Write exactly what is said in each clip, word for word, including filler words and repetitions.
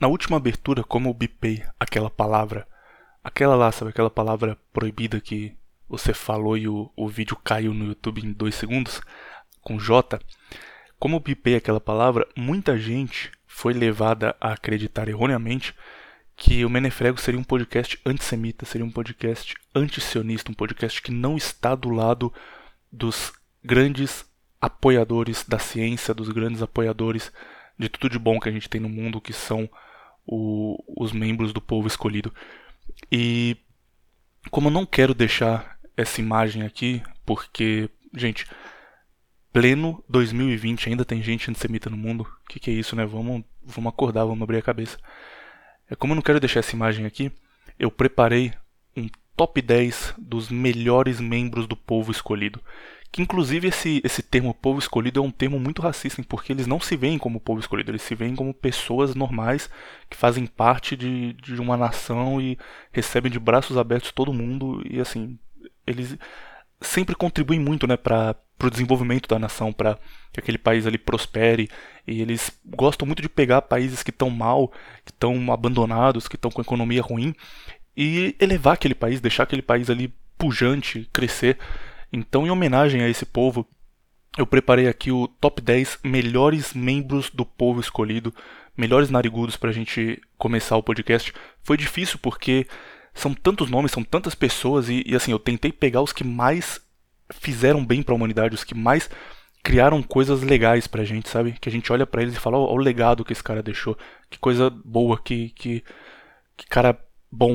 Na última abertura, como eu bipei aquela palavra, aquela lá, sabe, aquela palavra proibida que você falou e o, o vídeo caiu no YouTube em dois segundos, com J, como eu bipei aquela palavra, muita gente foi levada a acreditar erroneamente que o Menefrego seria um podcast antissemita, seria um podcast antisionista, um podcast que não está do lado dos grandes apoiadores da ciência, dos grandes apoiadores de tudo de bom que a gente tem no mundo, que são o, os membros do povo escolhido. E como eu não quero deixar essa imagem aqui, porque, gente, pleno dois mil e vinte ainda tem gente antissemita no mundo, o que, que é isso, né? Vamos, vamos acordar, vamos abrir a cabeça. É, como eu não quero deixar essa imagem aqui, eu preparei um top dez dos melhores membros do povo escolhido. Que inclusive esse, esse termo povo escolhido é um termo muito racista, porque eles não se veem como povo escolhido, eles se veem como pessoas normais que fazem parte de, de uma nação e recebem de braços abertos todo mundo. E assim, eles sempre contribuem muito, né, para o desenvolvimento da nação, para que aquele país ali prospere. E eles gostam muito de pegar países que estão mal, que estão abandonados, que estão com economia ruim, e elevar aquele país, deixar aquele país ali pujante, crescer. Então, em homenagem a esse povo, eu preparei aqui o top dez melhores membros do povo escolhido, melhores narigudos para a gente começar o podcast. Foi difícil porque são tantos nomes, são tantas pessoas e, e assim, eu tentei pegar os que mais fizeram bem para a humanidade, os que mais criaram coisas legais pra gente, sabe? Que a gente olha pra eles e fala, ó, ó o legado que esse cara deixou, que coisa boa, que, que, que cara bom.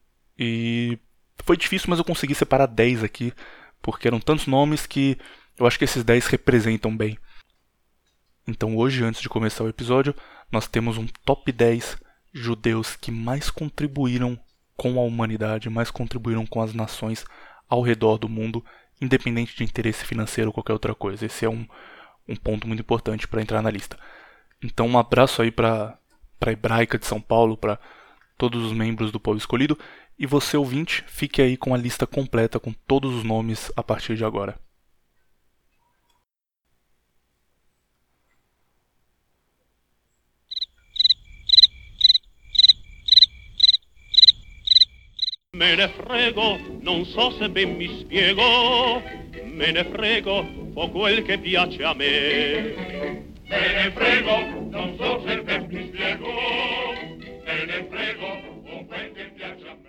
E foi difícil, mas eu consegui separar dez aqui, porque eram tantos nomes que eu acho que esses dez representam bem. Então hoje, antes de começar o episódio, nós temos um top dez judeus que mais contribuíram com a humanidade, mais contribuíram com as nações ao redor do mundo, independente de interesse financeiro ou qualquer outra coisa. Esse é um, um ponto muito importante para entrar na lista. Então um abraço aí para a Hebraica de São Paulo, para todos os membros do povo escolhido. E você, ouvinte, fique aí com a lista completa com todos os nomes a partir de agora. Me ne frego, non so se ben mi spiego, me ne frego, o quel che piace a me. Me ne frego, non so se ben mi spiego, me ne frego, o quel che piace a me.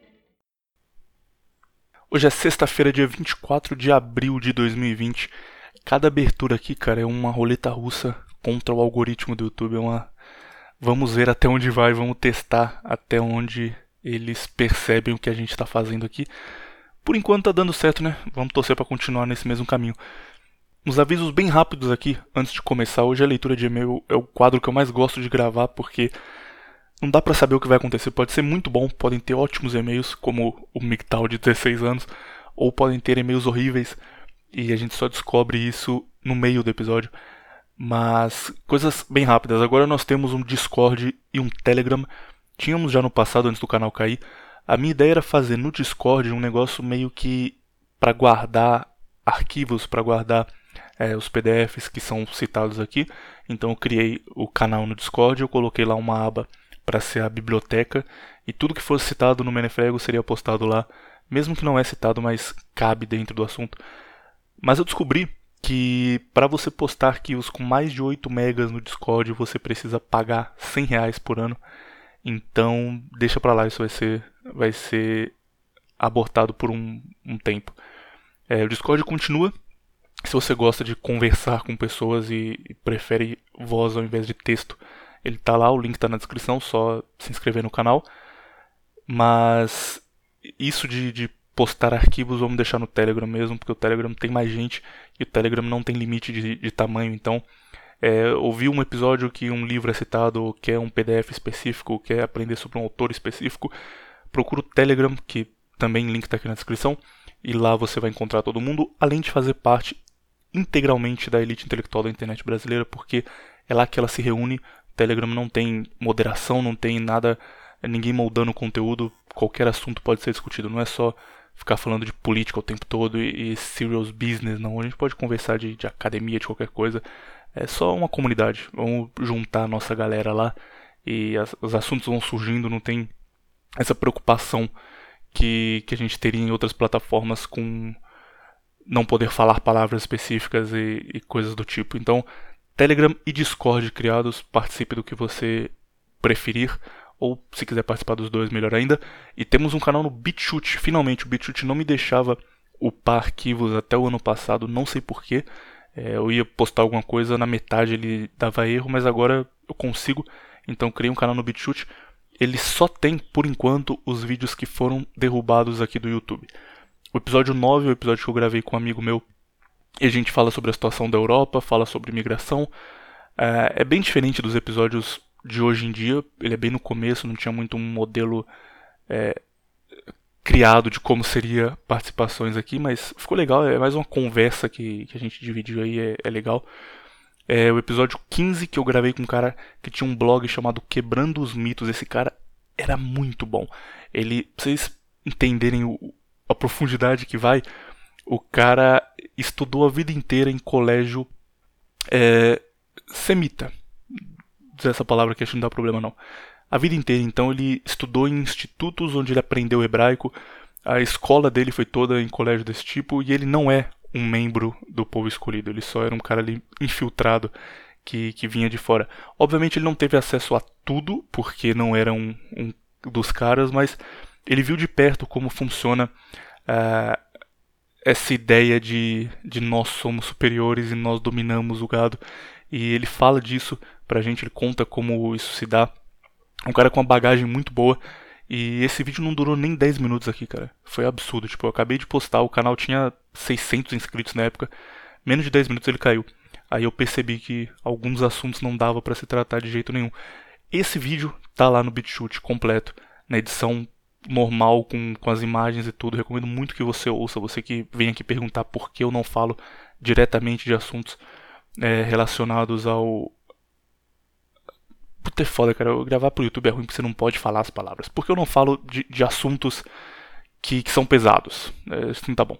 Hoje é sexta-feira, dia vinte e quatro de abril de dois mil e vinte. Cada abertura aqui, cara, é uma roleta russa contra o algoritmo do YouTube. É uma... Vamos ver até onde vai, vamos testar até onde eles percebem o que a gente está fazendo aqui. Por enquanto tá dando certo, né? Vamos torcer para continuar nesse mesmo caminho. Uns avisos bem rápidos aqui, antes de começar. Hoje a leitura de e-mail é o quadro que eu mais gosto de gravar, porque não dá pra saber o que vai acontecer. Pode ser muito bom, podem ter ótimos e-mails, como o Mictal de dezesseis anos, ou podem ter e-mails horríveis, e a gente só descobre isso no meio do episódio. Mas, coisas bem rápidas. Agora nós temos um Discord e um Telegram. Tínhamos já no passado, antes do canal cair. A minha ideia era fazer no Discord um negócio meio que para guardar arquivos, para guardar é, os P D Fs que são citados aqui. Então eu criei o canal no Discord, eu coloquei lá uma aba para ser a biblioteca, e tudo que fosse citado no Menefrego seria postado lá, mesmo que não é citado, mas cabe dentro do assunto. Mas eu descobri que para você postar arquivos com mais de oito megas no Discord, você precisa pagar cem reais por ano. Então deixa pra lá, isso vai ser, vai ser abortado por um, um tempo. É, o Discord continua. Se você gosta de conversar com pessoas e, e prefere voz ao invés de texto, ele tá lá, o link tá na descrição, só se inscrever no canal. Mas isso de, de postar arquivos vamos deixar no Telegram mesmo, porque o Telegram tem mais gente e o Telegram não tem limite de, de tamanho. Então, é, ouvir um episódio que um livro é citado, ou quer um P D F específico, ou quer aprender sobre um autor específico, procura o Telegram, que também o link está aqui na descrição, e lá você vai encontrar todo mundo, além de fazer parte integralmente da elite intelectual da internet brasileira, porque é lá que ela se reúne. O Telegram não tem moderação, não tem nada, ninguém moldando o conteúdo, qualquer assunto pode ser discutido, não é só ficar falando de política o tempo todo e, e serious business, não. A gente pode conversar de, de academia, de qualquer coisa. É só uma comunidade. Vamos juntar a nossa galera lá e as, os assuntos vão surgindo, não tem essa preocupação que, que a gente teria em outras plataformas com não poder falar palavras específicas e, e coisas do tipo. Então, Telegram e Discord criados, participe do que você preferir, ou se quiser participar dos dois, melhor ainda. E temos um canal no BitChute, finalmente. O BitChute não me deixava upar arquivos até o ano passado, não sei porquê. É, eu ia postar alguma coisa, na metade ele dava erro, mas agora eu consigo. Então criei um canal no BitChute. Ele só tem, por enquanto, os vídeos que foram derrubados aqui do YouTube. O episódio nove é o episódio que eu gravei com um amigo meu. E a gente fala sobre a situação da Europa, fala sobre imigração. É, é bem diferente dos episódios de hoje em dia. Ele é bem no começo, não tinha muito um modelo é, criado de como seria participações aqui, mas ficou legal. É mais uma conversa que, que a gente dividiu aí, é, é legal. É o episódio quinze que eu gravei com um cara que tinha um blog chamado Quebrando os Mitos. Esse cara era muito bom. Ele, pra vocês entenderem o, a profundidade que vai, o cara estudou a vida inteira em colégio é, semita. Dizer essa palavra aqui acho que não dá problema não. A vida inteira, então, ele estudou em institutos onde ele aprendeu hebraico. A escola dele foi toda em colégio desse tipo e ele não é um membro do povo escolhido, ele só era um cara ali infiltrado que, que vinha de fora. Obviamente ele não teve acesso a tudo, porque não era um, um dos caras, mas ele viu de perto como funciona uh, essa ideia de, de nós somos superiores e nós dominamos o gado. E ele fala disso pra gente, ele conta como isso se dá. Um cara com uma bagagem muito boa. E esse vídeo não durou nem dez minutos aqui, cara. Foi absurdo. Tipo, eu acabei de postar, o canal tinha seiscentos inscritos na época. Menos de dez minutos ele caiu. Aí eu percebi que alguns assuntos não dava pra se tratar de jeito nenhum. Esse vídeo tá lá no BitChute completo, na edição normal, com, com as imagens e tudo. Recomendo muito que você ouça. Você que vem aqui perguntar por que eu não falo diretamente de assuntos é, relacionados ao... Puta, é foda, cara. Eu gravar pro YouTube é ruim porque você não pode falar as palavras. Porque eu não falo de, de assuntos que, que são pesados. É, assim tá bom.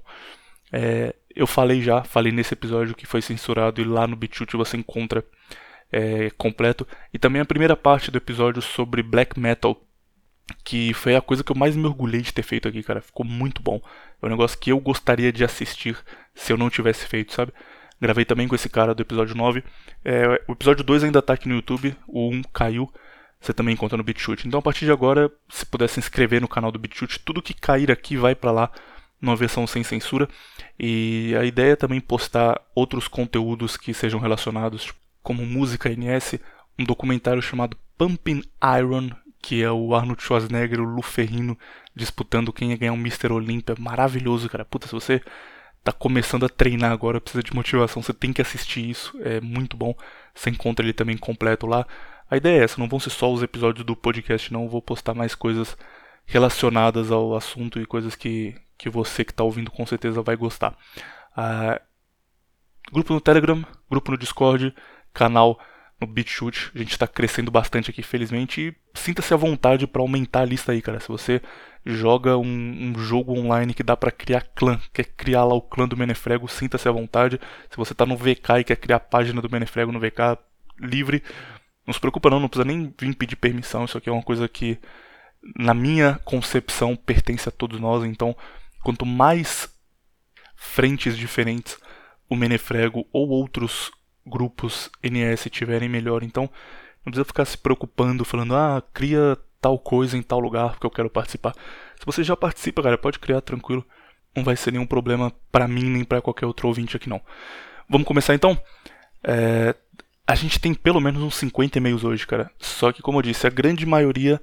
É, eu falei já, falei nesse episódio que foi censurado e lá no BitChute você encontra é, completo. E também a primeira parte do episódio sobre Black Metal, que foi a coisa que eu mais me orgulhei de ter feito aqui, cara. Ficou muito bom. É um negócio que eu gostaria de assistir se eu não tivesse feito, sabe? Gravei também com esse cara do episódio nove. É, o episódio dois ainda tá aqui no YouTube. O um caiu. Você também encontra no BitChute. Então a partir de agora, se puder se inscrever no canal do BitChute, tudo que cair aqui vai pra lá numa versão sem censura. E a ideia é também postar outros conteúdos que sejam relacionados, como música N S, um documentário chamado Pumping Iron, que é o Arnold Schwarzenegger e o Lu Ferrigno disputando quem ia ganhar um mister Olympia. Maravilhoso, cara. Puta, se você tá começando a treinar agora, precisa de motivação, você tem que assistir isso, é muito bom. Você encontra ele também completo lá. A ideia é essa, não vão ser só os episódios do podcast, não. Eu vou postar mais coisas relacionadas ao assunto e coisas que, que você que tá ouvindo com certeza vai gostar. Ah, grupo no Telegram, grupo no Discord, canal no BitChute. A gente está crescendo bastante aqui, felizmente. E sinta-se à vontade para aumentar a lista aí, cara. Se você joga um, um jogo online que dá para criar clã, quer criar lá o clã do Menefrego, sinta-se à vontade. Se você tá no V K e quer criar a página do Menefrego no V K, livre. Não se preocupa não, não precisa nem vir pedir permissão. Isso aqui é uma coisa que, na minha concepção, pertence a todos nós. Então, quanto mais frentes diferentes o Menefrego ou outros grupos N S tiverem, melhor. Então não precisa ficar se preocupando, falando, ah, cria tal coisa em tal lugar porque eu quero participar. Se você já participa, cara, pode criar tranquilo. Não vai ser nenhum problema pra mim nem pra qualquer outro ouvinte aqui não. Vamos começar então? É... A gente tem pelo menos uns cinquenta e-mails hoje, cara. Só que, como eu disse, a grande maioria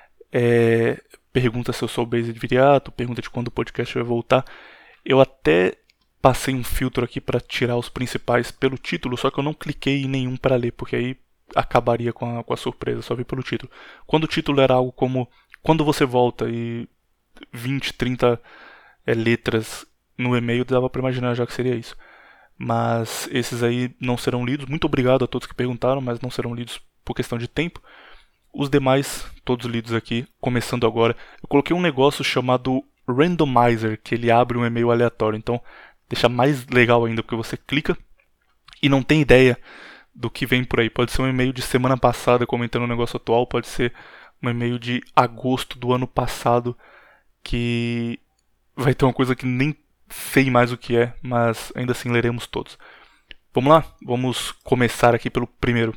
é... pergunta se eu sou o Base de Viriato, pergunta de quando o podcast vai voltar. Eu até passei um filtro aqui para tirar os principais pelo título, só que eu não cliquei em nenhum para ler, porque aí acabaria com a, com a surpresa, só vi pelo título. Quando o título era algo como quando você volta e vinte, trinta é, letras no e-mail, dava para imaginar já que seria isso. Mas esses aí não serão lidos. Muito obrigado a todos que perguntaram, mas não serão lidos por questão de tempo. Os demais, todos lidos aqui, começando agora. Eu coloquei um negócio chamado Randomizer, que ele abre um e-mail aleatório, então deixa mais legal ainda, porque você clica e não tem ideia do que vem por aí. Pode ser um e-mail de semana passada comentando o negócio atual, pode ser um e-mail de agosto do ano passado que vai ter uma coisa que nem sei mais o que é, mas ainda assim leremos todos. Vamos lá? Vamos começar aqui pelo primeiro.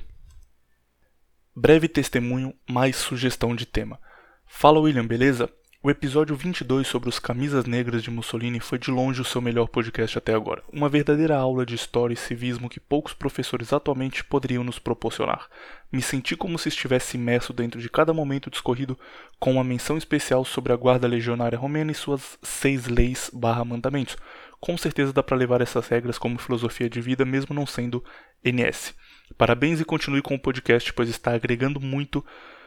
Breve testemunho mais sugestão de tema. Fala William, beleza? O episódio vinte e dois sobre os camisas negras de Mussolini foi de longe o seu melhor podcast até agora. Uma verdadeira aula de história e civismo que poucos professores atualmente poderiam nos proporcionar. Me senti como se estivesse imerso dentro de cada momento discorrido, com uma menção especial sobre a guarda legionária romena e suas seis leis barra mandamentos. Com certeza dá para levar essas regras como filosofia de vida, mesmo não sendo N S. Parabéns e continue com o podcast, pois está agregando muito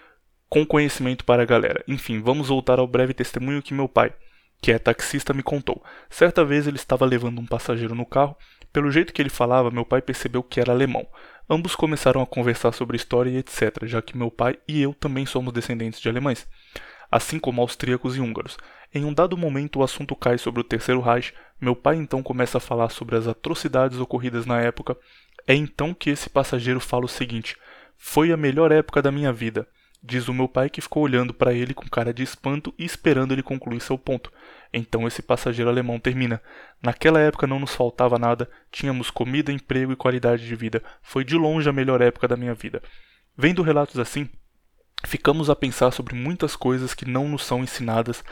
com conhecimento para a galera. Enfim, vamos voltar ao breve testemunho que meu pai, que é taxista, me contou. Certa vez ele estava levando um passageiro no carro. Pelo jeito que ele falava, meu pai percebeu que era alemão. Ambos começaram a conversar sobre história e etcétera, já que meu pai e eu também somos descendentes de alemães, assim como austríacos e húngaros. Em um dado momento, o assunto cai sobre o Terceiro Reich. Meu pai então começa a falar sobre as atrocidades ocorridas na época. É então que esse passageiro fala o seguinte: foi a melhor época da minha vida. Diz o meu pai, que ficou olhando para ele com cara de espanto e esperando ele concluir seu ponto. Então esse passageiro alemão termina: naquela época não nos faltava nada, tínhamos comida, emprego e qualidade de vida. Foi de longe a melhor época da minha vida. Vendo relatos assim, ficamos a pensar sobre muitas coisas que não nos são ensinadas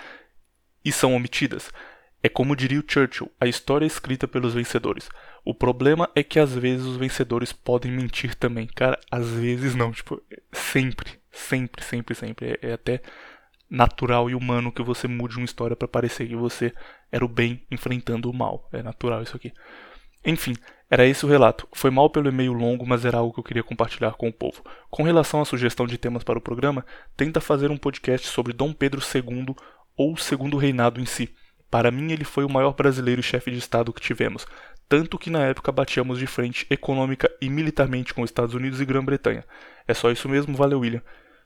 e são omitidas. É como diria o Churchill, a história é escrita pelos vencedores. O problema é que às vezes os vencedores podem mentir também. Cara, às vezes não, tipo, sempre, sempre, sempre, sempre. É, é até natural e humano que você mude uma história para parecer que você era o bem enfrentando o mal. É natural isso aqui. Enfim, era esse o relato. Foi mal pelo e-mail longo, mas era algo que eu queria compartilhar com o povo. Com relação à sugestão de temas para o programa, tenta fazer um podcast sobre Dom Pedro segundo ou o Segundo Reinado em si. Para mim, ele foi o maior brasileiro e chefe de Estado que tivemos, tanto que na época batíamos de frente econômica e militarmente com os Estados Unidos e Grã-Bretanha. É só isso mesmo, valeu, William.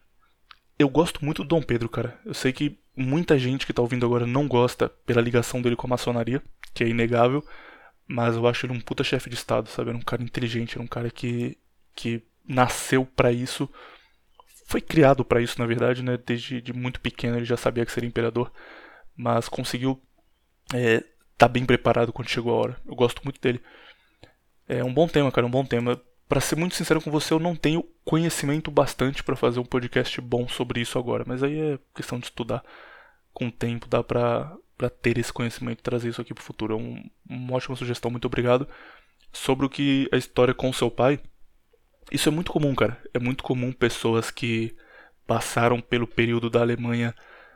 Eu gosto muito do Dom Pedro, cara. Eu sei que muita gente que tá ouvindo agora não gosta pela ligação dele com a maçonaria, que é inegável, mas eu acho ele um puta chefe de Estado, sabe? Era um cara inteligente, era um cara que, que nasceu pra isso, foi criado pra isso, na verdade, né? Desde de muito pequeno ele já sabia que seria imperador, mas conseguiu É, tá bem preparado quando chegou a hora. Eu gosto muito dele. É um bom tema, cara, um bom tema. Pra ser muito sincero com você, eu não tenho conhecimento bastante pra fazer um podcast bom sobre isso agora, mas aí é questão de estudar. Com o tempo dá pra, pra ter esse conhecimento e trazer isso aqui pro futuro. É um, uma ótima sugestão, muito obrigado. Sobre o que a história com seu pai, isso é muito comum, cara. É muito comum pessoas que passaram pelo período da Alemanha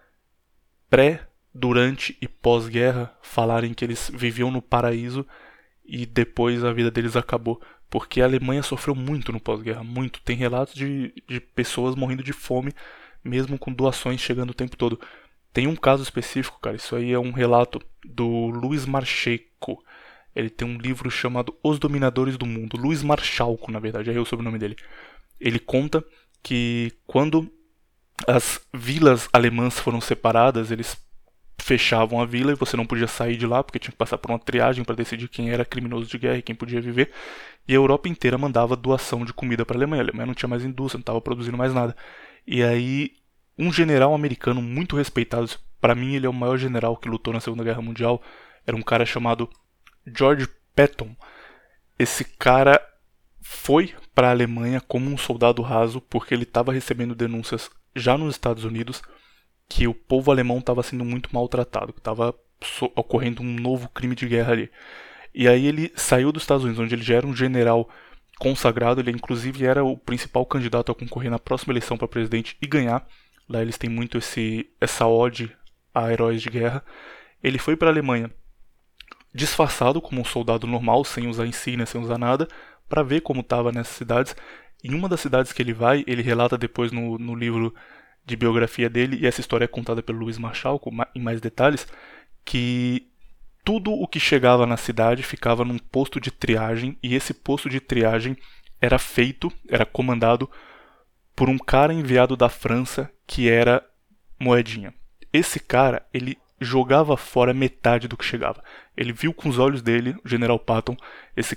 pré durante e pós-guerra, falarem que eles viviam no paraíso e depois a vida deles acabou. Porque a Alemanha sofreu muito no pós-guerra, muito. Tem relatos de, de pessoas morrendo de fome, mesmo com doações chegando o tempo todo. Tem um caso específico, cara, isso aí é um relato do Luiz Marcheco. Ele tem um livro chamado Os Dominadores do Mundo. Luiz Marchalco, na verdade, é o sobrenome dele. Ele conta que quando as vilas alemãs foram separadas, eles fechavam a vila e você não podia sair de lá porque tinha que passar por uma triagem para decidir quem era criminoso de guerra e quem podia viver. E a Europa inteira mandava doação de comida para a Alemanha. A Alemanha não tinha mais indústria, não estava produzindo mais nada. E aí um general americano muito respeitado, para mim ele é o maior general que lutou na Segunda Guerra Mundial, era um cara chamado George Patton. Esse cara foi para a Alemanha como um soldado raso porque ele estava recebendo denúncias já nos Estados Unidos que o povo alemão estava sendo muito maltratado, que estava so- ocorrendo um novo crime de guerra ali. E aí ele saiu dos Estados Unidos, onde ele já era um general consagrado, ele inclusive era o principal candidato a concorrer na próxima eleição para presidente e ganhar. Lá eles têm muito esse, essa ode a heróis de guerra. Ele foi para a Alemanha disfarçado como um soldado normal, sem usar insígnia, sem usar nada, para ver como estava nessas cidades. Em uma das cidades que ele vai, ele relata depois no, no livro de biografia dele, e essa história é contada pelo Luiz Marchalco em mais detalhes, que tudo o que chegava na cidade ficava num posto de triagem, e esse posto de triagem era feito, era comandado por um cara enviado da França que era Moedinha. Esse cara, ele jogava fora metade do que chegava. Ele viu com os olhos dele, o general Patton, esse cara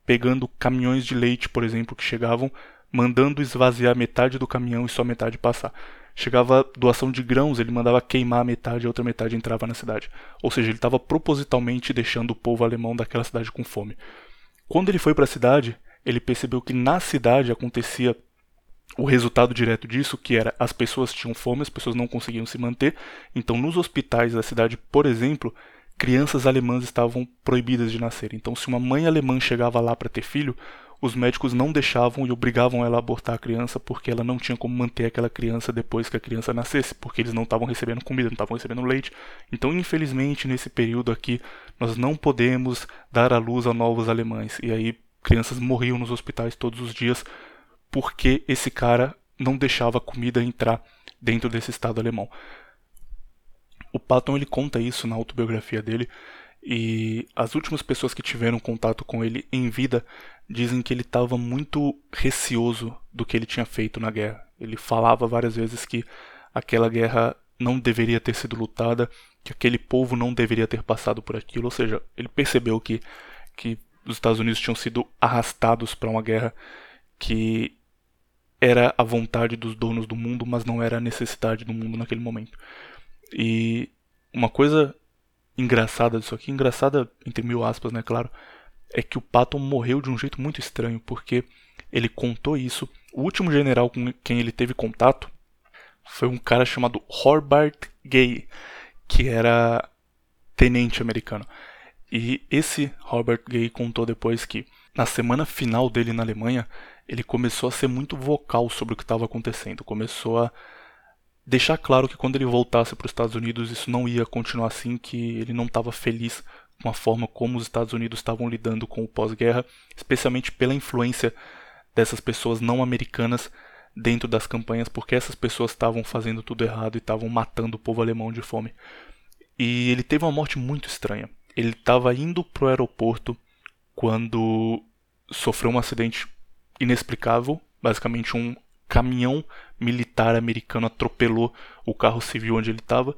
pegando caminhões de leite, por exemplo, que chegavam, mandando esvaziar metade do caminhão e só metade passar. Chegava doação de grãos, ele mandava queimar a metade e a outra metade entrava na cidade. Ou seja, ele estava propositalmente deixando o povo alemão daquela cidade com fome. Quando ele foi para a cidade, ele percebeu que na cidade acontecia o resultado direto disso, que era as pessoas tinham fome, as pessoas não conseguiam se manter. Então, nos hospitais da cidade, por exemplo, crianças alemãs estavam proibidas de nascer. Então, se uma mãe alemã chegava lá para ter filho, os médicos não deixavam e obrigavam ela a abortar a criança porque ela não tinha como manter aquela criança depois que a criança nascesse, porque eles não estavam recebendo comida, não estavam recebendo leite. Então, infelizmente, nesse período aqui, nós não podemos dar à luz a novos alemães. E aí, crianças morriam nos hospitais todos os dias porque esse cara não deixava a comida entrar dentro desse estado alemão. O Patton, ele conta isso na autobiografia dele, e as últimas pessoas que tiveram contato com ele em vida dizem que ele estava muito receoso do que ele tinha feito na guerra. Ele falava várias vezes que aquela guerra não deveria ter sido lutada, que aquele povo não deveria ter passado por aquilo. Ou seja, ele percebeu que, que os Estados Unidos tinham sido arrastados para uma guerra que era a vontade dos donos do mundo, mas não era a necessidade do mundo naquele momento. E uma coisa engraçada disso aqui, engraçada entre mil aspas, né, claro, é que o Patton morreu de um jeito muito estranho, porque ele contou isso. O último general com quem ele teve contato foi um cara chamado Robert Gay, que era tenente americano. E esse Robert Gay contou depois que, na semana final dele na Alemanha, ele começou a ser muito vocal sobre o que estava acontecendo. Começou a deixar claro que quando ele voltasse para os Estados Unidos isso não ia continuar assim, que ele não estava feliz com a forma como os Estados Unidos estavam lidando com o pós-guerra, especialmente pela influência dessas pessoas não americanas dentro das campanhas, porque essas pessoas estavam fazendo tudo errado e estavam matando o povo alemão de fome. E ele teve uma morte muito estranha. Ele estava indo para o aeroporto quando sofreu um acidente inexplicável. Basicamente um caminhão militar americano atropelou o carro civil onde ele estava,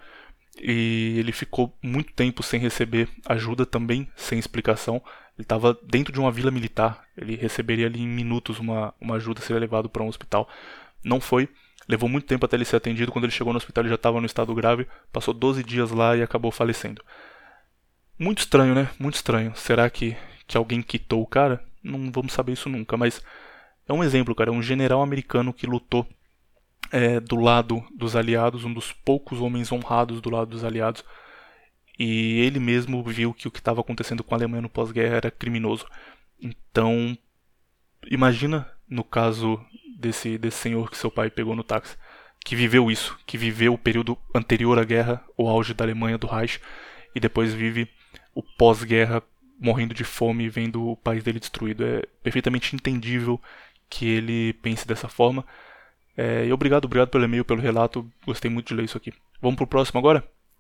e ele ficou muito tempo sem receber ajuda, também sem explicação. Ele estava dentro de uma vila militar, ele receberia ali em minutos uma, uma ajuda, seria levado para um hospital. Não foi, levou muito tempo até ele ser atendido. Quando ele chegou no hospital ele já estava no estado grave, passou doze dias lá e acabou falecendo. Muito estranho, né? Muito estranho. Será que, que alguém quitou o cara? Não vamos saber isso nunca, mas é um exemplo, cara. É um general americano que lutou é, do lado dos aliados, um dos poucos homens honrados do lado dos aliados. E ele mesmo viu que o que estava acontecendo com a Alemanha no pós-guerra era criminoso. Então, imagina no caso desse, desse senhor que seu pai pegou no táxi, que viveu isso, que viveu o período anterior à guerra, o auge da Alemanha, do Reich, e depois vive o pós-guerra morrendo de fome e vendo o país dele destruído. É perfeitamente entendível que ele pense dessa forma. É, e obrigado, obrigado pelo e-mail, pelo relato. Gostei muito de ler isso aqui. Vamos pro próximo agora?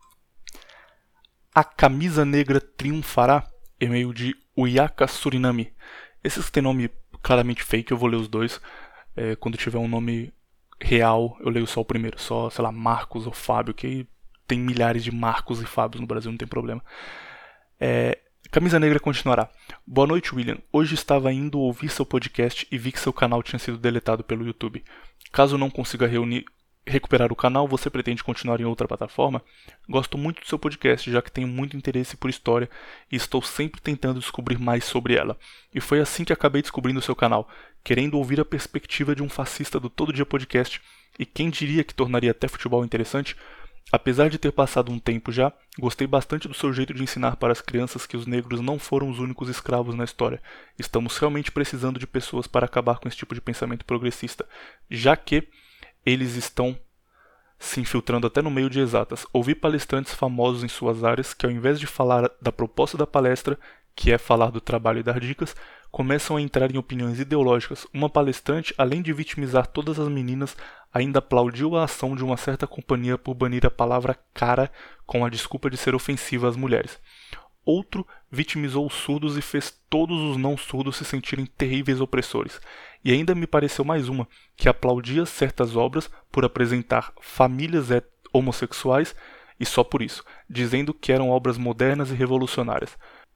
A camisa negra triunfará? E-mail de Uyaka Suriname. Esses que tem nome claramente fake, eu vou ler os dois. É, quando tiver um nome real, eu leio só o primeiro. Só, sei lá, Marcos ou Fábio, que tem milhares de Marcos e Fábios no Brasil, não tem problema. É, Camisa Negra continuará. Boa noite, William. Hoje estava indo ouvir seu podcast e vi que seu canal tinha sido deletado pelo YouTube. Caso não consiga reunir, recuperar o canal, você pretende continuar em outra plataforma? Gosto muito do seu podcast, já que tenho muito interesse por história e estou sempre tentando descobrir mais sobre ela. E foi assim que acabei descobrindo o seu canal, querendo ouvir a perspectiva de um fascista do Todo Dia Podcast, e quem diria que tornaria até futebol interessante? Apesar de ter passado um tempo já, gostei bastante do seu jeito de ensinar para as crianças que os negros não foram os únicos escravos na história. Estamos realmente precisando de pessoas para acabar com esse tipo de pensamento progressista, já que eles estão se infiltrando até no meio de exatas. Ouvi palestrantes famosos em suas áreas que, ao invés de falar da proposta da palestra, que é falar do trabalho e dar dicas, começam a entrar em opiniões ideológicas. Uma palestrante, além de vitimizar todas as meninas, ainda aplaudiu a ação de uma certa companhia por banir a palavra cara com a desculpa de ser ofensiva às mulheres. Outro vitimizou os surdos e fez todos os não surdos se sentirem terríveis opressores. E ainda me pareceu mais uma, que aplaudia certas obras por apresentar famílias homossexuais, e só por isso, dizendo que eram obras modernas e revolucionárias.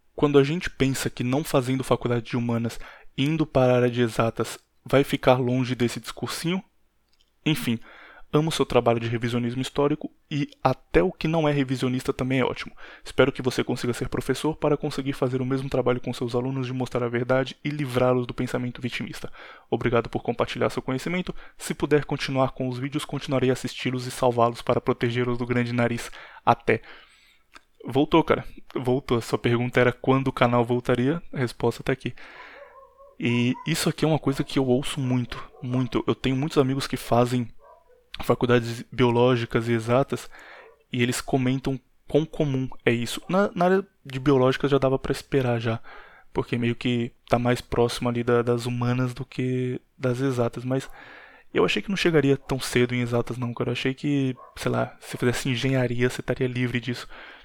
quando a gente pensa que não fazendo faculdade de humanas, indo para a área de exatas, vai ficar longe desse discursinho? Enfim, amo seu trabalho de revisionismo histórico e até o que não é revisionista também é ótimo. Espero que você consiga ser professor para conseguir fazer o mesmo trabalho com seus alunos de mostrar a verdade e livrá-los do pensamento vitimista. Obrigado por compartilhar seu conhecimento. Se puder continuar com os vídeos, continuarei a assisti-los e salvá-los para protegê-los do grande nariz. Até. Voltou, cara. Voltou. A sua pergunta era quando o canal voltaria. A resposta tá aqui. E isso aqui é uma coisa que eu ouço muito, muito. Eu tenho muitos amigos que fazem faculdades biológicas e exatas e eles comentam quão comum é isso. Na, na área de biológicas já dava pra esperar já, porque meio que tá mais próximo ali da, das humanas do que das exatas, mas eu achei que não chegaria tão cedo em exatas não, cara. Eu achei que, sei lá, se fizesse engenharia você estaria livre disso.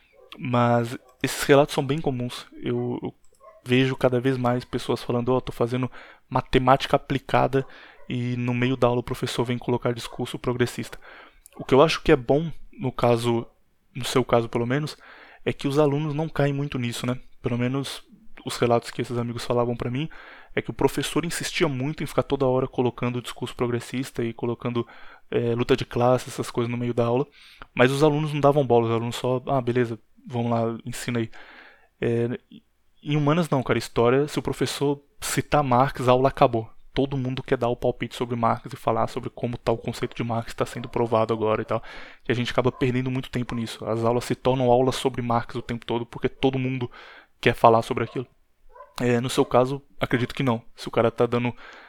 Mas esses relatos são bem comuns. Eu, eu vejo cada vez mais pessoas falando, ó, oh, tô fazendo matemática aplicada e no meio da aula o professor vem colocar discurso progressista. O que eu acho que é bom, no caso, no seu caso pelo menos, é que os alunos não caem muito nisso, né? Pelo menos os relatos que esses amigos falavam pra mim, é que o professor insistia muito em ficar toda hora colocando discurso progressista e colocando é, luta de classe, essas coisas no meio da aula, mas os alunos não davam bola, os alunos só, ah, beleza, vamos lá, ensina aí. É, em humanas não, cara, história, se o professor citar Marx, a aula acabou. Todo mundo quer dar o palpite sobre Marx e falar sobre como tal conceito de Marx está sendo provado agora e tal. E a gente acaba perdendo muito tempo nisso. As aulas se tornam aulas sobre Marx o tempo todo porque todo mundo quer falar sobre aquilo. É, no seu caso, acredito que não. Se o cara tá dando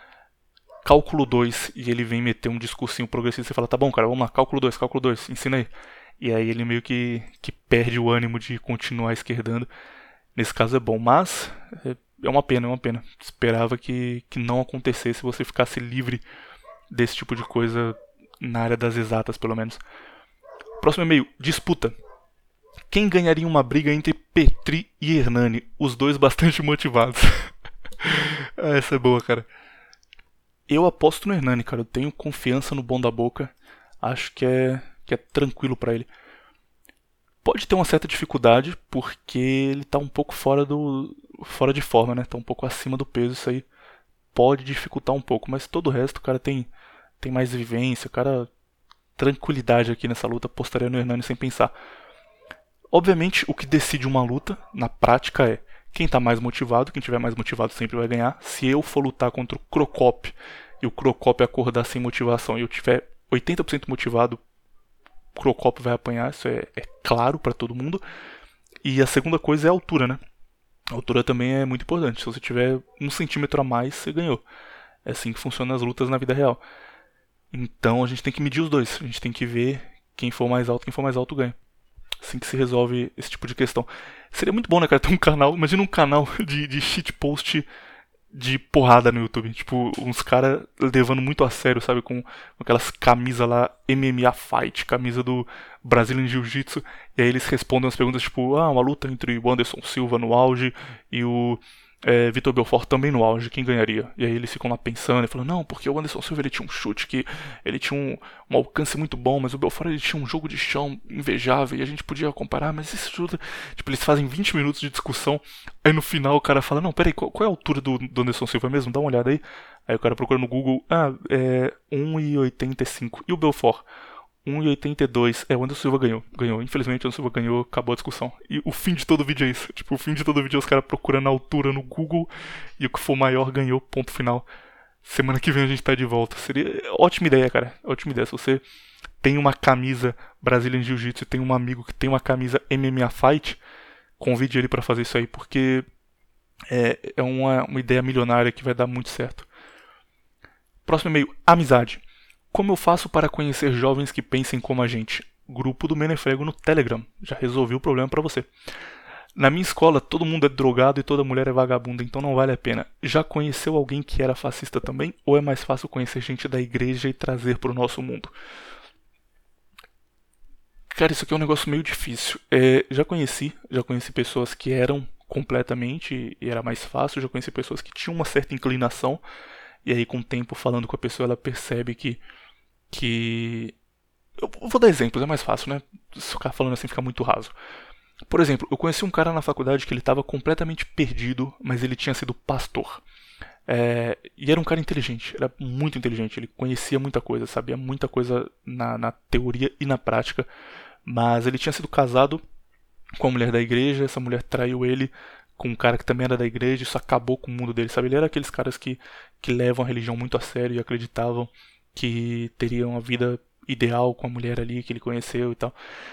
cálculo dois e ele vem meter um discursinho progressista e fala, tá bom, cara, vamos lá, cálculo dois, cálculo dois, ensina aí. E aí ele meio que, que perde o ânimo de continuar esquerdando. Nesse caso é bom, mas é, é uma pena, é uma pena. Esperava que, que não acontecesse, você ficasse livre desse tipo de coisa na área das exatas, pelo menos. Próximo e-mail, disputa. Quem ganharia uma briga entre Petri e Hernani? Os dois bastante motivados. Essa é boa, cara. Eu aposto no Hernani, cara. Eu tenho confiança no bom da boca. Acho que é, que é tranquilo pra ele. Pode ter uma certa dificuldade, porque ele tá um pouco fora do fora de forma, né? Tá um pouco acima do peso, isso aí pode dificultar um pouco, mas todo o resto, o cara tem, tem mais vivência, o cara tranquilidade aqui nessa luta, apostaria no Hernani sem pensar. Obviamente, o que decide uma luta, na prática, é quem tá mais motivado, quem tiver mais motivado sempre vai ganhar. Se eu for lutar contra o Crocop e o Crocop acordar sem motivação e eu tiver oitenta por cento motivado, o Crocop vai apanhar, isso é, é claro pra todo mundo. E a segunda coisa é a altura, né? A altura também é muito importante. Se você tiver um centímetro a mais, você ganhou. É assim que funcionam as lutas na vida real. Então a gente tem que medir os dois. A gente tem que ver quem for mais alto, quem for mais alto ganha. Assim que se resolve esse tipo de questão. Seria muito bom, né, cara, ter um canal. Imagina um canal de, de shitpost de porrada no YouTube. Tipo, uns caras levando muito a sério, sabe? Com, com aquelas camisas lá, M M A Fight, camisa do Brazilian Jiu-Jitsu. E aí eles respondem as perguntas tipo, ah, uma luta entre o Anderson Silva no auge e o é, Vitor Belfort também no auge, quem ganharia? E aí eles ficam lá pensando e falam, não, porque o Anderson Silva ele tinha um chute que ele tinha um, um alcance muito bom, mas o Belfort ele tinha um jogo de chão invejável e a gente podia comparar, mas esse chute... Tipo, eles fazem vinte minutos de discussão, aí no final o cara fala, não, peraí, qual, qual é a altura do, do Anderson Silva mesmo? Dá uma olhada aí. Aí o cara procura no Google, ah, é um e oitenta e cinco. E o Belfort? um e oitenta e dois. É, o Anderson Silva ganhou. Ganhou. Infelizmente, o Anderson Silva ganhou, acabou a discussão. E o fim de todo vídeo é isso. Tipo, o fim de todo vídeo é os caras procurando a altura no Google e o que for maior ganhou, ponto final. Semana que vem a gente tá de volta. Seria ótima ideia, cara. Ótima ideia. Se você tem uma camisa Brazilian Jiu-Jitsu e tem um amigo que tem uma camisa M M A Fight, convide ele pra fazer isso aí, porque é, é uma, uma ideia milionária que vai dar muito certo. Próximo e-mail. Amizade. Como eu faço para conhecer jovens que pensem como a gente? Grupo do Menefrego no Telegram. Já resolvi o problema para você. Na minha escola, todo mundo é drogado e toda mulher é vagabunda, então não vale a pena. Já conheceu alguém que era fascista também? Ou é mais fácil conhecer gente da igreja e trazer para o nosso mundo? Cara, isso aqui é um negócio meio difícil. É, já conheci, já conheci pessoas que eram completamente e era mais fácil. Já conheci pessoas que tinham uma certa inclinação. E aí, com o tempo, falando com a pessoa, ela percebe que... que... Eu vou dar exemplos, é mais fácil, né? Se ficar falando assim fica muito raso. Por exemplo, eu conheci um cara na faculdade que ele estava completamente perdido, mas ele tinha sido pastor. É, e era um cara inteligente, era muito inteligente, ele conhecia muita coisa, sabia muita coisa na, na teoria e na prática, mas ele tinha sido casado com a mulher da igreja, essa mulher traiu ele com um cara que também era da igreja, isso acabou com o mundo dele, sabe? Ele era aqueles caras que, que levam a religião muito a sério e acreditavam que teriam a vida ideal com a mulher ali que ele conheceu e tal.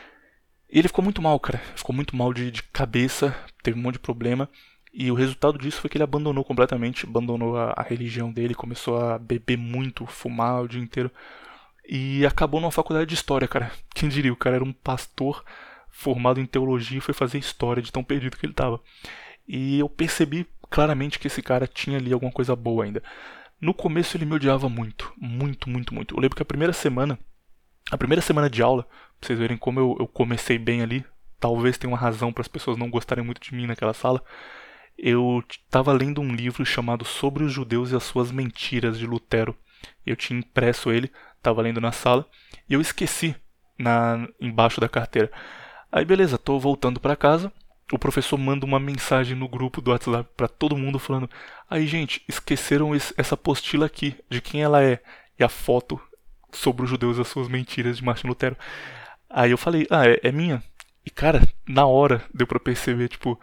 E ele ficou muito mal, cara, ficou muito mal de, de cabeça, teve um monte de problema. E o resultado disso foi que ele abandonou completamente, abandonou a, a religião dele, começou a beber muito, fumar o dia inteiro. E acabou numa faculdade de história, cara. Quem diria, o cara era um pastor formado em teologia e foi fazer história de tão perdido que ele tava. E eu percebi claramente que esse cara tinha ali alguma coisa boa ainda. No começo ele me odiava muito, muito, muito, muito. Eu lembro que a primeira semana, a primeira semana de aula, pra vocês verem como eu, eu comecei bem ali, talvez tenha uma razão para as pessoas não gostarem muito de mim naquela sala. Eu estava lendo um livro chamado Sobre os Judeus e as Suas Mentiras, de Lutero. Eu tinha impresso ele, estava lendo na sala, e eu esqueci na, embaixo da carteira. Aí beleza, tô voltando para casa, o professor manda uma mensagem no grupo do WhatsApp para todo mundo falando: aí gente, esqueceram esse, essa apostila aqui, de quem ela é, e a foto Sobre os Judeus e as Suas Mentiras, de Martin Lutero. Aí eu falei, ah, é, é minha? E cara, na hora deu pra perceber, tipo,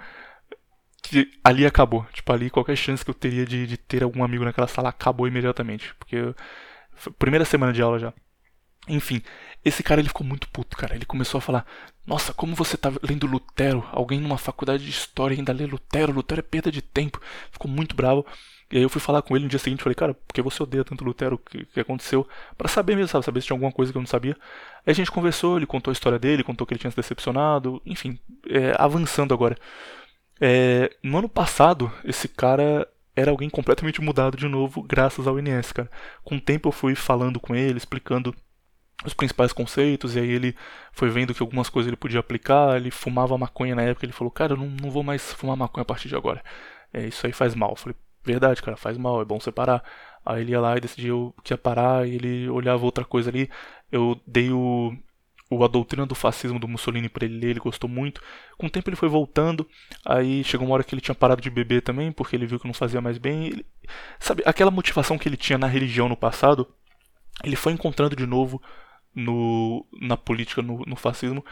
que ali acabou. Tipo, ali qualquer chance que eu teria de, de ter algum amigo naquela sala acabou imediatamente. Porque eu, foi a primeira semana de aula já. Enfim, esse cara ele ficou muito puto, cara. Ele começou a falar: nossa, como você tá lendo Lutero? Alguém numa faculdade de história ainda lê Lutero? Lutero é perda de tempo. Ficou muito bravo. E aí eu fui falar com ele no dia seguinte, falei: cara, por que você odeia tanto Lutero? O que, que aconteceu? Pra saber mesmo, sabe? Saber se tinha alguma coisa que eu não sabia. Aí a gente conversou, ele contou a história dele, contou que ele tinha se decepcionado. Enfim, é, avançando agora. É, no ano passado, esse cara era alguém completamente mudado de novo, graças ao I N S, cara. Com o tempo eu fui falando com ele, explicando os principais conceitos, e aí ele foi vendo que algumas coisas ele podia aplicar. Ele fumava maconha na época, ele falou: cara, eu não, não vou mais fumar maconha a partir de agora. É, isso aí faz mal. Eu falei: verdade, cara, faz mal, é bom você parar. Aí ele ia lá e decidiu que ia parar, e ele olhava outra coisa ali. Eu dei o... o A Doutrina do Fascismo do Mussolini pra ele ler, ele gostou muito. Com o tempo ele foi voltando, aí chegou uma hora que ele tinha parado de beber também, porque ele viu que não fazia mais bem. Ele, sabe, aquela motivação que ele tinha na religião no passado, ele foi encontrando de novo no, na política, no, no fascismo,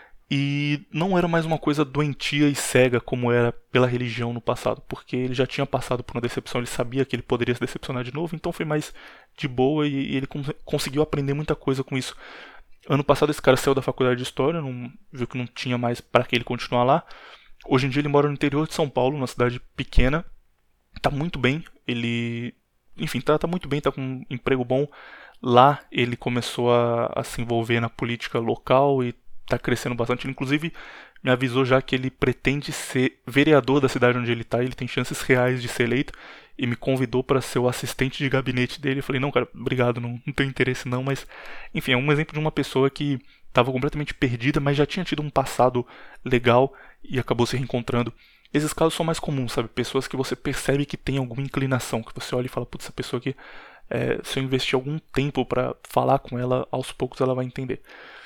e não era mais uma coisa doentia e cega como era pela religião no passado, porque ele já tinha passado por uma decepção, ele sabia que ele poderia se decepcionar de novo, então foi mais de boa, e, e ele cons- conseguiu aprender muita coisa com isso. Ano passado esse cara saiu da faculdade de História, não, viu que não tinha mais para que ele continuar lá. Hoje em dia ele mora no interior de São Paulo, numa cidade pequena. Tá muito bem, ele... Enfim, tá, tá muito bem, tá com um emprego bom. Lá ele começou a, a se envolver na política local e tá crescendo bastante. Ele, inclusive, me avisou já que ele pretende ser vereador da cidade onde ele tá. Ele tem chances reais de ser eleito. E me convidou para ser o assistente de gabinete dele. Eu falei: não, cara, obrigado, não, não tenho interesse não. Mas, enfim, é um exemplo de uma pessoa que estava completamente perdida, mas já tinha tido um passado legal e acabou se reencontrando. Esses casos são mais comuns, sabe? Pessoas que você percebe que tem alguma inclinação, que você olha e fala: putz, essa pessoa aqui, é, se eu investir algum tempo para falar com ela, aos poucos ela vai entender.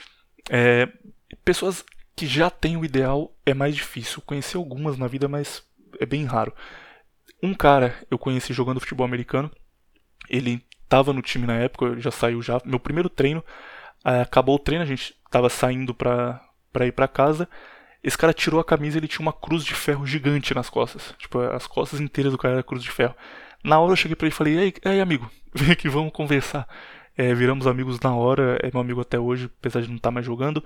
É, pessoas que já têm o ideal é mais difícil. Conheci algumas na vida, mas é bem raro. Um cara eu conheci jogando futebol americano. Ele estava no time na época, ele já saiu já. Meu primeiro treino, acabou o treino, a gente estava saindo pra, pra ir pra casa. Esse cara tirou a camisa e ele tinha uma cruz de ferro gigante nas costas. Tipo, as costas inteiras do cara era cruz de ferro. Na hora eu cheguei pra ele e falei: ei, ei amigo, vem aqui, vamos conversar. É, viramos amigos na hora, é meu amigo até hoje, apesar de não estar mais jogando.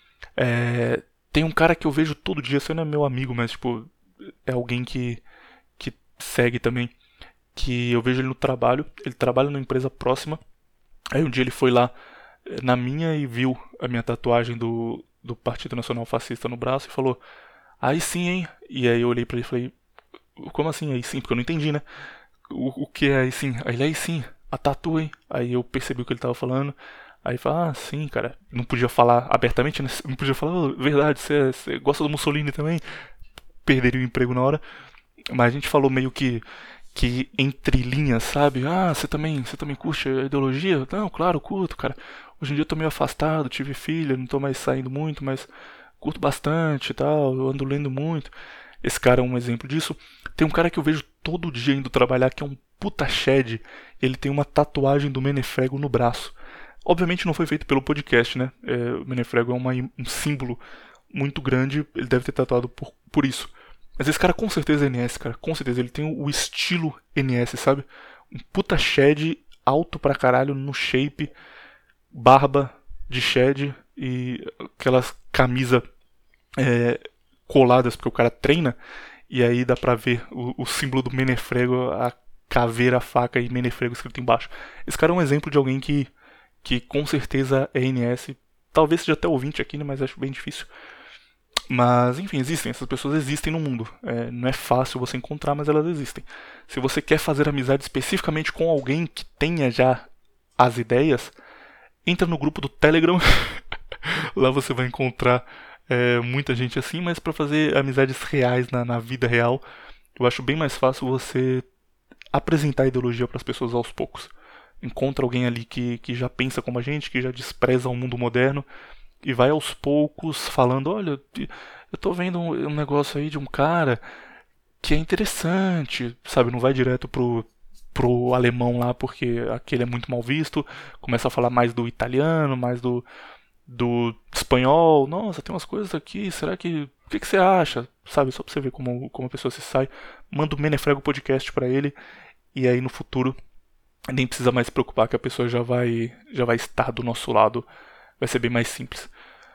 É, tem um cara que eu vejo todo dia, você não é meu amigo, mas tipo, é alguém que, que segue também, que eu vejo ele no trabalho. Ele trabalha numa empresa próxima. Aí um dia ele foi lá na minha e viu a minha tatuagem do, do Partido Nacional Fascista no braço e falou: aí sim, hein? E aí eu olhei pra ele e falei: como assim aí sim? Porque eu não entendi, né? O, o que é aí sim? Aí ele: aí sim, a tatu, hein? Aí eu percebi o que ele tava falando. Aí fala: ah, sim, cara. Não podia falar abertamente, né? Não podia falar: oh, verdade, você, você gosta do Mussolini também? Perderia o emprego na hora. Mas a gente falou meio que que entre linhas, sabe? Ah, você também, você também curte a ideologia? Não, claro, curto, cara. Hoje em dia eu tô meio afastado, tive filha, não tô mais saindo muito, mas curto bastante e tal, eu ando lendo muito. Esse cara é um exemplo disso. Tem um cara que eu vejo todo dia indo trabalhar, que é um puta shed. Ele tem uma tatuagem do Menefrego no braço. Obviamente não foi feito pelo podcast, né? É, o Menefrego é uma, um símbolo muito grande, ele deve ter tatuado por, por isso. Mas esse cara com certeza é N S, cara. Com certeza, ele tem o estilo N S, sabe? Um puta shed, alto pra caralho, no shape, barba de shed e aquelas camisas é, coladas, porque o cara treina. E aí dá pra ver o, o símbolo do Menefrego, a caveira, a faca e Menefrego escrito embaixo. Esse cara é um exemplo de alguém que, que com certeza é N S. Talvez seja até ouvinte aqui, né, mas acho bem difícil. Mas, enfim, existem. Essas pessoas existem no mundo. É, não é fácil você encontrar, mas elas existem. Se você quer fazer amizade especificamente com alguém que tenha já as ideias, entra no grupo do Telegram. Lá você vai encontrar é, muita gente assim, mas para fazer amizades reais na, na vida real, eu acho bem mais fácil você apresentar a ideologia para as pessoas aos poucos. Encontra alguém ali que, que já pensa como a gente, que já despreza o mundo moderno, e vai aos poucos falando, olha, eu tô vendo um, um negócio aí de um cara que é interessante, sabe? Não vai direto pro, pro alemão lá, porque aquele é muito mal visto. Começa a falar mais do italiano, mais do, do espanhol. Nossa, tem umas coisas aqui, será que... O que, que você acha? Sabe? Só pra você ver como, como a pessoa se sai. Manda o Menefrego Podcast pra ele, e aí no futuro nem precisa mais se preocupar que a pessoa já vai, já vai estar do nosso lado. Vai ser bem mais simples.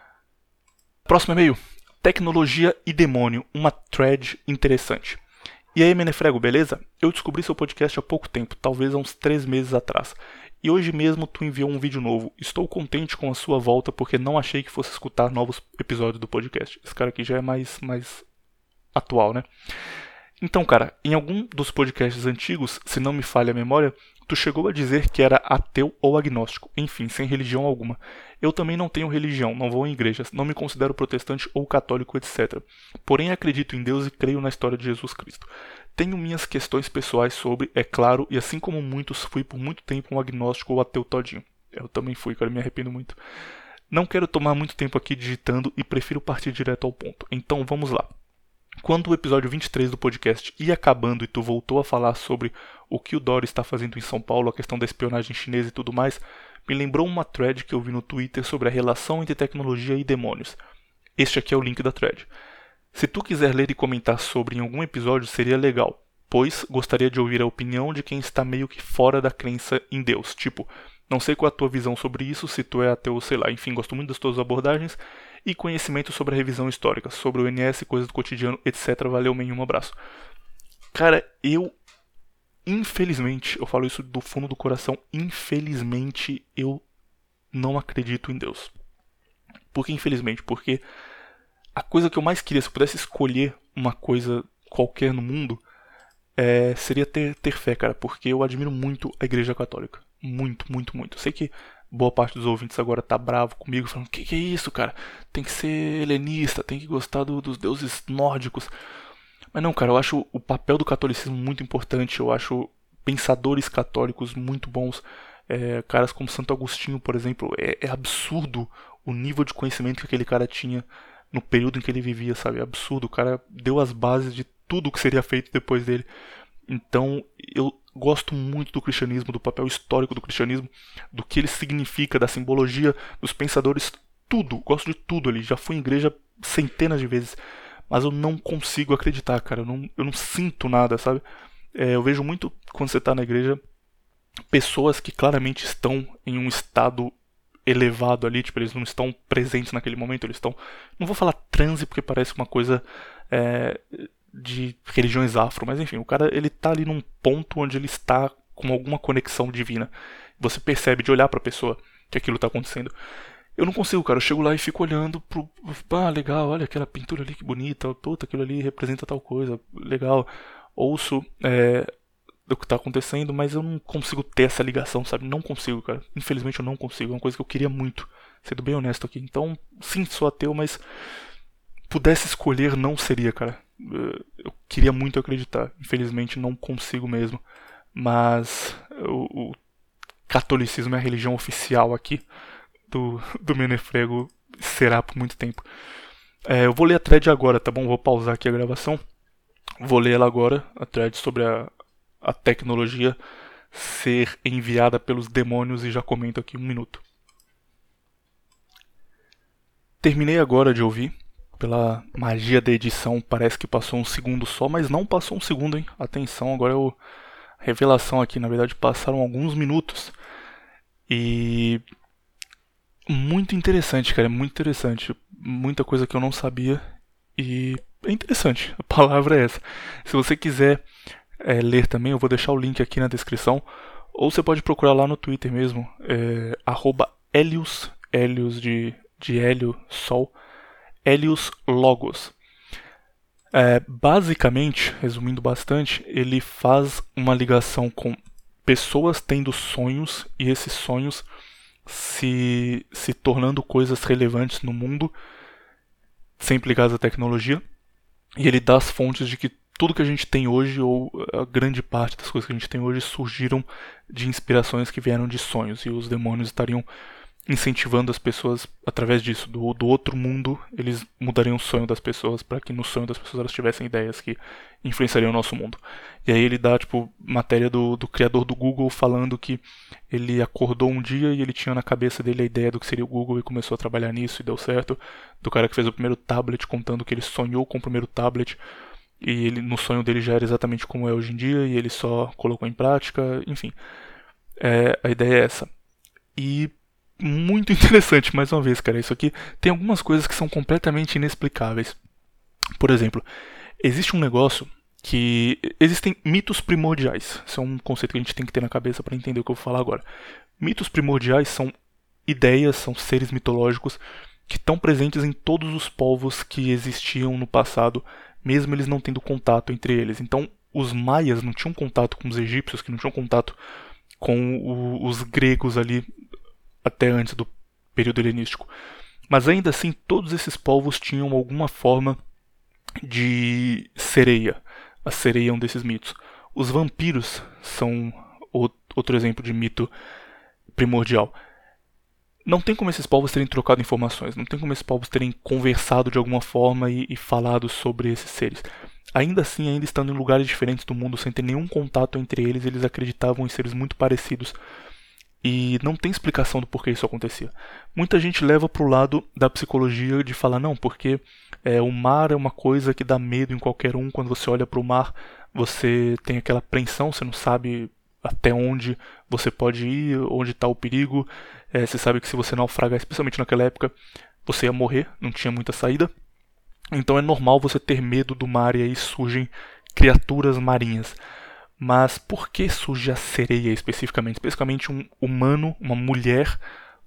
Próximo e-mail. Tecnologia e demônio. Uma thread interessante. E aí, Menefrego, beleza? Eu descobri seu podcast há pouco tempo, talvez há uns três meses atrás. E hoje mesmo tu enviou um vídeo novo. Estou contente com a sua volta porque não achei que fosse escutar novos episódios do podcast. Esse cara aqui já é mais, mais atual, né? Então, cara, em algum dos podcasts antigos, se não me falha a memória, tu chegou a dizer que era ateu ou agnóstico, enfim, sem religião alguma. Eu também não tenho religião, não vou em igrejas, não me considero protestante ou católico, etcétera. Porém, acredito em Deus e creio na história de Jesus Cristo. Tenho minhas questões pessoais sobre, é claro, e assim como muitos, fui por muito tempo um agnóstico ou ateu todinho. Eu também fui, cara, me arrependo muito. Não quero tomar muito tempo aqui digitando e prefiro partir direto ao ponto. Então, vamos lá. Quando o episódio vinte e três do podcast ia acabando e tu voltou a falar sobre o que o Dória está fazendo em São Paulo, a questão da espionagem chinesa e tudo mais, me lembrou uma thread que eu vi no Twitter sobre a relação entre tecnologia e demônios. Este aqui é o link da thread. Se tu quiser ler e comentar sobre em algum episódio seria legal, pois gostaria de ouvir a opinião de quem está meio que fora da crença em Deus. Tipo, não sei qual é a tua visão sobre isso, se tu é ateu ou sei lá. Enfim, gosto muito das tuas abordagens e conhecimento sobre a revisão histórica, sobre o N S, coisas do cotidiano, etcétera. Valeu, man, um abraço. Cara, eu, infelizmente, eu falo isso do fundo do coração, infelizmente eu não acredito em Deus. Por que infelizmente? Porque a coisa que eu mais queria, se eu pudesse escolher uma coisa qualquer no mundo, é, seria ter, ter fé, cara, porque eu admiro muito a Igreja Católica. Muito, muito, muito. Eu sei que boa parte dos ouvintes agora tá bravo comigo, falando, que que é isso, cara? Tem que ser helenista, tem que gostar do, dos deuses nórdicos. Mas não, cara, eu acho o papel do catolicismo muito importante, eu acho pensadores católicos muito bons. É, caras como Santo Agostinho, por exemplo, é, é absurdo o nível de conhecimento que aquele cara tinha no período em que ele vivia, sabe? É absurdo, o cara deu as bases de tudo o que seria feito depois dele. Então, eu gosto muito do cristianismo, do papel histórico do cristianismo, do que ele significa, da simbologia, dos pensadores, tudo. Gosto de tudo ali. Já fui em igreja centenas de vezes, mas eu não consigo acreditar, cara. Eu não, eu não sinto nada, sabe? É, eu vejo muito, quando você está na igreja, pessoas que claramente estão em um estado elevado ali, tipo, eles não estão presentes naquele momento, eles estão... Não vou falar transe porque parece uma coisa... É, de religiões afro, mas enfim, o cara ele tá ali num ponto onde ele está com alguma conexão divina. Você percebe de olhar pra pessoa que aquilo tá acontecendo. Eu não consigo, cara, eu chego lá e fico olhando pro... Ah, legal, olha aquela pintura ali que bonita, puta, aquilo ali representa tal coisa, legal. Ouço é, do que tá acontecendo, mas eu não consigo ter essa ligação, sabe? Não consigo, cara. Infelizmente eu não consigo, é uma coisa que eu queria muito, sendo bem honesto aqui. Então, sim, sou ateu, mas pudesse escolher, não seria, cara. Eu queria muito acreditar, infelizmente não consigo mesmo, mas o, o catolicismo é a religião oficial aqui do, do Menefrego, será por muito tempo. É, eu vou ler a thread agora, tá bom? Vou pausar aqui a gravação. Vou ler ela agora, a thread sobre a, a tecnologia ser enviada pelos demônios e já comento aqui um minuto. Terminei agora de ouvir. Pela magia da edição, parece que passou um segundo só, mas não passou um segundo, hein? Atenção, agora eu... revelação aqui, na verdade passaram alguns minutos. E... muito interessante, cara, é muito interessante. Muita coisa que eu não sabia e é interessante, a palavra é essa. Se você quiser é, ler também, eu vou deixar o link aqui na descrição. Ou você pode procurar lá no Twitter mesmo, é, arroba Helios, Helios de, de Hélio, Sol, Helios Logos. É, basicamente, resumindo bastante, ele faz uma ligação com pessoas tendo sonhos e esses sonhos se, se tornando coisas relevantes no mundo, sempre ligadas à tecnologia. E ele dá as fontes de que tudo que a gente tem hoje, ou a grande parte das coisas que a gente tem hoje, surgiram de inspirações que vieram de sonhos. E os demônios estariam incentivando as pessoas através disso, do, do outro mundo. Eles mudariam o sonho das pessoas para que no sonho das pessoas elas tivessem ideias que influenciariam o nosso mundo. E aí ele dá tipo matéria do, do criador do Google falando que ele acordou um dia e ele tinha na cabeça dele a ideia do que seria o Google e começou a trabalhar nisso e deu certo. Do cara que fez o primeiro tablet, contando que ele sonhou com o primeiro tablet e ele, no sonho dele já era exatamente como é hoje em dia e ele só colocou em prática. Enfim, é, a ideia é essa. E muito interessante, mais uma vez, cara, isso aqui tem algumas coisas que são completamente inexplicáveis. Por exemplo, existe um negócio que... existem mitos primordiais. Isso é um conceito que a gente tem que ter na cabeça para entender o que eu vou falar agora. Mitos primordiais são ideias, são seres mitológicos que estão presentes em todos os povos que existiam no passado, mesmo eles não tendo contato entre eles. Então, os maias não tinham contato com os egípcios, que não tinham contato com o, os gregos ali até antes do período helenístico. Mas ainda assim, todos esses povos tinham alguma forma de sereia. A sereia é um desses mitos. Os vampiros são outro exemplo de mito primordial. Não tem como esses povos terem trocado informações, não tem como esses povos terem conversado de alguma forma e, e falado sobre esses seres. Ainda assim, ainda estando em lugares diferentes do mundo, sem ter nenhum contato entre eles, eles acreditavam em seres muito parecidos. E não tem explicação do porquê isso acontecia. Muita gente leva para o lado da psicologia de falar, não, porque é, o mar é uma coisa que dá medo em qualquer um. Quando você olha para o mar, você tem aquela apreensão, você não sabe até onde você pode ir, onde está o perigo. É, você sabe que se você naufragar, especialmente naquela época, você ia morrer, não tinha muita saída. Então é normal você ter medo do mar e aí surgem criaturas marinhas. Mas por que surge a sereia especificamente? Especificamente um humano, uma mulher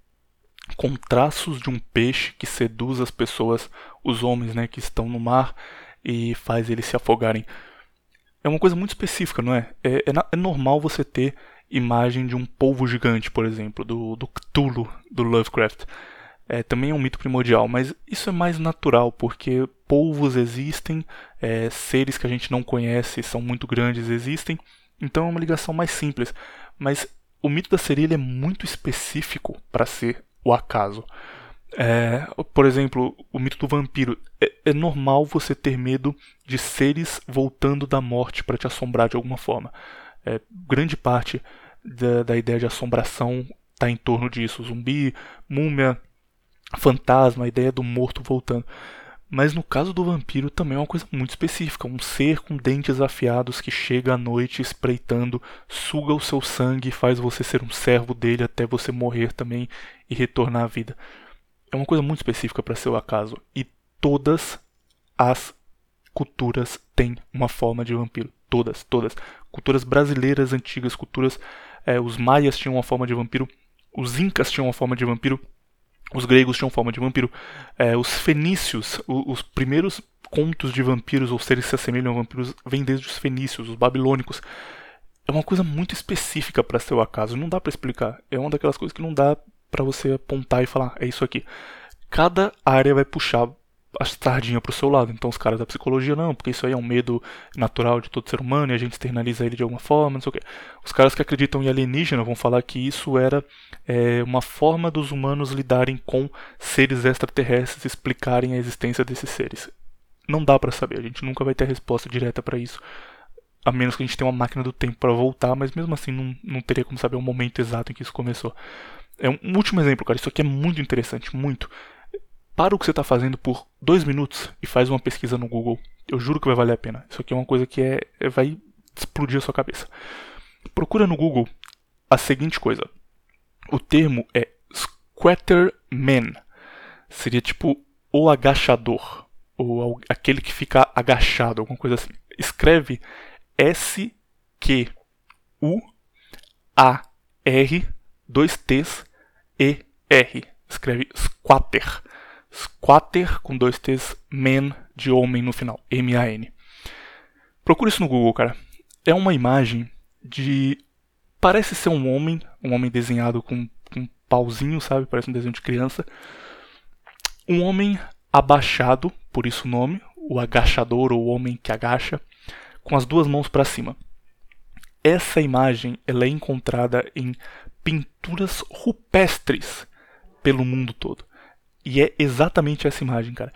com traços de um peixe que seduz as pessoas, os homens, né, que estão no mar e faz eles se afogarem. É uma coisa muito específica, não é? É, é, é normal você ter imagem de um polvo gigante, por exemplo, do, do Cthulhu, do Lovecraft. É, também é um mito primordial, mas isso é mais natural, porque polvos existem, é, seres que a gente não conhece, são muito grandes, existem, então é uma ligação mais simples. Mas o mito da sereia ele é muito específico para ser o acaso. É, por exemplo, o mito do vampiro. É, é normal você ter medo de seres voltando da morte para te assombrar de alguma forma. É, grande parte da, da ideia de assombração está em torno disso. Zumbi, múmia, fantasma, a ideia do morto voltando. Mas no caso do vampiro também é uma coisa muito específica. Um ser com dentes afiados que chega à noite espreitando, suga o seu sangue e faz você ser um servo dele até você morrer também e retornar à vida. É uma coisa muito específica para ser o acaso. E todas as culturas têm uma forma de vampiro. Todas, todas. Culturas brasileiras antigas, culturas... É, os maias tinham uma forma de vampiro. Os incas tinham uma forma de vampiro. Os gregos tinham forma de vampiro. É, os fenícios, os, os primeiros contos de vampiros ou seres que se assemelham a vampiros vêm desde os fenícios, os babilônicos. É uma coisa muito específica para ser o acaso. Não dá para explicar. É uma daquelas coisas que não dá para você apontar e falar, é isso aqui. Cada área vai puxar a sardinha pro seu lado. Então os caras da psicologia, não, porque isso aí é um medo natural de todo ser humano e a gente externaliza ele de alguma forma, não sei o quê. Os caras que acreditam em alienígena vão falar que isso era é, uma forma dos humanos lidarem com seres extraterrestres, explicarem a existência desses seres. Não dá pra saber, a gente nunca vai ter a resposta direta pra isso, a menos que a gente tenha uma máquina do tempo pra voltar, mas mesmo assim não, não teria como saber o momento exato em que isso começou. É um, um último exemplo, cara, isso aqui é muito interessante, muito. Para o que você está fazendo por dois minutos e faz uma pesquisa no Google. Eu juro que vai valer a pena. Isso aqui é uma coisa que é, é, vai explodir a sua cabeça. Procura no Google a seguinte coisa. O termo é Squatterman. Seria tipo o agachador. Ou aquele que fica agachado, alguma coisa assim. Escreve S Q U A R dois T's E R. Escreve squatter. Squatter com dois T's, man de homem no final, M A N. Procura isso no Google, cara. É uma imagem de... Parece ser um homem, um homem desenhado com, com um pauzinho, sabe? Parece um desenho de criança. Um homem abaixado, por isso o nome, o agachador ou o homem que agacha, com as duas mãos para cima. Essa imagem ela é encontrada em pinturas rupestres pelo mundo todo. E é exatamente essa imagem, cara.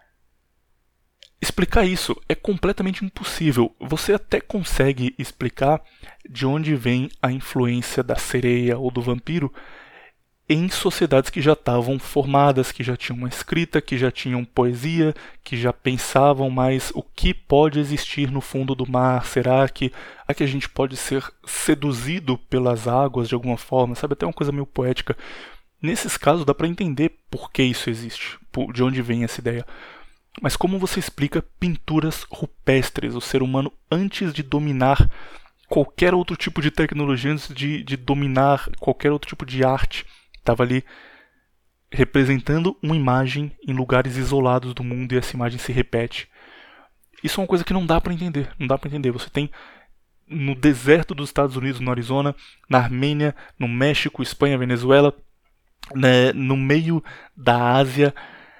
Explicar isso é completamente impossível. Você até consegue explicar de onde vem a influência da sereia ou do vampiro em sociedades que já estavam formadas, que já tinham uma escrita, que já tinham poesia, que já pensavam mais o que pode existir no fundo do mar. Será que aqui a gente pode ser seduzido pelas águas de alguma forma? Sabe, até uma coisa meio poética. Nesses casos dá para entender por que isso existe, de onde vem essa ideia. Mas como você explica pinturas rupestres? O ser humano, antes de dominar qualquer outro tipo de tecnologia, antes de, de dominar qualquer outro tipo de arte, estava ali representando uma imagem em lugares isolados do mundo e essa imagem se repete. Isso é uma coisa que não dá para entender. Não dá para entender. Você tem no deserto dos Estados Unidos, no Arizona, na Armênia, no México, Espanha, Venezuela, né, no meio da Ásia.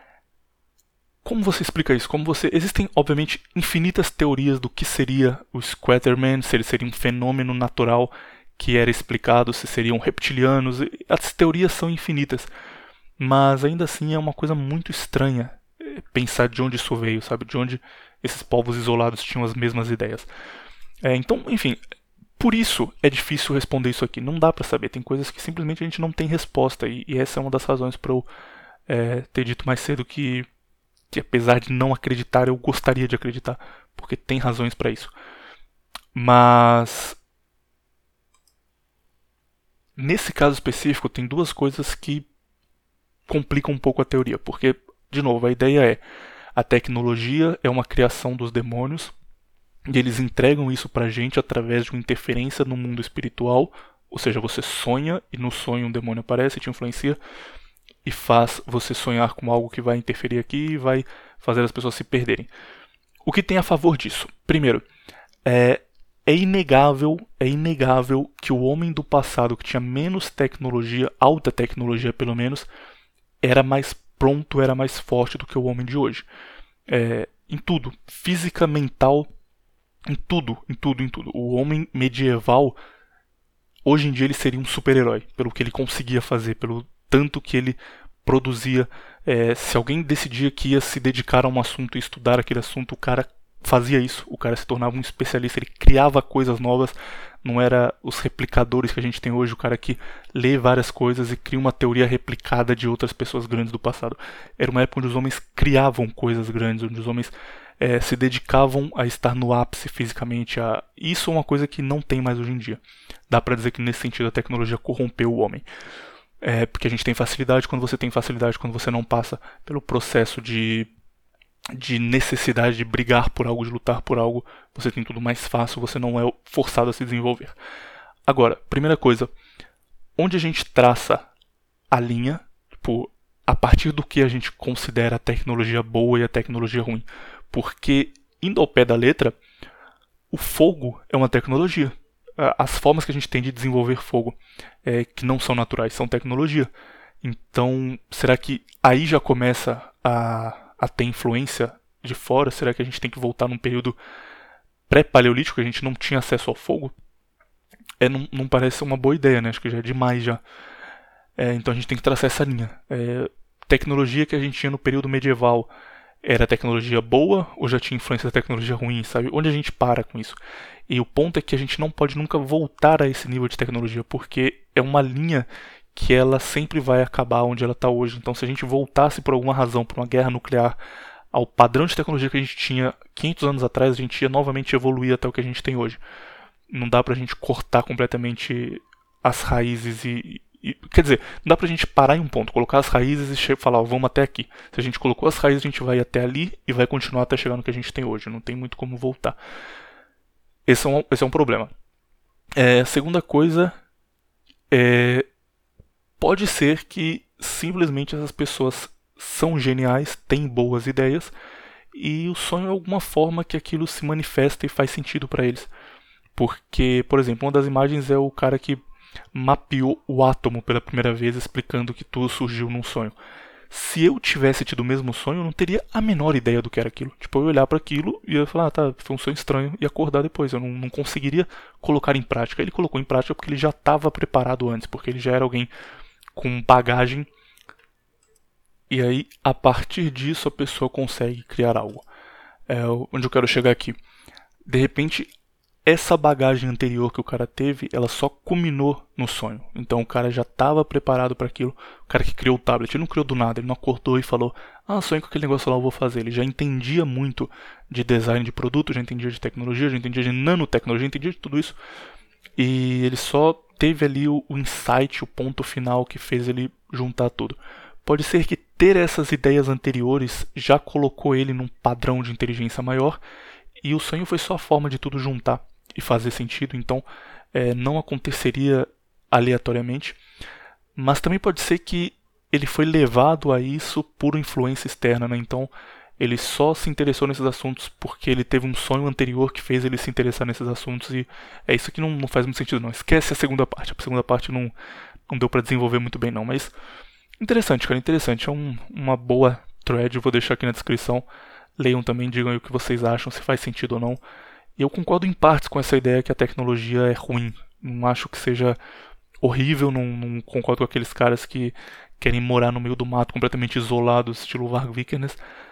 Como você explica isso? Como você... Existem, obviamente, infinitas teorias do que seria o Squatterman, se ele seria um fenômeno natural que era explicado, se seriam reptilianos. As teorias são infinitas. Mas ainda assim é uma coisa muito estranha pensar de onde isso veio, sabe? De onde esses povos isolados tinham as mesmas ideias. É, então, enfim, por isso é difícil responder isso aqui. Não dá pra saber. Tem coisas que simplesmente a gente não tem resposta. E, e essa é uma das razões para eu é, ter dito mais cedo que, que, apesar de não acreditar, eu gostaria de acreditar. Porque tem razões para isso. Mas... nesse caso específico, tem duas coisas que complicam um pouco a teoria. Porque, de novo, a ideia é... a tecnologia é uma criação dos demônios. E eles entregam isso pra gente através de uma interferência no mundo espiritual. Ou seja, você sonha e no sonho um demônio aparece e te influencia. E faz você sonhar com algo que vai interferir aqui e vai fazer as pessoas se perderem. O que tem a favor disso? Primeiro, é, é inegável, é inegável que o homem do passado, que tinha menos tecnologia, alta tecnologia pelo menos, era mais pronto, era mais forte do que o homem de hoje. É, em tudo, física, mental... Em tudo, em tudo, em tudo. O homem medieval, hoje em dia ele seria um super-herói, pelo que ele conseguia fazer, pelo tanto que ele produzia. É, se alguém decidia que ia se dedicar a um assunto e estudar aquele assunto, o cara fazia isso. O cara se tornava um especialista, ele criava coisas novas. Não era os replicadores que a gente tem hoje, o cara que lê várias coisas e cria uma teoria replicada de outras pessoas grandes do passado. Era uma época onde os homens criavam coisas grandes, onde os homens... É, se dedicavam a estar no ápice fisicamente. A... Isso é uma coisa que não tem mais hoje em dia. Dá pra dizer que nesse sentido a tecnologia corrompeu o homem. É, porque a gente tem facilidade, quando você tem facilidade, quando você não passa pelo processo de, de necessidade de brigar por algo, de lutar por algo, você tem tudo mais fácil, você não é forçado a se desenvolver. Agora, primeira coisa, onde a gente traça a linha, tipo, a partir do que a gente considera a tecnologia boa e a tecnologia ruim. Porque, indo ao pé da letra, o fogo é uma tecnologia. As formas que a gente tem de desenvolver fogo, é, que não são naturais, são tecnologia. Então, será que aí já começa a, a ter influência de fora? Será que a gente tem que voltar num período pré-paleolítico, que a gente não tinha acesso ao fogo? É, não, não parece uma boa ideia, né? Acho que já é demais já. É, então a gente tem que traçar essa linha. É, tecnologia que a gente tinha no período medieval era tecnologia boa ou já tinha influência da tecnologia ruim, sabe? Onde a gente para com isso? E o ponto é que a gente não pode nunca voltar a esse nível de tecnologia, porque é uma linha que ela sempre vai acabar onde ela está hoje. Então se a gente voltasse por alguma razão para uma guerra nuclear ao padrão de tecnologia que a gente tinha quinhentos anos atrás, a gente ia novamente evoluir até o que a gente tem hoje. Não dá pra gente cortar completamente as raízes e, e... Quer dizer, não dá pra gente parar em um ponto, colocar as raízes e falar, ó, vamos até aqui. Se a gente colocou as raízes, a gente vai até ali e vai continuar até chegar no que a gente tem hoje. Não tem muito como voltar. Esse é um, esse é um problema. É, segunda coisa, é, pode ser que simplesmente essas pessoas são geniais, têm boas ideias, e o sonho é alguma forma que aquilo se manifesta e faz sentido pra eles. Porque, por exemplo, uma das imagens é o cara que mapeou o átomo pela primeira vez, explicando que tudo surgiu num sonho. Se eu tivesse tido o mesmo sonho, eu não teria a menor ideia do que era aquilo. Tipo, eu ia olhar para aquilo e ia falar, ah, tá, foi um sonho estranho, e acordar depois. Eu não, não conseguiria colocar em prática. Ele colocou em prática porque ele já estava preparado antes, porque ele já era alguém com bagagem. E aí, a partir disso, a pessoa consegue criar algo. É onde eu quero chegar aqui. De repente, essa bagagem anterior que o cara teve, ela só culminou no sonho. Então o cara já estava preparado para aquilo. O cara que criou o tablet, ele não criou do nada, ele não acordou e falou, ah, sonho com aquele negócio lá eu vou fazer. Ele já entendia muito de design de produto, já entendia de tecnologia, já entendia de nanotecnologia, já entendia de tudo isso. E ele só teve ali o, o insight, o ponto final que fez ele juntar tudo. Pode ser que ter essas ideias anteriores já colocou ele num padrão de inteligência maior, e o sonho foi só a forma de tudo juntar e fazer sentido, então é, não aconteceria aleatoriamente. Mas também pode ser que ele foi levado a isso por influência externa, né? Então ele só se interessou nesses assuntos porque ele teve um sonho anterior que fez ele se interessar nesses assuntos, e é isso que não, não faz muito sentido não. Esquece a segunda parte, a segunda parte não, não deu pra desenvolver muito bem não, mas interessante, cara, interessante, é um, uma boa thread, eu vou deixar aqui na descrição, leiam também, digam aí o que vocês acham, se faz sentido ou não. E eu concordo em partes com essa ideia que a tecnologia é ruim. Não acho que seja horrível, não, não concordo com aqueles caras que querem morar no meio do mato completamente isolados, estilo Varg Vikernes,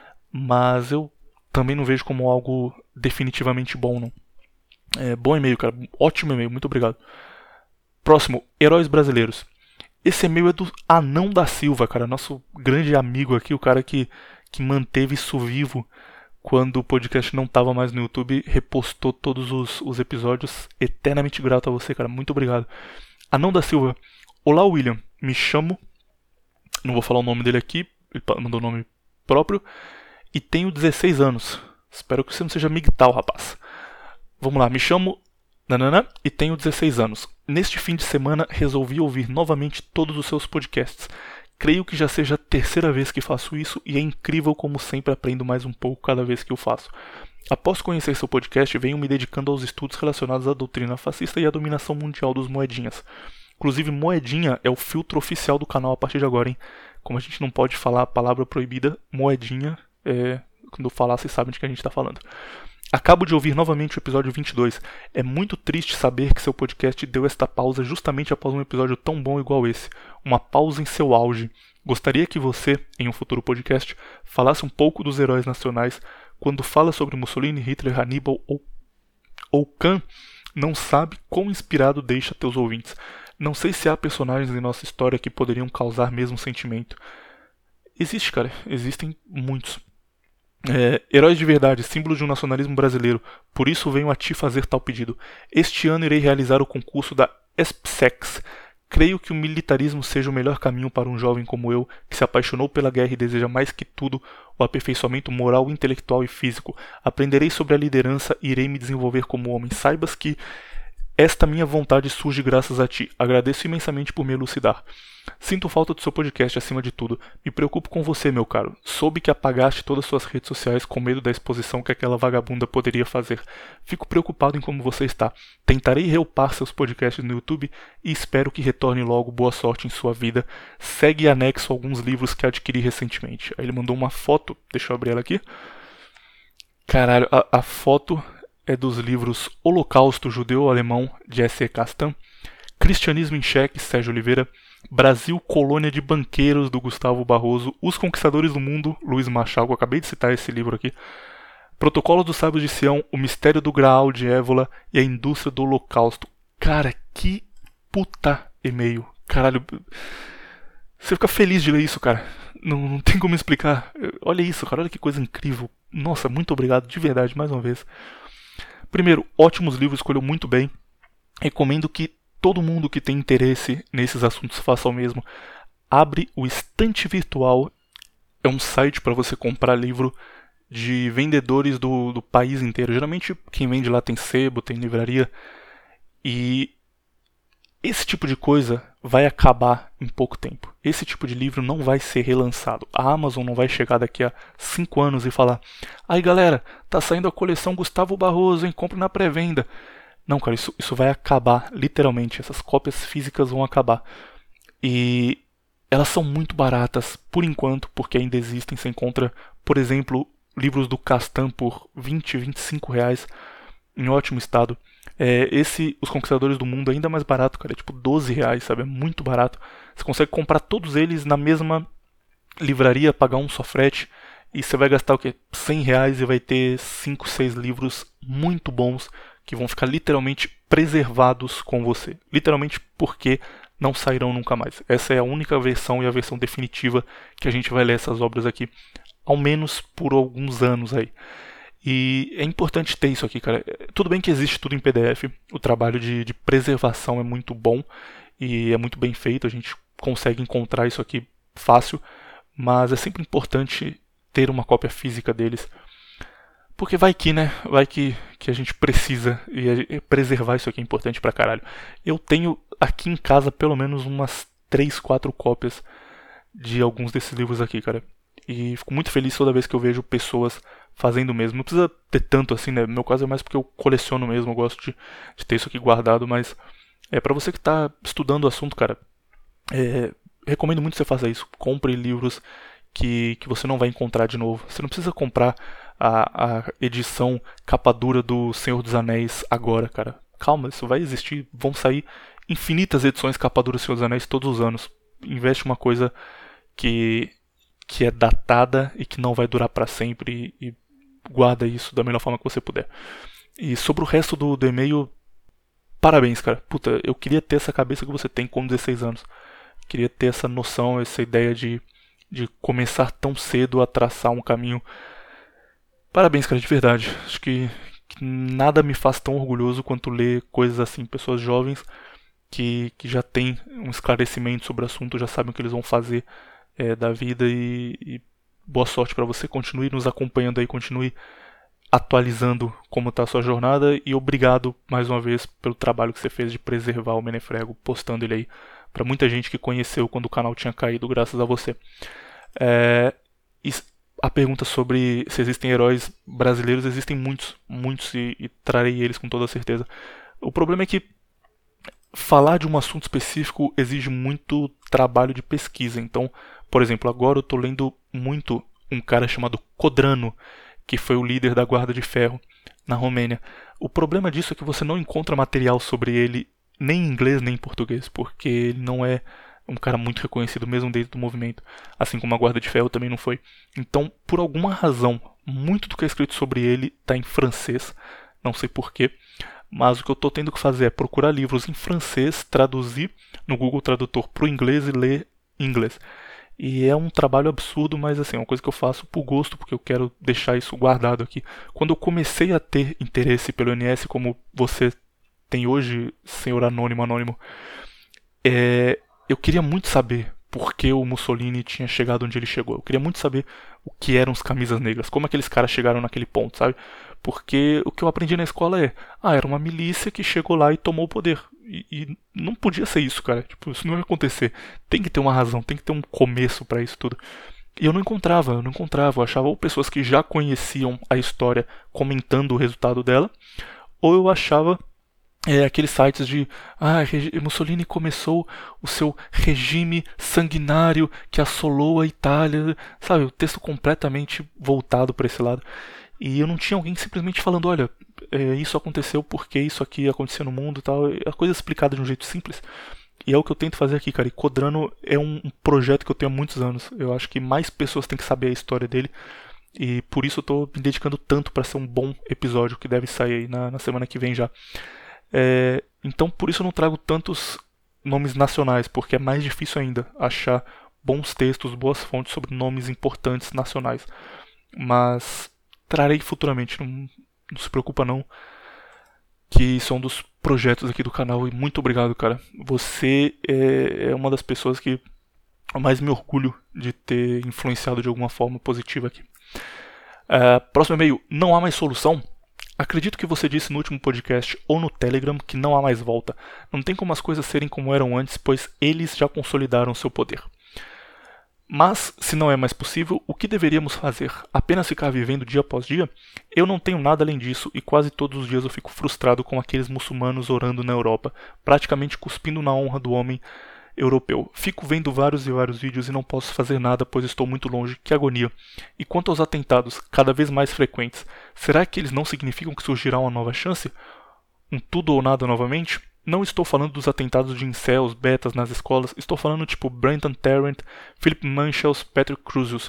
mas eu também não vejo como algo definitivamente bom, não. É, bom e-mail, cara. Ótimo e-mail, muito obrigado. Próximo, heróis brasileiros. Esse e-mail é do Anão da Silva, cara, nosso grande amigo aqui, o cara que, que manteve isso vivo quando o podcast não estava mais no YouTube, repostou todos os, os episódios. Eternamente grato a você, cara. Muito obrigado. Anão da Silva. Olá, William. Me chamo... Não vou falar o nome dele aqui. Ele mandou o nome próprio. E tenho dezesseis anos. Espero que você não seja migtal, rapaz. Vamos lá. Me chamo... Nanana, e tenho dezesseis anos. Neste fim de semana, resolvi ouvir novamente todos os seus podcasts. Creio que já seja a terceira vez que faço isso e é incrível como sempre aprendo mais um pouco cada vez que o faço. Após conhecer seu podcast, venho me dedicando aos estudos relacionados à doutrina fascista e à dominação mundial dos moedinhas. Inclusive, moedinha é o filtro oficial do canal a partir de agora, hein? Como a gente não pode falar a palavra proibida, moedinha, é... quando eu falar, vocês sabem de que a gente está falando. Acabo de ouvir novamente o episódio vinte e dois. É muito triste saber que seu podcast deu esta pausa justamente após um episódio tão bom igual esse. Uma pausa em seu auge. Gostaria que você, em um futuro podcast, falasse um pouco dos heróis nacionais. Quando fala sobre Mussolini, Hitler, Hannibal ou, ou Khan, não sabe quão inspirado deixa teus ouvintes. Não sei se há personagens em nossa história que poderiam causar mesmo sentimento. Existe, cara. Existem muitos. É, heróis de verdade, símbolo de um nacionalismo brasileiro. Por isso venho a ti fazer tal pedido. Este ano irei realizar o concurso da E S P S E X. Creio que o militarismo seja o melhor caminho para um jovem como eu, que se apaixonou pela guerra e deseja mais que tudo o aperfeiçoamento moral, intelectual e físico. Aprenderei sobre a liderança e irei me desenvolver como homem. Saibas que Esta minha vontade surge graças a ti. Agradeço imensamente por me elucidar. Sinto falta do seu podcast acima de tudo. Me preocupo com você, meu caro. Soube que apagaste todas as suas redes sociais com medo da exposição que aquela vagabunda poderia fazer. Fico preocupado em como você está. Tentarei reupar seus podcasts no YouTube e espero que retorne logo. Boa sorte em sua vida. Segue e anexo alguns livros que adquiri recentemente. Aí ele mandou uma foto. Deixa eu abrir ela aqui. Caralho, a, a foto é dos livros Holocausto Judeu-Alemão, de S E Castan, Cristianismo em Xeque, Sérgio Oliveira, Brasil, Colônia de Banqueiros, do Gustavo Barroso, Os Conquistadores do Mundo, Luiz Machado, eu acabei de citar esse livro aqui, Protocolo dos Sábios de Sião, O Mistério do Graal de Évola e A Indústria do Holocausto. Cara, que puta e-mail. Caralho, você fica feliz de ler isso, cara. Não, não tem como explicar. Olha isso, cara, olha que coisa incrível. Nossa, muito obrigado, de verdade, mais uma vez. Primeiro, ótimos livros, escolheu muito bem. Recomendo que todo mundo que tem interesse nesses assuntos faça o mesmo. Abre o Estante Virtual. É um site para você comprar livro de vendedores do, do país inteiro. Geralmente quem vende lá tem sebo, tem livraria. E esse tipo de coisa vai acabar em pouco tempo. Esse tipo de livro não vai ser relançado. A Amazon não vai chegar daqui a cinco anos e falar: aí galera, tá saindo a coleção Gustavo Barroso, hein? Compre na pré-venda. Não, cara, isso, isso vai acabar, literalmente. Essas cópias físicas vão acabar. E elas são muito baratas, por enquanto, porque ainda existem. Você encontra, por exemplo, livros do Castan por vinte, vinte e cinco reais, em ótimo estado. É, esse, Os Conquistadores do Mundo, é ainda mais barato, cara, é tipo doze reais, sabe? É muito barato. Você consegue comprar todos eles na mesma livraria, pagar um só frete, e você vai gastar o quê? cem reais e vai ter cinco, seis livros muito bons, que vão ficar literalmente preservados com você. Literalmente porque não sairão nunca mais. Essa é a única versão e a versão definitiva que a gente vai ler essas obras aqui, ao menos por alguns anos aí. E é importante ter isso aqui, cara. Tudo bem que existe tudo em P D F, o trabalho de, de preservação é muito bom e é muito bem feito, a gente consegue encontrar isso aqui fácil, mas é sempre importante ter uma cópia física deles, porque vai que, né, vai que, que a gente precisa, e preservar isso aqui é importante pra caralho. Eu tenho aqui em casa pelo menos umas três, quatro cópias de alguns desses livros aqui, cara. E fico muito feliz toda vez que eu vejo pessoas fazendo o mesmo. Não precisa ter tanto assim, né? No meu caso é mais porque eu coleciono mesmo, eu gosto de, de ter isso aqui guardado, mas é pra você que tá estudando o assunto, cara, é, recomendo muito que você faça isso. Compre livros que, que você não vai encontrar de novo. Você não precisa comprar a, a edição capa dura do Senhor dos Anéis agora, cara. Calma, isso vai existir. Vão sair infinitas edições capa dura do Senhor dos Anéis todos os anos. Investe uma coisa que... que é datada e que não vai durar para sempre, e, e guarda isso da melhor forma que você puder. E sobre o resto do, do e-mail, parabéns, cara. Puta, eu queria ter essa cabeça que você tem com dezesseis anos. Queria ter essa noção, essa ideia de, de começar tão cedo a traçar um caminho. Parabéns, cara, de verdade. Acho que, que nada me faz tão orgulhoso quanto ler coisas assim, pessoas jovens que, que já têm um esclarecimento sobre o assunto, já sabem o que eles vão fazer É, da vida, e, e boa sorte para você. Continue nos acompanhando aí, continue atualizando como está a sua jornada, e obrigado mais uma vez pelo trabalho que você fez de preservar o Menefrego, postando ele aí para muita gente que conheceu quando o canal tinha caído, graças a você. É, e a pergunta sobre se existem heróis brasileiros, existem muitos, muitos, e, e trarei eles com toda certeza. O problema é que falar de um assunto específico exige muito trabalho de pesquisa. Então, por exemplo, agora eu estou lendo muito um cara chamado Codrano, que foi o líder da Guarda de Ferro na Romênia. O problema disso é que você não encontra material sobre ele nem em inglês nem em português, porque ele não é um cara muito reconhecido mesmo dentro do movimento, assim como a Guarda de Ferro também não foi. Então, por alguma razão, muito do que é escrito sobre ele está em francês, não sei porquê. Mas o que eu estou tendo que fazer é procurar livros em francês, traduzir no Google Tradutor para o inglês e ler em inglês. E é um trabalho absurdo, mas assim, é uma coisa que eu faço por gosto, porque eu quero deixar isso guardado aqui. Quando eu comecei a ter interesse pelo N S, como você tem hoje, senhor anônimo, anônimo, é, eu queria muito saber por que o Mussolini tinha chegado onde ele chegou. Eu queria muito saber o que eram os camisas negras, como aqueles caras chegaram naquele ponto, sabe? Porque o que eu aprendi na escola é, ah, era uma milícia que chegou lá e tomou o poder. E, e não podia ser isso, cara. Tipo, isso não ia acontecer. Tem que ter uma razão, tem que ter um começo pra isso tudo. E eu não encontrava, eu não encontrava. Eu achava ou pessoas que já conheciam a história comentando o resultado dela, ou eu achava é, aqueles sites de ah, Mussolini começou o seu regime sanguinário que assolou a Itália, sabe? O texto completamente voltado para esse lado. E eu não tinha alguém simplesmente falando, olha, é, isso aconteceu porque isso aqui aconteceu no mundo e tal. A coisa explicada de um jeito simples. E é o que eu tento fazer aqui, cara. E Codrano é um, um projeto que eu tenho há muitos anos. Eu acho que mais pessoas têm que saber a história dele. E por isso eu tô me dedicando tanto para ser um bom episódio que deve sair aí na, na semana que vem já. É, então por isso eu não trago tantos nomes nacionais, porque é mais difícil ainda achar bons textos, boas fontes sobre nomes importantes nacionais. Mas trarei futuramente, não, não se preocupa não, que são dos projetos aqui do canal. E muito obrigado, cara. Você é, é uma das pessoas que eu mais me orgulho de ter influenciado de alguma forma positiva aqui. Uh, próximo e-mail, não há mais solução? Acredito que você disse no último podcast ou no Telegram que não há mais volta. Não tem como as coisas serem como eram antes, pois eles já consolidaram seu poder. Mas, se não é mais possível, o que deveríamos fazer? Apenas ficar vivendo dia após dia? Eu não tenho nada além disso e quase todos os dias eu fico frustrado com aqueles muçulmanos orando na Europa, praticamente cuspindo na honra do homem europeu. Fico vendo vários e vários vídeos e não posso fazer nada, pois estou muito longe. Que agonia. E quanto aos atentados, cada vez mais frequentes, será que eles não significam que surgirá uma nova chance? Um tudo ou nada novamente? Não estou falando dos atentados de incels, betas nas escolas, estou falando tipo Brenton Tarrant, Philip Manshells, Patrick Crusius.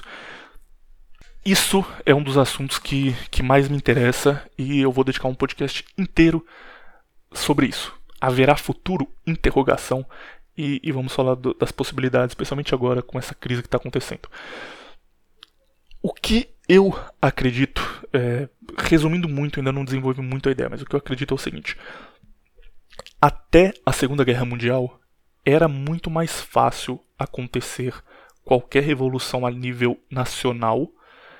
Isso é um dos assuntos que, que mais me interessa e eu vou dedicar um podcast inteiro sobre isso. Haverá futuro? Interrogação. E, e vamos falar do, das possibilidades, especialmente agora com essa crise que está acontecendo. O que eu acredito, é, resumindo muito, ainda não desenvolvi muito a ideia, mas o que eu acredito é o seguinte. Até a Segunda Guerra Mundial, era muito mais fácil acontecer qualquer revolução a nível nacional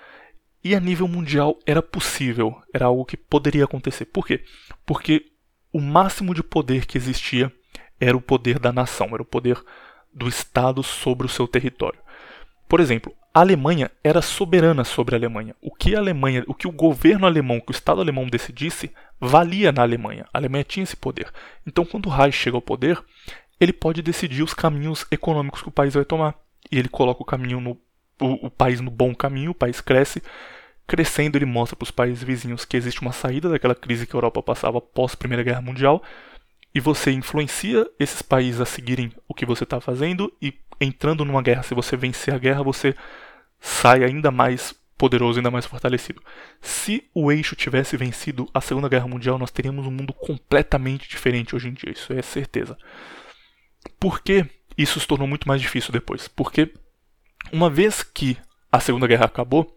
e a nível mundial era possível, era algo que poderia acontecer. Por quê? Porque o máximo de poder que existia era o poder da nação, era o poder do Estado sobre o seu território. Por exemplo, a Alemanha era soberana sobre a Alemanha. O que a Alemanha, o que o governo alemão, que o Estado alemão decidisse, valia na Alemanha. A Alemanha tinha esse poder. Então, quando o Reich chega ao poder, ele pode decidir os caminhos econômicos que o país vai tomar. E ele coloca o caminho no, o, o país no bom caminho, o país cresce. Crescendo, ele mostra para os países vizinhos que existe uma saída daquela crise que a Europa passava pós Primeira Guerra Mundial. E você influencia esses países a seguirem o que você está fazendo. E entrando numa guerra, se você vencer a guerra, você sai ainda mais poderoso, ainda mais fortalecido. Se o eixo tivesse vencido a Segunda Guerra Mundial, nós teríamos um mundo completamente diferente hoje em dia, isso é certeza. Por que isso se tornou muito mais difícil depois? Porque uma vez que a Segunda Guerra acabou,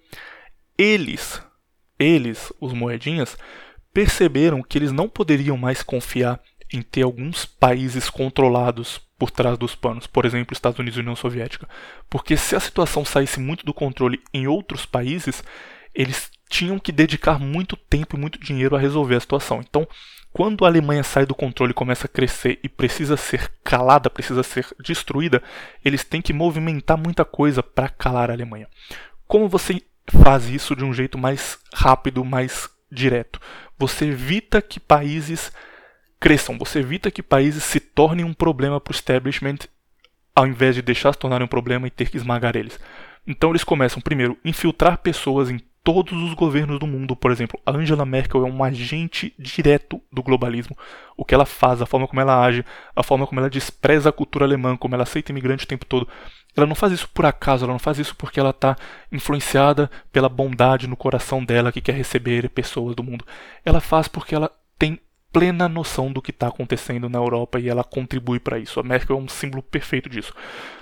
eles, eles, os moedinhas, perceberam que eles não poderiam mais confiar em ter alguns países controlados por trás dos panos, por exemplo, Estados Unidos e União Soviética. Porque se a situação saísse muito do controle em outros países, eles tinham que dedicar muito tempo e muito dinheiro a resolver a situação. Então, quando a Alemanha sai do controle e começa a crescer e precisa ser calada, precisa ser destruída, eles têm que movimentar muita coisa para calar a Alemanha. Como você faz isso de um jeito mais rápido, mais direto? Você evita que países cresçam, você evita que países se tornem um problema para o establishment, ao invés de deixar se tornarem um problema e ter que esmagar eles. Então eles começam, primeiro, a infiltrar pessoas em todos os governos do mundo. Por exemplo, a Angela Merkel é um agente direto do globalismo. O que ela faz, a forma como ela age, a forma como ela despreza a cultura alemã, como ela aceita imigrante o tempo todo. Ela não faz isso por acaso, ela não faz isso porque ela está influenciada pela bondade no coração dela que quer receber pessoas do mundo. Ela faz porque ela tem plena noção do que está acontecendo na Europa e ela contribui para isso. A Merkel é um símbolo perfeito disso.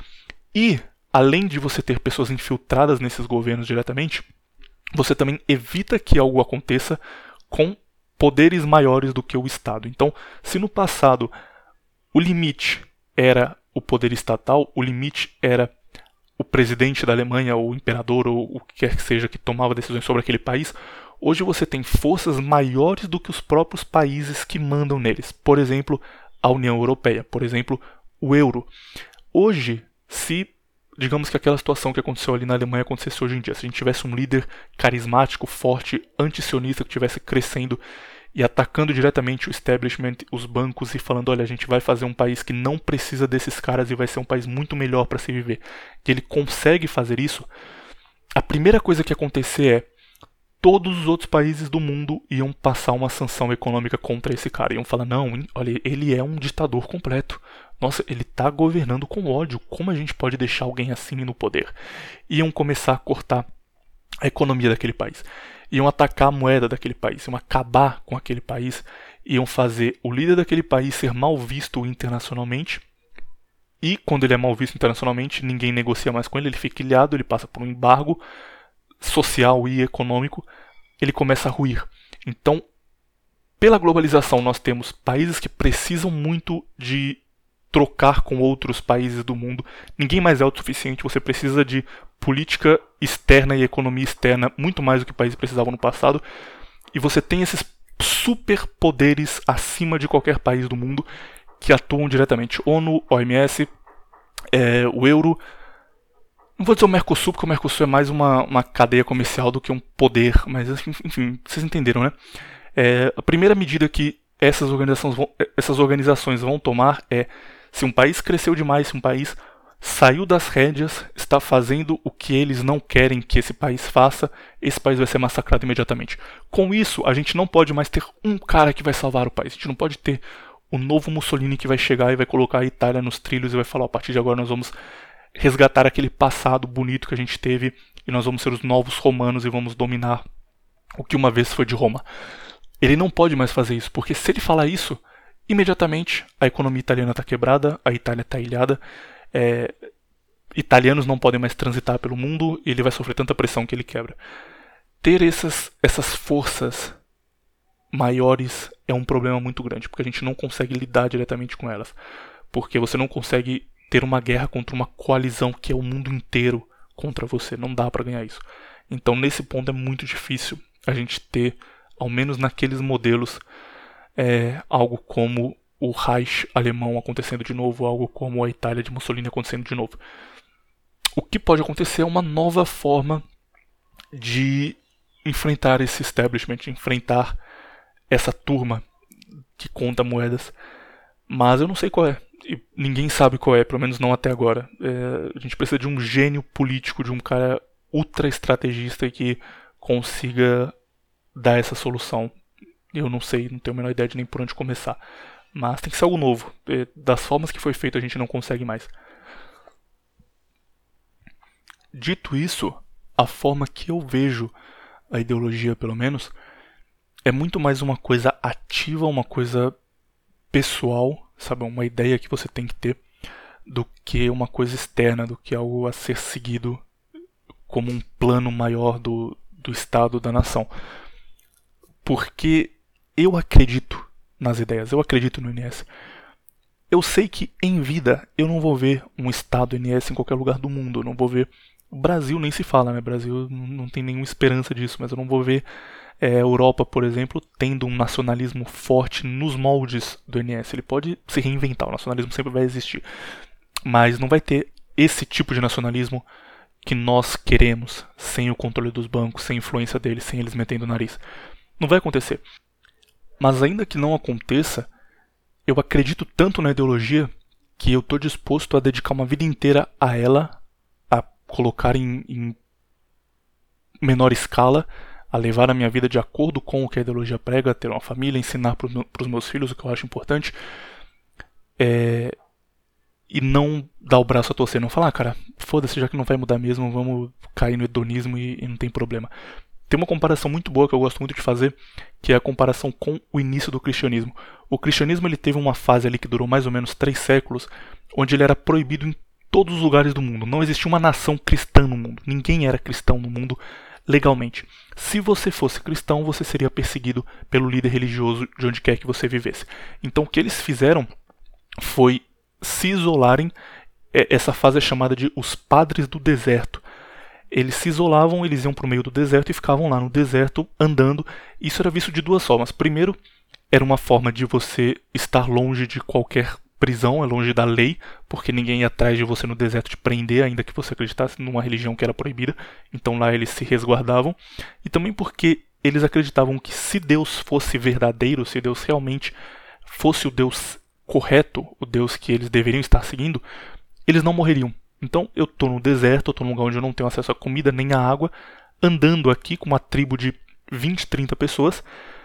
E, além de você ter pessoas infiltradas nesses governos diretamente, você também evita que algo aconteça com poderes maiores do que o Estado. Então, se no passado o limite era o poder estatal, o limite era o presidente da Alemanha, ou o imperador, ou o que quer que seja que tomava decisões sobre aquele país, Hoje você tem forças maiores do que os próprios países que mandam neles. Por exemplo, a União Europeia. Por exemplo, o euro. Hoje, se, digamos que aquela situação que aconteceu ali na Alemanha acontecesse hoje em dia, se a gente tivesse um líder carismático, forte, antisionista, que estivesse crescendo e atacando diretamente o establishment, os bancos, e falando, olha, a gente vai fazer um país que não precisa desses caras e vai ser um país muito melhor para se viver, e ele consegue fazer isso, a primeira coisa que ia acontecer é todos os outros países do mundo iam passar uma sanção econômica contra esse cara. Iam falar, não, olha, ele é um ditador completo. Nossa, ele está governando com ódio. Como a gente pode deixar alguém assim no poder? Iam começar a cortar a economia daquele país. Iam atacar a moeda daquele país. Iam acabar com aquele país. Iam fazer o líder daquele país ser mal visto internacionalmente. E quando ele é mal visto internacionalmente, ninguém negocia mais com ele. Ele fica ilhado, ele passa por um embargo social e econômico, ele começa a ruir. Então, pela globalização, nós temos países que precisam muito de trocar com outros países do mundo. Ninguém mais é autossuficiente, você precisa de política externa e economia externa muito mais do que países precisavam no passado. E você tem esses superpoderes acima de qualquer país do mundo que atuam diretamente. ONU, O M S, é, o euro. Não vou dizer o Mercosul, porque o Mercosul é mais uma, uma cadeia comercial do que um poder, mas enfim, vocês entenderam, né? É, a primeira medida que essas organizações, vão, essas organizações vão tomar é, se um país cresceu demais, se um país saiu das rédeas, está fazendo o que eles não querem que esse país faça, esse país vai ser massacrado imediatamente. Com isso, a gente não pode mais ter um cara que vai salvar o país, a gente não pode ter o novo Mussolini que vai chegar e vai colocar a Itália nos trilhos e vai falar, a partir de agora nós vamos resgatar aquele passado bonito que a gente teve e nós vamos ser os novos romanos e vamos dominar o que uma vez foi de Roma. Ele não pode mais fazer isso, porque se ele falar isso, imediatamente a economia italiana está quebrada, a Itália está ilhada, é, italianos não podem mais transitar pelo mundo e ele vai sofrer tanta pressão que ele quebra. Ter essas, essas forças maiores é um problema muito grande, porque a gente não consegue lidar diretamente com elas, porque você não consegue ter uma guerra contra uma coalizão que é o mundo inteiro contra você. Não dá para ganhar isso. Então, nesse ponto é muito difícil a gente ter, ao menos naqueles modelos, é, algo como o Reich alemão acontecendo de novo, algo como a Itália de Mussolini acontecendo de novo. O que pode acontecer é uma nova forma de enfrentar esse establishment, de enfrentar essa turma que conta moedas. Mas eu não sei qual é. E ninguém sabe qual é, pelo menos não até agora. É, a gente precisa de um gênio político, de um cara ultra estrategista que consiga dar essa solução. Eu não sei, não tenho a menor ideia de nem por onde começar. Mas tem que ser algo novo. É, das formas que foi feito a gente não consegue mais. Dito isso, a forma que eu vejo a ideologia, pelo menos, é muito mais uma coisa ativa, uma coisa pessoal, sabe, uma ideia que você tem que ter, do que uma coisa externa, do que algo a ser seguido como um plano maior do, do Estado, da nação. Porque eu acredito nas ideias, eu acredito no I N S. Eu sei que em vida eu não vou ver um Estado I N S em qualquer lugar do mundo, eu não vou ver... O Brasil nem se fala, né? O Brasil não tem nenhuma esperança disso, mas eu não vou ver é, a Europa, por exemplo, tendo um nacionalismo forte nos moldes do I N S. Ele pode se reinventar, o nacionalismo sempre vai existir, mas não vai ter esse tipo de nacionalismo que nós queremos, sem o controle dos bancos, sem a influência deles, sem eles metendo o nariz. Não vai acontecer. Mas ainda que não aconteça, eu acredito tanto na ideologia que eu estou disposto a dedicar uma vida inteira a ela, a colocar em, em menor escala, a levar a minha vida de acordo com o que a ideologia prega, ter uma família, ensinar para os meus filhos o que eu acho importante, é, e não dar o braço a torcer, não falar, ah, cara, foda-se, já que não vai mudar mesmo, vamos cair no hedonismo e, e não tem problema. Tem uma comparação muito boa que eu gosto muito de fazer, que é a comparação com o início do cristianismo. O cristianismo ele teve uma fase ali que durou mais ou menos três séculos, onde ele era proibido em todos os lugares do mundo. Não existia uma nação cristã no mundo. Ninguém era cristão no mundo legalmente. Se você fosse cristão, você seria perseguido pelo líder religioso de onde quer que você vivesse. Então o que eles fizeram foi se isolarem. Essa fase é chamada de os padres do deserto. eles se isolavam, eles iam para o meio do deserto e ficavam lá no deserto andando. Isso era visto de duas formas. Primeiro, era uma forma de você estar longe de qualquer prisão, é longe da lei, porque ninguém ia atrás de você no deserto te prender, ainda que você acreditasse numa religião que era proibida. Então lá eles se resguardavam. E também porque eles acreditavam que se Deus fosse verdadeiro, se Deus realmente fosse o Deus correto, o Deus que eles deveriam estar seguindo, eles não morreriam. Então eu estou no deserto, eu estou num lugar onde eu não tenho acesso à comida nem à água, andando aqui com uma tribo de vinte, trinta pessoas,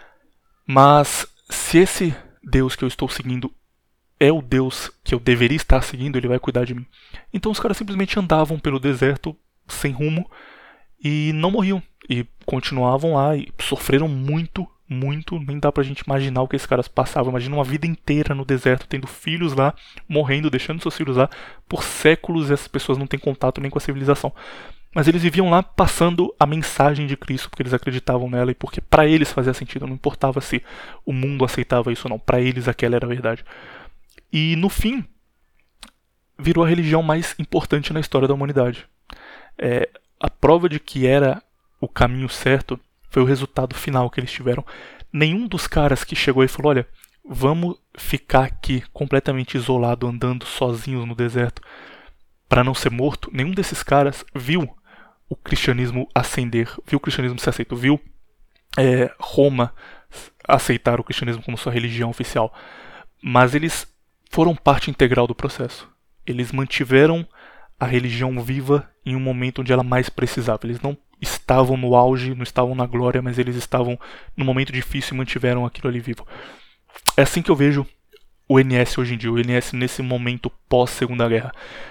mas se esse Deus que eu estou seguindo é o Deus que eu deveria estar seguindo, ele vai cuidar de mim. Então os caras simplesmente andavam pelo deserto sem rumo e não morriam. E continuavam lá e sofreram muito, muito. Nem dá pra gente imaginar o que esses caras passavam. Imagina uma vida inteira no deserto, tendo filhos lá, morrendo, deixando seus filhos lá por séculos, e essas pessoas não têm contato nem com a civilização. Mas eles viviam lá passando a mensagem de Cristo, porque eles acreditavam nela e porque para eles fazia sentido. Não importava se o mundo aceitava isso ou não. Para eles aquela era a verdade. E no fim, virou a religião mais importante na história da humanidade. É, a prova de que era o caminho certo foi o resultado final que eles tiveram. Nenhum dos caras que chegou e falou, olha, vamos ficar aqui completamente isolado, andando sozinhos no deserto para não ser morto, nenhum desses caras viu o cristianismo ascender, viu o cristianismo ser aceito, viu é, Roma aceitar o cristianismo como sua religião oficial. Mas eles foram parte integral do processo. Eles mantiveram a religião viva em um momento onde ela mais precisava. Eles não estavam no auge, não estavam na glória, mas eles estavam no momento difícil e mantiveram aquilo ali vivo. É assim que eu vejo o N S hoje em dia, o N S nesse momento pós-Segunda Guerra.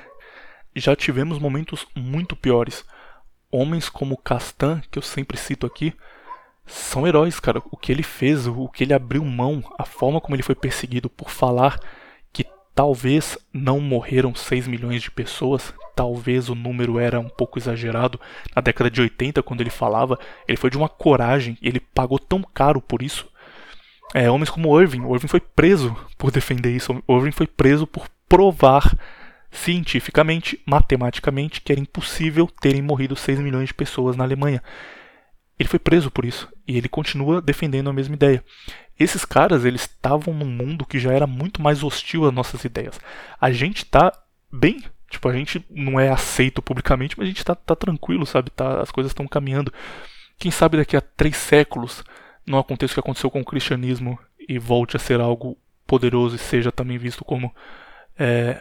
Já tivemos momentos muito piores. Homens como Castan, que eu sempre cito aqui, são heróis, cara. O que ele fez, o que ele abriu mão, a forma como ele foi perseguido por falar que talvez não morreram seis milhões de pessoas, talvez o número era um pouco exagerado. Na década de oitenta, quando ele falava, ele foi de uma coragem e ele pagou tão caro por isso. É, homens como Irving, o Irving foi preso por defender isso, o Irving foi preso por provar cientificamente, matematicamente, que era impossível terem morrido seis milhões de pessoas na Alemanha. Ele foi preso por isso, e ele continua defendendo a mesma ideia. Esses caras, eles estavam num mundo que já era muito mais hostil às nossas ideias. A gente tá bem, tipo, a gente não é aceito publicamente, mas a gente tá, tá tranquilo, sabe? Tá, as coisas estão caminhando. Quem sabe daqui a três séculos não aconteça o que aconteceu com o cristianismo e volte a ser algo poderoso e seja também visto como é,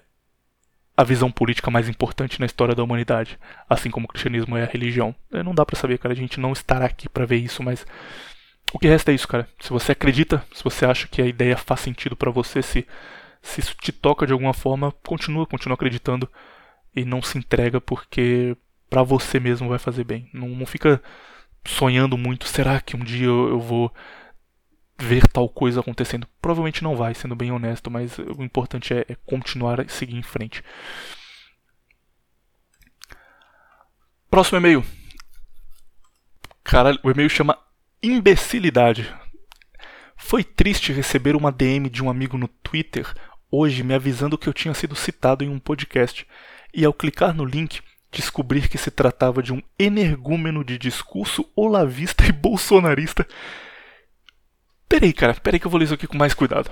a visão política mais importante na história da humanidade, assim como o cristianismo é a religião. Não dá pra saber, cara, a gente não estará aqui pra ver isso, mas o que resta é isso, cara. Se você acredita, se você acha que a ideia faz sentido pra você, se, se isso te toca de alguma forma, continua, continua acreditando e não se entrega, porque pra você mesmo vai fazer bem. Não, não fica sonhando muito, será que um dia eu, eu vou ver tal coisa acontecendo? Provavelmente não vai, sendo bem honesto, mas o importante é, é continuar a seguir em frente. Próximo e-mail. Caralho, o e-mail chama Imbecilidade. Foi triste receber uma D M de um amigo no Twitter hoje me avisando que eu tinha sido citado em um podcast, e ao clicar no link descobrir que se tratava de um energúmeno de discurso olavista e bolsonarista. Peraí, cara, peraí que eu vou ler isso aqui com mais cuidado.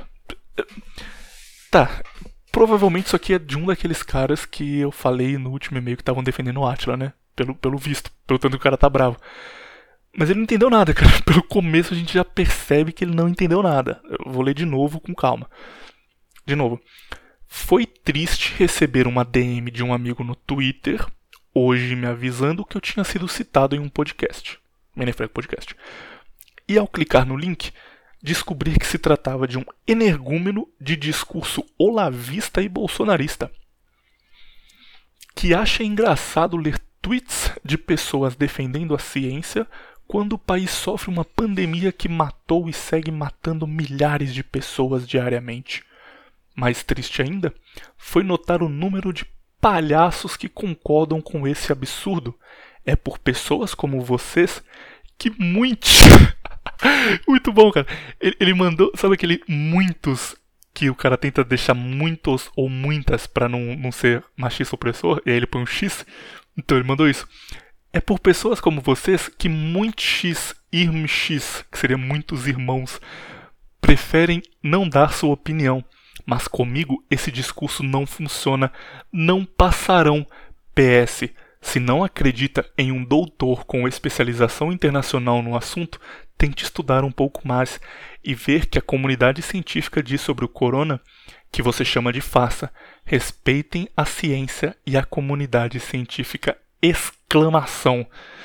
Tá, provavelmente isso aqui é de um daqueles caras que eu falei no último e-mail que estavam defendendo o Átila, né? Pelo, pelo visto, pelo tanto que o cara tá bravo. Mas ele não entendeu nada, cara. Pelo começo a gente já percebe que ele não entendeu nada. Eu vou ler de novo com calma. De novo. Foi triste receber uma D M de um amigo no Twitter hoje me avisando que eu tinha sido citado em um podcast. Menefrego Podcast. E ao clicar no link, descobrir que se tratava de um energúmeno de discurso olavista e bolsonarista, que acha engraçado ler tweets de pessoas defendendo a ciência quando o país sofre uma pandemia que matou e segue matando milhares de pessoas diariamente. Mais triste ainda foi notar o número de palhaços que concordam com esse absurdo. É por pessoas como vocês que muitos... Muito bom, cara. Ele, ele mandou, sabe aquele muitos que o cara tenta deixar muitos ou muitas pra não, não ser machista opressor, e aí ele põe um X? Então ele mandou isso. É por pessoas como vocês que muitos irmãos, que seria muitos irmãos, preferem não dar sua opinião. Mas comigo esse discurso não funciona. Não passarão. P S. Se não acredita em um doutor com especialização internacional no assunto, tente estudar um pouco mais e ver que a comunidade científica diz sobre o corona que você chama de farsa. Respeitem a ciência e a comunidade científica. Exclamação.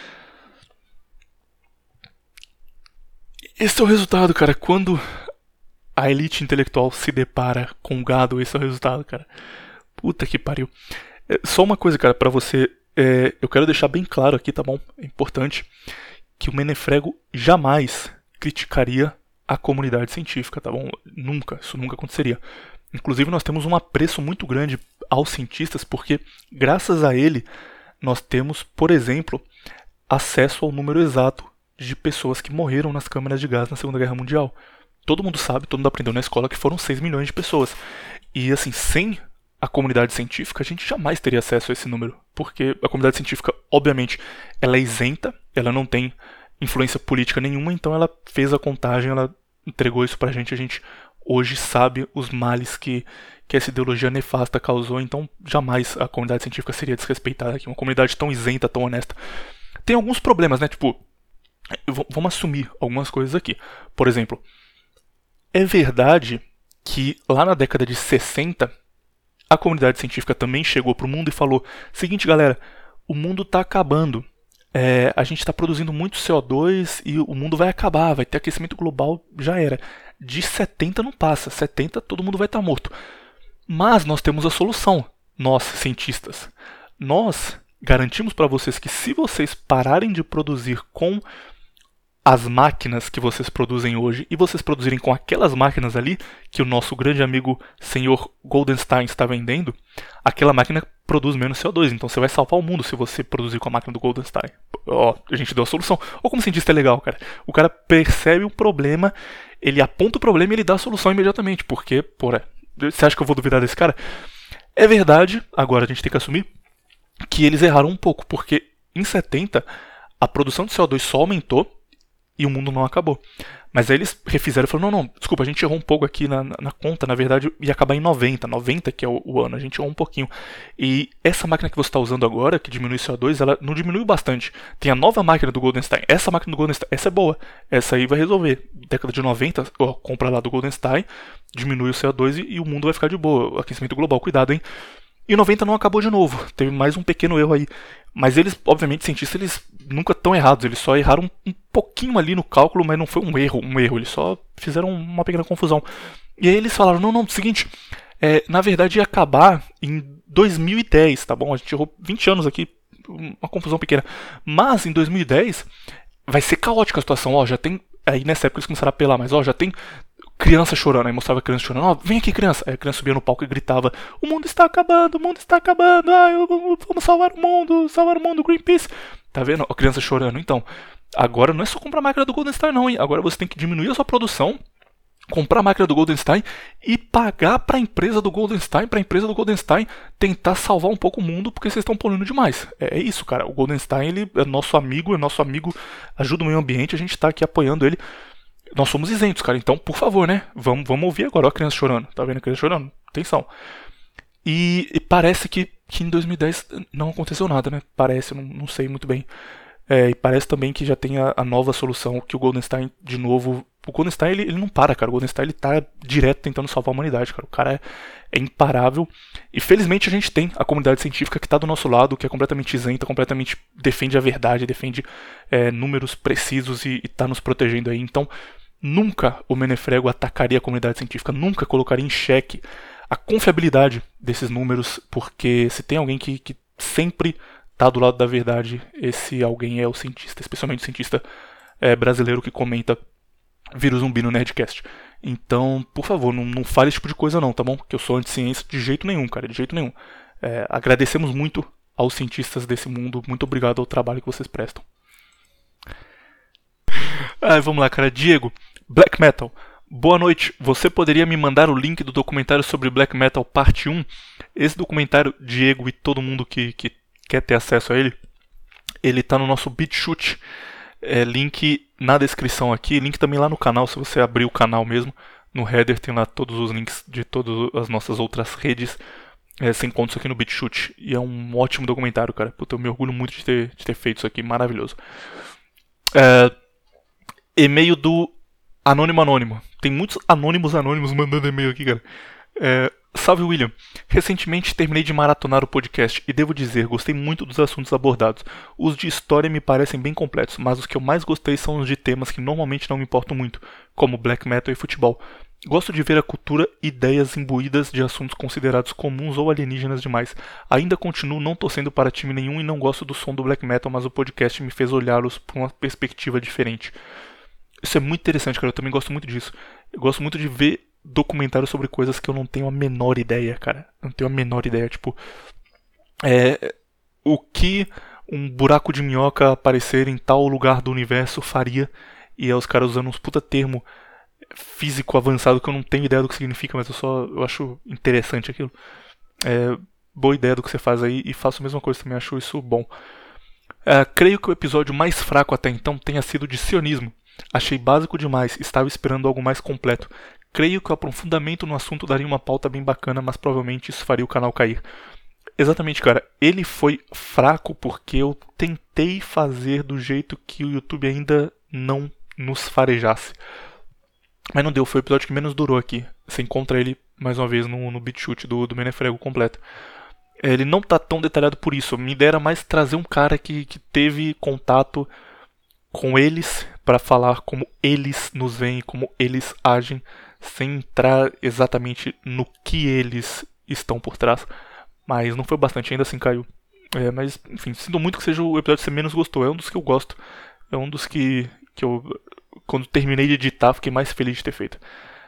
Esse é o resultado, cara. Quando a elite intelectual se depara com gado, esse é o resultado, cara. Puta que pariu. É, só uma coisa, cara, pra você... É, eu quero deixar bem claro aqui, tá bom? É importante que o Menefrego jamais criticaria a comunidade científica, tá bom? Nunca, isso nunca aconteceria. Inclusive nós temos um apreço muito grande aos cientistas porque, graças a ele, nós temos, por exemplo, acesso ao número exato de pessoas que morreram nas câmaras de gás na Segunda Guerra Mundial. Todo mundo sabe, todo mundo aprendeu na escola que foram seis milhões de pessoas. E assim, sem a comunidade científica, a gente jamais teria acesso a esse número. Porque a comunidade científica, obviamente, ela é isenta, ela não tem influência política nenhuma, então ela fez a contagem, ela entregou isso pra gente, a gente hoje sabe os males que, que essa ideologia nefasta causou, então jamais a comunidade científica seria desrespeitada aqui. Uma comunidade tão isenta, tão honesta. Tem alguns problemas, né? Tipo, vamos assumir algumas coisas aqui. Por exemplo, é verdade que lá na década de sessenta, a comunidade científica também chegou pro mundo e falou: seguinte, galera, o mundo tá acabando. É, a gente está produzindo muito C O dois e o mundo vai acabar, vai ter aquecimento global, já era. De setenta não passa, setenta todo mundo vai estar morto. Mas nós temos a solução, nós, cientistas. Nós garantimos para vocês que se vocês pararem de produzir com as máquinas que vocês produzem hoje e vocês produzirem com aquelas máquinas ali que o nosso grande amigo senhor Goldenstein está vendendo, aquela máquina produz menos C O dois, então você vai salvar o mundo se você produzir com a máquina do Goldenstein. Ó, a gente deu a solução. Ou como cientista é legal, cara. O cara percebe o problema, ele aponta o problema e ele dá a solução imediatamente, porque, porra, você acha que eu vou duvidar desse cara? É verdade, agora a gente tem que assumir que eles erraram um pouco, porque em setenta a produção de C O dois só aumentou e o mundo não acabou. Mas aí eles refizeram e falaram, não, não, desculpa, a gente errou um pouco aqui na, na, na conta, na verdade ia acabar em noventa, noventa que é o, o ano, a gente errou um pouquinho. E essa máquina que você está usando agora, que diminui C O dois, ela não diminuiu bastante. Tem a nova máquina do Goldenstein, essa máquina do Goldenstein, essa é boa, essa aí vai resolver. Década de noventa, ó, compra lá do Goldenstein, diminui o C O dois e, e o mundo vai ficar de boa. Aquecimento global, cuidado, hein. E noventa não acabou de novo, teve mais um pequeno erro aí. Mas eles, obviamente, cientistas, eles nunca estão errados, eles só erraram um pouquinho ali no cálculo, mas não foi um erro, um erro, eles só fizeram uma pequena confusão. E aí eles falaram, não, não, seguinte, é, na verdade ia acabar em dois mil e dez, tá bom? A gente errou vinte anos aqui, uma confusão pequena. Mas em dois mil e dez vai ser caótica a situação, ó, já tem, aí nessa época eles começaram a apelar, mas ó, já tem criança chorando, aí mostrava a criança chorando, ó, vem aqui criança, aí a criança subia no palco e gritava, o mundo está acabando, o mundo está acabando, ah, eu, eu, vamos salvar o mundo, salvar o mundo, Greenpeace, tá vendo? A criança chorando, então, agora não é só comprar a máquina do Goldenstein não, hein, agora você tem que diminuir a sua produção, comprar a máquina do Goldenstein e pagar para a empresa do Goldenstein, para a empresa do Goldenstein tentar salvar um pouco o mundo porque vocês estão poluindo demais. É, é isso, cara, o Goldenstein, ele é nosso amigo, é nosso amigo, ajuda o meio ambiente, a gente está aqui apoiando ele. Nós somos isentos, cara, então, por favor, né? Vamos, vamos ouvir agora, ó a criança chorando. Tá vendo a criança chorando? Atenção. E, e parece que, que em dois mil e dez não aconteceu nada, né? Parece, não, não sei muito bem. É, e parece também que já tem a, a nova solução, que o Goldenstein, de novo... O Goldenstein, ele, ele não para, cara. O Goldenstein, ele tá direto tentando salvar a humanidade, cara. O cara é, é imparável. E, felizmente, a gente tem a comunidade científica que tá do nosso lado, que é completamente isenta, completamente defende a verdade, defende é, números precisos e, e tá nos protegendo aí. Então, nunca o Menefrego atacaria a comunidade científica, nunca colocaria em xeque a confiabilidade desses números, porque se tem alguém que, que sempre tá do lado da verdade, esse alguém é o cientista, especialmente o cientista é, brasileiro que comenta Vírus Zumbi no Nerdcast. Então, por favor, não, não fale esse tipo de coisa não, tá bom? Que eu sou anti-ciência de jeito nenhum, cara, de jeito nenhum. É, agradecemos muito aos cientistas desse mundo, muito obrigado ao trabalho que vocês prestam. Ah, vamos lá, cara. Diego, Black Metal. Boa noite. Você poderia me mandar o link do documentário sobre Black Metal parte um? Esse documentário, Diego e todo mundo que, que quer ter acesso a ele, ele tá no nosso BitChute, é, link na descrição aqui, link também lá no canal, se você abrir o canal mesmo, no header tem lá todos os links de todas as nossas outras redes, é, sem contos aqui no BitChute, e é um ótimo documentário, cara. Puta, eu me orgulho muito de ter, de ter feito isso aqui, maravilhoso. É, e-mail do Anônimo Anônimo. Tem muitos anônimos anônimos mandando e-mail aqui, cara. É, salve, William. Recentemente terminei de maratonar o podcast e devo dizer, gostei muito dos assuntos abordados. Os de história me parecem bem completos, mas os que eu mais gostei são os de temas que normalmente não me importam muito, como black metal e futebol. Gosto de ver a cultura e ideias imbuídas de assuntos considerados comuns ou alienígenas demais. Ainda continuo não torcendo para time nenhum e não gosto do som do black metal, mas o podcast me fez olhá-los por uma perspectiva diferente. Isso é muito interessante, cara. Eu também gosto muito disso. Eu gosto muito de ver documentários sobre coisas que eu não tenho a menor ideia, cara. Não tenho a menor ideia. Tipo, é, o que um buraco de minhoca aparecer em tal lugar do universo faria. E é os caras usando uns puta termo físico avançado que eu não tenho ideia do que significa, mas eu só eu acho interessante aquilo. É, boa ideia do que você faz aí e faço a mesma coisa também. Acho isso bom. É, creio que o episódio mais fraco até então tenha sido de sionismo. Achei básico demais, estava esperando algo mais completo. Creio que o aprofundamento no assunto daria uma pauta bem bacana, mas provavelmente isso faria o canal cair. Exatamente, cara. Ele foi fraco porque eu tentei fazer do jeito que o YouTube ainda não nos farejasse. Mas não deu, foi o episódio que menos durou aqui. Você encontra ele, mais uma vez, no, no BitChute do, do Menefrego completo. Ele não tá tão detalhado por isso. Minha ideia era mais trazer um cara que, que teve contato com eles para falar como eles nos veem, como eles agem, sem entrar exatamente no que eles estão por trás. Mas não foi bastante, ainda assim caiu. É, mas, enfim, sinto muito que seja o episódio que você menos gostou. É um dos que eu gosto. É um dos que, que eu, quando terminei de editar, fiquei mais feliz de ter feito.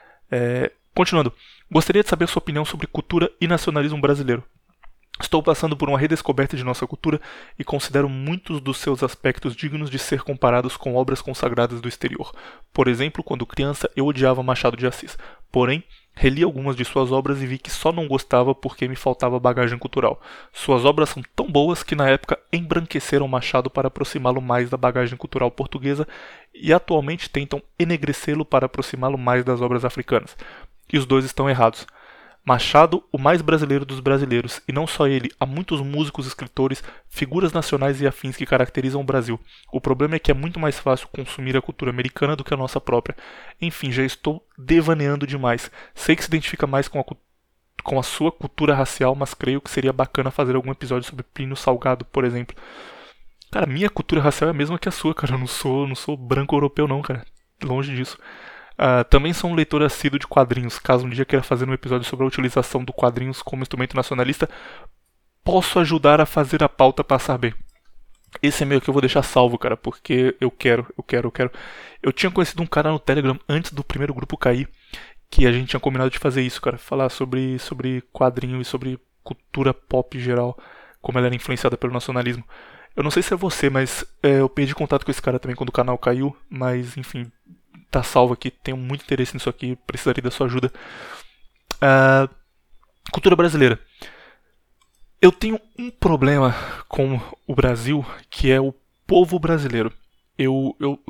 É, continuando. Gostaria de saber a sua opinião sobre cultura e nacionalismo brasileiro. Estou passando por uma redescoberta de nossa cultura e considero muitos dos seus aspectos dignos de ser comparados com obras consagradas do exterior. Por exemplo, quando criança eu odiava Machado de Assis. Porém, reli algumas de suas obras e vi que só não gostava porque me faltava bagagem cultural. Suas obras são tão boas que na época embranqueceram Machado para aproximá-lo mais da bagagem cultural portuguesa e atualmente tentam enegrecê-lo para aproximá-lo mais das obras africanas. E os dois estão errados. Machado, o mais brasileiro dos brasileiros, e não só ele, há muitos músicos, escritores, figuras nacionais e afins que caracterizam o Brasil. O problema é que é muito mais fácil consumir a cultura americana do que a nossa própria. Enfim, já estou devaneando demais. Sei que se identifica mais com a, com a sua cultura racial, mas creio que seria bacana fazer algum episódio sobre Plínio Salgado, por exemplo. Cara, minha cultura racial é a mesma que a sua, cara. Eu não sou, não sou branco europeu não, cara. Longe disso. Uh, também sou um leitor assíduo de quadrinhos. Caso um dia queira fazer um episódio sobre a utilização do quadrinhos como instrumento nacionalista, posso ajudar a fazer a pauta passar bem. Esse é meio que eu vou deixar salvo, cara, porque eu quero, eu quero, eu quero. Eu tinha conhecido um cara no Telegram antes do primeiro grupo cair, que a gente tinha combinado de fazer isso, cara. Falar sobre, sobre quadrinho e sobre cultura pop em geral, como ela era influenciada pelo nacionalismo. Eu não sei se é você, mas é, eu perdi contato com esse cara também quando o canal caiu, mas enfim... Tá salvo aqui, tenho muito interesse nisso aqui, precisaria da sua ajuda. Uh, cultura brasileira. Eu tenho um problema com o Brasil, que é o povo brasileiro. Eu, eu,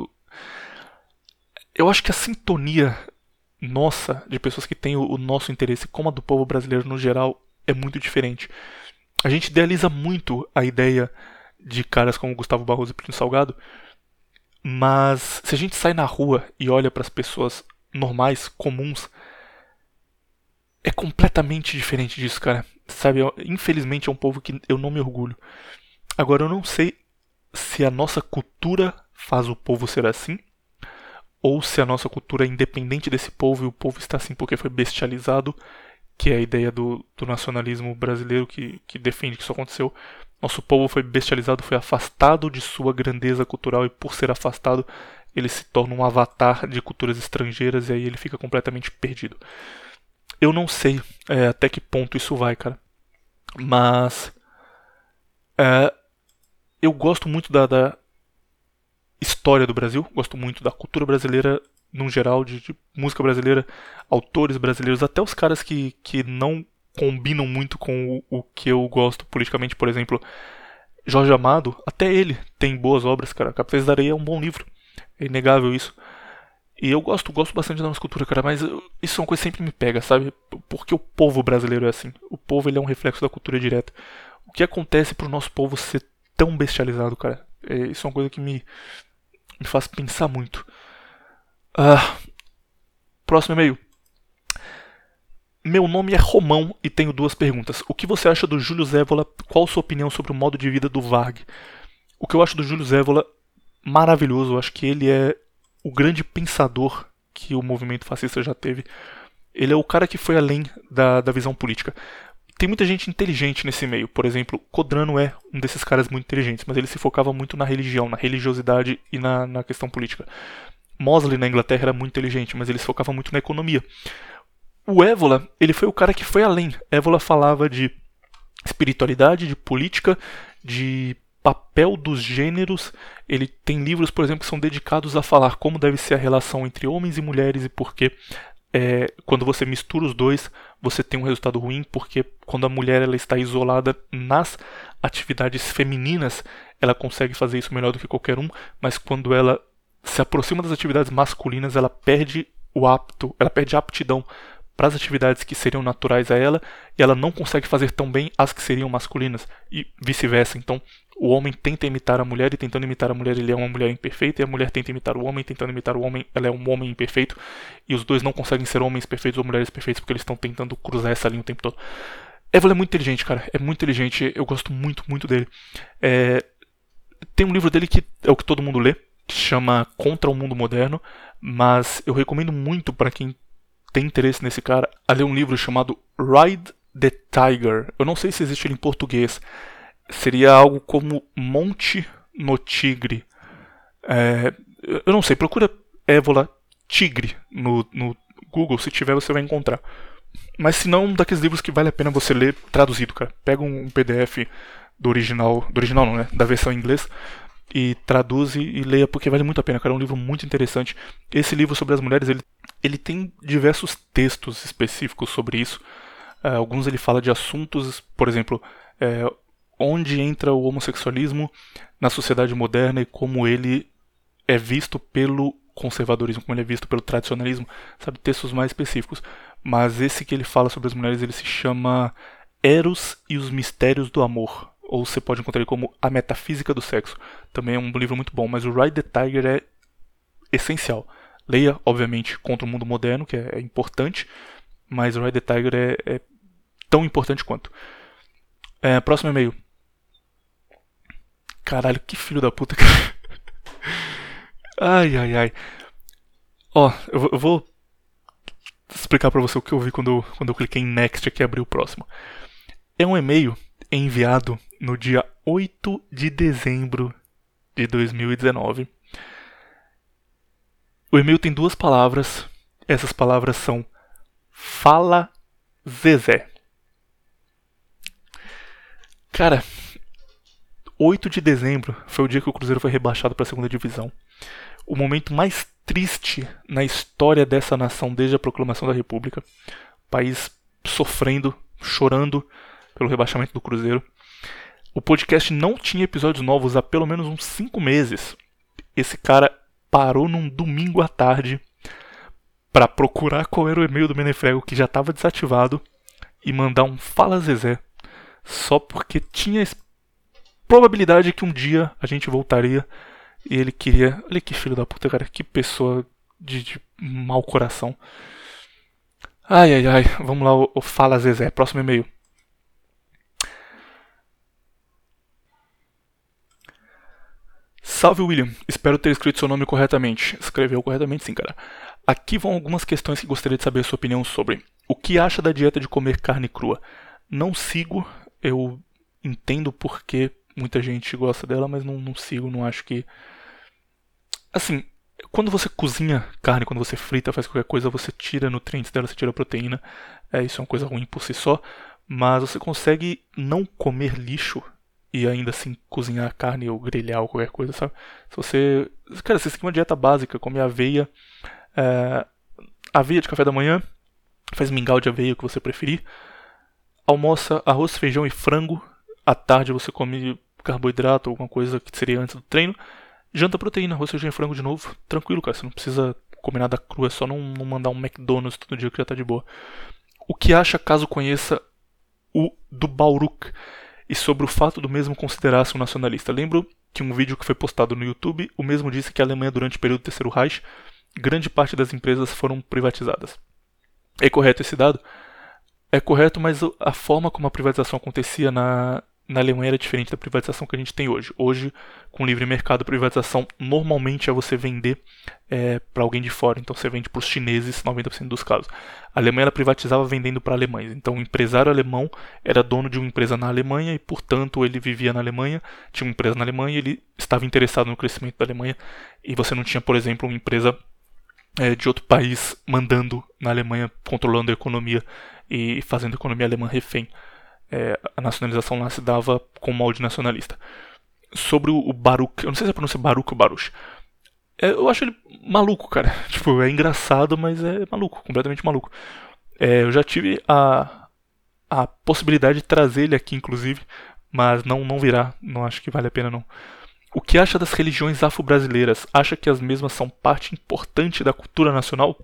eu acho que a sintonia nossa, de pessoas que têm o, o nosso interesse, como a do povo brasileiro no geral, é muito diferente. A gente idealiza muito a ideia de caras como Gustavo Barroso e Plínio Salgado, mas se a gente sai na rua e olha para as pessoas normais, comuns, é completamente diferente disso, cara. Sabe, infelizmente é um povo que eu não me orgulho. Agora, eu não sei se a nossa cultura faz o povo ser assim, ou se a nossa cultura é independente desse povo e o povo está assim porque foi bestializado, que é a ideia do, do nacionalismo brasileiro que, que defende que isso aconteceu. Nosso povo foi bestializado, foi afastado de sua grandeza cultural e por ser afastado, ele se torna um avatar de culturas estrangeiras e aí ele fica completamente perdido. Eu não sei é, até que ponto isso vai, cara. Mas é, eu gosto muito da, da história do Brasil, gosto muito da cultura brasileira no geral, de, de música brasileira, autores brasileiros, até os caras que, que não combinam muito com o, o que eu gosto politicamente. Por exemplo, Jorge Amado, até ele tem boas obras, cara. Capitães da Areia é um bom livro. É inegável isso. E eu gosto, gosto bastante da nossa cultura, cara, mas eu, isso é uma coisa que sempre me pega, sabe? Porque o povo brasileiro é assim. O povo, ele é um reflexo da cultura direta. O que acontece pro nosso povo ser tão bestializado, cara? É, isso é uma coisa que me, me faz pensar muito. Ah, próximo e-mail. Meu nome é Romão e tenho duas perguntas. O que você acha do Júlio Zévola? Qual sua opinião sobre o modo de vida do Varg? O que eu acho do Júlio Zévola, maravilhoso. Eu acho que ele é o grande pensador que o movimento fascista já teve. Ele é o cara que foi além da, da visão política. Tem muita gente inteligente nesse meio. Por exemplo, Codrano é um desses caras muito inteligentes, mas ele se focava muito na religião, na religiosidade e na, na questão política. Mosley na Inglaterra era muito inteligente, mas ele se focava muito na economia. O Évola, ele foi o cara que foi além. Évola falava de espiritualidade, de política, de papel dos gêneros. Ele tem livros, por exemplo, que são dedicados a falar como deve ser a relação entre homens e mulheres e por que é, quando você mistura os dois, você tem um resultado ruim, porque quando a mulher ela está isolada nas atividades femininas, ela consegue fazer isso melhor do que qualquer um, mas quando ela se aproxima das atividades masculinas, ela perde o apto, ela perde a aptidão para as atividades que seriam naturais a ela, e ela não consegue fazer tão bem as que seriam masculinas, e vice-versa. Então, o homem tenta imitar a mulher, e tentando imitar a mulher ele é uma mulher imperfeita, e a mulher tenta imitar o homem, tentando imitar o homem, ela é um homem imperfeito, e os dois não conseguem ser homens perfeitos ou mulheres perfeitas, porque eles estão tentando cruzar essa linha o tempo todo. Évola é muito inteligente, cara, é muito inteligente, eu gosto muito, muito dele. É... Tem um livro dele que é o que todo mundo lê, que chama Contra o Mundo Moderno, mas eu recomendo muito para quem tem interesse nesse cara a ler um livro chamado Ride the Tiger. Eu não sei se existe ele em português. Seria algo como Monte no Tigre. É, eu não sei, procura Évola Tigre no, no Google, se tiver você vai encontrar. Mas se não, um daqueles livros que vale a pena você ler traduzido, cara. Pega um P D F do original, do original não, né? Da versão em inglês, e traduz e leia, porque vale muito a pena, cara. É um livro muito interessante. Esse livro sobre as mulheres, ele, ele tem diversos textos específicos sobre isso. Uh, alguns ele fala de assuntos, por exemplo, é, onde entra o homossexualismo na sociedade moderna e como ele é visto pelo conservadorismo, como ele é visto pelo tradicionalismo, sabe, textos mais específicos. Mas esse que ele fala sobre as mulheres, ele se chama Eros e os Mistérios do Amor, ou você pode encontrar ele como A Metafísica do Sexo. Também é um livro muito bom, mas o Ride the Tiger é essencial. Leia, obviamente, Contra o Mundo Moderno, que é, é importante, mas o Ride the Tiger é, é tão importante quanto. É, próximo e-mail. Caralho, que filho da puta, cara. Ai, ai, ai. Ó, eu, eu vou explicar pra você o que eu vi quando, quando eu cliquei em Next aqui e abri o próximo. É um e-mail enviado no dia oito de dezembro de dois mil e dezenove. O e-mail tem duas palavras. Essas palavras são Fala Zezé. Cara, oito de dezembro foi o dia que o Cruzeiro foi rebaixado para a segunda divisão. O momento mais triste na história dessa nação desde a proclamação da República. O país sofrendo, chorando pelo rebaixamento do Cruzeiro. O podcast não tinha episódios novos há pelo menos uns cinco meses. Esse cara parou num domingo à tarde para procurar qual era o e-mail do Menefrego que já estava desativado e mandar um Fala Zezé, só porque tinha probabilidade que um dia a gente voltaria e ele queria... Olha que filho da puta, cara, que pessoa de, de mau coração. Ai, ai, ai, vamos lá, o, o Fala Zezé, próximo e-mail. Salve, William. Espero ter escrito seu nome corretamente. Escreveu corretamente, sim, cara. Aqui vão algumas questões que gostaria de saber a sua opinião sobre. O que acha da dieta de comer carne crua? Não sigo, eu entendo porque muita gente gosta dela, mas não, não sigo, não acho que... Assim, quando você cozinha carne, quando você frita, faz qualquer coisa, você tira nutrientes dela, você tira proteína. É, isso é uma coisa ruim por si só. Mas você consegue não comer lixo e ainda assim cozinhar carne ou grelhar ou qualquer coisa, sabe? Se você... Cara, você tem uma dieta básica, come aveia, é, aveia de café da manhã, faz mingau de aveia, o que você preferir, almoça arroz, feijão e frango, à tarde você come carboidrato, alguma coisa que seria antes do treino. Janta proteína, arroz, feijão e frango de novo. Tranquilo, cara, você não precisa comer nada cru, é só não, não mandar um McDonald's todo dia que já tá de boa. O que acha caso conheça o do Baruch e sobre o fato do mesmo considerar-se um nacionalista? Lembro que um vídeo que foi postado no YouTube, o mesmo disse que a Alemanha durante o período do Terceiro Reich, grande parte das empresas foram privatizadas. É correto esse dado? É correto, mas a forma como a privatização acontecia na, na Alemanha era diferente da privatização que a gente tem hoje. Hoje, com livre mercado, a privatização normalmente é você vender é, para alguém de fora. Então você vende para os chineses, noventa por cento dos casos. A Alemanha ela privatizava vendendo para alemães. Então o empresário alemão era dono de uma empresa na Alemanha e, portanto, ele vivia na Alemanha, tinha uma empresa na Alemanha e ele estava interessado no crescimento da Alemanha. E você não tinha, por exemplo, uma empresa é, de outro país mandando na Alemanha, controlando a economia e fazendo a economia alemã refém. É, a nacionalização lá se dava com molde nacionalista. Sobre o, o Baruch, eu não sei se é pronuncia Baruch ou Baruch. É, eu acho ele maluco, cara. Tipo, é engraçado, mas é maluco, completamente maluco. É, eu já tive a, a possibilidade de trazer ele aqui, inclusive, mas não, não virá. Não acho que vale a pena, não. O que acha das religiões afro-brasileiras? Acha que as mesmas são parte importante da cultura nacional?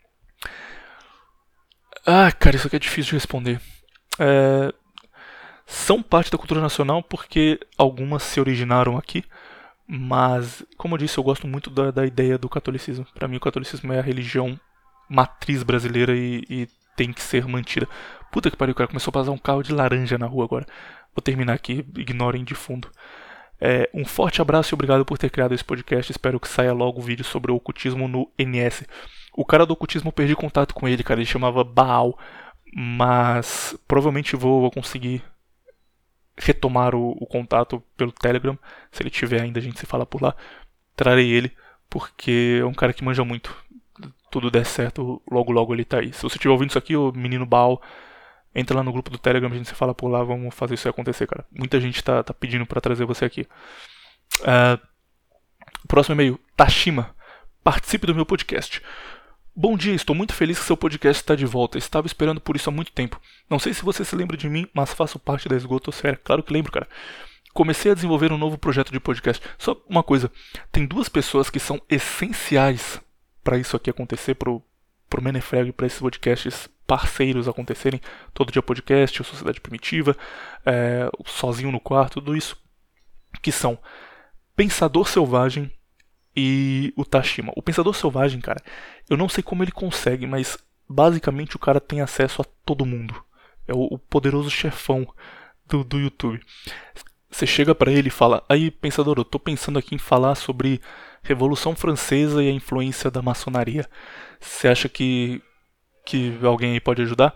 Ah, cara, isso aqui é difícil de responder. É, são parte da cultura nacional porque algumas se originaram aqui, mas, como eu disse, eu gosto muito da, da ideia do catolicismo. Para mim, o catolicismo é a religião matriz brasileira e, e tem que ser mantida. Puta que pariu, cara, começou a passar um carro de laranja na rua agora. Vou terminar aqui, ignorem de fundo. É, um forte abraço e obrigado por ter criado esse podcast. Espero que saia logo o vídeo sobre o ocultismo no N S. O cara do ocultismo eu perdi contato com ele, cara. Ele chamava Baal. Mas provavelmente vou, vou conseguir retomar o, o contato pelo Telegram. Se ele tiver ainda, a gente se fala por lá. Trarei ele, porque é um cara que manja muito. Tudo der certo, logo logo ele tá aí. Se você estiver ouvindo isso aqui, o menino Baal, entra lá no grupo do Telegram, a gente se fala por lá. Vamos fazer isso acontecer, cara. Muita gente tá, tá pedindo pra trazer você aqui. Uh, próximo e-mail, Tashima. Participe do meu podcast. Bom dia, estou muito feliz que seu podcast está de volta. Estava esperando por isso há muito tempo. Não sei se você se lembra de mim, mas faço parte da Esgotosfera. Claro que lembro, cara. Comecei a desenvolver um novo projeto de podcast. Só uma coisa, tem duas pessoas que são essenciais para isso aqui acontecer, pro, pro Menefrego e para esses podcasts parceiros acontecerem. Todo Dia Podcast, o Sociedade Primitiva, é, o Sozinho no Quarto, tudo isso. Que são Pensador Selvagem e o Tashima. O Pensador Selvagem, cara, eu não sei como ele consegue, mas basicamente o cara tem acesso a todo mundo. É o, o poderoso chefão do, do YouTube. Você chega pra ele e fala: aí, pensador, eu tô pensando aqui em falar sobre Revolução Francesa e a influência da maçonaria. Você acha que, que alguém aí pode ajudar?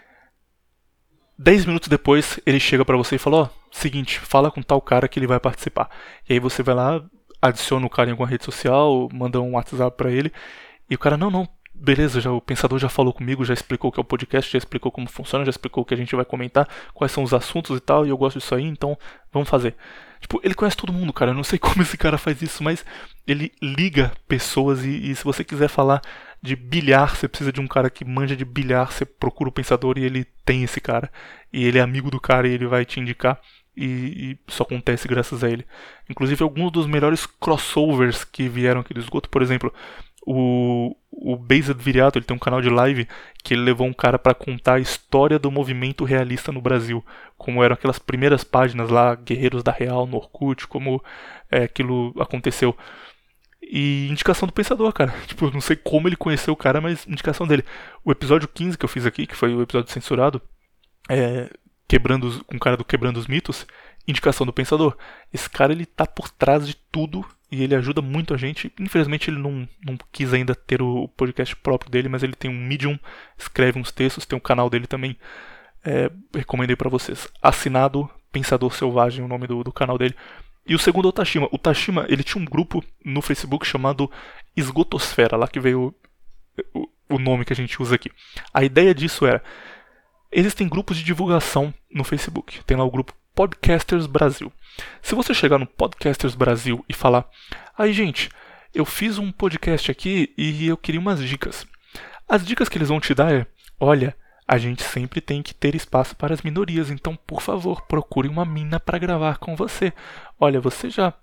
Dez minutos depois, ele chega pra você e fala: ó, oh, seguinte, fala com tal cara que ele vai participar. E aí você vai lá, adiciona o cara em alguma rede social, manda um WhatsApp pra ele, e o cara, não, não, beleza, já, o pensador já falou comigo, já explicou o que é o podcast, já explicou como funciona, já explicou o que a gente vai comentar, quais são os assuntos e tal, e eu gosto disso aí, então vamos fazer. Tipo, ele conhece todo mundo, cara, eu não sei como esse cara faz isso, mas ele liga pessoas e, e se você quiser falar de bilhar, você precisa de um cara que manja de bilhar, você procura o pensador e ele tem esse cara, e ele é amigo do cara e ele vai te indicar. E, e isso acontece graças a ele. Inclusive alguns dos melhores crossovers que vieram aqui do esgoto, por exemplo, o, o Based Viriato, ele tem um canal de live que ele levou um cara para contar a história do movimento realista no Brasil, como eram aquelas primeiras páginas lá, Guerreiros da Real no Orkut, como é, aquilo aconteceu. E indicação do pensador, cara. Tipo, eu não sei como ele conheceu o cara, mas indicação dele. O episódio quinze que eu fiz aqui, que foi o episódio censurado, é... Quebrando os, com o cara do Quebrando os Mitos, indicação do pensador. Esse cara, ele tá por trás de tudo e ele ajuda muito a gente. Infelizmente ele não, não quis ainda ter o podcast próprio dele, mas ele tem um Medium, escreve uns textos, tem um canal dele também. É, recomendei pra vocês. Assinado Pensador Selvagem, o nome do, do canal dele. E o segundo é o Tashima. O Tashima, ele tinha um grupo no Facebook chamado Esgotosfera, lá que veio o, o nome que a gente usa aqui. A ideia disso era: existem grupos de divulgação no Facebook. Tem lá o grupo Podcasters Brasil. Se você chegar no Podcasters Brasil e falar: aí, gente, eu fiz um podcast aqui e eu queria umas dicas. As dicas que eles vão te dar é: olha, a gente sempre tem que ter espaço para as minorias. Então, por favor, procure uma mina para gravar com você. Olha, você já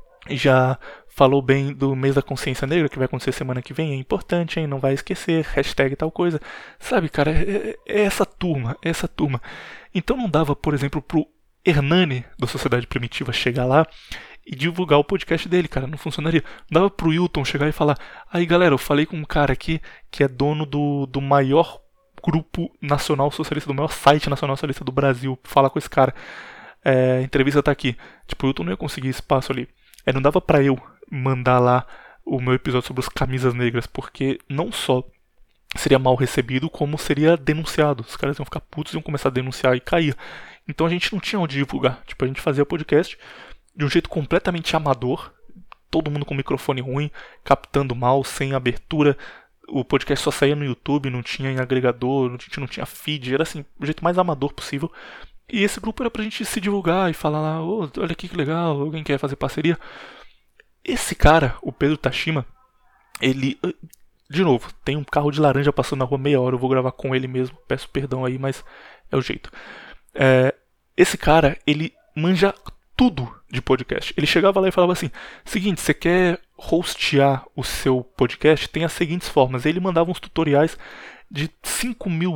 já falou bem do mês da consciência negra, que vai acontecer semana que vem, é importante, hein? Não vai esquecer, hashtag tal coisa. Sabe, cara, é, é essa turma, é essa turma. Então não dava, por exemplo, pro Hernani, da Sociedade Primitiva, chegar lá e divulgar o podcast dele, cara, não funcionaria. Não dava pro Wilton chegar e falar, aí galera, eu falei com um cara aqui que é dono do, do maior grupo nacional socialista, do maior site nacional socialista do Brasil, fala com esse cara. É, a entrevista tá aqui. Tipo, o Wilton não ia conseguir espaço ali. É, não dava pra eu mandar lá o meu episódio sobre os camisas negras, porque não só seria mal recebido, como seria denunciado. Os caras iam ficar putos, iam começar a denunciar e cair. Então a gente não tinha onde divulgar. Tipo, a gente fazia podcast de um jeito completamente amador, todo mundo com microfone ruim, captando mal, sem abertura. O podcast só saía no YouTube, não tinha em agregador, a gente não tinha feed, era assim, o jeito mais amador possível. E esse grupo era pra gente se divulgar e falar lá, oh, olha aqui que legal, alguém quer fazer parceria. Esse cara, o Pedro Tashima, ele... De novo, tem um carro de laranja passando na rua meia hora, eu vou gravar com ele mesmo, peço perdão aí, mas é o jeito. É, esse cara, ele manja tudo de podcast. Ele chegava lá e falava assim, seguinte, você quer hostear o seu podcast? Tem as seguintes formas. Ele mandava uns tutoriais de cinco mil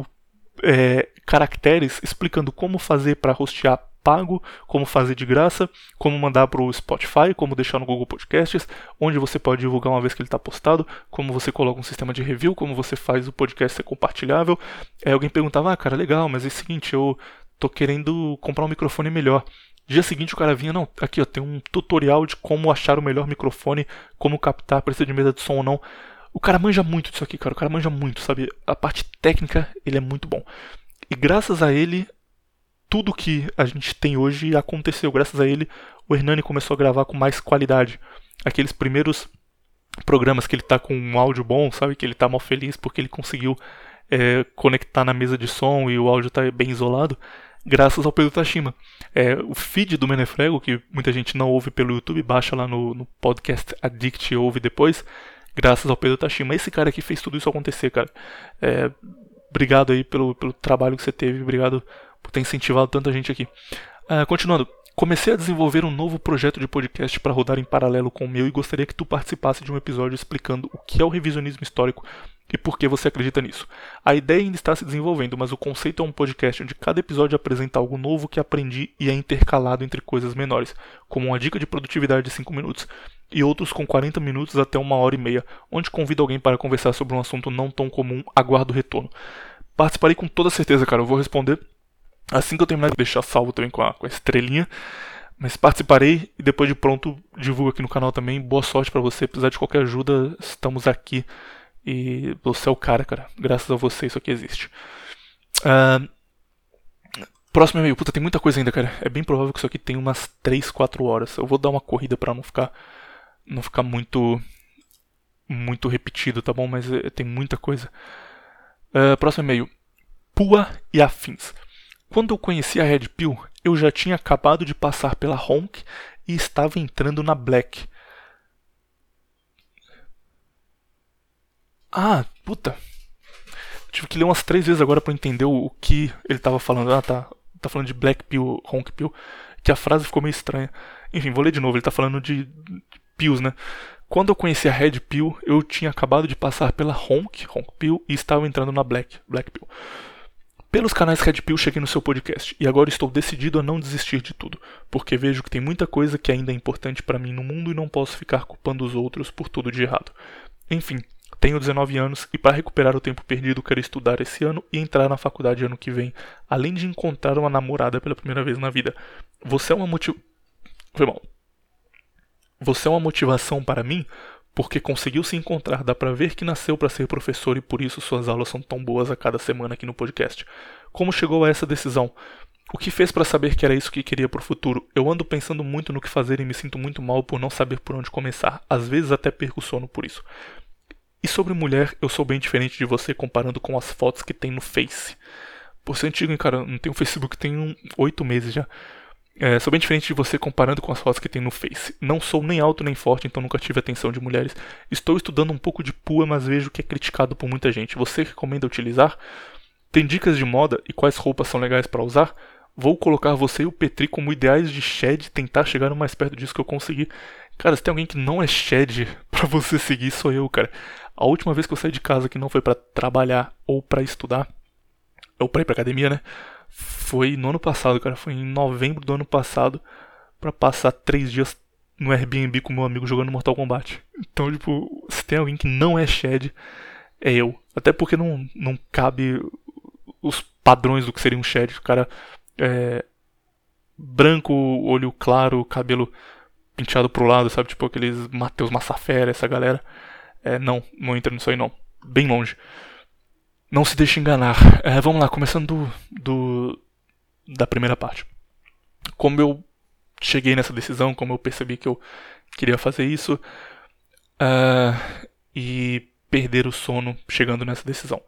É, caracteres explicando como fazer para hostear pago, como fazer de graça, como mandar para o Spotify, como deixar no Google Podcasts, onde você pode divulgar uma vez que ele está postado, como você coloca um sistema de review, como você faz o podcast ser compartilhável. É, alguém perguntava, ah cara, legal, mas é o seguinte, eu tô querendo comprar um microfone melhor. Dia seguinte o cara vinha, não, aqui ó, tem um tutorial de como achar o melhor microfone, como captar, precisa de mesa de som ou não. O cara manja muito disso aqui, cara. O cara manja muito, sabe? A parte técnica, ele é muito bom. E graças a ele, tudo que a gente tem hoje aconteceu. Graças a ele, o Hernani começou a gravar com mais qualidade. Aqueles primeiros programas que ele tá com um áudio bom, sabe? Que ele tá mal feliz porque ele conseguiu é, conectar na mesa de som e o áudio tá bem isolado. Graças ao Pedro Tashima. É, o feed do Menefrego, que muita gente não ouve pelo YouTube, baixa lá no, no Podcast Addict e ouve depois. Graças ao Pedro Tashima. Esse cara aqui fez tudo isso acontecer, cara. É, obrigado aí pelo, pelo trabalho que você teve. Obrigado por ter incentivado tanta gente aqui. Uh, continuando. Comecei a desenvolver um novo projeto de podcast para rodar em paralelo com o meu e gostaria que tu participasse de um episódio explicando o que é o revisionismo histórico e por que você acredita nisso. A ideia ainda está se desenvolvendo, mas o conceito é um podcast onde cada episódio apresenta algo novo que aprendi e é intercalado entre coisas menores, como uma dica de produtividade de cinco minutos, e outros com quarenta minutos até uma hora e meia, onde convido alguém para conversar sobre um assunto não tão comum. Aguardo o retorno. Participarei com toda certeza, cara. Eu vou responder assim que eu terminar de deixar salvo também com a, com a estrelinha. Mas participarei e depois de pronto divulgo aqui no canal também. Boa sorte pra você. Precisar de qualquer ajuda, estamos aqui. E você é o cara, cara. Graças a você isso aqui existe. Uh, próximo e-mail. Puta, tem muita coisa ainda, cara. É bem provável que isso aqui tenha umas três, quatro horas. Eu vou dar uma corrida pra não ficar, não ficar muito, muito repetido, tá bom? Mas é, tem muita coisa. Uh, próximo e-mail. Pua e afins. Quando eu conheci a Red Pill, eu já tinha acabado de passar pela Honk e estava entrando na Black. Ah, puta. Tive que ler umas três vezes agora pra entender o, o que ele tava falando. Ah, tá. Tá falando de Black Pill, Honk Pill. Que a frase ficou meio estranha. Enfim, vou ler de novo. Ele tá falando de, de pills, né? Quando eu conheci a Red Pill, eu tinha acabado de passar pela Honk, Honk Pill, e estava entrando na Black, Black Pill. Pelos canais Red Pill cheguei no seu podcast, e agora estou decidido a não desistir de tudo, porque vejo que tem muita coisa que ainda é importante para mim no mundo e não posso ficar culpando os outros por tudo de errado. Enfim, tenho dezenove anos e para recuperar o tempo perdido quero estudar esse ano e entrar na faculdade ano que vem, além de encontrar uma namorada pela primeira vez na vida. Você é uma motiv... Foi mal. Você é uma motivação para mim? Porque conseguiu se encontrar, dá pra ver que nasceu pra ser professor e por isso suas aulas são tão boas a cada semana aqui no podcast. Como chegou a essa decisão? O que fez pra saber que era isso que queria pro futuro? Eu ando pensando muito no que fazer e me sinto muito mal por não saber por onde começar. Às vezes até perco o sono por isso. E sobre mulher, eu sou bem diferente de você comparando com as fotos que tem no Face. Por ser antigo, hein, cara? Não tenho Facebook tem oito meses já. É, sou bem diferente de você comparando com as fotos que tem no Face. Não sou nem alto nem forte, então nunca tive atenção de mulheres. Estou estudando um pouco de Pua, mas vejo que é criticado por muita gente. Você recomenda utilizar? Tem dicas de moda e quais roupas são legais pra usar? Vou colocar você e o Petri como ideais de Shed e tentar chegar o mais perto disso que eu consegui. Cara, se tem alguém que não é Shed pra você seguir, sou eu, cara. A última vez que eu saí de casa que não foi pra trabalhar ou pra estudar, ou pra ir pra academia, né? Foi no ano passado, cara. Foi em novembro do ano passado, pra passar três dias no Airbnb com meu amigo jogando Mortal Kombat. Então, tipo, se tem alguém que não é Shed, é eu. Até porque não, não cabe os padrões do que seria um Shed. O cara é branco, olho claro, cabelo penteado pro lado, sabe? Tipo aqueles Matheus Massafera, essa galera. É, não, não entra nisso aí não. Bem longe. Não se deixe enganar. É, vamos lá, começando do, do da primeira parte. Como eu cheguei nessa decisão, como eu percebi que eu queria fazer isso, uh, e perder o sono chegando nessa decisão.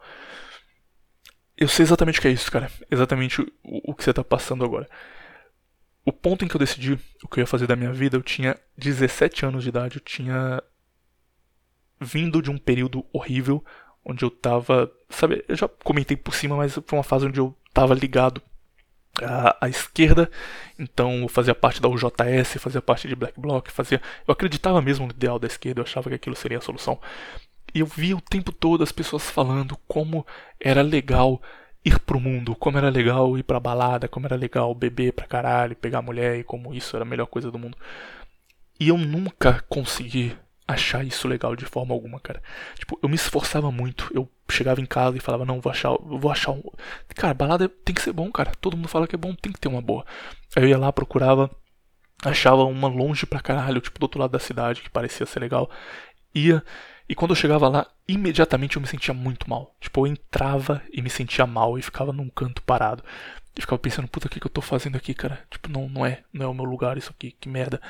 Eu sei exatamente o que é isso, cara. Exatamente o, o que você tá passando agora. O ponto em que eu decidi o que eu ia fazer da minha vida, eu tinha dezessete anos de idade, eu tinha vindo de um período horrível, onde eu tava, sabe, eu já comentei por cima, mas foi uma fase onde eu tava ligado à, à esquerda, então eu fazia parte da U J S, fazia parte de Black Bloc, fazia, eu acreditava mesmo no ideal da esquerda, eu achava que aquilo seria a solução. E eu via o tempo todo as pessoas falando como era legal ir pro mundo, como era legal ir pra balada, como era legal beber pra caralho, pegar mulher e como isso era a melhor coisa do mundo. E eu nunca consegui achar isso legal de forma alguma, cara. Tipo, eu me esforçava muito, eu chegava em casa e falava, não, vou achar, vou achar um... Cara, balada tem que ser bom, cara. Todo mundo fala que é bom, tem que ter uma boa. Aí eu ia lá, procurava, achava uma longe pra caralho, tipo, do outro lado da cidade, que parecia ser legal. Ia... E quando eu chegava lá, imediatamente eu me sentia muito mal. Tipo, eu entrava e me sentia mal e ficava num canto parado. E ficava pensando, puta, o que, que eu tô fazendo aqui, cara? Tipo, não, não é, não é o meu lugar isso aqui, que merda.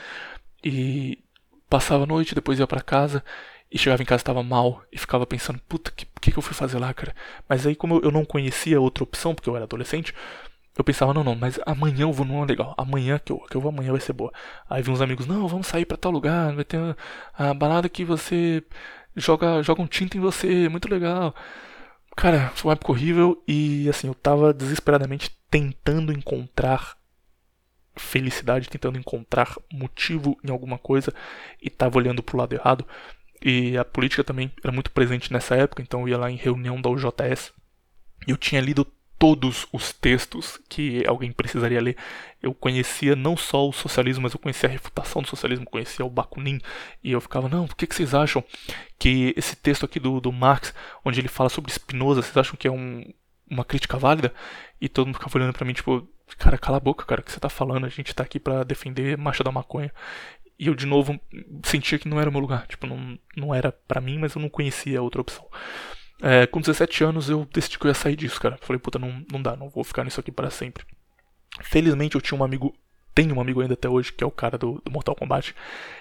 E passava a noite, depois ia pra casa e chegava em casa e tava mal. E ficava pensando, puta, o que, que, que eu fui fazer lá, cara? Mas aí, como eu, eu não conhecia outra opção, porque eu era adolescente, eu pensava, não, não, mas amanhã eu vou numa legal. Amanhã que eu, que eu vou amanhã vai ser boa. Aí vi uns amigos, não, vamos sair pra tal lugar, vai ter a balada que você... Joga, joga um tinta em você, muito legal. Cara, foi uma época horrível e assim, eu tava desesperadamente tentando encontrar felicidade, tentando encontrar motivo em alguma coisa e tava olhando pro lado errado. E a política também era muito presente nessa época, então eu ia lá em reunião da U J S e eu tinha lido todos os textos que alguém precisaria ler. Eu conhecia não só o socialismo, mas eu conhecia a refutação do socialismo, conhecia o Bakunin, e eu ficava, não, por que, que vocês acham que esse texto aqui do, do Marx, onde ele fala sobre Spinoza, vocês acham que é um, uma crítica válida? E todo mundo ficava olhando pra mim, tipo, cara, cala a boca, cara, o que você tá falando? A gente tá aqui pra defender marcha da maconha. E eu, de novo, sentia que não era o meu lugar, tipo, não, não era pra mim, mas eu não conhecia outra opção. É, com dezessete anos eu decidi que eu ia sair disso, cara. Falei, puta, não, não dá, não vou ficar nisso aqui para sempre. Felizmente eu tinha um amigo, tenho um amigo ainda até hoje, que é o cara do, do Mortal Kombat,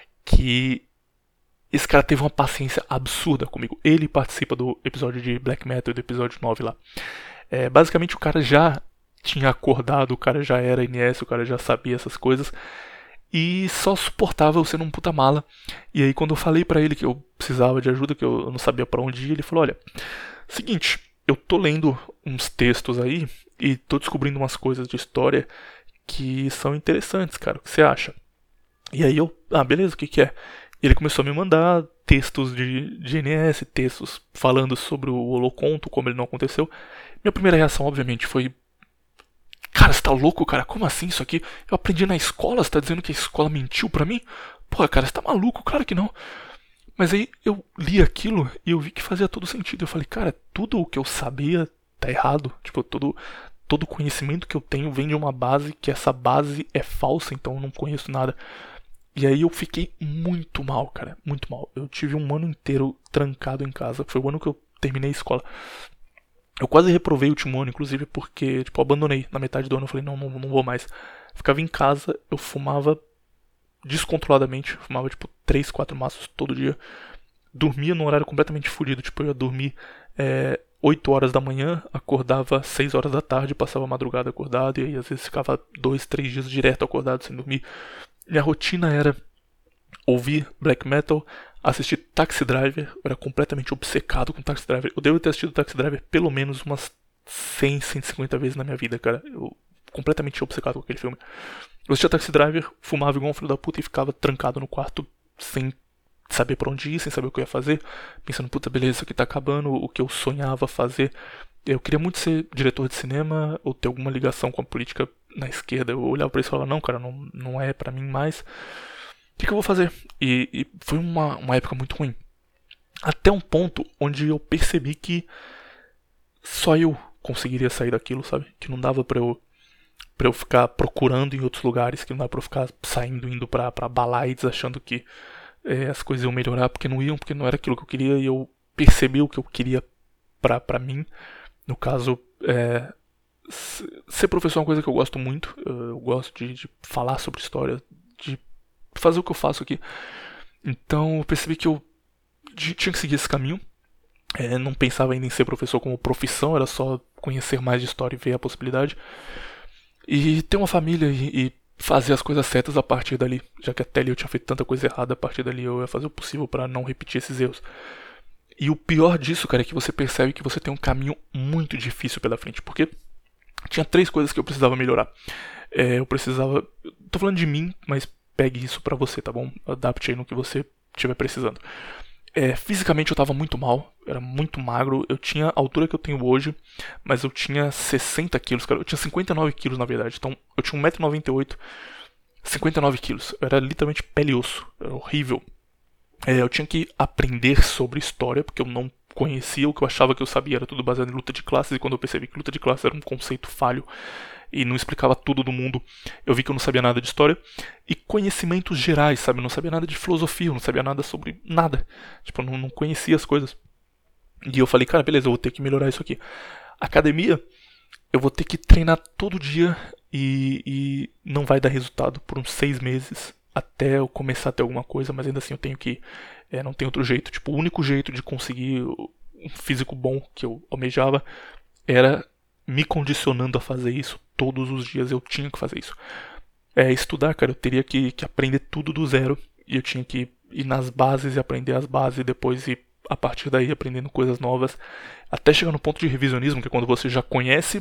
que esse cara teve uma paciência absurda comigo. Ele participa do episódio de Black Metal, do episódio nove lá. É, basicamente o cara já tinha acordado, o cara já era N S, o cara já sabia essas coisas. E só suportava eu sendo um puta mala. E aí quando eu falei pra ele que eu precisava de ajuda, que eu não sabia pra onde ir, ele falou, olha, seguinte, eu tô lendo uns textos aí e tô descobrindo umas coisas de história que são interessantes, cara, o que você acha? E aí eu, ah, beleza, o que que é? E ele começou a me mandar textos de, de N S, textos falando sobre o Holoconto, como ele não aconteceu. Minha primeira reação, obviamente, foi, cara, você tá louco, cara? Como assim isso aqui? Eu aprendi na escola, você tá dizendo que a escola mentiu pra mim? Porra, cara, você tá maluco? Claro que não. Mas aí eu li aquilo e eu vi que fazia todo sentido. Eu falei, cara, tudo o que eu sabia tá errado. Tipo, todo todo conhecimento que eu tenho vem de uma base que essa base é falsa, então eu não conheço nada. E aí eu fiquei muito mal, cara, muito mal. Eu tive um ano inteiro trancado em casa. Foi o ano que eu terminei a escola. Eu quase reprovei o último ano, inclusive, porque, tipo, eu abandonei na metade do ano. Eu falei, não, não, não vou mais. Ficava em casa, eu fumava descontroladamente. Fumava, tipo, três, quatro maços todo dia. Dormia num horário completamente fodido. Tipo, eu ia dormir é, oito horas da manhã, acordava seis horas da tarde, passava a madrugada acordado. E aí, às vezes, ficava dois, três dias direto acordado, sem dormir. Minha rotina era ouvir black metal, assistir Taxi Driver. Eu era completamente obcecado com Taxi Driver. Eu devo ter assistido Taxi Driver pelo menos umas cem, cento e cinquenta vezes na minha vida, cara. Eu completamente obcecado com aquele filme. Eu assistia Taxi Driver, fumava igual um filho da puta e ficava trancado no quarto sem saber pra onde ir, sem saber o que eu ia fazer, pensando, puta, beleza, isso aqui tá acabando, o que eu sonhava fazer. Eu queria muito ser diretor de cinema ou ter alguma ligação com a política na esquerda. Eu olhava pra isso e falava, não, cara, não, não é pra mim mais. O que, que eu vou fazer? E, e foi uma, uma época muito ruim. Até um ponto onde eu percebi que só eu conseguiria sair daquilo, sabe? Que não dava pra eu, pra eu ficar procurando em outros lugares, que não dava pra eu ficar saindo, indo pra, pra balaides, achando que é, as coisas iam melhorar, porque não iam, porque não era aquilo que eu queria, e eu percebi o que eu queria pra, pra mim. No caso, é, ser professor é uma coisa que eu gosto muito. Eu gosto de, de falar sobre história, de fazer o que eu faço aqui. Então eu percebi que eu de, tinha que seguir esse caminho. É, não pensava ainda em ser professor como profissão, era só conhecer mais de história e ver a possibilidade. E ter uma família e, e fazer as coisas certas a partir dali. Já que até ali eu tinha feito tanta coisa errada, a partir dali eu ia fazer o possível para não repetir esses erros. E o pior disso, cara, é que você percebe que você tem um caminho muito difícil pela frente. Porque tinha três coisas que eu precisava melhorar. É, eu precisava... Tô falando de mim, mas pegue isso pra você, tá bom? Adapte aí no que você estiver precisando. É, fisicamente eu tava muito mal. Era muito magro. Eu tinha a altura que eu tenho hoje, mas eu tinha sessenta quilos, cara. Eu tinha cinquenta e nove quilos, na verdade. Então, eu tinha um metro e noventa e oito, cinquenta e nove quilos. Eu era literalmente pele e osso. Era horrível. É, eu tinha que aprender sobre história, porque eu não conhecia, o que eu achava que eu sabia era tudo baseado em luta de classes, e quando eu percebi que luta de classes era um conceito falho e não explicava tudo do mundo, eu vi que eu não sabia nada de história. E conhecimentos gerais, sabe? Eu não sabia nada de filosofia, eu não sabia nada sobre nada. Tipo, eu não, não conhecia as coisas. E eu falei, cara, beleza, eu vou ter que melhorar isso aqui. Academia, eu vou ter que treinar todo dia e, e não vai dar resultado por uns seis meses. Até eu começar a ter alguma coisa, mas ainda assim eu tenho que... É, não tem outro jeito. Tipo, o único jeito de conseguir um físico bom que eu almejava era me condicionando a fazer isso todos os dias. Eu tinha que fazer isso. É, estudar, cara, eu teria que, que aprender tudo do zero. E eu tinha que ir nas bases e aprender as bases e depois ir a partir daí aprendendo coisas novas. Até chegar no ponto de revisionismo, que é quando você já conhece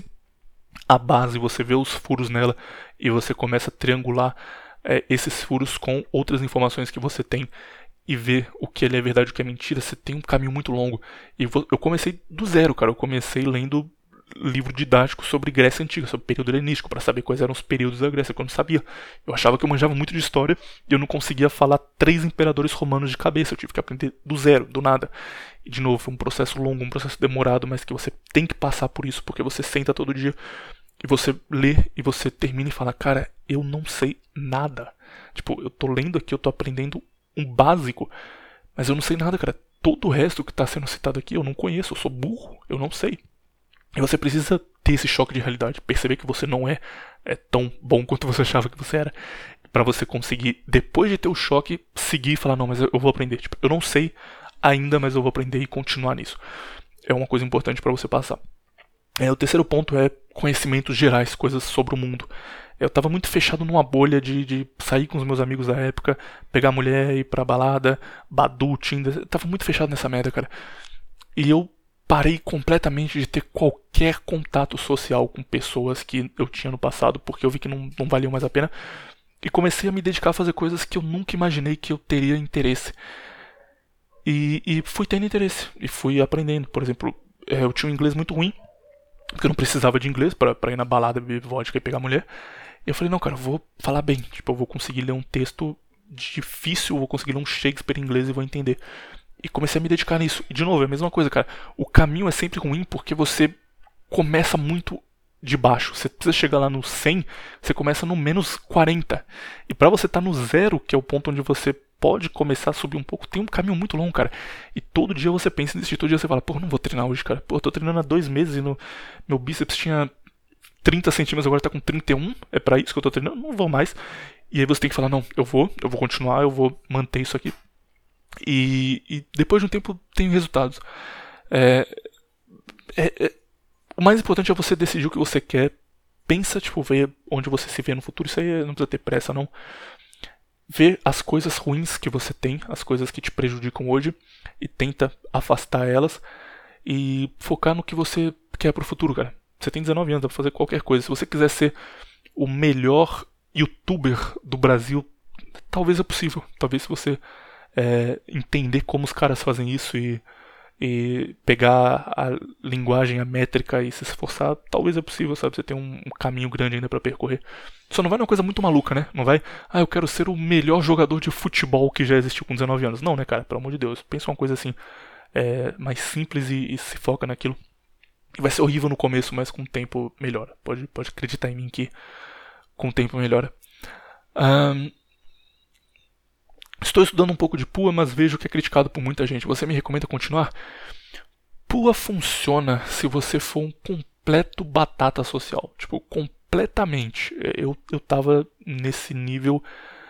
a base, você vê os furos nela e você começa a triangular É, esses furos com outras informações que você tem e ver o que é verdade e o que é mentira. Você tem um caminho muito longo. E eu comecei do zero, cara. Eu comecei lendo livro didático sobre Grécia Antiga, sobre o período helenístico, para saber quais eram os períodos da Grécia, que eu não sabia. Eu achava que eu manjava muito de história e eu não conseguia falar três imperadores romanos de cabeça. Eu tive que aprender do zero, do nada. E de novo, foi um processo longo, um processo demorado, mas que você tem que passar por isso, porque você senta todo dia e você lê e você termina e fala, cara, eu não sei nada. Tipo, eu tô lendo aqui, eu tô aprendendo um básico, mas eu não sei nada, cara. Todo o resto que tá sendo citado aqui eu não conheço, eu sou burro, eu não sei. E você precisa ter esse choque de realidade, perceber que você não é, é tão bom quanto você achava que você era, pra você conseguir, depois de ter o choque, seguir e falar, não, mas eu vou aprender. Tipo, eu não sei ainda, mas eu vou aprender e continuar nisso. É uma coisa importante pra você passar. É, o terceiro ponto é conhecimentos gerais, coisas sobre o mundo. Eu tava muito fechado numa bolha de, de sair com os meus amigos da época, pegar mulher, ir pra balada, Badoo, Tinder. Eu tava muito fechado nessa merda, cara. E eu parei completamente de ter qualquer contato social com pessoas que eu tinha no passado, porque eu vi que não, não valiam mais a pena. E comecei a me dedicar a fazer coisas que eu nunca imaginei que eu teria interesse. E, e fui tendo interesse, e fui aprendendo. Por exemplo, eu tinha um inglês muito ruim, porque eu não precisava de inglês pra, pra ir na balada, beber vodka e pegar mulher. E eu falei, não, cara, eu vou falar bem. Tipo, eu vou conseguir ler um texto difícil, eu vou conseguir ler um Shakespeare em inglês e vou entender. E comecei a me dedicar nisso. E de novo, é a mesma coisa, cara. O caminho é sempre ruim porque você começa muito de baixo. Você precisa chegar lá no cem, você começa no menos quarenta. E pra você estar tá no zero, que é o ponto onde você pode começar a subir um pouco, tem um caminho muito longo, cara. E todo dia você pensa nisso, todo dia você fala, pô, não vou treinar hoje, cara. Pô, eu tô treinando há dois meses e no... meu bíceps tinha trinta centímetros, agora tá com trinta e um. É pra isso que eu tô treinando? Não vou mais. E aí você tem que falar, não, eu vou, eu vou continuar, eu vou manter isso aqui. E, e depois de um tempo tem resultados. É, é, é, o mais importante é você decidir o que você quer. Pensa, tipo, ver onde você se vê no futuro. Isso aí não precisa ter pressa, não. Vê as coisas ruins que você tem, as coisas que te prejudicam hoje, e tenta afastar elas. e focar no que você quer pro futuro, cara. Você tem dezenove anos, dá pra fazer qualquer coisa. Se você quiser ser o melhor youtuber do Brasil, talvez é possível. Talvez se você é, entender como os caras fazem isso e, e pegar a linguagem, a métrica e se esforçar, talvez é possível, sabe? Você tem um, um caminho grande ainda pra percorrer. Só não vai numa coisa muito maluca, né? Não vai, ah, eu quero ser o melhor jogador de futebol que já existiu com dezenove anos. Não, né, cara? Pelo amor de Deus. Pensa uma coisa assim, é, mais simples e, e se foca naquilo. E vai ser horrível no começo, mas com o tempo melhora. Pode, pode acreditar em mim que com o tempo melhora. Um, estou estudando um pouco de P U A, mas vejo que é criticado por muita gente. Você me recomenda continuar? P U A funciona se você for um completo batata social. Tipo, completamente. Eu, eu tava nesse nível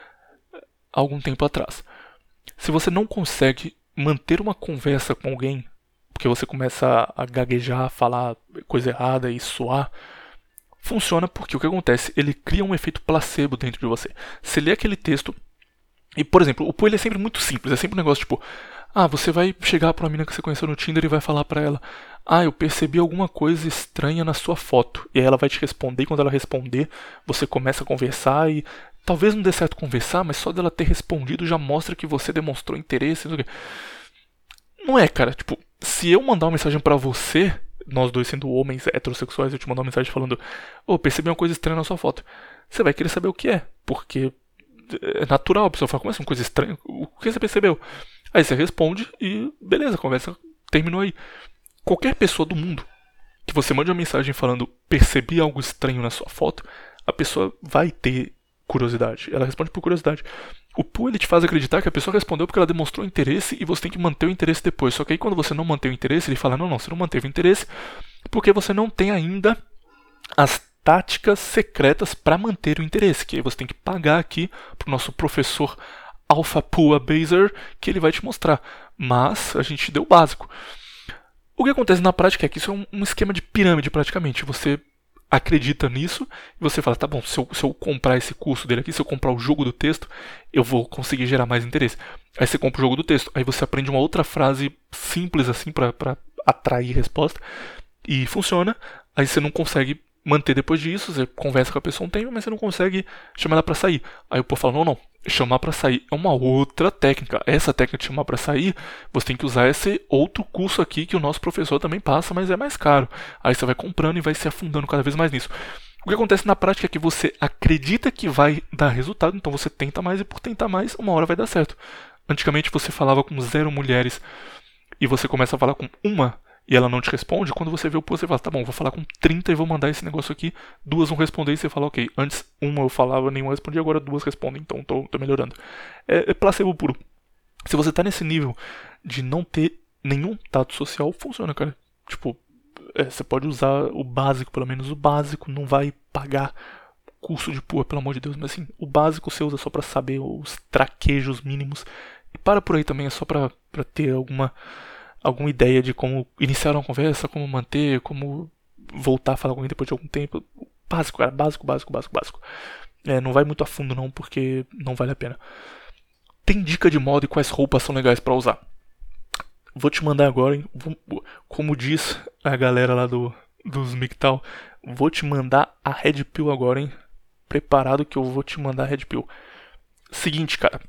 há algum tempo atrás. Se você não consegue manter uma conversa com alguém, porque você começa a gaguejar, a falar coisa errada e suar, funciona porque o que acontece? Ele cria um efeito placebo dentro de você. Você lê aquele texto e, por exemplo, o P U A ele é sempre muito simples. É sempre um negócio tipo, ah, você vai chegar pra uma menina que você conheceu no Tinder e vai falar pra ela, ah, eu percebi alguma coisa estranha na sua foto. E aí ela vai te responder, e quando ela responder, você começa a conversar e talvez não dê certo conversar, mas só dela ter respondido já mostra que você demonstrou interesse. Não, não é, cara, tipo, se eu mandar uma mensagem pra você, nós dois sendo homens heterossexuais, eu te mandar uma mensagem falando, oh, percebi uma coisa estranha na sua foto. Você vai querer saber o que é, porque é natural a pessoa falar, como é uma coisa estranha? O que você percebeu? Aí você responde e beleza, a conversa terminou aí. Qualquer pessoa do mundo que você mande uma mensagem falando, percebi algo estranho na sua foto, a pessoa vai ter curiosidade. Ela responde por curiosidade. O P U A ele te faz acreditar que a pessoa respondeu porque ela demonstrou interesse e você tem que manter o interesse depois. Só que aí quando você não mantém o interesse, ele fala, não, não, você não manteve o interesse porque você não tem ainda as táticas secretas para manter o interesse. Que aí você tem que pagar aqui pro nosso professor Alpha P U A Baser, que ele vai te mostrar. Mas a gente deu o básico. O que acontece na prática é que isso é um, um esquema de pirâmide praticamente. Você acredita nisso e você fala, tá bom, se eu, se eu comprar esse curso dele aqui, se eu comprar o jogo do texto, eu vou conseguir gerar mais interesse. Aí você compra o jogo do texto, aí você aprende uma outra frase simples assim pra, pra atrair resposta e funciona. Aí você não consegue manter depois disso, você conversa com a pessoa um tempo, mas você não consegue chamar ela pra sair. Aí o povo fala, não, não, chamar pra sair é uma outra técnica. Essa técnica de chamar pra sair, você tem que usar esse outro curso aqui que o nosso professor também passa, mas é mais caro. Aí você vai comprando e vai se afundando cada vez mais nisso. O que acontece na prática é que você acredita que vai dar resultado, então você tenta mais e por tentar mais, uma hora vai dar certo. Antigamente você falava com zero mulheres e você começa a falar com uma e ela não te responde, quando você vê o post, você fala, tá bom, vou falar com trinta e vou mandar esse negócio aqui, duas vão responder e você fala, ok, antes uma eu falava, nenhuma respondia, agora duas respondem, então tô, tô melhorando. É, é placebo puro. Se você tá nesse nível de não ter nenhum tato social, funciona, cara. Tipo, é, você pode usar o básico, pelo menos o básico, não vai pagar curso de P U A, pelo amor de Deus, mas assim, o básico você usa só pra saber os traquejos mínimos, e para por aí também, é só pra, pra ter alguma... alguma ideia de como iniciar uma conversa, como manter, como voltar a falar com alguém depois de algum tempo. Básico, cara. Básico, básico, básico, básico. É, não vai muito a fundo não, porque não vale a pena. Tem dica de moda e quais roupas são legais pra usar? Vou te mandar agora, hein? Como diz a galera lá do, dos M G T O W, vou te mandar a Red Pill agora, hein? Preparado que eu vou te mandar a Red Pill. Seguinte, cara.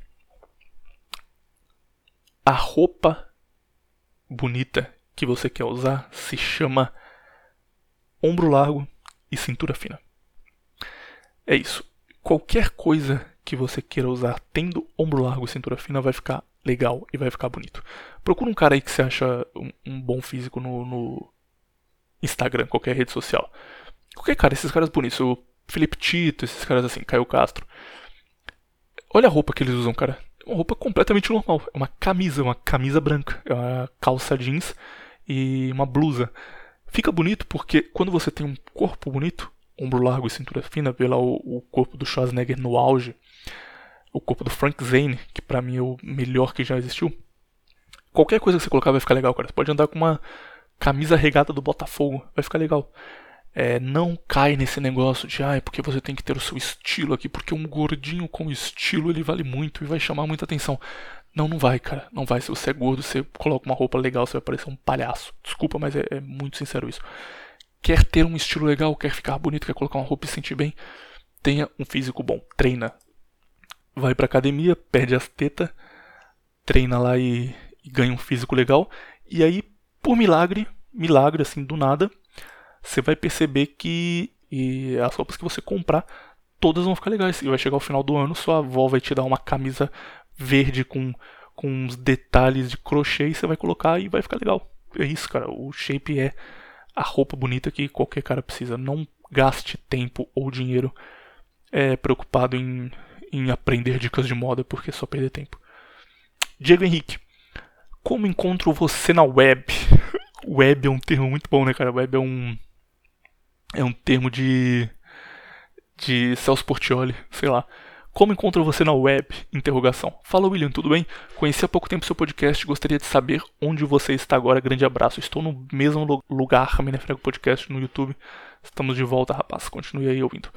A roupa bonita que você quer usar se chama ombro largo e cintura fina. É isso. Qualquer coisa que você queira usar tendo ombro largo e cintura fina vai ficar legal e vai ficar bonito. Procura um cara aí que você acha um, um bom físico no, no Instagram, qualquer rede social. Qualquer cara, esses caras bonitos, o Felipe Tito, esses caras assim, Caio Castro. Olha a roupa que eles usam, cara. Uma roupa completamente normal. É uma camisa, uma camisa branca. É uma calça jeans e uma blusa. Fica bonito porque quando você tem um corpo bonito, ombro largo e cintura fina, vê lá o, o corpo do Schwarzenegger no auge, o corpo do Frank Zane, que pra mim é o melhor que já existiu. Qualquer coisa que você colocar vai ficar legal, cara. Você pode andar com uma camisa regata do Botafogo, vai ficar legal. É, não cai nesse negócio de ah, é porque você tem que ter o seu estilo aqui, porque um gordinho com estilo ele vale muito e vai chamar muita atenção. Não, não vai, cara. Não vai. Se você é gordo, você coloca uma roupa legal, você vai parecer um palhaço. Desculpa, mas é, é muito sincero isso. Quer ter um estilo legal, quer ficar bonito, quer colocar uma roupa e se sentir bem, tenha um físico bom. Treina. Vai pra academia, perde as tetas, treina lá e, e ganha um físico legal. E aí, por milagre, milagre assim, do nada, você vai perceber que e as roupas que você comprar, todas vão ficar legais. E vai chegar ao final do ano, sua avó vai te dar uma camisa verde com, com uns detalhes de crochê e você vai colocar e vai ficar legal. É isso, cara. O shape é a roupa bonita que qualquer cara precisa. Não gaste tempo ou dinheiro é, preocupado em, em aprender dicas de moda, porque é só perder tempo. Diego Henrique, como encontro você na web? Web é um termo muito bom, né, cara? Web é um é um termo de de Celso Portiolli, sei lá. Como encontro você na web? Interrogação. Fala, William, tudo bem? Conheci há pouco tempo seu podcast e gostaria de saber onde você está agora. Grande abraço. Estou no mesmo lugar, Menefrego Podcast, no YouTube. Estamos de volta, rapaz. Continue aí ouvindo.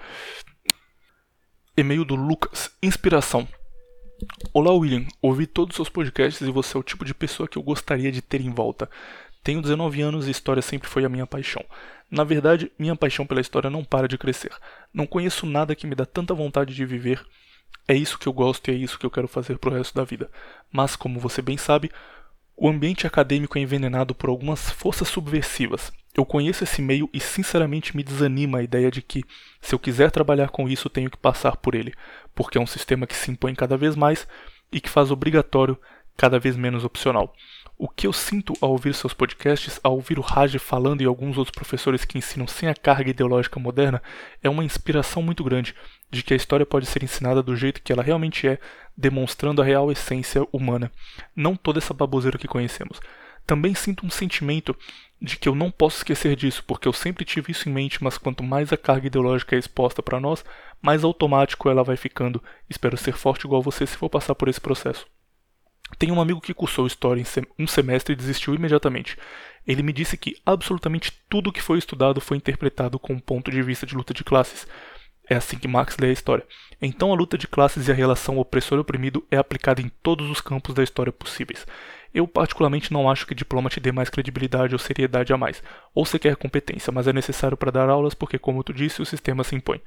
E-mail do Lucas. Inspiração. Olá, William. Ouvi todos os seus podcasts e você é o tipo de pessoa que eu gostaria de ter em volta. Tenho dezenove anos e história sempre foi a minha paixão. Na verdade, minha paixão pela história não para de crescer. Não conheço nada que me dá tanta vontade de viver. É isso que eu gosto e é isso que eu quero fazer pro resto da vida. Mas, como você bem sabe, o ambiente acadêmico é envenenado por algumas forças subversivas. Eu conheço esse meio e sinceramente me desanima a ideia de que, se eu quiser trabalhar com isso, tenho que passar por ele. Porque é um sistema que se impõe cada vez mais e que faz obrigatório cada vez menos opcional. O que eu sinto ao ouvir seus podcasts, ao ouvir o Raj falando e alguns outros professores que ensinam sem a carga ideológica moderna, é uma inspiração muito grande de que a história pode ser ensinada do jeito que ela realmente é, demonstrando a real essência humana, não toda essa baboseira que conhecemos. Também sinto um sentimento de que eu não posso esquecer disso, porque eu sempre tive isso em mente, mas quanto mais a carga ideológica é exposta para nós, mais automático ela vai ficando. Espero ser forte igual você se for passar por esse processo. Tenho um amigo que cursou História em um semestre e desistiu imediatamente. Ele me disse que absolutamente tudo que foi estudado foi interpretado com um ponto de vista de luta de classes. É assim que Marx lê a história. Então a luta de classes e a relação opressor-oprimido é aplicada em todos os campos da história possíveis. Eu particularmente não acho que diploma te dê mais credibilidade ou seriedade a mais, ou sequer competência, mas é necessário para dar aulas porque, como tu disse, o sistema se impõe.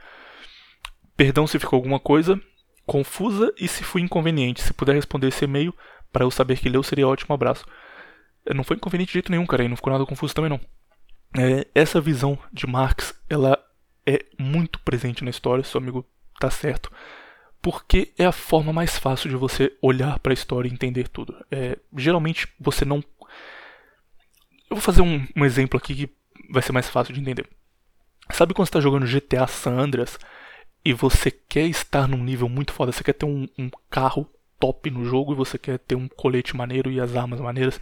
Perdão se ficou alguma coisa confusa e se fui inconveniente. Se puder responder esse e-mail para eu saber que leu, seria ótimo. Abraço. Não foi inconveniente de jeito nenhum, cara, e não ficou nada confuso também não. É, essa visão de Marx, ela é muito presente na história, seu amigo tá certo, porque é a forma mais fácil de você olhar para a história e entender tudo. É, geralmente você não... Eu vou fazer um, um exemplo aqui que vai ser mais fácil de entender. Sabe quando você tá jogando G T A San Andreas e você quer estar num nível muito foda, você quer ter um, um carro top no jogo e você quer ter um colete maneiro e as armas maneiras,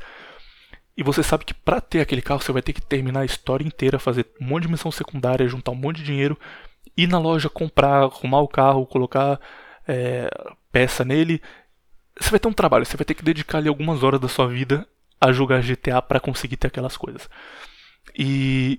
e você sabe que pra ter aquele carro você vai ter que terminar a história inteira, fazer um monte de missão secundária, juntar um monte de dinheiro, ir na loja comprar, arrumar o carro, colocar é, peça nele. Você vai ter um trabalho, você vai ter que dedicar ali algumas horas da sua vida a jogar G T A pra conseguir ter aquelas coisas. E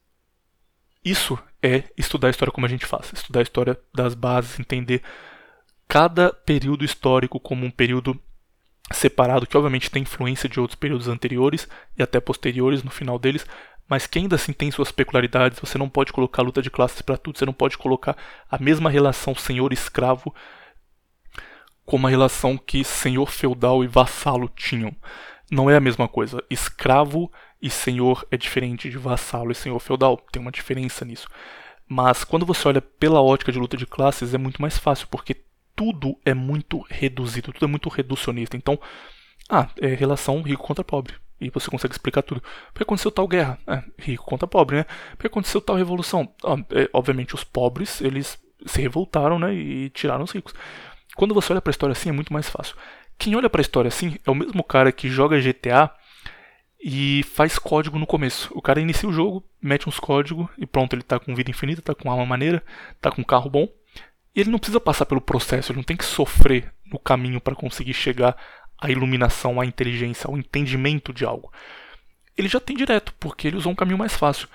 isso é estudar a história como a gente faz, estudar a história das bases, entender cada período histórico como um período separado, que obviamente tem influência de outros períodos anteriores e até posteriores no final deles, mas que ainda assim tem suas peculiaridades. Você não pode colocar a luta de classes para tudo, você não pode colocar a mesma relação senhor-escravo como a relação que senhor feudal e vassalo tinham. Não é a mesma coisa. Escravo e senhor é diferente de vassalo e senhor feudal, tem uma diferença nisso. Mas quando você olha pela ótica de luta de classes é muito mais fácil, porque tudo é muito reduzido, tudo é muito reducionista. Então, ah, é relação rico contra pobre. E você consegue explicar tudo. Por que aconteceu tal guerra? É, rico contra pobre, né? Por que aconteceu tal revolução? Ah, é, obviamente os pobres, eles se revoltaram, né? E tiraram os ricos. Quando você olha pra história assim, é muito mais fácil. Quem olha pra história assim é o mesmo cara que joga G T A e faz código no começo. O cara inicia o jogo, mete uns códigos e pronto, ele tá com vida infinita, tá com arma maneira, tá com carro bom. E ele não precisa passar pelo processo, ele não tem que sofrer no caminho para conseguir chegar à iluminação, à inteligência, ao entendimento de algo. Ele já tem direto, porque ele usou um caminho mais fácil.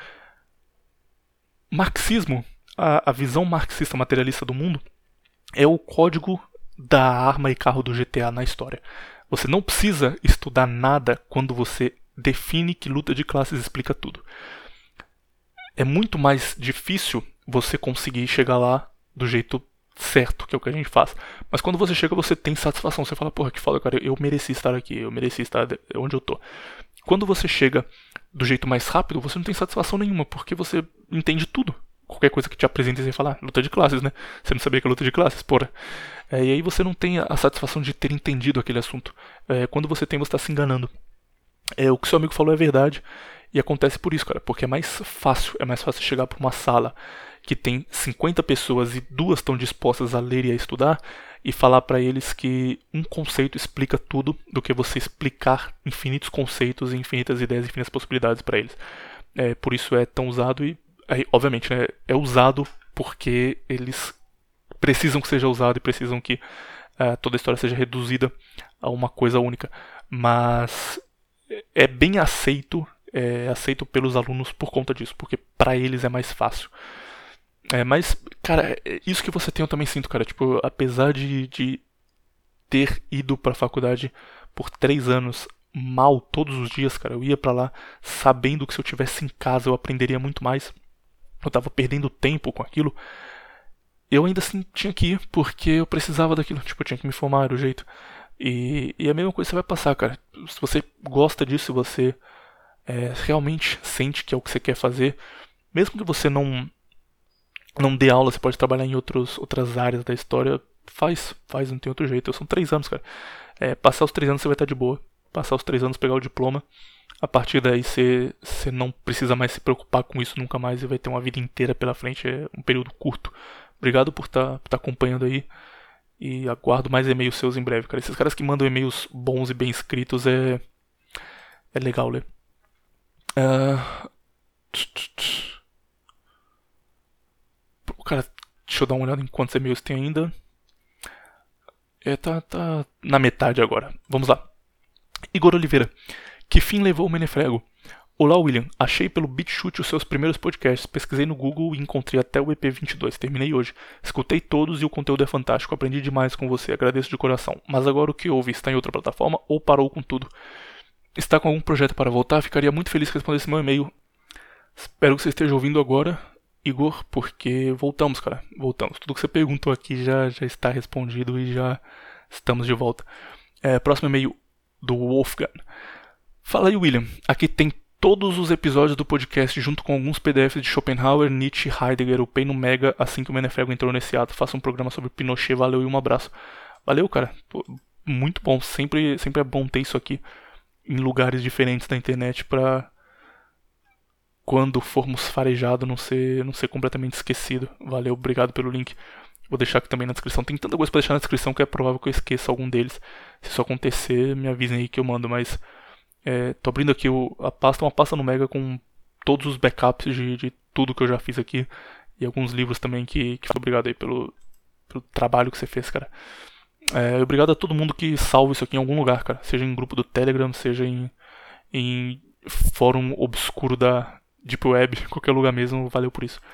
Marxismo, a, a visão marxista materialista do mundo, é o código da arma e carro do G T A na história. Você não precisa estudar nada quando você define que luta de classes explica tudo. É muito mais difícil você conseguir chegar lá do jeito certo, que é o que a gente faz. Mas quando você chega, você tem satisfação. Você fala, porra, que foda, cara, eu mereci estar aqui, eu mereci estar onde eu tô. Quando você chega do jeito mais rápido, você não tem satisfação nenhuma, porque você entende tudo. Qualquer coisa que te apresente, você fala, ah, luta de classes, né? Você não sabia que é luta de classes, porra. É, e aí você não tem a satisfação de ter entendido aquele assunto. É, quando você tem, você está se enganando. É, o que seu amigo falou é verdade, e acontece por isso, cara, porque é mais fácil, é mais fácil chegar para uma sala que tem cinquenta pessoas e duas estão dispostas a ler e a estudar e falar para eles que um conceito explica tudo do que você explicar infinitos conceitos e infinitas ideias, infinitas possibilidades para eles. É, por isso é tão usado e, aí, obviamente, né, é usado porque eles precisam que seja usado e precisam que uh, toda a história seja reduzida a uma coisa única. Mas é bem aceito, é aceito pelos alunos por conta disso, porque para eles é mais fácil. É, mas, cara, isso que você tem eu também sinto, cara. Tipo, apesar de, de ter ido pra faculdade por três anos mal todos os dias, cara, eu ia pra lá sabendo que se eu tivesse em casa eu aprenderia muito mais. Eu tava perdendo tempo com aquilo. Eu ainda assim tinha que ir, porque eu precisava daquilo. Tipo, eu tinha que me formar, era o jeito. E, e a mesma coisa você vai passar, cara. Se você gosta disso, se você é, realmente sente que é o que você quer fazer, mesmo que você não... não dê aula, você pode trabalhar em outros, outras áreas da história, faz, faz, não tem outro jeito. São três anos, cara. É, passar os três anos você vai estar de boa. Passar os três anos, pegar o diploma. A partir daí você, você não precisa mais se preocupar com isso nunca mais e vai ter uma vida inteira pela frente. É um período curto. Obrigado por estar tá, tá acompanhando aí. E aguardo mais e-mails seus em breve, cara. Esses caras que mandam e-mails bons e bem escritos é, é legal ler. Uh... Cara, deixa eu dar uma olhada em quantos e-mails tem ainda. É, tá, tá na metade agora. Vamos lá. Igor Oliveira. Que fim levou o Menefrego? Olá, William. Achei pelo BitChute os seus primeiros podcasts. Pesquisei no Google e encontrei até o E P vinte e dois. Terminei hoje. Escutei todos e o conteúdo é fantástico. Aprendi demais com você. Agradeço de coração. Mas agora o que houve? Está em outra plataforma ou parou com tudo? Está com algum projeto para voltar? Ficaria muito feliz que respondesse meu e-mail. Espero que você esteja ouvindo agora, Igor, porque voltamos, cara. Voltamos. Tudo que você perguntou aqui já, já está respondido e já estamos de volta. É, próximo e-mail do Wolfgang. Fala aí, William. Aqui tem todos os episódios do podcast junto com alguns P D Fs de Schopenhauer, Nietzsche, Heidegger. Upei no Mega assim que o Menefrego entrou nesse ato. Faça um programa sobre Pinochet. Valeu e um abraço. Valeu, cara. Pô, muito bom. Sempre, sempre é bom ter isso aqui em lugares diferentes da internet pra... quando formos farejados, não ser, não ser completamente esquecido. Valeu, obrigado pelo link. Vou deixar aqui também na descrição. Tem tanta coisa pra deixar na descrição que é provável que eu esqueça algum deles. Se isso acontecer, me avisem aí que eu mando. Mas é, tô abrindo aqui o, a pasta, uma pasta no Mega com todos os backups de, de tudo que eu já fiz aqui. E alguns livros também que, que obrigado aí pelo, pelo trabalho que você fez, cara. É, obrigado a todo mundo que salva isso aqui em algum lugar, cara. Seja em grupo do Telegram, seja em, em fórum obscuro da Deep Web, qualquer lugar mesmo, valeu por isso.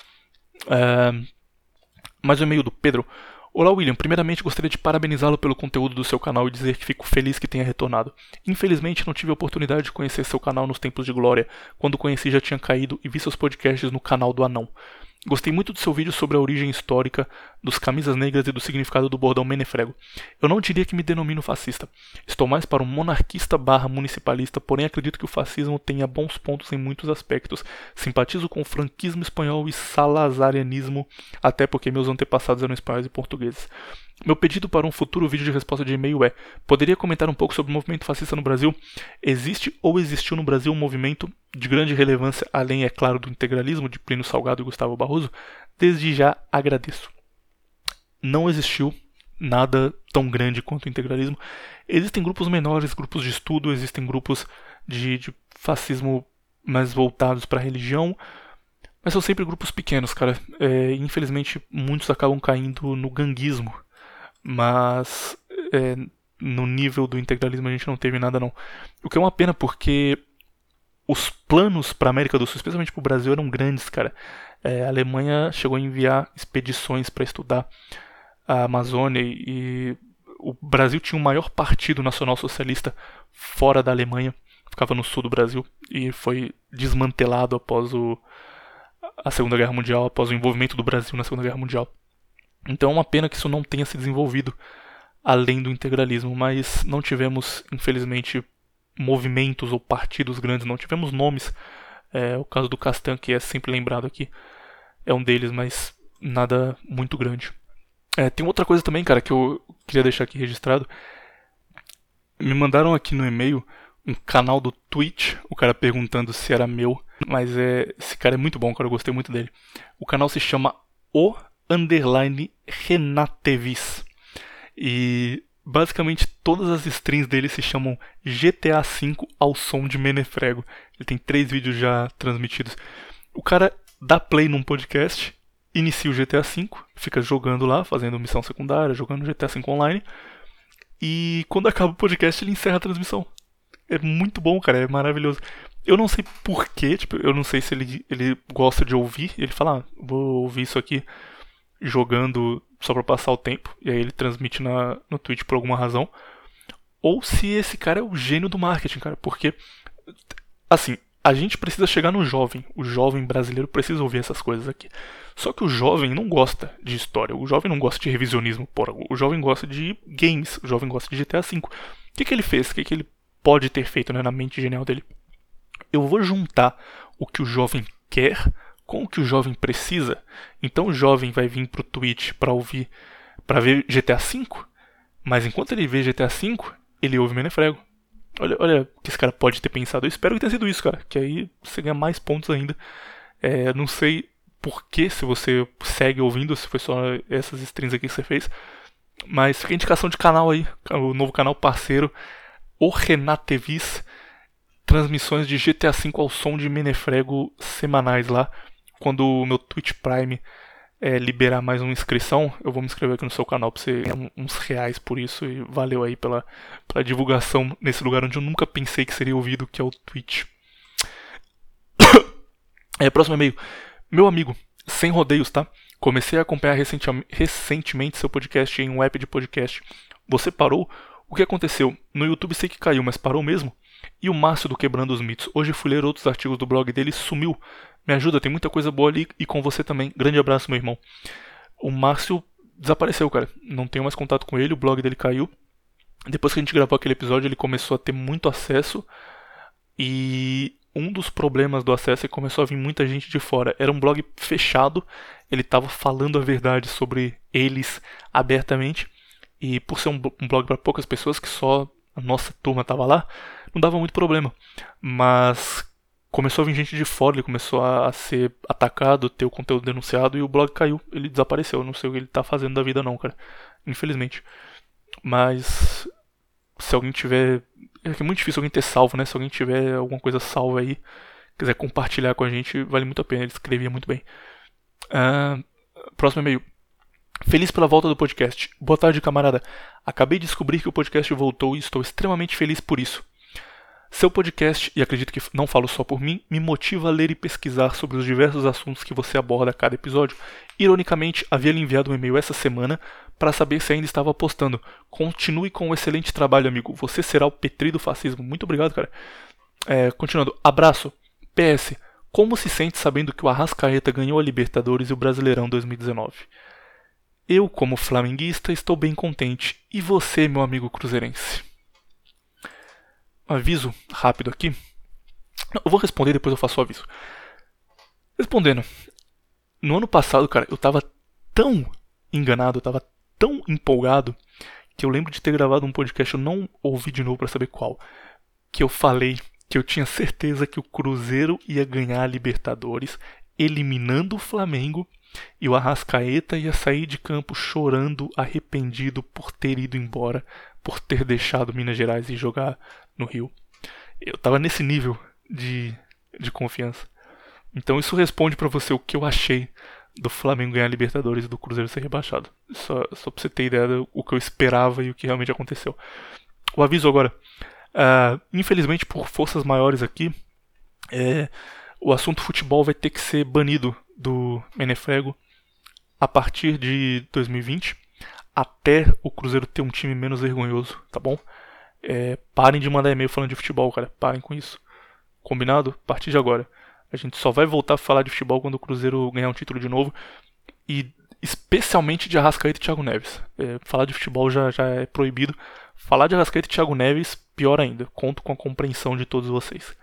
É, mais um e-mail do Pedro. Olá, William. Primeiramente, gostaria de parabenizá-lo pelo conteúdo do seu canal e dizer que fico feliz que tenha retornado. Infelizmente, não tive a oportunidade de conhecer seu canal nos tempos de glória. Quando conheci, já tinha caído e vi seus podcasts no canal do Anão. Gostei muito do seu vídeo sobre a origem histórica dos camisas negras e do significado do bordão Menefrego. Eu não diria que me denomino fascista. Estou mais para um monarquista barra municipalista, porém acredito que o fascismo tenha bons pontos em muitos aspectos. Simpatizo com o franquismo espanhol e salazarianismo, até porque meus antepassados eram espanhóis e portugueses. Meu pedido para um futuro vídeo de resposta de e-mail é: poderia comentar um pouco sobre o movimento fascista no Brasil? Existe ou existiu no Brasil um movimento de grande relevância, além, é claro, do integralismo de Plínio Salgado e Gustavo Barroso? Desde já agradeço. Não existiu nada tão grande quanto o integralismo. Existem grupos menores, grupos de estudo, existem grupos de, de fascismo mais voltados para a religião, mas são sempre grupos pequenos, cara. É, infelizmente, muitos acabam caindo no ganguismo. Mas é, no nível do integralismo a gente não teve nada não. O que é uma pena porque os planos para a América do Sul, especialmente para o Brasil, eram grandes, cara. É, a Alemanha chegou a enviar expedições para estudar a Amazônia e o Brasil tinha o maior partido nacional socialista fora da Alemanha, ficava no sul do Brasil, e foi desmantelado após o, a Segunda Guerra Mundial, após o envolvimento do Brasil na Segunda Guerra Mundial. Então é uma pena que isso não tenha se desenvolvido além do integralismo, mas não tivemos, infelizmente, movimentos ou partidos grandes, não tivemos nomes. É, o caso do Castan, que é sempre lembrado aqui, é um deles, mas nada muito grande. É, tem outra coisa também, cara, que eu queria deixar aqui registrado. Me mandaram aqui no e-mail um canal do Twitch, o cara perguntando se era meu, mas é, esse cara é muito bom, cara, eu gostei muito dele. O canal se chama O Underline Renatevis. E basicamente todas as streams dele se chamam G T A cinco ao som de Menefrego. Ele tem três vídeos já transmitidos. O cara dá play num podcast, inicia o G T A cinco, fica jogando lá, fazendo missão secundária, jogando G T A cinco online. E quando acaba o podcast ele encerra a transmissão. É muito bom, cara, é maravilhoso. Eu não sei porquê, tipo, eu não sei se ele, ele gosta de ouvir. Ele fala, ah, vou ouvir isso aqui jogando só pra passar o tempo, e aí ele transmite na, no Twitch por alguma razão, ou se esse cara é o gênio do marketing, cara, porque, assim, a gente precisa chegar no jovem, o jovem brasileiro precisa ouvir essas coisas aqui, só que o jovem não gosta de história, o jovem não gosta de revisionismo, porra, o jovem gosta de games, o jovem gosta de G T A cinco. O que que ele fez? O que que ele pode ter feito, né, na mente genial dele? Eu vou juntar o que o jovem quer com o que o jovem precisa. Então o jovem vai vir pro Twitch pra ouvir, pra ver G T A cinco, mas enquanto ele vê G T A cinco, ele ouve Menefrego. Olha, olha o que esse cara pode ter pensado. Eu espero que tenha sido isso, cara, que aí você ganha mais pontos ainda. É, não sei por que, se você segue ouvindo, se foi só essas streams aqui que você fez, mas fica a indicação de canal aí, o novo canal parceiro, o Renatevis, transmissões de G T A cinco ao som de Menefrego semanais lá. Quando o meu Twitch Prime é, liberar mais uma inscrição, eu vou me inscrever aqui no seu canal pra você ganhar uns reais por isso. E valeu aí pela, pela divulgação nesse lugar onde eu nunca pensei que seria ouvido, que é o Twitch. É, próximo e-mail. Meu amigo, sem rodeios, tá? Comecei a acompanhar recentemente seu podcast em um app de podcast. Você parou? O que aconteceu? No YouTube sei que caiu, mas parou mesmo? E o Márcio do Quebrando os Mitos? Hoje fui ler outros artigos do blog dele e sumiu. Me ajuda, tem muita coisa boa ali e com você também. Grande abraço, meu irmão. O Márcio desapareceu, cara. Não tenho mais contato com ele, o blog dele caiu. Depois que a gente gravou aquele episódio, ele começou a ter muito acesso. E um dos problemas do acesso é que começou a vir muita gente de fora. Era um blog fechado, ele estava falando a verdade sobre eles abertamente. E por ser um blog para poucas pessoas, que só a nossa turma estava lá, não dava muito problema. Mas começou a vir gente de fora, ele começou a ser atacado, ter o conteúdo denunciado e o blog caiu, ele desapareceu. Eu não sei o que ele tá fazendo da vida não, cara, infelizmente. Mas se alguém tiver, é muito difícil alguém ter salvo, né? Se alguém tiver alguma coisa salva aí, quiser compartilhar com a gente, vale muito a pena, ele escrevia muito bem. uh, Próximo e-mail. Feliz pela volta do podcast. Boa tarde, camarada. Acabei de descobrir que o podcast voltou e estou extremamente feliz por isso. Seu podcast, e acredito que não falo só por mim, me motiva a ler e pesquisar sobre os diversos assuntos que você aborda a cada episódio. Ironicamente, havia lhe enviado um e-mail essa semana para saber se ainda estava postando. Continue com o excelente trabalho, amigo. Você será o Petri do fascismo. Muito obrigado, cara. É, continuando. Abraço. P S. Como se sente sabendo que o Arrascaeta ganhou a Libertadores e o Brasileirão dois mil e dezenove? Eu, como flamenguista, estou bem contente. E você, meu amigo cruzeirense? Aviso rápido aqui. Eu vou responder, depois eu faço o aviso. Respondendo. No ano passado, cara, eu tava tão enganado, eu tava tão empolgado, que eu lembro de ter gravado um podcast, eu não ouvi de novo pra saber qual, que eu falei que eu tinha certeza que o Cruzeiro ia ganhar a Libertadores, eliminando o Flamengo, e o Arrascaeta ia sair de campo chorando, arrependido por ter ido embora, por ter deixado Minas Gerais e jogar no Rio. Eu tava nesse nível de, de confiança. Então isso responde pra você o que eu achei do Flamengo ganhar a Libertadores e do Cruzeiro ser rebaixado. Só, só pra você ter ideia do o que eu esperava e o que realmente aconteceu. O aviso agora. Uh, infelizmente, por forças maiores aqui, é, o assunto futebol vai ter que ser banido do Menefrego a partir de dois mil e vinte. até o Cruzeiro ter um time menos vergonhoso, tá bom? É, parem de mandar e-mail falando de futebol, cara. Parem com isso. Combinado? A partir de agora. A gente só vai voltar a falar de futebol quando o Cruzeiro ganhar um título de novo. E especialmente de Arrascaeta e Thiago Neves. É, falar de futebol já, já é proibido. Falar de Arrascaeta e Thiago Neves, pior ainda. Conto com a compreensão de todos vocês.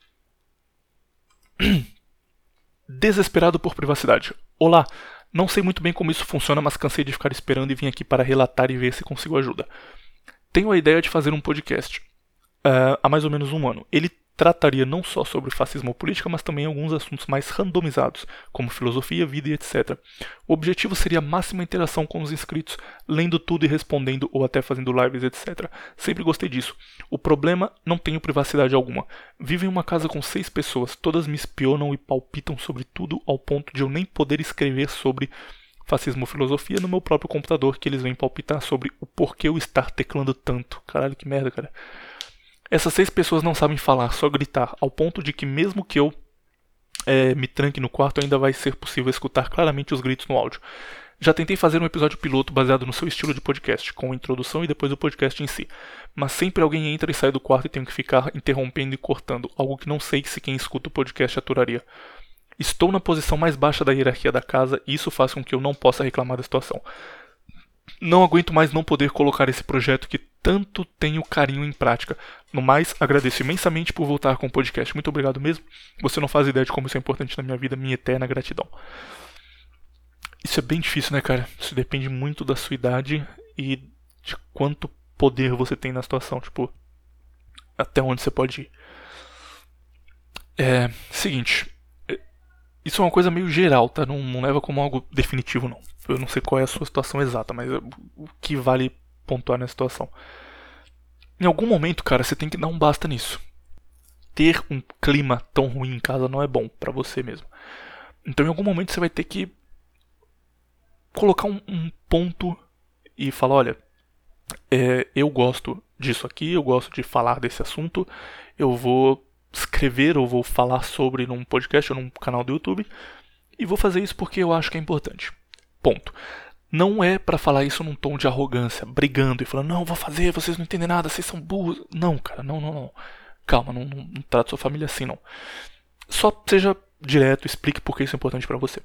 Desesperado por privacidade. Olá, não sei muito bem como isso funciona, mas cansei de ficar esperando e vim aqui para relatar e ver se consigo ajuda. Tenho a ideia de fazer um podcast uh, há mais ou menos um ano. Ele trataria não só sobre fascismo ou política, mas também alguns assuntos mais randomizados, como filosofia, vida e etcétera. O objetivo seria a máxima interação com os inscritos, lendo tudo e respondendo ou até fazendo lives, etcétera. Sempre gostei disso. O problema, não tenho privacidade alguma. Vivo em uma casa com seis pessoas, todas me espionam e palpitam sobre tudo ao ponto de eu nem poder escrever sobre fascismo ou filosofia no meu próprio computador, que eles vêm palpitar sobre o porquê eu estar teclando tanto. Caralho, que merda, cara. Essas seis pessoas não sabem falar, só gritar, ao ponto de que mesmo que eu é, me tranque no quarto, ainda vai ser possível escutar claramente os gritos no áudio. Já tentei fazer um episódio piloto baseado no seu estilo de podcast, com a introdução e depois o podcast em si. Mas sempre alguém entra e sai do quarto e tenho que ficar interrompendo e cortando, algo que não sei se quem escuta o podcast aturaria. Estou na posição mais baixa da hierarquia da casa e isso faz com que eu não possa reclamar da situação. Não aguento mais não poder colocar esse projeto que tanto tenho carinho em prática. No mais, agradeço imensamente por voltar com o podcast. Muito obrigado mesmo. Você não faz ideia de como isso é importante na minha vida. Minha eterna gratidão. Isso é bem difícil, né, cara? Isso depende muito da sua idade e de quanto poder você tem na situação. Tipo, até onde você pode ir. É, seguinte... Isso é uma coisa meio geral, tá? Não, não leva como algo definitivo, não. Eu não sei qual é a sua situação exata, mas o que vale pontuar nessa situação. Em algum momento, cara, você tem que dar um basta nisso. Ter um clima tão ruim em casa não é bom pra você mesmo. Então, em algum momento, você vai ter que colocar um, um ponto e falar, olha, é, eu gosto disso aqui, eu gosto de falar desse assunto, eu vou escrever ou vou falar sobre num podcast ou num canal do YouTube e vou fazer isso porque eu acho que é importante. Ponto. Não é pra falar isso num tom de arrogância, brigando e falando, não, vou fazer, vocês não entendem nada, vocês são burros. Não, cara, não, não, não. Calma, não, não, não trata sua família assim, não. Só seja direto, explique por que isso é importante pra você.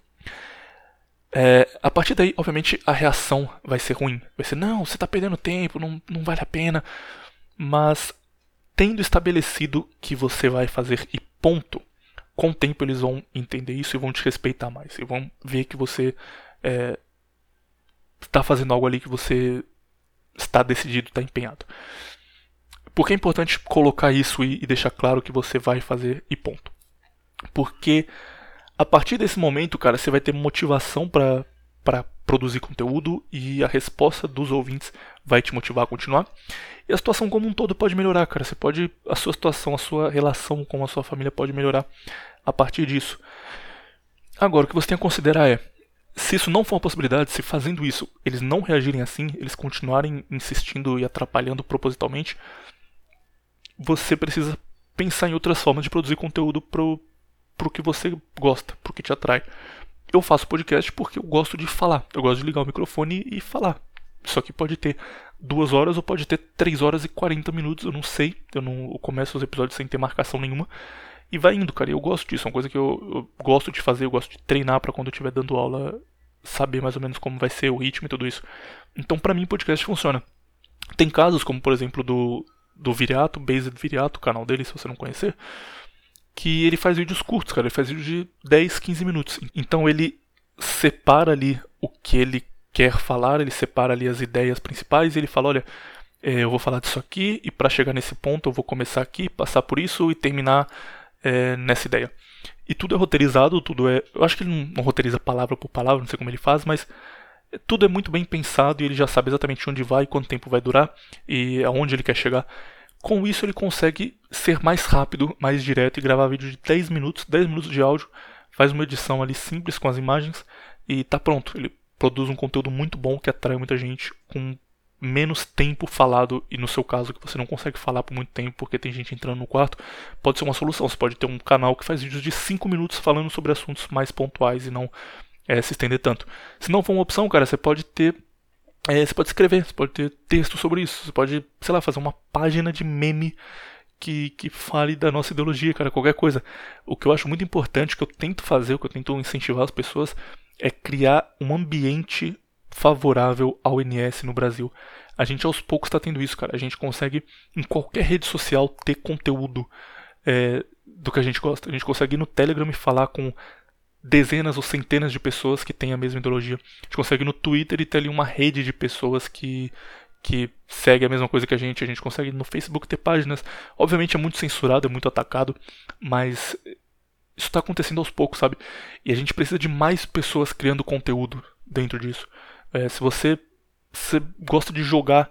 É, a partir daí, obviamente, a reação vai ser ruim. Vai ser, não, você tá perdendo tempo, não, não vale a pena. Mas tendo estabelecido que você vai fazer e ponto, com o tempo eles vão entender isso e vão te respeitar mais. E vão ver que você é, está fazendo algo ali que você está decidido, está empenhado. Por que é importante colocar isso e, e deixar claro que você vai fazer e ponto? Porque a partir desse momento, cara, você vai ter motivação para para produzir conteúdo e a resposta dos ouvintes vai te motivar a continuar. E a situação como um todo pode melhorar, cara. Você pode, a sua situação, a sua relação com a sua família pode melhorar a partir disso. Agora, o que você tem a considerar é, se isso não for uma possibilidade, se fazendo isso eles não reagirem assim, eles continuarem insistindo e atrapalhando propositalmente, você precisa pensar em outras formas de produzir conteúdo pro, pro que você gosta, pro que te atrai. Eu faço podcast porque eu gosto de falar. Eu gosto de ligar o microfone e falar. Isso aqui pode ter duas horas ou pode ter três horas e quarenta minutos. Eu não sei. Eu não eu começo os episódios sem ter marcação nenhuma. E vai indo, cara. Eu gosto disso. É uma coisa que eu, eu gosto de fazer. Eu gosto de treinar pra quando eu estiver dando aula saber mais ou menos como vai ser o ritmo e tudo isso. Então, pra mim, podcast funciona. Tem casos como, por exemplo, do, do Viriato, Based Viriato, o canal dele, se você não conhecer, que ele faz vídeos curtos, cara. Ele faz vídeos de dez, quinze minutos. Então ele separa ali o que ele quer falar, ele separa ali as ideias principais e ele fala, olha, é, eu vou falar disso aqui e para chegar nesse ponto eu vou começar aqui, passar por isso e terminar é, nessa ideia. E tudo é roteirizado, tudo é... Eu acho que ele não, não roteiriza palavra por palavra, não sei como ele faz, mas tudo é muito bem pensado e ele já sabe exatamente onde vai, quanto tempo vai durar e aonde ele quer chegar. Com isso ele consegue ser mais rápido, mais direto e gravar vídeo de dez minutos, dez minutos de áudio, faz uma edição ali simples com as imagens e tá pronto. Ele produz um conteúdo muito bom que atrai muita gente com menos tempo falado e no seu caso que você não consegue falar por muito tempo porque tem gente entrando no quarto, pode ser uma solução. Você pode ter um canal que faz vídeos de cinco minutos falando sobre assuntos mais pontuais e não é, se estender tanto. Se não for uma opção, cara, você pode ter É, você pode escrever, você pode ter texto sobre isso, você pode, sei lá, fazer uma página de meme que, que fale da nossa ideologia, cara, qualquer coisa. O que eu acho muito importante, o que eu tento fazer, o que eu tento incentivar as pessoas, é criar um ambiente favorável ao N S no Brasil. A gente aos poucos está tendo isso, cara. A gente consegue, em qualquer rede social, ter conteúdo é, do que a gente gosta. A gente consegue ir no Telegram e falar com dezenas ou centenas de pessoas que têm a mesma ideologia. A gente consegue no Twitter e ter ali uma rede de pessoas que, que segue a mesma coisa que a gente. A gente consegue no Facebook ter páginas. Obviamente é muito censurado, é muito atacado, mas isso está acontecendo aos poucos, sabe? E a gente precisa de mais pessoas criando conteúdo dentro disso. É, se você, você gosta de jogar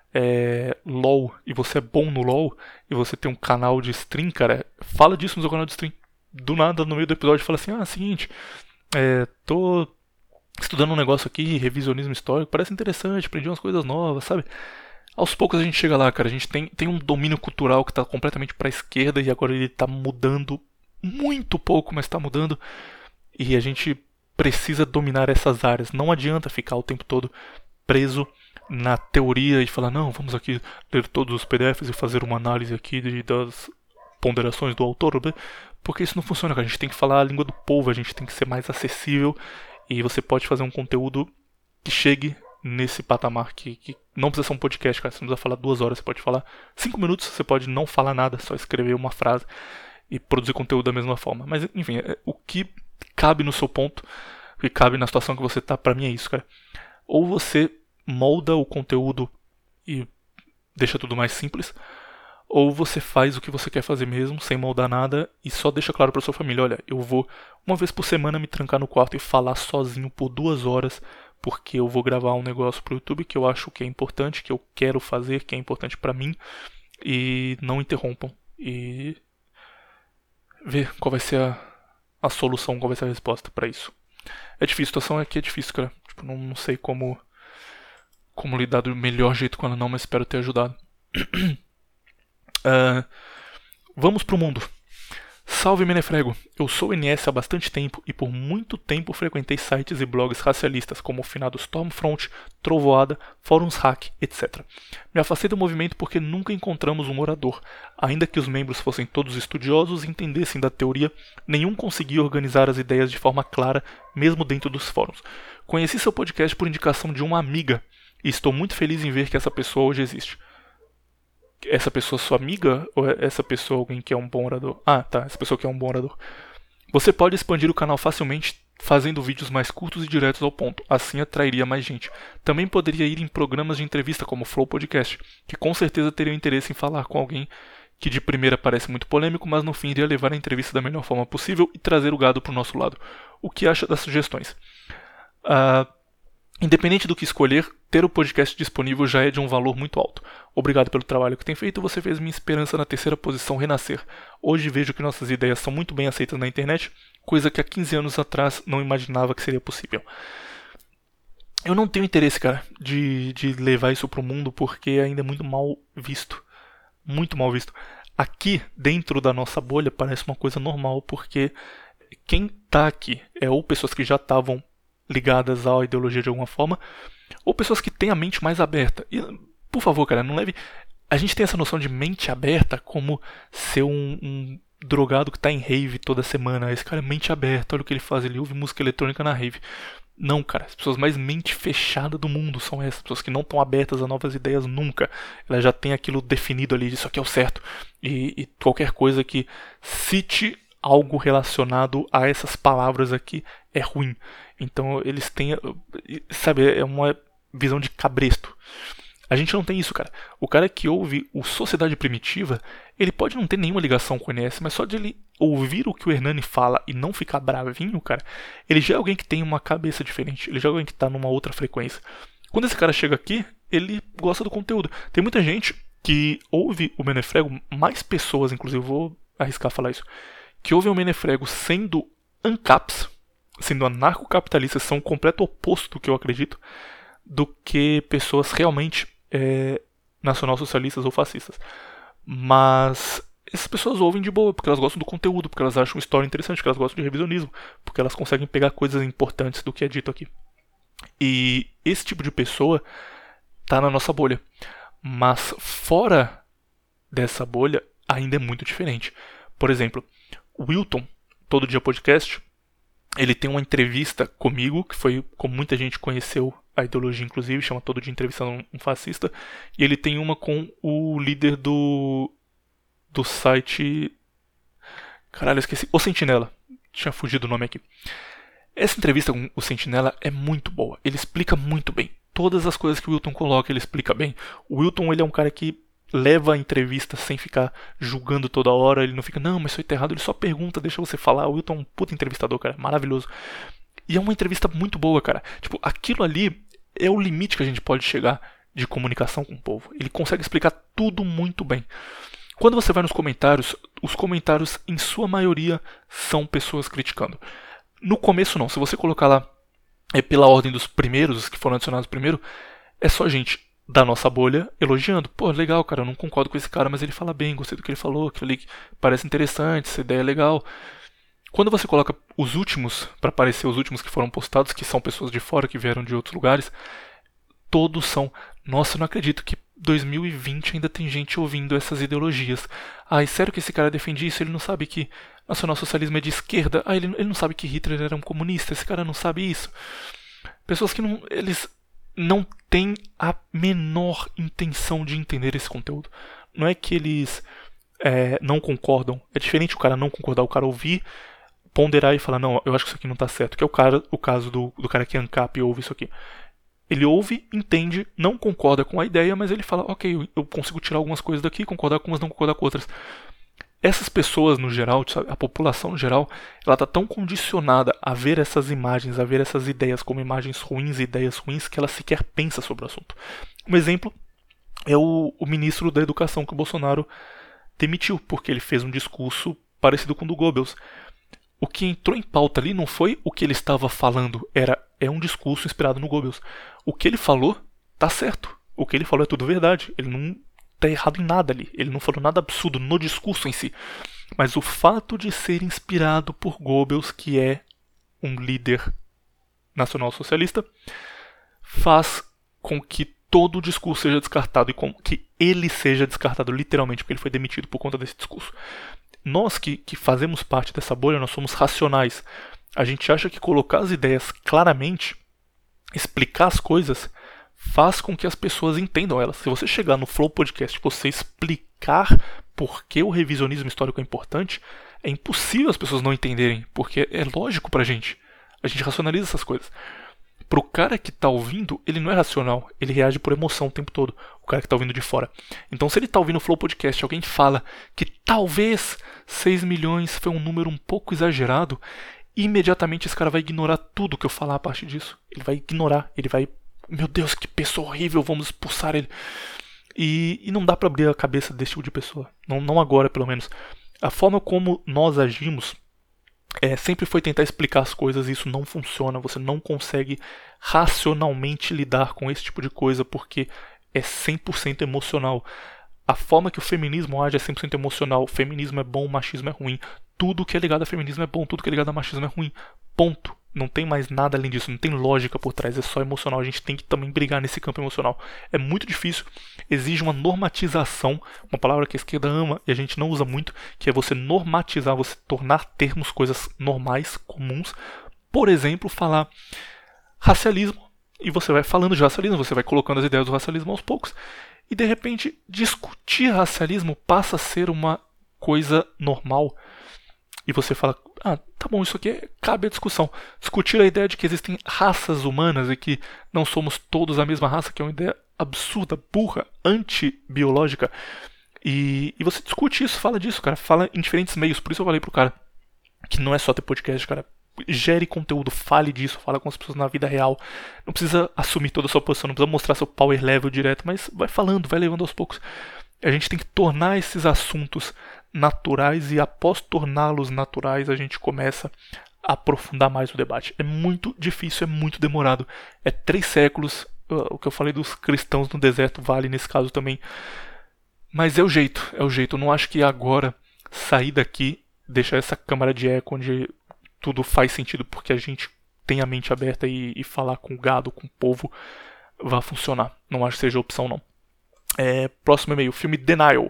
é, LOL e você é bom no LOL e você tem um canal de stream, cara, fala disso no seu canal de stream. Do nada, no meio do episódio, fala assim, ah, seguinte, é, tô estudando um negócio aqui, revisionismo histórico, parece interessante, aprendi umas coisas novas, sabe? Aos poucos a gente chega lá, cara, a gente tem, tem um domínio cultural que tá completamente pra esquerda e agora ele tá mudando muito pouco, mas tá mudando, e a gente precisa dominar essas áreas, não adianta ficar o tempo todo preso na teoria e falar, não, vamos aqui ler todos os P D Fs e fazer uma análise aqui de, das ponderações do autor, porque isso não funciona, cara. A gente tem que falar a língua do povo, a gente tem que ser mais acessível e você pode fazer um conteúdo que chegue nesse patamar que, que não precisa ser um podcast, cara. Você não precisa falar duas horas, você pode falar cinco minutos, você pode não falar nada, só escrever uma frase e produzir conteúdo da mesma forma. Mas enfim, é, o que cabe no seu ponto, o que cabe na situação que você tá, pra mim é isso, cara. Ou você molda o conteúdo e deixa tudo mais simples, ou você faz o que você quer fazer mesmo, sem moldar nada, e só deixa claro pra sua família, olha, eu vou uma vez por semana me trancar no quarto e falar sozinho por duas horas, porque eu vou gravar um negócio pro YouTube que eu acho que é importante, que eu quero fazer, que é importante pra mim, e não interrompam. E ver qual vai ser a, a solução, qual vai ser a resposta pra isso. É difícil, a situação aqui é difícil, cara. Tipo, não, não sei como, como lidar do melhor jeito com ela não, mas espero ter ajudado. Uh, vamos pro mundo. Salve Menefrego, eu sou N S há bastante tempo e por muito tempo frequentei sites e blogs racialistas como o finado Stormfront, Trovoada, Fóruns Hack, etcétera. Me afastei do movimento porque nunca encontramos um orador. Ainda que os membros fossem todos estudiosos e entendessem da teoria, nenhum conseguia organizar as ideias de forma clara, mesmo dentro dos fóruns. Conheci seu podcast por indicação de uma amiga e estou muito feliz em ver que essa pessoa hoje existe. Essa pessoa sua amiga ou essa pessoa alguém que é um bom orador? Ah, tá, essa pessoa que é um bom orador. Você pode expandir o canal facilmente fazendo vídeos mais curtos e diretos ao ponto, assim atrairia mais gente. Também poderia ir em programas de entrevista como o Flow Podcast, que com certeza teriam interesse em falar com alguém que de primeira parece muito polêmico, mas no fim iria levar a entrevista da melhor forma possível e trazer o gado pro nosso lado. O que acha das sugestões? Ah... Uh... Independente do que escolher, ter o podcast disponível já é de um valor muito alto. Obrigado pelo trabalho que tem feito, você fez minha esperança na terceira posição renascer. Hoje vejo que nossas ideias são muito bem aceitas na internet, coisa que há quinze anos atrás não imaginava que seria possível. Eu não tenho interesse, cara, de, de levar isso pro mundo porque ainda é muito mal visto. Muito mal visto. Aqui, dentro da nossa bolha, parece uma coisa normal, porque quem tá aqui é ou pessoas que já estavam ligadas à ideologia de alguma forma, ou pessoas que têm a mente mais aberta. E, por favor, cara, não leve... A gente tem essa noção de mente aberta como ser um, um drogado que tá em rave toda semana. Esse cara é mente aberta, olha o que ele faz, ele ouve música eletrônica na rave. Não, cara, as pessoas mais mente fechada do mundo são essas, pessoas que não estão abertas a novas ideias nunca. Elas já têm aquilo definido ali, isso aqui é o certo. E, e qualquer coisa que cite algo relacionado a essas palavras aqui é ruim. Então eles têm, sabe, é uma visão de cabresto. A gente não tem isso, cara. O cara que ouve o Sociedade Primitiva, ele pode não ter nenhuma ligação com o N S, mas só de ele ouvir o que o Hernani fala e não ficar bravinho, cara, ele já é alguém que tem uma cabeça diferente, ele já é alguém que tá numa outra frequência. Quando esse cara chega aqui, ele gosta do conteúdo. Tem muita gente que ouve o Menefrego, mais pessoas, inclusive, vou arriscar falar isso, que ouvem o Menefrego sendo ANCAPs, sendo anarcocapitalistas, são o completo oposto do que eu acredito, do que pessoas realmente é, nacionalsocialistas ou fascistas. Mas essas pessoas ouvem de boa, porque elas gostam do conteúdo, porque elas acham história interessante, porque elas gostam de revisionismo, porque elas conseguem pegar coisas importantes do que é dito aqui. E esse tipo de pessoa tá na nossa bolha. Mas fora dessa bolha, ainda é muito diferente. Por exemplo, o Wilton, Todo Dia Podcast, ele tem uma entrevista comigo, que foi como muita gente conheceu a ideologia, inclusive, chama Todo Dia Entrevistando um Fascista. E ele tem uma com o líder do, do site... Caralho, eu esqueci. O Sentinela. Tinha fugido o nome aqui. Essa entrevista com o Sentinela é muito boa. Ele explica muito bem. Todas as coisas que o Wilton coloca, ele explica bem. O Wilton, ele é um cara que leva a entrevista sem ficar julgando toda hora. Ele não fica, não, mas isso aí tá errado. Ele só pergunta, deixa você falar. O Wilton é um puta entrevistador, cara. Maravilhoso. E é uma entrevista muito boa, cara. Tipo, aquilo ali é o limite que a gente pode chegar de comunicação com o povo. Ele consegue explicar tudo muito bem. Quando você vai nos comentários, os comentários, em sua maioria, são pessoas criticando. No começo não, se você colocar lá é pela ordem dos primeiros, os que foram adicionados primeiro, é só gente da nossa bolha elogiando. Pô, legal, cara, eu não concordo com esse cara, mas ele fala bem, gostei do que ele falou, aquilo ali parece interessante, essa ideia é legal. Quando você coloca os últimos, para aparecer os últimos que foram postados, que são pessoas de fora, que vieram de outros lugares, todos são, nossa, eu não acredito que dois mil e vinte ainda tem gente ouvindo essas ideologias. Ai, sério que esse cara defende isso? Ele não sabe que nacionalsocialismo é de esquerda? Ah, ele, ele não sabe que Hitler era um comunista? Esse cara não sabe isso? Pessoas que não, eles não têm a menor intenção de entender esse conteúdo. Não é que eles é, não concordam. É diferente o cara não concordar, o cara ouvir, ponderar e falar, não, eu acho que isso aqui não tá certo. Que é o, cara, o caso do, do cara que é ANCAP e ouve isso aqui. Ele ouve, entende, não concorda com a ideia, mas ele fala, ok, eu consigo tirar algumas coisas daqui, concordar com umas, não concordar com outras. Essas pessoas, no geral, sabe, a população no geral, ela está tão condicionada a ver essas imagens, a ver essas ideias como imagens ruins e ideias ruins, que ela sequer pensa sobre o assunto. Um exemplo é o, o ministro da Educação que o Bolsonaro demitiu, porque ele fez um discurso parecido com o do Goebbels. O que entrou em pauta ali não foi o que ele estava falando, era é um discurso inspirado no Goebbels. O que ele falou tá certo. O que ele falou é tudo verdade. Ele não tá errado em nada ali. Ele não falou nada absurdo no discurso em si. Mas o fato de ser inspirado por Goebbels, que é um líder nacional-socialista, faz com que todo o discurso seja descartado e com que ele seja descartado literalmente, porque ele foi demitido por conta desse discurso. Nós que, que fazemos parte dessa bolha, nós somos racionais. A gente acha que colocar as ideias claramente, explicar as coisas, faz com que as pessoas entendam elas. Se você chegar no Flow Podcast e você explicar por que o revisionismo histórico é importante, é impossível as pessoas não entenderem, porque é lógico pra gente. A gente racionaliza essas coisas. Pro cara que tá ouvindo, ele não é racional, ele reage por emoção o tempo todo, o cara que tá ouvindo de fora. Então se ele tá ouvindo o Flow Podcast e alguém fala que talvez seis milhões foi um número um pouco exagerado, imediatamente esse cara vai ignorar tudo que eu falar a partir disso. Ele vai ignorar, ele vai... Meu Deus, que pessoa horrível, vamos expulsar ele. E, e não dá pra abrir a cabeça desse tipo de pessoa. Não, não agora, pelo menos. A forma como nós agimos é, sempre foi tentar explicar as coisas e isso não funciona. Você não consegue racionalmente lidar com esse tipo de coisa porque é cem por cento emocional. A forma que o feminismo age é cem por cento emocional. O feminismo é bom, o machismo é ruim. Tudo que é ligado a feminismo é bom, tudo que é ligado a machismo é ruim. Ponto. Não tem mais nada além disso, não tem lógica por trás, é só emocional. A gente tem que também brigar nesse campo emocional. É muito difícil, exige uma normatização, uma palavra que a esquerda ama e a gente não usa muito, que é você normatizar, você tornar termos coisas normais, comuns. Por exemplo, falar racialismo, e você vai falando de racialismo, você vai colocando as ideias do racialismo aos poucos, e de repente discutir racialismo passa a ser uma coisa normal. E você fala, ah, tá bom, isso aqui cabe à discussão. Discutir a ideia de que existem raças humanas e que não somos todos a mesma raça, que é uma ideia absurda, burra, antibiológica. E, e você discute isso, fala disso, cara, fala em diferentes meios. Por isso eu falei pro cara que não é só ter podcast, cara. Gere conteúdo, fale disso, fala com as pessoas na vida real. Não precisa assumir toda a sua posição, não precisa mostrar seu power level direto, mas vai falando, vai levando aos poucos. A gente tem que tornar esses assuntos naturais e após torná-los naturais a gente começa a aprofundar mais o debate. É muito difícil, é muito demorado. É três séculos, o que eu falei dos cristãos no deserto vale nesse caso também. Mas é o jeito, é o jeito. Eu não acho que agora sair daqui, deixar essa câmara de eco onde tudo faz sentido porque a gente tem a mente aberta e, e falar com o gado, com o povo, vai funcionar. Não acho que seja opção, não. É, próximo e-mail, filme Denial.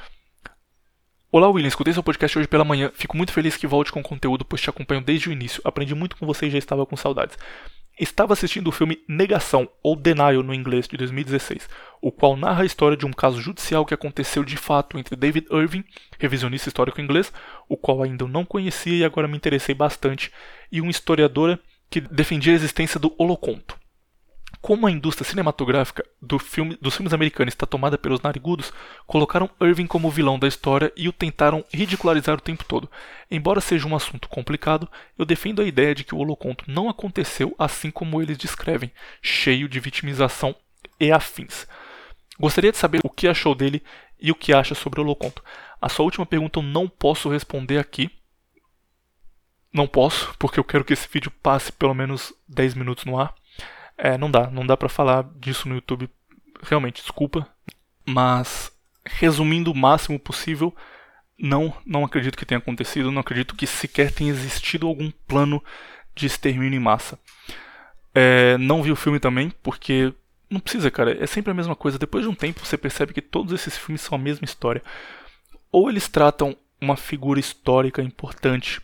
Olá, William, escutei seu podcast hoje pela manhã. Fico muito feliz que volte com conteúdo, pois te acompanho desde o início. Aprendi muito com você e já estava com saudades. Estava assistindo o filme Negação, ou Denial no inglês, de dois mil e dezesseis, o qual narra a história de um caso judicial que aconteceu de fato entre David Irving, revisionista histórico inglês, o qual ainda eu não conhecia e agora me interessei bastante, e uma historiadora que defendia a existência do Holoconto. Como a indústria cinematográfica do filme, dos filmes americanos está tomada pelos narigudos, colocaram Irving como vilão da história e o tentaram ridicularizar o tempo todo. Embora seja um assunto complicado, eu defendo a ideia de que o Holoconto não aconteceu assim como eles descrevem, cheio de vitimização e afins. Gostaria de saber o que achou dele e o que acha sobre o Holoconto. A sua última pergunta eu não posso responder aqui. Não posso, porque eu quero que esse vídeo passe pelo menos dez minutos no ar. É, não dá, não dá pra falar disso no YouTube, realmente, desculpa, mas resumindo o máximo possível, não, não acredito que tenha acontecido, não acredito que sequer tenha existido algum plano de extermínio em massa. É, não vi o filme também, porque não precisa, cara, é sempre a mesma coisa, depois de um tempo você percebe que todos esses filmes são a mesma história. Ou eles tratam uma figura histórica importante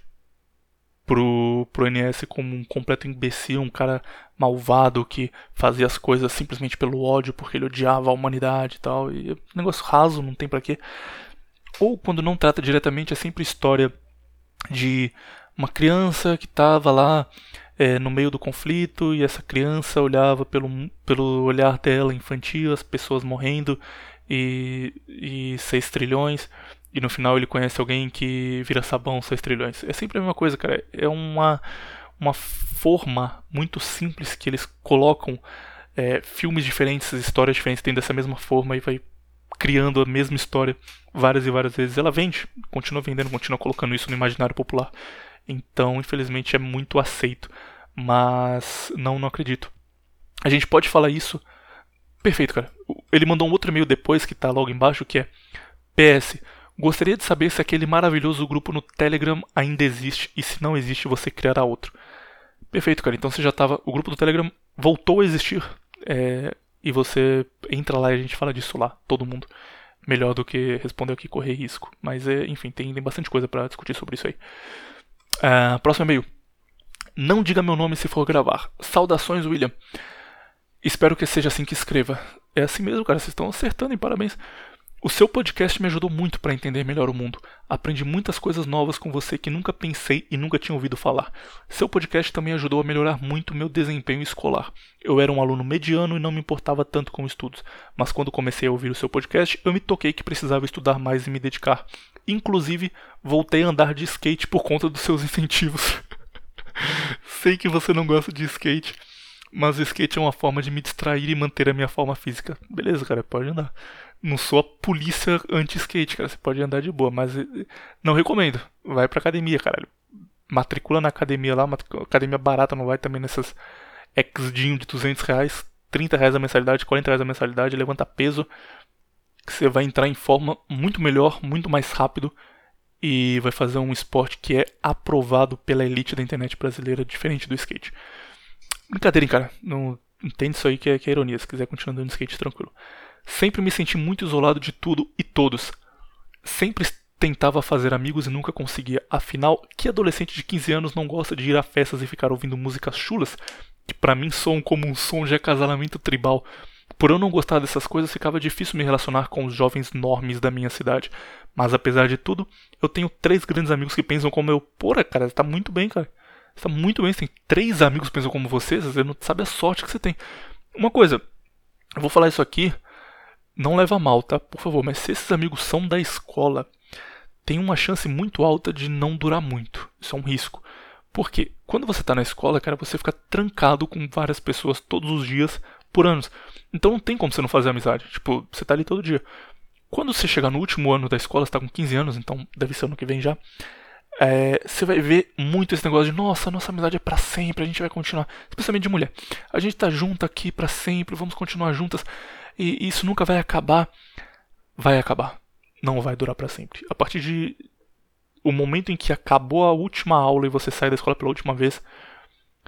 Pro, pro N S como um completo imbecil, um cara malvado que fazia as coisas simplesmente pelo ódio, porque ele odiava a humanidade e tal, e é um negócio raso, não tem pra quê. Ou quando não trata diretamente, é sempre história de uma criança que tava lá é, no meio do conflito, e essa criança olhava pelo, pelo olhar dela infantil, as pessoas morrendo, e, e seis trilhões. E no final ele conhece alguém que vira sabão, seis trilhões. É sempre a mesma coisa, cara. É uma, uma forma muito simples que eles colocam é, filmes diferentes, histórias diferentes dentro dessa mesma forma e vai criando a mesma história várias e várias vezes. Ela vende, continua vendendo, continua colocando isso no imaginário popular. Então, infelizmente, é muito aceito. Mas não, não acredito. A gente pode falar isso. Perfeito, cara. Ele mandou um outro e-mail depois, que tá logo embaixo, que é P S. Gostaria de saber se aquele maravilhoso grupo no Telegram ainda existe e se não existe você criará outro. Perfeito, cara. Então você já tava... O grupo do Telegram voltou a existir é... e você entra lá e a gente fala disso lá, todo mundo. Melhor do que responder aqui e correr risco. Mas é... enfim, tem, tem bastante coisa pra discutir sobre isso aí. Uh, próximo e-mail. Não diga meu nome se for gravar. Saudações, William. Espero que seja assim que escreva. É assim mesmo, cara. Vocês estão acertando, hein? Parabéns. O seu podcast me ajudou muito para entender melhor o mundo. Aprendi muitas coisas novas com você que nunca pensei e nunca tinha ouvido falar. Seu podcast também ajudou a melhorar muito o meu desempenho escolar. Eu era um aluno mediano e não me importava tanto com estudos, mas quando comecei a ouvir o seu podcast, eu me toquei que precisava estudar mais e me dedicar. Inclusive, voltei a andar de skate por conta dos seus incentivos. Sei que você não gosta de skate, mas o skate é uma forma de me distrair e manter a minha forma física. Beleza, cara, pode andar. Não sou a polícia anti-skate, cara. Você pode andar de boa, mas não recomendo. Vai pra academia, caralho. Matricula na academia lá, academia barata, não vai também nessas X-dinho de duzentos reais, trinta reais a mensalidade, quarenta reais a mensalidade, levanta peso, que você vai entrar em forma muito melhor, muito mais rápido e vai fazer um esporte que é aprovado pela elite da internet brasileira, diferente do skate. Brincadeira, hein, cara. Não entende isso aí que é, que é ironia. Se quiser continuar andando de skate, tranquilo. Sempre me senti muito isolado de tudo e todos. Sempre tentava fazer amigos e nunca conseguia. Afinal, que adolescente de quinze anos não gosta de ir a festas e ficar ouvindo músicas chulas? Que pra mim soam como um som de acasalamento tribal. Por eu não gostar dessas coisas, ficava difícil me relacionar com os jovens normes da minha cidade. Mas apesar de tudo, eu tenho três grandes amigos que pensam como eu. Porra, cara, você tá muito bem, cara. Você tá muito bem, você tem três amigos que pensam como você, você não sabe a sorte que você tem. Uma coisa, eu vou falar isso aqui, não leva a mal, tá? Por favor, mas se esses amigos são da escola, tem uma chance muito alta de não durar muito. Isso é um risco. Porque quando você tá na escola, cara, você fica trancado com várias pessoas todos os dias por anos. Então não tem como você não fazer amizade. Tipo, você tá ali todo dia. Quando você chegar no último ano da escola, você tá com quinze anos, então deve ser ano que vem já. É, você vai ver muito esse negócio de nossa, nossa amizade é pra sempre, a gente vai continuar. Especialmente de mulher. A gente tá junto aqui pra sempre, vamos continuar juntas. E isso nunca vai acabar. Vai acabar. Não vai durar pra sempre. A partir de o momento em que acabou a última aula e você sai da escola pela última vez,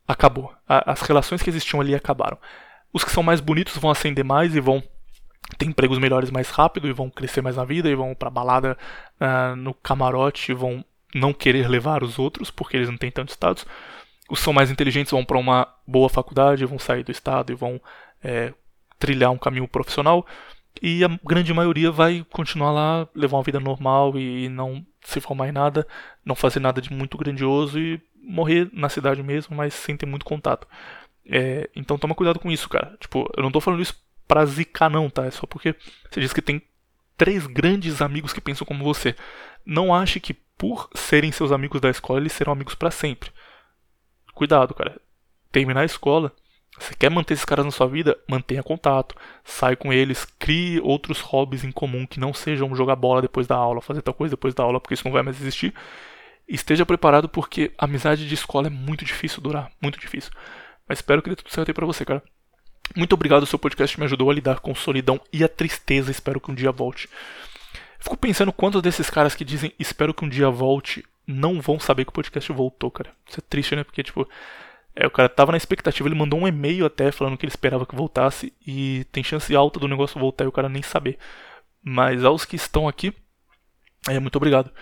acabou. A, as relações que existiam ali acabaram. Os que são mais bonitos vão ascender mais e vão ter empregos melhores mais rápido e vão crescer mais na vida e vão pra balada uh, no camarote e vão não querer levar os outros porque eles não têm tanto status. Os que são mais inteligentes vão para uma boa faculdade, vão sair do estado e vão é, trilhar um caminho profissional. E a grande maioria vai continuar lá, levar uma vida normal e não se formar em nada, não fazer nada de muito grandioso e morrer na cidade mesmo, mas sem ter muito contato. É, então toma cuidado com isso, cara. Tipo, eu não tô falando isso pra zicar não, tá? É só porque você diz que tem três grandes amigos que pensam como você. Não ache que por serem seus amigos da escola, eles serão amigos pra sempre. Cuidado, cara. Terminar a escola, você quer manter esses caras na sua vida? Mantenha contato, sai com eles, crie outros hobbies em comum que não sejam jogar bola depois da aula, fazer tal coisa depois da aula, porque isso não vai mais existir. Esteja preparado porque a amizade de escola é muito difícil durar, muito difícil. Mas espero que dê tudo certo aí pra você, cara. Muito obrigado, o seu podcast me ajudou a lidar com solidão e a tristeza, espero que um dia volte. Fico pensando quantos desses caras que dizem espero que um dia volte não vão saber que o podcast voltou, cara. Isso é triste, né? Porque, tipo, é, o cara tava na expectativa, ele mandou um e-mail até falando que ele esperava que voltasse e tem chance alta do negócio voltar e o cara nem saber. Mas aos que estão aqui, é, muito obrigado.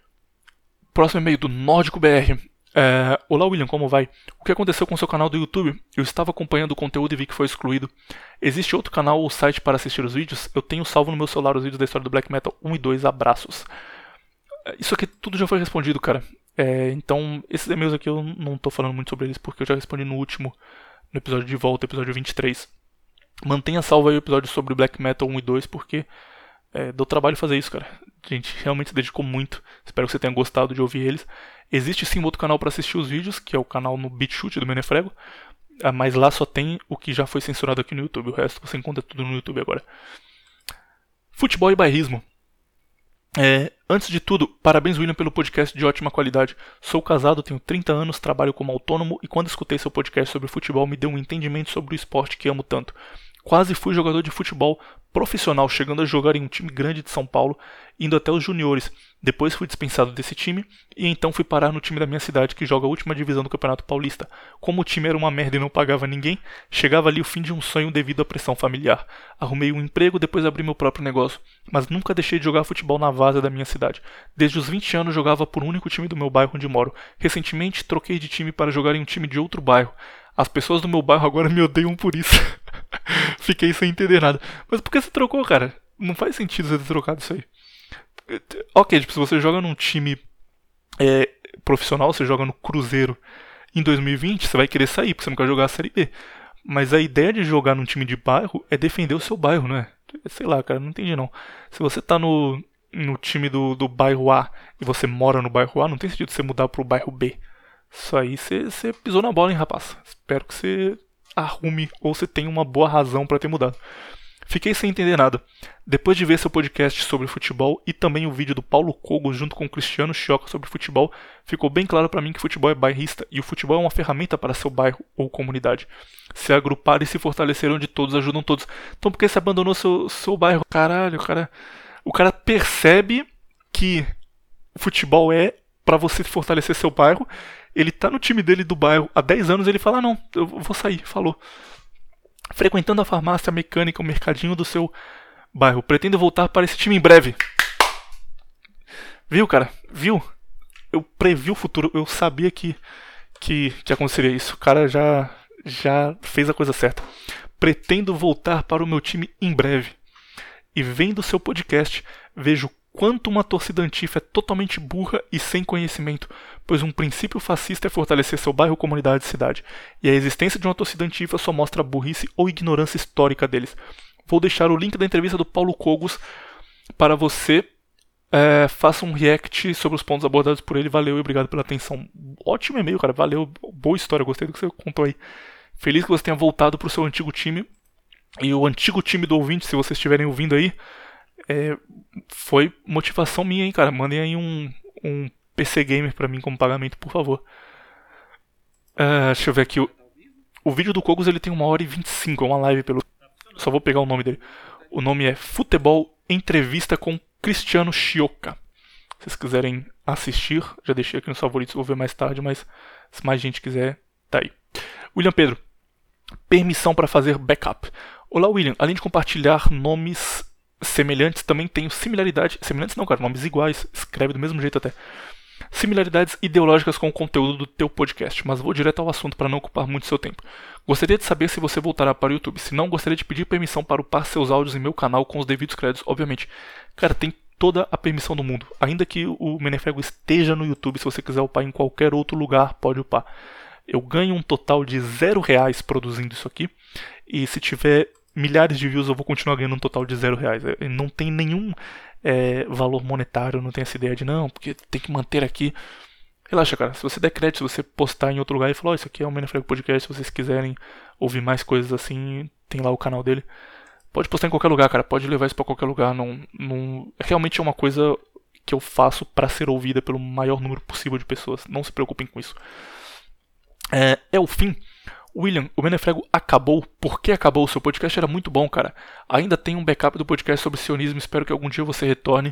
Próximo e-mail do Nórdico B R. É, Olá William, como vai? O que aconteceu com seu canal do YouTube? Eu estava acompanhando o conteúdo e vi que foi excluído. Existe outro canal ou site para assistir os vídeos? Eu tenho salvo no meu celular os vídeos da história do Black Metal um e dois, abraços. Isso aqui tudo já foi respondido, cara. É, então, esses e-mails aqui eu não tô falando muito sobre eles porque eu já respondi no último, no episódio de volta, episódio vinte e três. Mantenha salvo aí o episódio sobre Black Metal um e dois porque é, deu trabalho fazer isso, cara. A gente realmente se dedicou muito. Espero que você tenha gostado de ouvir eles. Existe sim um outro canal para assistir os vídeos, que é o canal no BitChute do Menefrego, mas lá só tem o que já foi censurado aqui no YouTube. O resto você encontra tudo no YouTube agora. Futebol e bairrismo. É, antes de tudo, parabéns William pelo podcast de ótima qualidade. Sou casado, tenho trinta anos, trabalho como autônomo e quando escutei seu podcast sobre futebol me deu um entendimento sobre o esporte que amo tanto. Quase fui jogador de futebol profissional, chegando a jogar em um time grande de São Paulo, indo até os juniores. Depois fui dispensado desse time e então fui parar no time da minha cidade que joga a última divisão do Campeonato Paulista. Como o time era uma merda e não pagava ninguém, chegava ali o fim de um sonho devido à pressão familiar. Arrumei um emprego, depois abri meu próprio negócio, mas nunca deixei de jogar futebol na várzea da minha cidade. Desde os vinte anos jogava por um único time do meu bairro onde moro. Recentemente troquei de time para jogar em um time de outro bairro. As pessoas do meu bairro agora me odeiam por isso. Fiquei sem entender nada. Mas por que você trocou, cara? Não faz sentido você ter trocado isso aí. Ok, tipo, se você joga num time é, profissional, você joga no Cruzeiro em dois mil e vinte, você vai querer sair, porque você não quer jogar a Série B. Mas a ideia de jogar num time de bairro é defender o seu bairro, não é? Sei lá, cara, não entendi não. Se você tá no, no time do, do bairro A e você mora no bairro A, não tem sentido você mudar pro bairro B. Isso aí você, você pisou na bola, hein, rapaz? Espero que você arrume ou você tenha uma boa razão pra ter mudado. Fiquei sem entender nada. Depois de ver seu podcast sobre futebol e também o vídeo do Paulo Cogos junto com o Cristiano Chioca sobre futebol, ficou bem claro pra mim que futebol é bairrista e o futebol é uma ferramenta para seu bairro ou comunidade. Se agrupar e se fortalecer onde todos ajudam todos. Então por que você abandonou seu, seu bairro? Caralho, o cara, o cara percebe que o futebol é pra você fortalecer seu bairro. Ele tá no time dele do bairro há dez anos e ele fala, ah, não, eu vou sair, falou. Frequentando a farmácia, a mecânica, o mercadinho do seu bairro. Pretendo voltar para esse time em breve. Viu, cara? Viu? Eu previ o futuro. Eu sabia que, que, que aconteceria isso. O cara já, já fez a coisa certa. Pretendo voltar para o meu time em breve. E vendo seu podcast, vejo quanto uma torcida antifa é totalmente burra e sem conhecimento, pois um princípio fascista é fortalecer seu bairro, comunidade e cidade, e a existência de uma torcida antifa só mostra a burrice ou ignorância histórica deles. Vou deixar o link da entrevista do Paulo Cogos para você. É, faça um react sobre os pontos abordados por ele. Valeu e obrigado pela atenção. Ótimo e-mail, cara. Valeu. Boa história. Gostei do que você contou aí. Feliz que você tenha voltado para o seu antigo time. E o antigo time do ouvinte, se vocês estiverem ouvindo aí, É, foi motivação minha, hein, cara. Mandem aí um, um P C Gamer pra mim como pagamento, por favor. Uh, deixa eu ver aqui. O, o vídeo do Cogos ele tem uma hora e vinte e cinco. É uma live pelo. Só vou pegar o nome dele. O nome é Futebol Entrevista com Cristiano Chioca. Se vocês quiserem assistir, já deixei aqui nos favoritos. Vou ver mais tarde, mas se mais gente quiser, tá aí. William Pedro, permissão para fazer backup. Olá, William. Além de compartilhar nomes semelhantes, também tenho similaridade... Semelhantes não, cara. Nomes iguais. Escreve do mesmo jeito até. Similaridades ideológicas com o conteúdo do teu podcast, mas vou direto ao assunto para não ocupar muito seu tempo. Gostaria de saber se você voltará para o YouTube. Se não, gostaria de pedir permissão para upar seus áudios em meu canal com os devidos créditos, obviamente. Cara, tem toda a permissão do mundo. Ainda que o Menefrego esteja no YouTube, se você quiser upar em qualquer outro lugar, pode upar. Eu ganho um total de zero reais produzindo isso aqui. E se tiver milhares de views, eu vou continuar ganhando um total de zero reais. Não tem nenhum é, valor monetário, não tem essa ideia de não, porque tem que manter aqui. Relaxa, cara. Se você der crédito, se você postar em outro lugar e falar, oh, isso aqui é o Menefrego Podcast, se vocês quiserem ouvir mais coisas assim, tem lá o canal dele. Pode postar em qualquer lugar, cara. Pode levar isso pra qualquer lugar. Não, não... Realmente é uma coisa que eu faço pra ser ouvida pelo maior número possível de pessoas. Não se preocupem com isso. É, é o fim. William, o Menefrego acabou. Por que acabou? O seu podcast era muito bom, cara. Ainda tem um backup do podcast sobre sionismo. Espero que algum dia você retorne.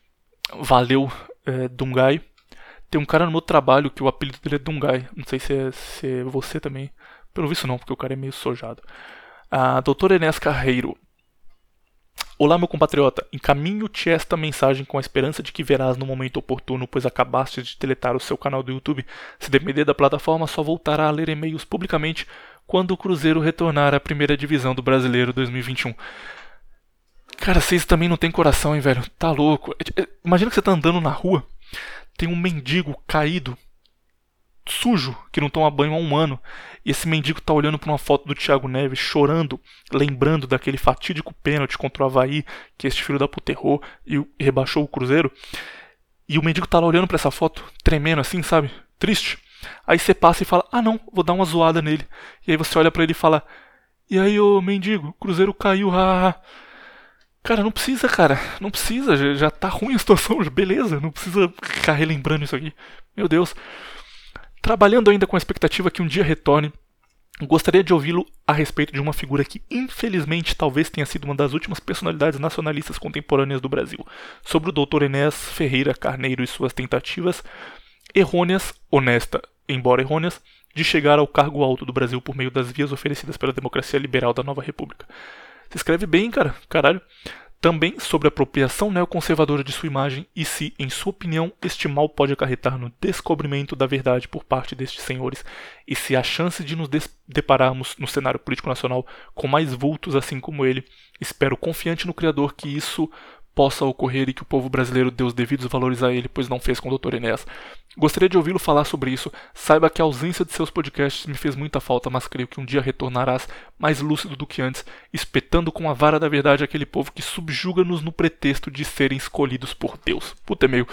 Valeu, é, Dungai. Tem um cara no meu trabalho que o apelido dele é Dungai. Não sei se é, se é você também. Pelo visto não, porque o cara é meio sojado. A doutora Enéas Carreiro. Olá, meu compatriota. Encaminho-te esta mensagem com a esperança de que verás no momento oportuno, pois acabaste de deletar o seu canal do YouTube. Se depender da plataforma, só voltará a ler e-mails publicamente quando o Cruzeiro retornar à primeira divisão do Brasileiro dois mil e vinte e um. Cara, vocês também não tem coração, hein, velho? Tá louco. Imagina que você tá andando na rua, tem um mendigo caído, sujo, que não toma banho há um ano, e esse mendigo tá olhando pra uma foto do Thiago Neves, chorando, lembrando daquele fatídico pênalti contra o Avaí, que este filho da puta errou e rebaixou o Cruzeiro, e o mendigo tá lá olhando pra essa foto, tremendo assim, sabe? Triste. Aí você passa e fala, ah não, vou dar uma zoada nele. E aí você olha pra ele e fala, e aí ô mendigo, o Cruzeiro caiu, haha. Cara, não precisa, cara, não precisa, já, já tá ruim a situação, beleza, não precisa ficar relembrando isso aqui. Meu Deus. Trabalhando ainda com a expectativa que um dia retorne, gostaria de ouvi-lo a respeito de uma figura que, infelizmente, talvez tenha sido uma das últimas personalidades nacionalistas contemporâneas do Brasil, sobre o doutor Enéas Ferreira Carneiro e suas tentativas errôneas, honesta, embora errôneas, de chegar ao cargo alto do Brasil por meio das vias oferecidas pela democracia liberal da nova república. Se escreve bem, cara, caralho. Também sobre a apropriação neoconservadora de sua imagem e se, em sua opinião, este mal pode acarretar no descobrimento da verdade por parte destes senhores e se há chance de nos depararmos no cenário político nacional com mais vultos assim como ele. Espero confiante no Criador que isso possa ocorrer e que o povo brasileiro dê os devidos valores a ele, pois não fez com o doutor Enéas. Gostaria de ouvi-lo falar sobre isso. Saiba que a ausência de seus podcasts me fez muita falta, mas creio que um dia retornarás mais lúcido do que antes, espetando com a vara da verdade aquele povo que subjuga-nos no pretexto de serem escolhidos por Deus. Puta, é meio...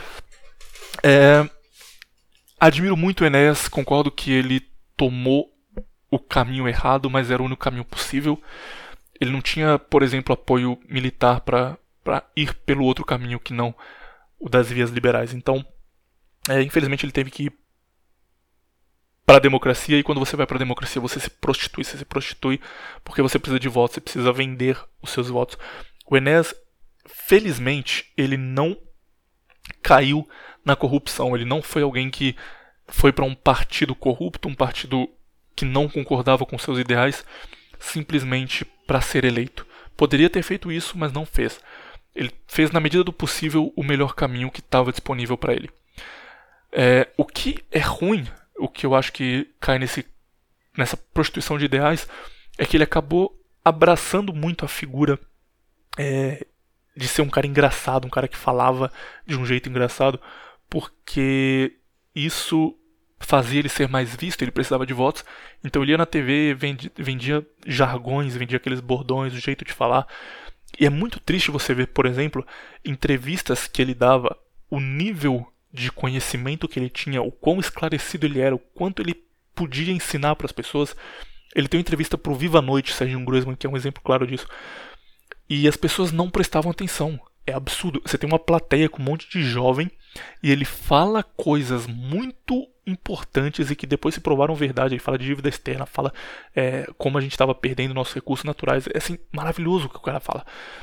É... Admiro muito o Enéas, concordo que ele tomou o caminho errado, mas era o único caminho possível. Ele não tinha, por exemplo, apoio militar para para ir pelo outro caminho que não o das vias liberais. Então, é, infelizmente ele teve que ir para a democracia, e quando você vai para a democracia você se prostitui, você se prostitui porque você precisa de votos, você precisa vender os seus votos. O Enéas, felizmente, ele não caiu na corrupção, ele não foi alguém que foi para um partido corrupto, um partido que não concordava com seus ideais, simplesmente para ser eleito. Poderia ter feito isso, mas não fez. Ele fez, na medida do possível, o melhor caminho que estava disponível para ele. É, o que é ruim, o que eu acho que cai nesse, nessa prostituição de ideais, é que ele acabou abraçando muito a figura é, de ser um cara engraçado, um cara que falava de um jeito engraçado, porque isso fazia ele ser mais visto, ele precisava de votos, então ele ia na T V, vendia, vendia jargões, vendia aqueles bordões, o jeito de falar. E é muito triste você ver, por exemplo, entrevistas que ele dava, o nível de conhecimento que ele tinha, o quão esclarecido ele era, o quanto ele podia ensinar para as pessoas. Ele tem uma entrevista para o Viva a Noite, Serginho Groisman, que é um exemplo claro disso. E as pessoas não prestavam atenção. É absurdo. Você tem uma plateia com um monte de jovem e ele fala coisas muito importantes e que depois se provaram verdade. Ele fala de dívida externa, fala é, como a gente estava perdendo nossos recursos naturais. É assim, maravilhoso o que o cara fala.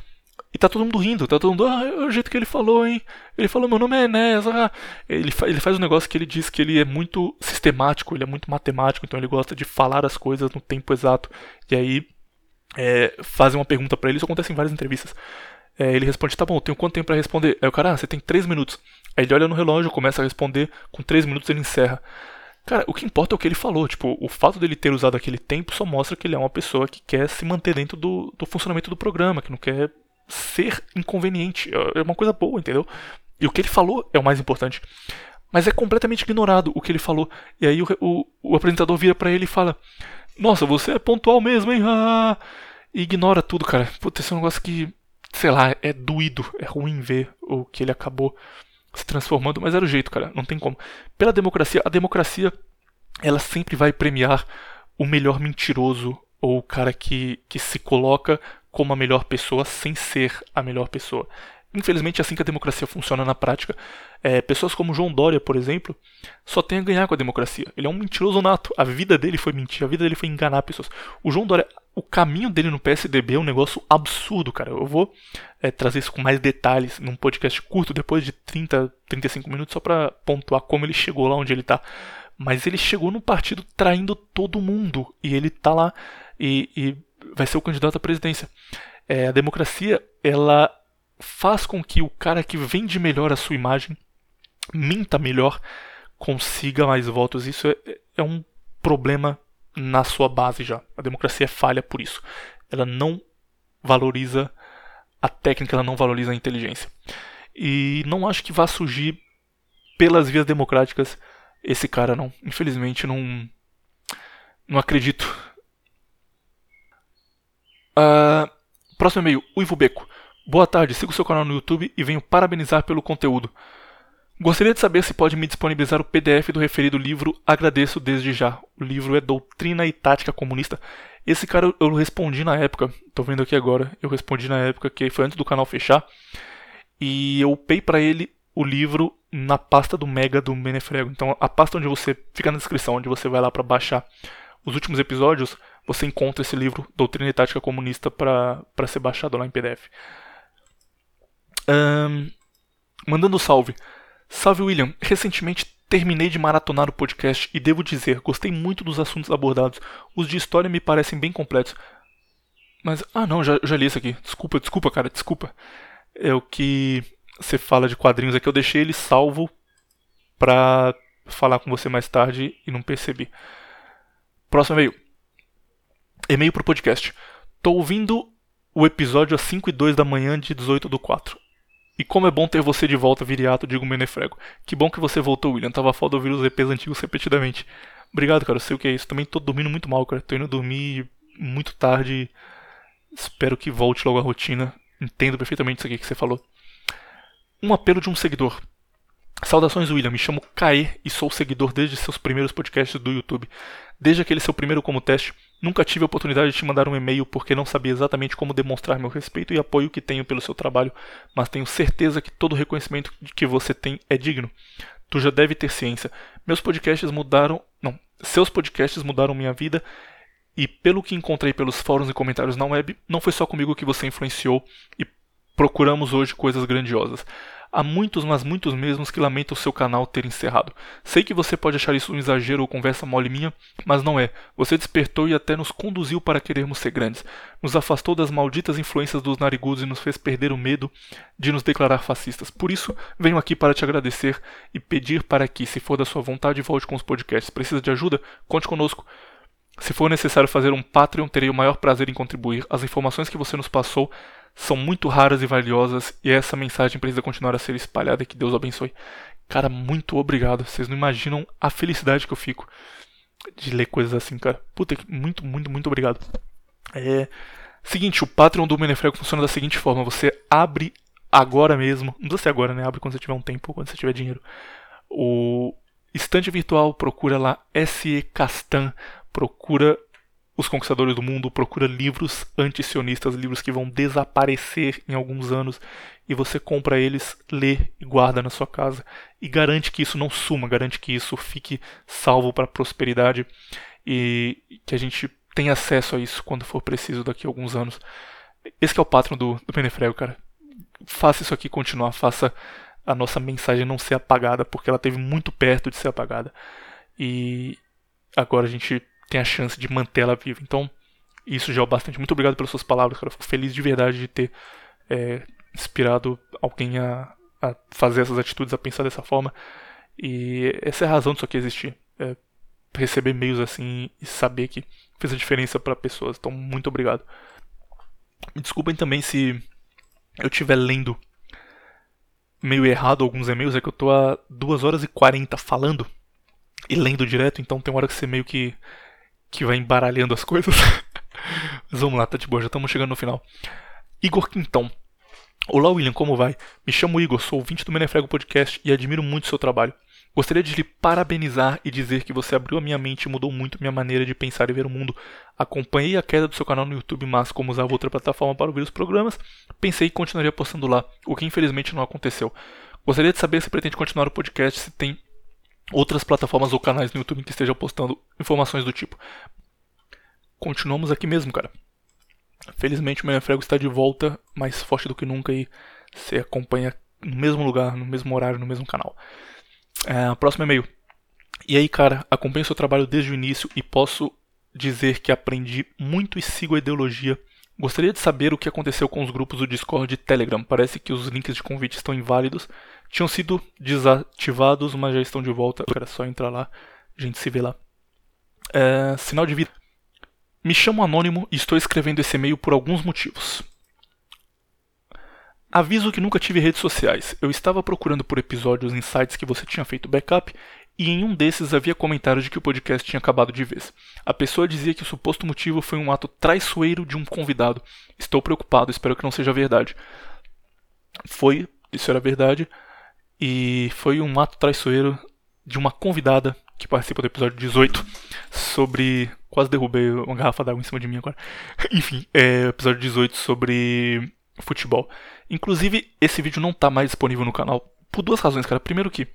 E tá todo mundo rindo, tá todo mundo, ah, é o jeito que ele falou, hein? Ele falou, meu nome é Enéas, ah. Ele, fa ele faz um negócio que ele diz que ele é muito sistemático, ele é muito matemático, então ele gosta de falar as coisas no tempo exato. E aí, é, fazem uma pergunta pra ele, isso acontece em várias entrevistas. É, ele responde, tá bom, eu tenho quanto tempo pra responder? Aí o cara, ah, você tem três minutos. Aí ele olha no relógio, começa a responder, com três minutos ele encerra. Cara, o que importa é o que ele falou, tipo, o fato dele ter usado aquele tempo só mostra que ele é uma pessoa que quer se manter dentro do, do funcionamento do programa, que não quer ser inconveniente, é uma coisa boa, entendeu? E o que ele falou é o mais importante. Mas é completamente ignorado o que ele falou. E aí o, o, o apresentador vira pra ele e fala, nossa, você é pontual mesmo, hein? Ah! E ignora tudo, cara. Puta, esse é um negócio que, sei lá, é doído, é ruim ver o que ele acabou se transformando, mas era o jeito, cara, não tem como. Pela democracia, a democracia, ela sempre vai premiar o melhor mentiroso ou o cara que, que se coloca como a melhor pessoa sem ser a melhor pessoa. Infelizmente é assim que a democracia funciona na prática. É, pessoas como João Dória, por exemplo, só tem a ganhar com a democracia. Ele é um mentiroso nato. A vida dele foi mentir, a vida dele foi enganar pessoas. O João Dória, o caminho dele no P S D B é um negócio absurdo, cara. Eu vou é, trazer isso com mais detalhes num podcast curto, depois de trinta, trinta e cinco minutos, só pra pontuar como ele chegou lá onde ele tá. Mas ele chegou no partido traindo todo mundo. E ele tá lá e, e vai ser o candidato à presidência. É, a democracia, ela faz com que o cara que vende melhor a sua imagem, minta melhor, consiga mais votos. Isso é, é um problema na sua base já. A democracia é falha por isso. Ela não valoriza a técnica, ela não valoriza a inteligência. E não acho que vá surgir pelas vias democráticas esse cara, não. Infelizmente, não, não acredito. Uh, próximo e-mail, o Ivo Beco. Boa tarde, sigo seu canal no YouTube e venho parabenizar pelo conteúdo. Gostaria de saber se pode me disponibilizar o P D F do referido livro, agradeço desde já. O livro é Doutrina e Tática Comunista. Esse cara eu respondi na época, tô vendo aqui agora, eu respondi na época que foi antes do canal fechar, e eu upei pra ele o livro na pasta do Mega do Menefrego. Então a pasta onde você, fica na descrição, onde você vai lá pra baixar os últimos episódios, você encontra esse livro, Doutrina e Tática Comunista, pra, pra ser baixado lá em P D F. Um, mandando salve. Salve, William. Recentemente terminei de maratonar o podcast e devo dizer, gostei muito dos assuntos abordados. Os de história me parecem bem completos. Mas, ah não, já, já li isso aqui. Desculpa, desculpa, cara, desculpa. É o que você fala de quadrinhos aqui. Eu deixei ele salvo pra falar com você mais tarde e não percebi. Próximo e-mail. E-mail pro podcast. Tô ouvindo o episódio às cinco e dois da manhã de dezoito do quatro. E como é bom ter você de volta, Viriato, digo Menefrego. Que bom que você voltou, William. Tava foda ouvir os E Ps antigos repetidamente. Obrigado, cara. Eu sei o que é isso. Também tô dormindo muito mal, cara. Tô indo dormir muito tarde. Espero que volte logo à rotina. Entendo perfeitamente isso aqui que você falou. Um apelo de um seguidor. Saudações, William. Me chamo Kaê e sou seguidor desde seus primeiros podcasts do YouTube. Desde aquele seu primeiro como teste, nunca tive a oportunidade de te mandar um e-mail porque não sabia exatamente como demonstrar meu respeito e apoio que tenho pelo seu trabalho, mas tenho certeza que todo o reconhecimento que você tem é digno. Tu já deve ter ciência. Meus podcasts mudaram... Não, seus podcasts mudaram minha vida e pelo que encontrei pelos fóruns e comentários na web, não foi só comigo que você influenciou e procuramos hoje coisas grandiosas. Há muitos, mas muitos mesmos que lamentam o seu canal ter encerrado. Sei que você pode achar isso um exagero ou conversa mole minha, mas não é. Você despertou e até nos conduziu para querermos ser grandes. Nos afastou das malditas influências dos narigudos e nos fez perder o medo de nos declarar fascistas. Por isso, venho aqui para te agradecer e pedir para que, se for da sua vontade, volte com os podcasts. Precisa de ajuda? Conte conosco. Se for necessário fazer um Patreon, terei o maior prazer em contribuir. As informações que você nos passou são muito raras e valiosas e essa mensagem precisa continuar a ser espalhada e que Deus abençoe. Cara, muito obrigado. Vocês não imaginam a felicidade que eu fico de ler coisas assim, cara. Puta, muito, muito, muito obrigado. É... Seguinte, o Patreon do Menefrego funciona da seguinte forma. Você abre agora mesmo, não precisa ser agora, né? Abre quando você tiver um tempo, quando você tiver dinheiro. O estante virtual, procura lá S E Castan, procura Os Conquistadores do Mundo, procura livros antisionistas, livros que vão desaparecer em alguns anos, e você compra eles, lê e guarda na sua casa, e garante que isso não suma, garante que isso fique salvo para a prosperidade, e que a gente tenha acesso a isso quando for preciso daqui a alguns anos. esse que é o patrão do, do Menefrego, cara. Faça isso aqui continuar, faça a nossa mensagem não ser apagada, porque ela esteve muito perto de ser apagada. E agora a gente tem a chance de manter ela viva. Então, isso já é o bastante. Muito obrigado pelas suas palavras, cara. Eu fico feliz de verdade de ter é, inspirado alguém a, a fazer essas atitudes, a pensar dessa forma. E essa é a razão disso aqui existir. É receber e-mails assim e saber que fez a diferença para pessoas. Então, muito obrigado. Me desculpem também se eu estiver lendo meio errado alguns e-mails. É que eu tô há duas horas e quarenta falando e lendo direto. Então tem uma hora que você meio que, que vai embaralhando as coisas. Mas vamos lá, tá de boa, já estamos chegando no final. Igor Quintão. Olá William, como vai? Me chamo Igor, sou ouvinte do Menefrego Podcast e admiro muito o seu trabalho. Gostaria de lhe parabenizar e dizer que você abriu a minha mente e mudou muito minha maneira de pensar e ver o mundo. Acompanhei a queda do seu canal no YouTube, mas como usava outra plataforma para ouvir os programas, pensei que continuaria postando lá, o que infelizmente não aconteceu. Gostaria de saber se pretende continuar o podcast, se tem outras plataformas ou canais no YouTube que estejam postando informações do tipo. Continuamos aqui mesmo, cara. Felizmente o Menefrego está de volta, mais forte do que nunca, e você acompanha no mesmo lugar, no mesmo horário, no mesmo canal. É, próximo e-mail. E aí, cara, acompanho seu trabalho desde o início e posso dizer que aprendi muito e sigo a ideologia. Gostaria de saber o que aconteceu com os grupos do Discord e Telegram. Parece que os links de convite estão inválidos. Tinham sido desativados, mas já estão de volta. Era só entrar lá, a gente se vê lá. É, sinal de vida. Me chamo Anônimo e estou escrevendo esse e-mail por alguns motivos. Aviso que nunca tive redes sociais. Eu estava procurando por episódios em sites que você tinha feito backup e em um desses havia comentários de que o podcast tinha acabado de vez. A pessoa dizia que o suposto motivo foi um ato traiçoeiro de um convidado. Estou preocupado, espero que não seja verdade. Foi, isso era verdade, e foi um ato traiçoeiro de uma convidada que participa do episódio dezoito sobre... Quase derrubei uma garrafa d'água em cima de mim agora. Enfim, é o episódio dezoito sobre futebol. Inclusive, esse vídeo não tá mais disponível no canal por duas razões, cara. Primeiro que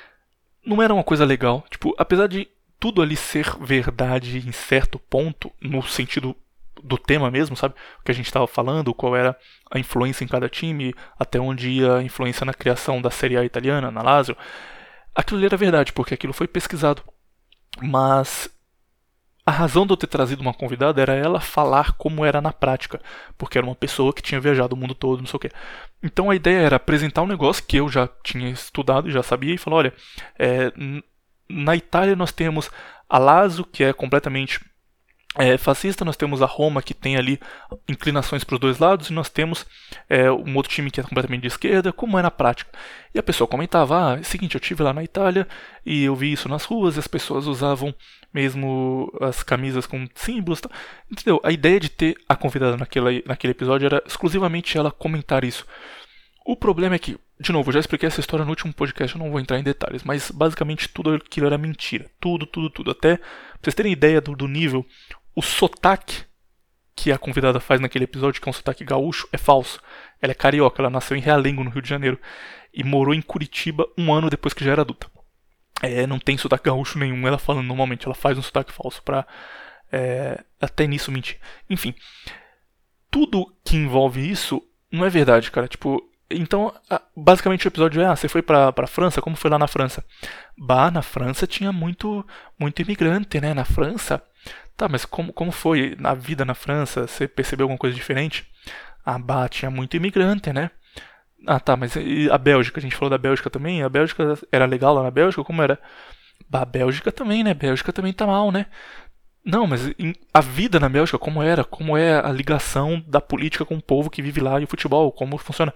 não era uma coisa legal. Tipo, apesar de tudo ali ser verdade em certo ponto, no sentido do tema mesmo, sabe? O que a gente tava falando, qual era a influência em cada time, até onde ia a influência na criação da Série A italiana, na Lazio. Aquilo ali era verdade, porque aquilo foi pesquisado. Mas a razão de eu ter trazido uma convidada era ela falar como era na prática, porque era uma pessoa que tinha viajado o mundo todo, não sei o quê. Então a ideia era apresentar um negócio que eu já tinha estudado e já sabia, e falar, olha, é, na Itália nós temos a Lazio, que é completamente é, fascista, nós temos a Roma, que tem ali inclinações para os dois lados, e nós temos é, um outro time que é completamente de esquerda, como é na prática. E a pessoa comentava, ah, é o seguinte, eu estive lá na Itália e eu vi isso nas ruas, e as pessoas usavam mesmo as camisas com símbolos, tá? Entendeu? A ideia de ter a convidada naquele, naquele episódio era exclusivamente ela comentar isso. O problema é que, de novo, eu já expliquei essa história no último podcast, eu não vou entrar em detalhes, mas basicamente tudo aquilo era mentira. Tudo, tudo, tudo. Até, pra vocês terem ideia do, do nível, o sotaque que a convidada faz naquele episódio, que é um sotaque gaúcho, é falso. Ela é carioca, ela nasceu em Realengo, no Rio de Janeiro, e morou em Curitiba um ano depois que já era adulta. É, não tem sotaque gaúcho nenhum, ela falando normalmente, ela faz um sotaque falso pra é, até nisso mentir. Enfim, tudo que envolve isso não é verdade, cara. Tipo, então, basicamente o episódio é, ah, você foi pra, pra França, como foi lá na França? Bah, na França tinha muito, muito imigrante, né, na França. Tá, mas como, como foi na vida na França? Você percebeu alguma coisa diferente? Ah, bah, tinha muito imigrante, né? Ah, tá, mas e a Bélgica? A gente falou da Bélgica também? A Bélgica era legal lá na Bélgica? Como era? Bah, a Bélgica também, né? A Bélgica também tá mal, né? Não, mas a vida na Bélgica, como era? Como é a ligação da política com o povo que vive lá e o futebol? Como funciona?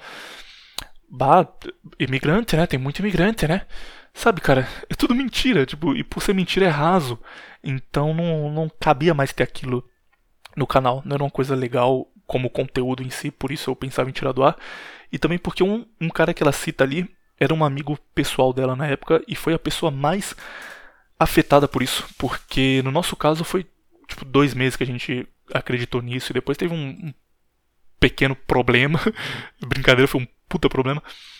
Bah, imigrante, né? Tem muito imigrante, né? Sabe, cara, é tudo mentira, tipo, e por ser mentira é raso. Então não, não cabia mais ter aquilo no canal. Não era uma coisa legal como conteúdo em si, por isso eu pensava em tirar do ar. E também porque um, um cara que ela cita ali era um amigo pessoal dela na época e foi a pessoa mais afetada por isso. Porque no nosso caso foi tipo dois meses que a gente acreditou nisso e depois teve um, um pequeno problema. Brincadeira, foi um puta problema.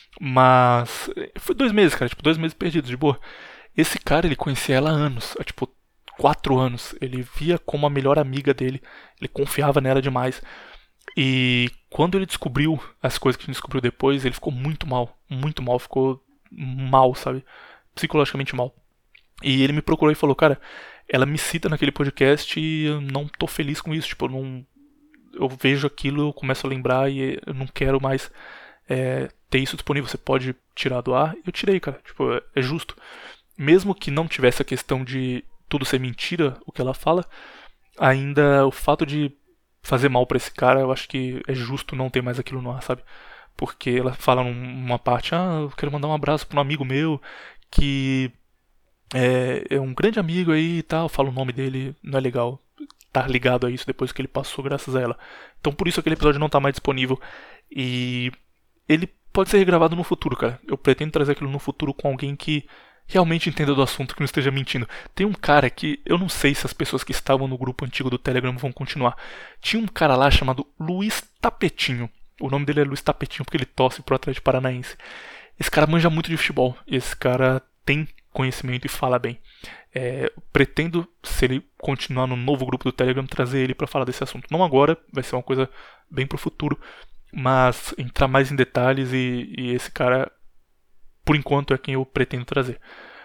Mas foi dois meses, cara, tipo, dois meses perdidos, de boa. Esse cara, ele conhecia ela há anos, há tipo quatro anos. Ele via como a melhor amiga dele, ele confiava nela demais. E quando ele descobriu as coisas que a gente descobriu depois, ele ficou muito mal, muito mal, ficou mal, sabe? Psicologicamente mal. E ele me procurou e falou, cara, ela me cita naquele podcast e eu não tô feliz com isso, tipo, eu não... Eu vejo aquilo, eu começo a lembrar e eu não quero mais é, ter isso disponível, você pode tirar do ar. Eu tirei, cara, tipo, é, é justo. Mesmo que não tivesse a questão de tudo ser mentira, o que ela fala, ainda o fato de fazer mal pra esse cara, eu acho que é justo não ter mais aquilo no ar, sabe? Porque ela fala numa parte, ah, eu quero mandar um abraço pra um amigo meu que é, é um grande amigo aí e tal, fala o nome dele, não é legal estar ligado a isso depois que ele passou graças a ela. Então por isso aquele episódio não tá mais disponível e ele pode ser regravado no futuro, cara. Eu pretendo trazer aquilo no futuro com alguém que realmente entenda do assunto, que não esteja mentindo. Tem um cara que, eu não sei se as pessoas que estavam no grupo antigo do Telegram vão continuar. Tinha um cara lá chamado Luiz Tapetinho. O nome dele é Luiz Tapetinho porque ele torce pro Atlético Paranaense. Esse cara manja muito de futebol. Esse cara tem conhecimento e fala bem. É, pretendo, se ele continuar no novo grupo do Telegram, trazer ele para falar desse assunto. Não agora, vai ser uma coisa bem pro futuro, mas entrar mais em detalhes e, e esse cara, por enquanto, é quem eu pretendo trazer.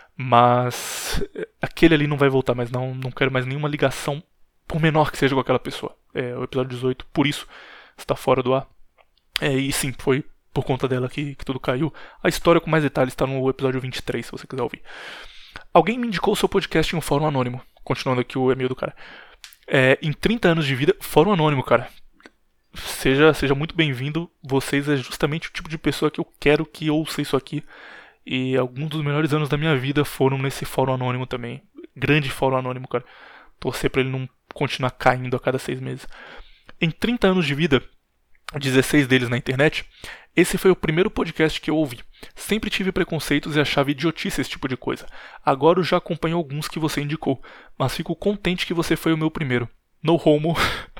Mas aquele ali não vai voltar, mas não, não quero mais nenhuma ligação, por menor que seja, com aquela pessoa. É o episódio dezoito, por isso está fora do ar. É, e sim, foi por conta dela que, que tudo caiu. A história com mais detalhes está no episódio vinte e três, se você quiser ouvir. Alguém me indicou o seu podcast em um fórum anônimo. Continuando aqui o e-mail do cara. É, em trinta anos de vida, fórum anônimo, cara. Seja, seja muito bem-vindo. Vocês é justamente o tipo de pessoa que eu quero que ouça isso aqui. E alguns dos melhores anos da minha vida foram nesse fórum anônimo também. Grande fórum anônimo, cara. Torcer pra ele não continuar caindo a cada seis meses. Em trinta anos de vida, dezesseis deles na internet, esse foi o primeiro podcast que eu ouvi. Sempre tive preconceitos e achava idiotice esse tipo de coisa. Agora eu já acompanho alguns que você indicou, mas fico contente que você foi o meu primeiro. No homo.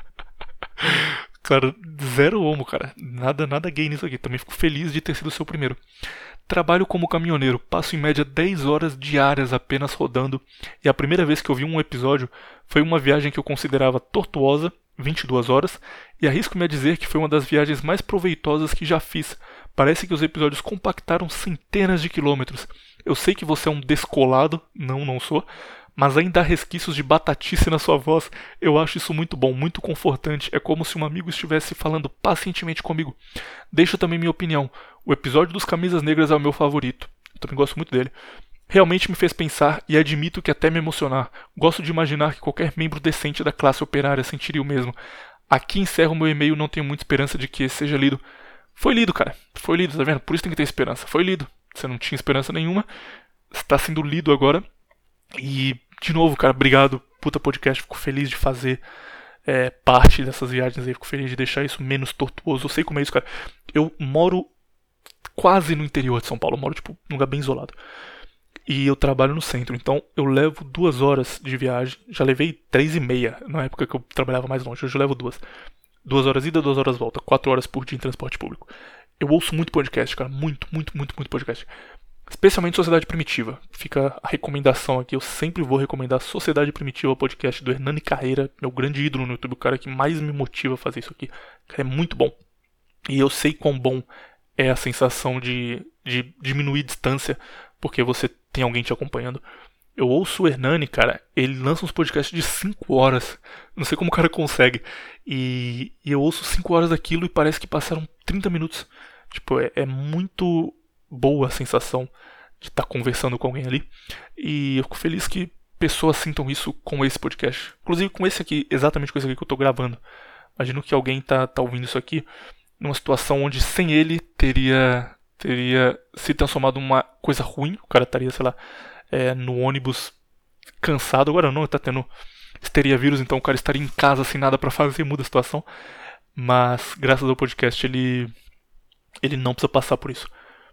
Claro, zero homo, cara. Nada, nada gay nisso aqui. Também fico feliz de ter sido o seu primeiro. Trabalho como caminhoneiro, passo em média dez horas diárias apenas rodando, e a primeira vez que eu vi um episódio foi uma viagem que eu considerava tortuosa, vinte e duas horas, e arrisco-me a dizer que foi uma das viagens mais proveitosas que já fiz. Parece que os episódios compactaram centenas de quilômetros. Eu sei que você é um descolado, não, não sou, mas ainda há resquícios de batatice na sua voz. Eu acho isso muito bom, muito confortante. É como se um amigo estivesse falando pacientemente comigo. Deixo também minha opinião. O episódio dos Camisas Negras é o meu favorito. Eu também gosto muito dele. Realmente me fez pensar e admito que até me emocionar. Gosto de imaginar que qualquer membro decente da classe operária sentiria o mesmo. Aqui encerro meu e-mail, não tenho muita esperança de que esse seja lido. Foi lido, cara. Foi lido, tá vendo? Por isso tem que ter esperança. Foi lido. Você não tinha esperança nenhuma. Está sendo lido agora. E, de novo, cara, obrigado. Puta podcast. Fico feliz de fazer é, parte dessas viagens aí. Fico feliz de deixar isso menos tortuoso. Eu sei como é isso, cara. Eu moro quase no interior de São Paulo. Eu moro, tipo, num lugar bem isolado. E eu trabalho no centro, então eu levo duas horas de viagem. Já levei três e meia na época que eu trabalhava mais longe. Hoje eu levo duas. Duas horas ida, duas horas volta. Quatro horas por dia em transporte público. Eu ouço muito podcast, cara. Muito, muito, muito, muito podcast. Especialmente Sociedade Primitiva. Fica a recomendação aqui. Eu sempre vou recomendar Sociedade Primitiva, podcast do Hernani Carreira. Meu grande ídolo no YouTube. O cara que mais me motiva a fazer isso aqui. É muito bom. E eu sei quão bom é a sensação de, de diminuir distância, porque você tem alguém te acompanhando. Eu ouço o Hernani, cara, ele lança uns podcasts de cinco horas. Não sei como o cara consegue. E, e eu ouço cinco horas daquilo e parece que passaram trinta minutos. Tipo, é, é muito boa a sensação de estar tá conversando com alguém ali. E eu fico feliz que pessoas sintam isso com esse podcast. Inclusive com esse aqui, exatamente com esse aqui que eu tô gravando. Imagino que alguém tá, tá ouvindo isso aqui numa situação onde sem ele teria... teria se transformado numa coisa ruim. O cara estaria, sei lá, é, no ônibus cansado. Agora não, ele tá tendo histeria vírus, então o cara estaria em casa sem nada pra fazer, muda a situação. Mas graças ao podcast ele ele não precisa passar por isso.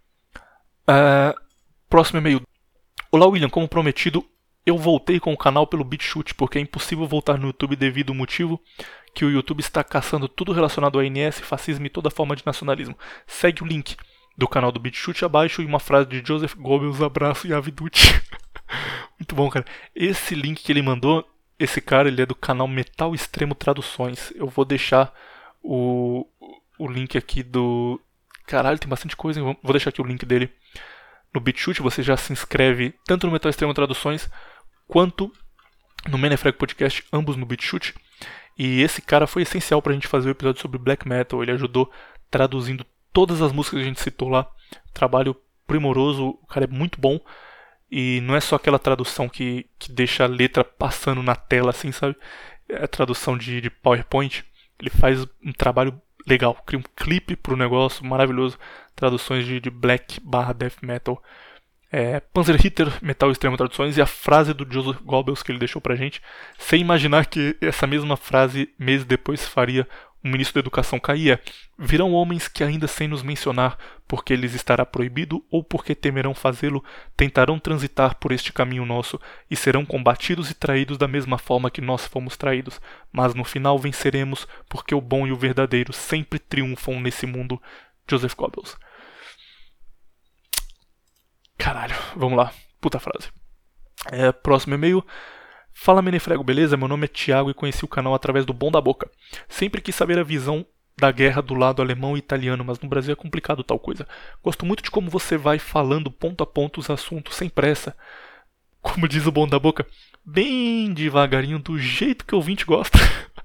Uh, próximo e-mail. Olá William, como prometido, eu voltei com o canal pelo BitChute, porque é impossível voltar no YouTube devido ao motivo que o YouTube está caçando tudo relacionado ao A N S, fascismo e toda forma de nacionalismo. Segue o link do canal do BitChute abaixo e uma frase de Joseph Goebbels, abraço e Avidute. Muito bom, cara. Esse link que ele mandou, esse cara, ele é do canal Metal Extremo Traduções. Eu vou deixar o, o link aqui do... Caralho, tem bastante coisa, hein? Vou deixar aqui o link dele no BitChute. Você já se inscreve tanto no Metal Extremo Traduções quanto no Menefrego Podcast, ambos no BitChute. E esse cara foi essencial pra gente fazer o episódio sobre Black Metal. Ele ajudou traduzindo todas as músicas que a gente citou lá. Trabalho primoroso, o cara é muito bom. E não é só aquela tradução que, que deixa a letra passando na tela, assim, sabe? É a tradução de, de PowerPoint. Ele faz um trabalho legal, cria um clipe pro negócio maravilhoso. Traduções de, de Black barra Death Metal. É, Panzer Hitler, Metal Extremo Traduções, e a frase do Joseph Goebbels que ele deixou pra gente, sem imaginar que essa mesma frase, meses depois, faria o ministro da Educação cair, é: virão homens que ainda sem nos mencionar, porque lhes estará proibido, ou porque temerão fazê-lo, tentarão transitar por este caminho nosso, e serão combatidos e traídos da mesma forma que nós fomos traídos, mas no final venceremos, porque o bom e o verdadeiro sempre triunfam nesse mundo. Joseph Goebbels. Caralho, vamos lá. Puta frase. É, próximo e-mail. Fala Menefrego, beleza? Meu nome é Thiago e conheci o canal através do Bom da Boca. Sempre quis saber a visão da guerra do lado alemão e italiano, mas no Brasil é complicado tal coisa. Gosto muito de como você vai falando ponto a ponto os assuntos sem pressa. Como diz o Bom da Boca, bem devagarinho, do jeito que o ouvinte gosta.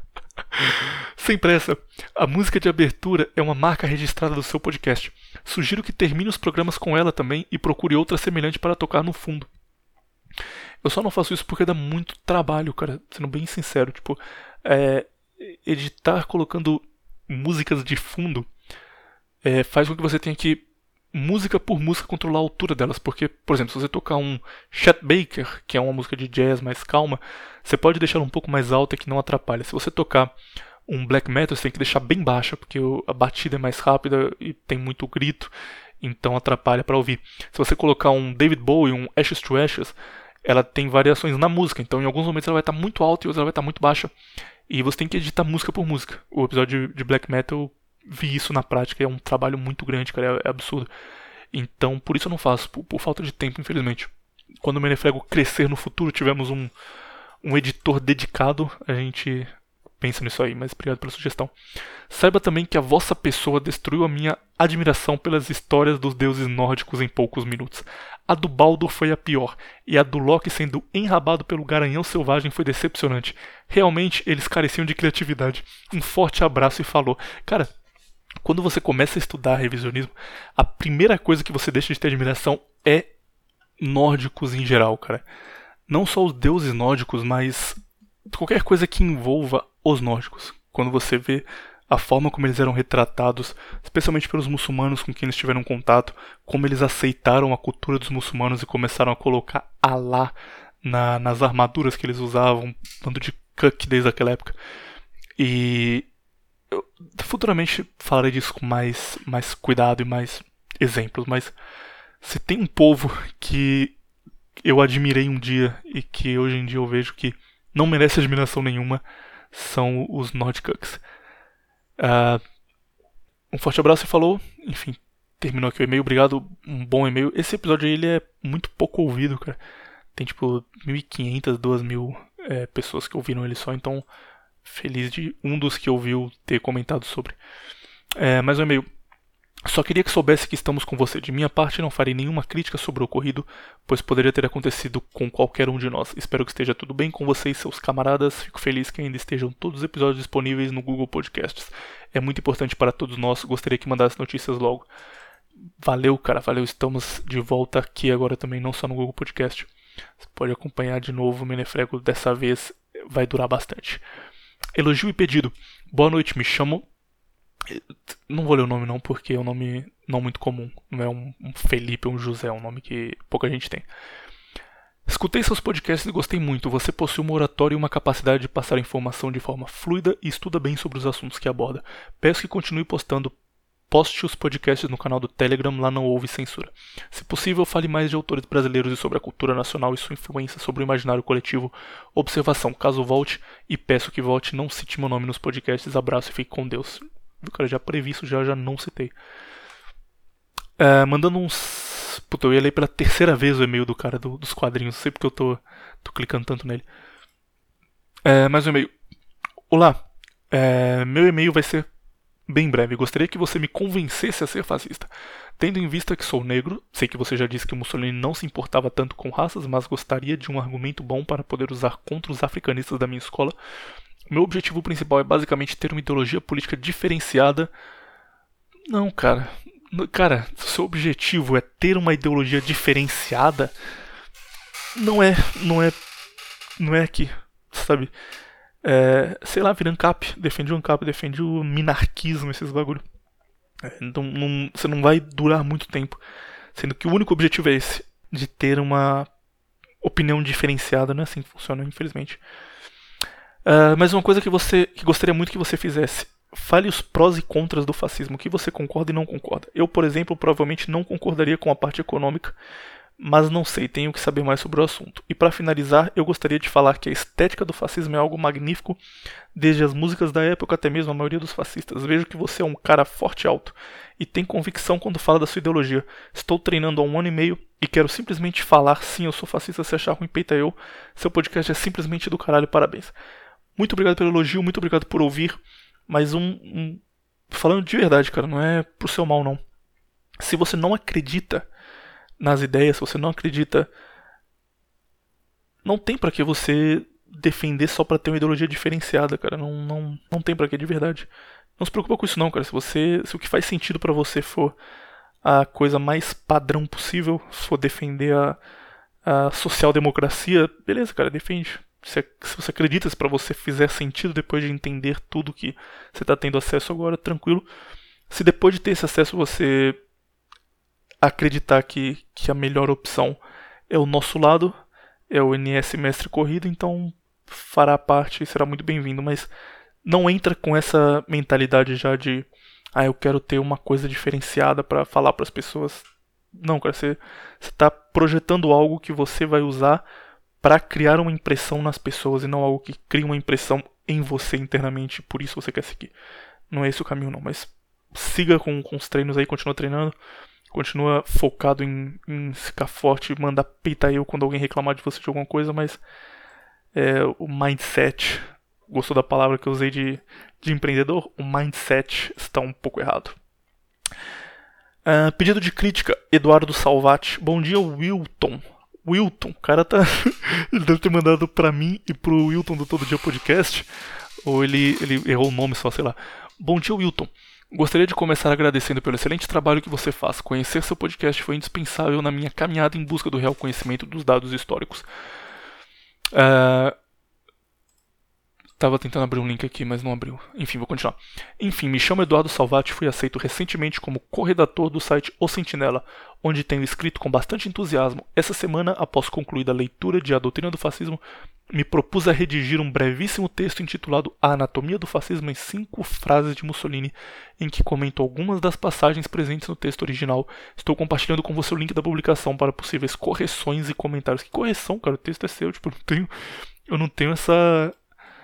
Sem pressa. A música de abertura é uma marca registrada do seu podcast. Sugiro que termine os programas com ela também e procure outra semelhante para tocar no fundo. Eu só não faço isso porque dá muito trabalho, cara. Sendo bem sincero, tipo, é, editar colocando músicas de fundo é, faz com que você tenha que, música por música, controlar a altura delas. Porque, por exemplo, se você tocar um Chet Baker, que é uma música de jazz mais calma, você pode deixar ela um pouco mais alta que não atrapalha. Se você tocar um black metal, você tem que deixar bem baixa, porque a batida é mais rápida e tem muito grito, então atrapalha para ouvir. Se você colocar um David Bowie, um Ashes to Ashes, ela tem variações na música, então em alguns momentos ela vai estar muito alta e outros ela vai estar muito baixa. E você tem que editar música por música. O episódio de black metal, eu vi isso na prática, é um trabalho muito grande, cara, é absurdo. Então por isso eu não faço, por, por falta de tempo, infelizmente. Quando o Menefrego crescer no futuro, tivemos um, um editor dedicado, a gente pensa nisso aí, mas obrigado pela sugestão. Saiba também que a vossa pessoa destruiu a minha admiração pelas histórias dos deuses nórdicos em poucos minutos. A do Baldur foi a pior, e a do Loki sendo enrabado pelo garanhão selvagem foi decepcionante. Realmente, eles careciam de criatividade. Um forte abraço e falou. Cara, quando você começa a estudar revisionismo, a primeira coisa que você deixa de ter admiração é nórdicos em geral, cara. Não só os deuses nórdicos, mas qualquer coisa que envolva os nórdicos. Quando você vê a forma como eles eram retratados, especialmente pelos muçulmanos com quem eles tiveram contato, como eles aceitaram a cultura dos muçulmanos e começaram a colocar Alá na, nas armaduras que eles usavam, um bando de cuck desde aquela época. E eu futuramente falarei disso com mais, mais cuidado e mais exemplos, mas se tem um povo que eu admirei um dia e que hoje em dia eu vejo que não merece admiração nenhuma, são os Nordcucks. Uh, um forte abraço e falou. Enfim, terminou aqui o e-mail. Obrigado, um bom e-mail. Esse episódio aí ele é muito pouco ouvido, cara. Tem tipo mil e quinhentas, duas mil é, pessoas que ouviram ele só. Então, feliz de um dos que ouviu ter comentado sobre. É, mais um e-mail. Só queria que soubesse que estamos com você. De minha parte, não farei nenhuma crítica sobre o ocorrido, pois poderia ter acontecido com qualquer um de nós. Espero que esteja tudo bem com você e seus camaradas. Fico feliz que ainda estejam todos os episódios disponíveis no Google Podcasts. É muito importante para todos nós. Gostaria que mandasse notícias logo. Valeu, cara. Valeu. Estamos de volta aqui agora também, não só no Google Podcast. Você pode acompanhar de novo o Menefrego. Dessa vez vai durar bastante. Elogio e pedido. Boa noite, me chamo... Não vou ler o nome não, porque é um nome não muito comum. Não é um, um Felipe ou um José, é um nome que pouca gente tem. Escutei seus podcasts e gostei muito. Você possui uma oratória e uma capacidade de passar informação de forma fluida e estuda bem sobre os assuntos que aborda. Peço que continue postando poste os podcasts no canal do Telegram, lá não houve censura. Se possível, fale mais de autores brasileiros e sobre a cultura nacional e sua influência sobre o imaginário coletivo. Observação, caso volte, e peço que volte, não cite meu nome nos podcasts. Abraço e fique com Deus. O cara já previsto, já, já não citei. É, mandando uns... Puta, eu ia ler pela terceira vez o e-mail do cara do, dos quadrinhos. Não sei porque eu tô, tô clicando tanto nele. É, mais um e-mail. Olá. É, meu e-mail vai ser bem breve. Gostaria que você me convencesse a ser fascista. Tendo em vista que sou negro, sei que você já disse que o Mussolini não se importava tanto com raças, mas gostaria de um argumento bom para poder usar contra os africanistas da minha escola. Meu objetivo principal é basicamente ter uma ideologia política diferenciada. Não, cara. Cara, se o seu objetivo é ter uma ideologia diferenciada, não é, não é, não é aqui, sabe? É, sei lá, vira ANCAP, defende o ANCAP, defende o minarquismo, esses bagulho. É, então não, você não vai durar muito tempo. Sendo que o único objetivo é esse, de ter uma opinião diferenciada. Não é assim que funciona, infelizmente. Uh, mas uma coisa que você que gostaria muito que você fizesse: fale os prós e contras do fascismo, o que você concorda e não concorda. Eu, por exemplo, provavelmente não concordaria com a parte econômica, mas não sei, tenho que saber mais sobre o assunto. E para finalizar, eu gostaria de falar que a estética do fascismo é algo magnífico, desde as músicas da época até mesmo a maioria dos fascistas. Vejo que você é um cara forte e alto, e tem convicção quando fala da sua ideologia. Estou treinando há um ano e meio, e quero simplesmente falar: sim, eu sou fascista, se achar ruim, peita eu. Seu podcast é simplesmente do caralho, parabéns. Muito obrigado pelo elogio, muito obrigado por ouvir, mas um... um... falando de verdade, cara, não é pro seu mal, não. Se você não acredita nas ideias, se você não acredita, não tem pra que você defender só pra ter uma ideologia diferenciada, cara. Não, não, não tem pra que, de verdade. Não se preocupa com isso não, cara. Se você, se o que faz sentido pra você for a coisa mais padrão possível, se for defender a, a social-democracia, beleza, cara, defende. Se, se você acredita, se pra você fizer sentido depois de entender tudo que você tá tendo acesso agora, tranquilo. Se depois de ter esse acesso você acreditar que, que a melhor opção é o nosso lado, é o N S Mestre Corrida, então fará parte e será muito bem-vindo, mas não entra com essa mentalidade já de ah, eu quero ter uma coisa diferenciada pra falar pras pessoas. Não, cara, você está projetando algo que você vai usar pra criar uma impressão nas pessoas e não algo que cria uma impressão em você internamente, por isso você quer seguir. Não é esse o caminho não, mas siga com, com os treinos aí, continua treinando. Continua focado em, em ficar forte, mandar peitar eu quando alguém reclamar de você de alguma coisa, mas é, o mindset, gostou da palavra que eu usei de, de empreendedor? O mindset está um pouco errado. Uh, pedido de crítica, Eduardo Salvati. Bom dia, Wilton. Wilton, o cara tá... ele deve ter mandado pra mim e pro Wilton do Todo Dia Podcast, ou ele, ele errou o nome só, sei lá. Bom dia, Wilton. Gostaria de começar agradecendo pelo excelente trabalho que você faz. Conhecer seu podcast foi indispensável na minha caminhada em busca do real conhecimento dos dados históricos. Uh... Tava tentando abrir um link aqui, mas não abriu. Enfim, vou continuar. Enfim, me chamo Eduardo Salvati e fui aceito recentemente como corredator do site O Sentinela, onde tenho escrito com bastante entusiasmo. Essa semana, após concluída a leitura de A Doutrina do Fascismo, me propus a redigir um brevíssimo texto intitulado A Anatomia do Fascismo em cinco frases de Mussolini, em que comento algumas das passagens presentes no texto original. Estou compartilhando com você o link da publicação para possíveis correções e comentários. Que correção, cara? O texto é seu, tipo, eu não tenho, eu não tenho essa...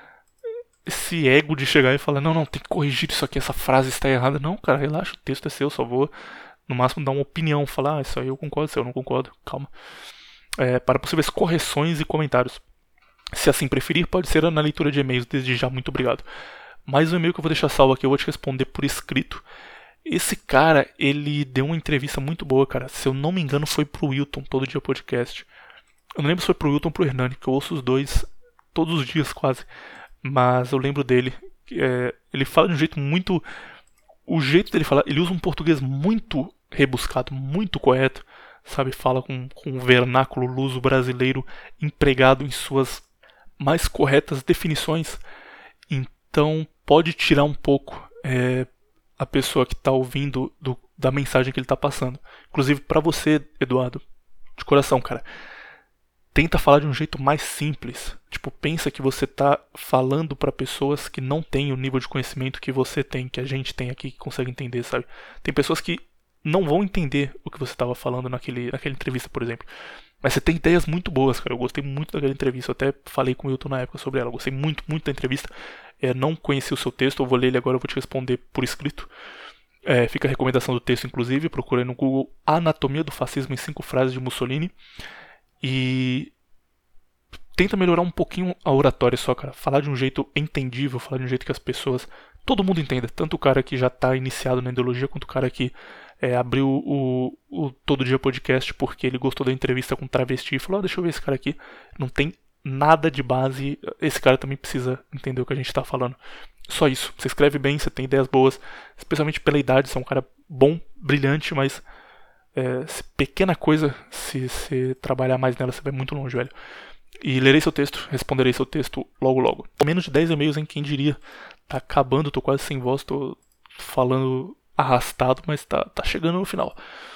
esse ego de chegar e falar, não, não, tem que corrigir isso aqui, essa frase está errada. Não, cara, relaxa, o texto é seu, só vou, no máximo, dar uma opinião, falar, ah, isso aí eu concordo, isso aí eu não concordo, calma. É, para possíveis correções e comentários. Se assim preferir, pode ser na leitura de e-mails, desde já, muito obrigado. Mais um e-mail que eu vou deixar salvo aqui, eu vou te responder por escrito. Esse cara, ele deu uma entrevista muito boa, cara, se eu não me engano foi pro Wilton, Todo Dia Podcast. Eu não lembro se foi pro Wilton ou pro Hernani, que eu ouço os dois todos os dias quase. Mas eu lembro dele, é, ele fala de um jeito muito... O jeito dele falar, ele usa um português muito rebuscado, muito correto, sabe? Fala com, com um vernáculo luso brasileiro empregado em suas mais corretas definições. Então pode tirar um pouco é, a pessoa que está ouvindo do, da mensagem que ele está passando. Inclusive para você, Eduardo, de coração, cara. Tenta falar de um jeito mais simples. Tipo, pensa que você tá falando para pessoas que não têm o nível de conhecimento que você tem, que a gente tem aqui, que consegue entender, sabe? Tem pessoas que não vão entender o que você estava falando naquele, naquela entrevista, por exemplo. Mas você tem ideias muito boas, cara. Eu gostei muito daquela entrevista. Eu até falei com o Wilton na época sobre ela. Eu gostei muito, muito da entrevista. É, não conheci o seu texto, eu vou ler ele agora, eu vou te responder por escrito. É, fica a recomendação do texto, inclusive. Procurei no Google Anatomia do Fascismo em cinco frases de Mussolini. E tenta melhorar um pouquinho a oratória só, cara. Falar de um jeito entendível, falar de um jeito que as pessoas todo mundo entenda, tanto o cara que já está iniciado na ideologia, quanto o cara que é, abriu o, o Todo Dia Podcast porque ele gostou da entrevista com o travesti e falou, oh, deixa eu ver esse cara aqui, não tem nada de base, esse cara também precisa entender o que a gente está falando. Só isso, você escreve bem, você tem ideias boas, especialmente pela idade, você é um cara bom, brilhante, mas é, pequena coisa, se você trabalhar mais nela, você vai muito longe, velho. E lerei seu texto, responderei seu texto logo logo. Menos de dez e-mails, hein, quem diria. Tá acabando, tô quase sem voz, tô falando arrastado, mas tá, tá chegando no final.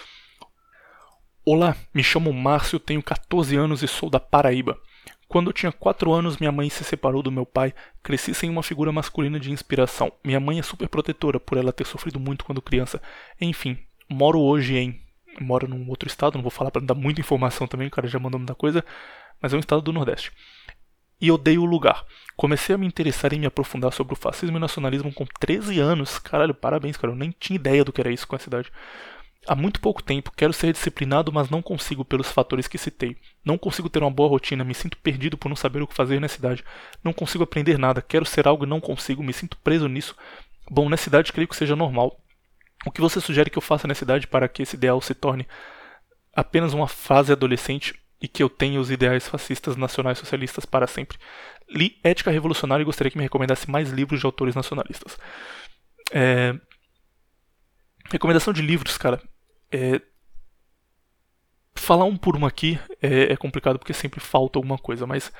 Olá, me chamo Márcio, tenho quatorze anos e sou da Paraíba. Quando eu tinha quatro anos, minha mãe se separou do meu pai, cresci sem uma figura masculina de inspiração. Minha mãe é super protetora, por ela ter sofrido muito quando criança. Enfim, moro hoje em... Moro num outro estado, não vou falar pra não dar muita informação também, o cara já mandou muita coisa, mas é um estado do Nordeste. E odeio o lugar. Comecei a me interessar em me aprofundar sobre o fascismo e nacionalismo com treze anos. Caralho, parabéns, cara, eu nem tinha ideia do que era isso com a cidade. Há muito pouco tempo, quero ser disciplinado, mas não consigo pelos fatores que citei. Não consigo ter uma boa rotina, me sinto perdido por não saber o que fazer na cidade. Não consigo aprender nada, quero ser algo e não consigo, me sinto preso nisso. Bom, na cidade creio que seja normal. O que você sugere que eu faça na cidade para que esse ideal se torne apenas uma fase adolescente e que eu tenha os ideais fascistas nacionais socialistas para sempre? Li Ética Revolucionária e gostaria que me recomendasse mais livros de autores nacionalistas. É... Recomendação de livros, cara. É... Falar um por um aqui é, é complicado porque sempre falta alguma coisa, mas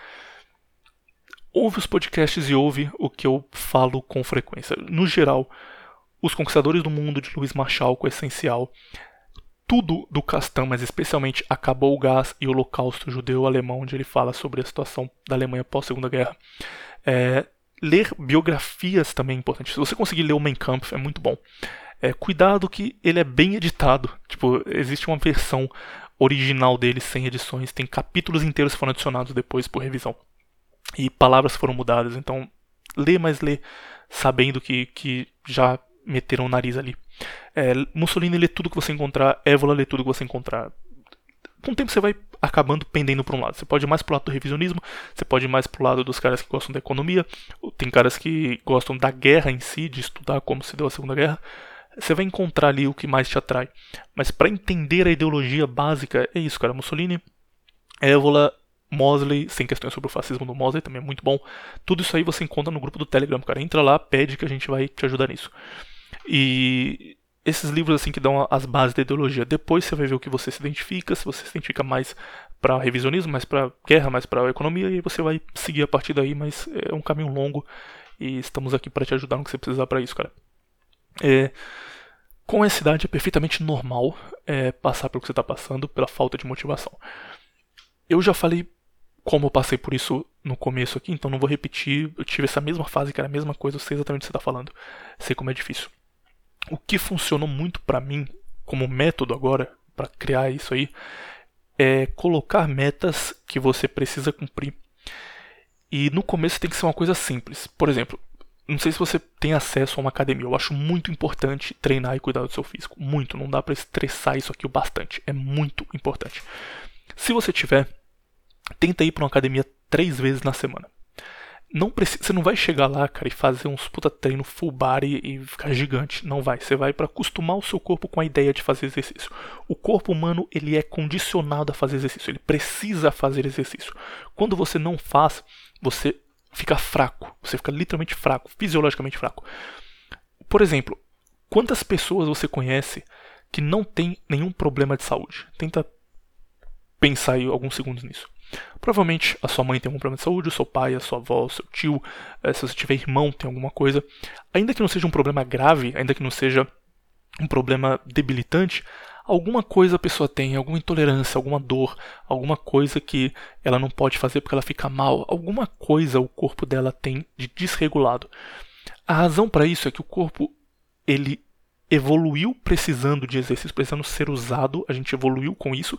ouve os podcasts e ouve o que eu falo com frequência. No geral, Os Conquistadores do Mundo, de Luiz Machalco, é essencial. Tudo do Castan, mas especialmente Acabou o Gás e o Holocausto Judeu-Alemão, onde ele fala sobre a situação da Alemanha pós-Segunda Guerra. É, ler biografias também é importante. Se você conseguir ler o Mein Kampf, é muito bom. É, cuidado que ele é bem editado. Tipo, existe uma versão original dele sem edições. Tem capítulos inteiros que foram adicionados depois por revisão. E palavras foram mudadas. Então, lê, mas lê sabendo que, que já meteram o nariz ali. É, Mussolini lê tudo que você encontrar, Évola lê tudo que você encontrar. Com o tempo você vai acabando pendendo para um lado. Você pode ir mais pro lado do revisionismo, você pode ir mais pro lado dos caras que gostam da economia, tem caras que gostam da guerra em si, de estudar como se deu a Segunda Guerra. Você vai encontrar ali o que mais te atrai. Mas para entender a ideologia básica, é isso, cara. Mussolini, Évola, Mosley, sem questões sobre o fascismo do Mosley, também é muito bom. Tudo isso aí você encontra no grupo do Telegram, cara. Entra lá, pede que a gente vai te ajudar nisso. E esses livros assim que dão as bases da ideologia. Depois você vai ver o que você se identifica, se você se identifica mais para revisionismo, mais para guerra, mais para economia, e aí você vai seguir a partir daí, mas é um caminho longo e estamos aqui para te ajudar no que você precisar para isso, cara. É, com essa idade é perfeitamente normal é, passar pelo que você está passando, pela falta de motivação. Eu já falei como eu passei por isso no começo aqui, então não vou repetir. Eu tive essa mesma fase, cara, a mesma coisa, eu sei exatamente o que você está falando. Sei como é difícil. O que funcionou muito pra mim, como método agora, pra criar isso aí, é colocar metas que você precisa cumprir. E no começo tem que ser uma coisa simples. Por exemplo, não sei se você tem acesso a uma academia. Eu acho muito importante treinar e cuidar do seu físico. Muito, não dá pra estressar isso aqui o bastante. É muito importante. Se você tiver, tenta ir pra uma academia três vezes na semana. Não precisa, você não vai chegar lá, cara, e fazer uns puta treino full body e ficar gigante. Não vai. Você vai pra acostumar o seu corpo com a ideia de fazer exercício. O corpo humano, ele é condicionado a fazer exercício. Ele precisa fazer exercício. Quando você não faz, você fica fraco. Você fica literalmente fraco, fisiologicamente fraco. Por exemplo, quantas pessoas você conhece que não tem nenhum problema de saúde? Tenta pensar aí alguns segundos nisso. Provavelmente a sua mãe tem algum problema de saúde, o seu pai, a sua avó, o seu tio, se você tiver irmão tem alguma coisa. Ainda que não seja um problema grave, ainda que não seja um problema debilitante, alguma coisa a pessoa tem, alguma intolerância, alguma dor, alguma coisa que ela não pode fazer porque ela fica mal, alguma coisa o corpo dela tem de desregulado. A razão para isso é que o corpo, ele evoluiu precisando de exercício, precisando ser usado, a gente evoluiu com isso,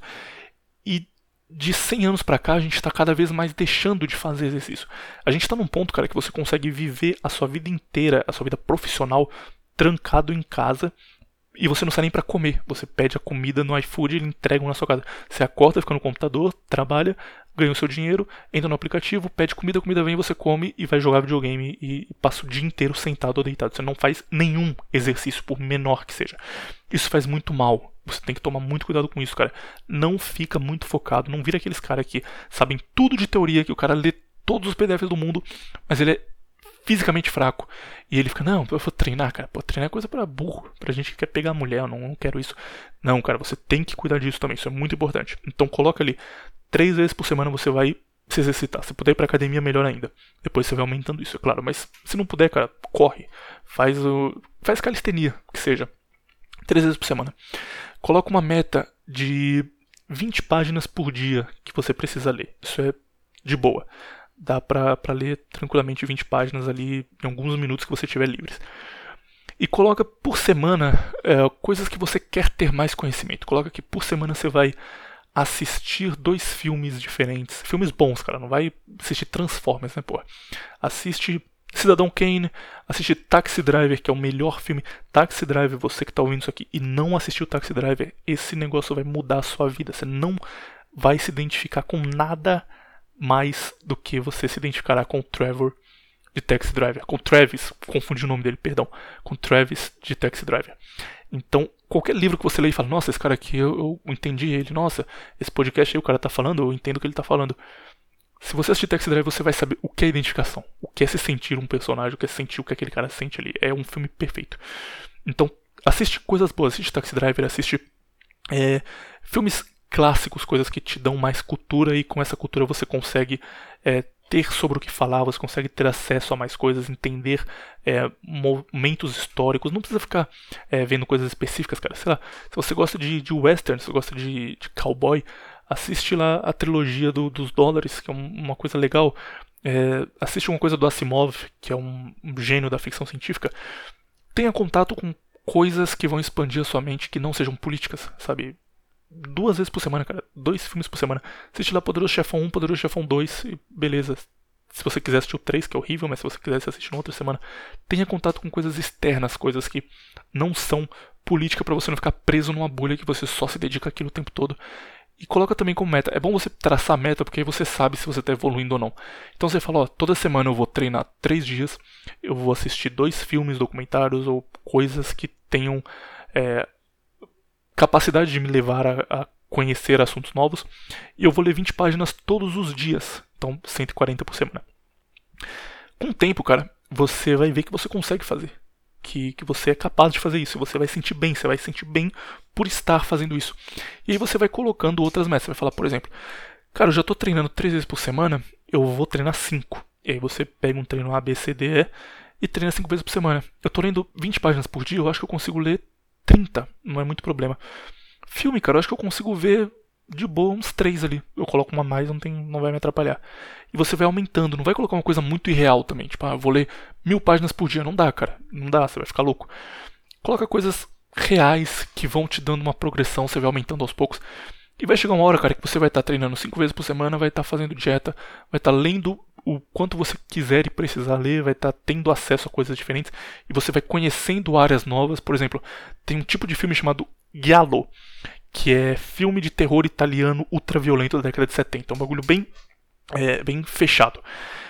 e de cem anos pra cá, a gente está cada vez mais deixando de fazer exercício. A gente está num ponto, cara, que você consegue viver a sua vida inteira, a sua vida profissional, trancado em casa, e você não sai nem pra comer. Você pede a comida no iFood e ele entrega na sua casa. Você acorda, fica no computador, trabalha, ganha o seu dinheiro, entra no aplicativo, pede comida, a comida vem, você come e vai jogar videogame e passa o dia inteiro sentado ou deitado. Você não faz nenhum exercício, por menor que seja. Isso faz muito mal. Você tem que tomar muito cuidado com isso, cara. Não fica muito focado, não vira aqueles caras que sabem tudo de teoria, que o cara lê todos os P D Fs do mundo, mas ele é fisicamente fraco. E ele fica, não, eu vou treinar, cara. Pô, treinar é coisa pra burro, pra gente que quer pegar mulher, eu não, não quero isso. Não, cara, você tem que cuidar disso também, isso é muito importante. Então coloca ali, três vezes por semana você vai se exercitar. Se puder ir pra academia, melhor ainda. Depois você vai aumentando isso, é claro. Mas se não puder, cara, corre. Faz o. Faz calistenia, que seja. Três vezes por semana. Coloca uma meta de vinte páginas por dia que você precisa ler. Isso é de boa. Dá pra, pra ler tranquilamente vinte páginas ali em alguns minutos que você tiver livres. E coloca por semana é, coisas que você quer ter mais conhecimento. Coloca que por semana você vai assistir dois filmes diferentes. Filmes bons, cara. Não vai assistir Transformers, né, pô? Assiste Cidadão Kane, assiste Taxi Driver, que é o melhor filme. Taxi Driver, você que tá ouvindo isso aqui e não assistiu Taxi Driver, esse negócio vai mudar a sua vida. Você não vai se identificar com nada mais do que você se identificará com o Trevor de Taxi Driver. Com Travis, confundi o nome dele, perdão. Com Travis de Taxi Driver. Então, qualquer livro que você lê e fala, nossa, esse cara aqui, eu, eu entendi ele. Nossa, esse podcast aí o cara tá falando, eu entendo o que ele tá falando. Se você assistir Taxi Driver, você vai saber o que é identificação. O que é se sentir um personagem, o que é sentir o que aquele cara sente ali. É um filme perfeito. Então, assiste coisas boas. Assiste Taxi Driver, assiste é, filmes clássicos, coisas que te dão mais cultura, e com essa cultura você consegue é, ter sobre o que falar, você consegue ter acesso a mais coisas, entender é, momentos históricos. Não precisa ficar é, vendo coisas específicas, cara. Sei lá, se você gosta de, de western, se você gosta de, de cowboy, assiste lá a trilogia do, dos dólares, que é um, uma coisa legal. É, assiste uma coisa do Asimov, que é um, um gênio da ficção científica. Tenha contato com coisas que vão expandir a sua mente, que não sejam políticas, sabe? Duas vezes por semana, cara. Dois filmes por semana. Assiste lá Poderoso Chefão um, Poderoso Chefão dois e beleza. Se você quiser assistir o três, que é horrível, mas se você quiser assistir na outra semana, tenha contato com coisas externas, coisas que não são política, pra você não ficar preso numa bolha que você só se dedica àquilo o tempo todo. E coloca também como meta. É bom você traçar meta, porque aí você sabe se você está evoluindo ou não. Então você fala, ó, toda semana eu vou treinar três dias, eu vou assistir dois filmes, documentários ou coisas que tenham é, capacidade de me levar a, a conhecer assuntos novos, e eu vou ler vinte páginas todos os dias. Então, cento e quarenta por semana. Com o tempo, cara, você vai ver que você consegue fazer. Que, que você é capaz de fazer isso. Você vai sentir bem. Você vai sentir bem por estar fazendo isso. E aí você vai colocando outras metas. Você vai falar, por exemplo, cara, eu já estou treinando três vezes por semana, eu vou treinar cinco. E aí você pega um treino A, B, C, D, E e treina cinco vezes por semana. Eu estou lendo vinte páginas por dia, eu acho que eu consigo ler trinta. Não é muito problema. Filme, cara, eu acho que eu consigo ver de boa uns três ali. Eu coloco uma a mais, não, tem, não vai me atrapalhar. E você vai aumentando, não vai colocar uma coisa muito irreal também. Tipo, ah, eu vou ler mil páginas por dia. Não dá, cara. Não dá, você vai ficar louco. Coloca coisas reais que vão te dando uma progressão, você vai aumentando aos poucos. E vai chegar uma hora, cara, que você vai estar treinando cinco vezes por semana, vai estar fazendo dieta, vai estar lendo o quanto você quiser e precisar ler, vai estar tendo acesso a coisas diferentes, e você vai conhecendo áreas novas. Por exemplo, tem um tipo de filme chamado Giallo, que é filme de terror italiano ultraviolento da década de setenta. É um bagulho bem, é, bem fechado.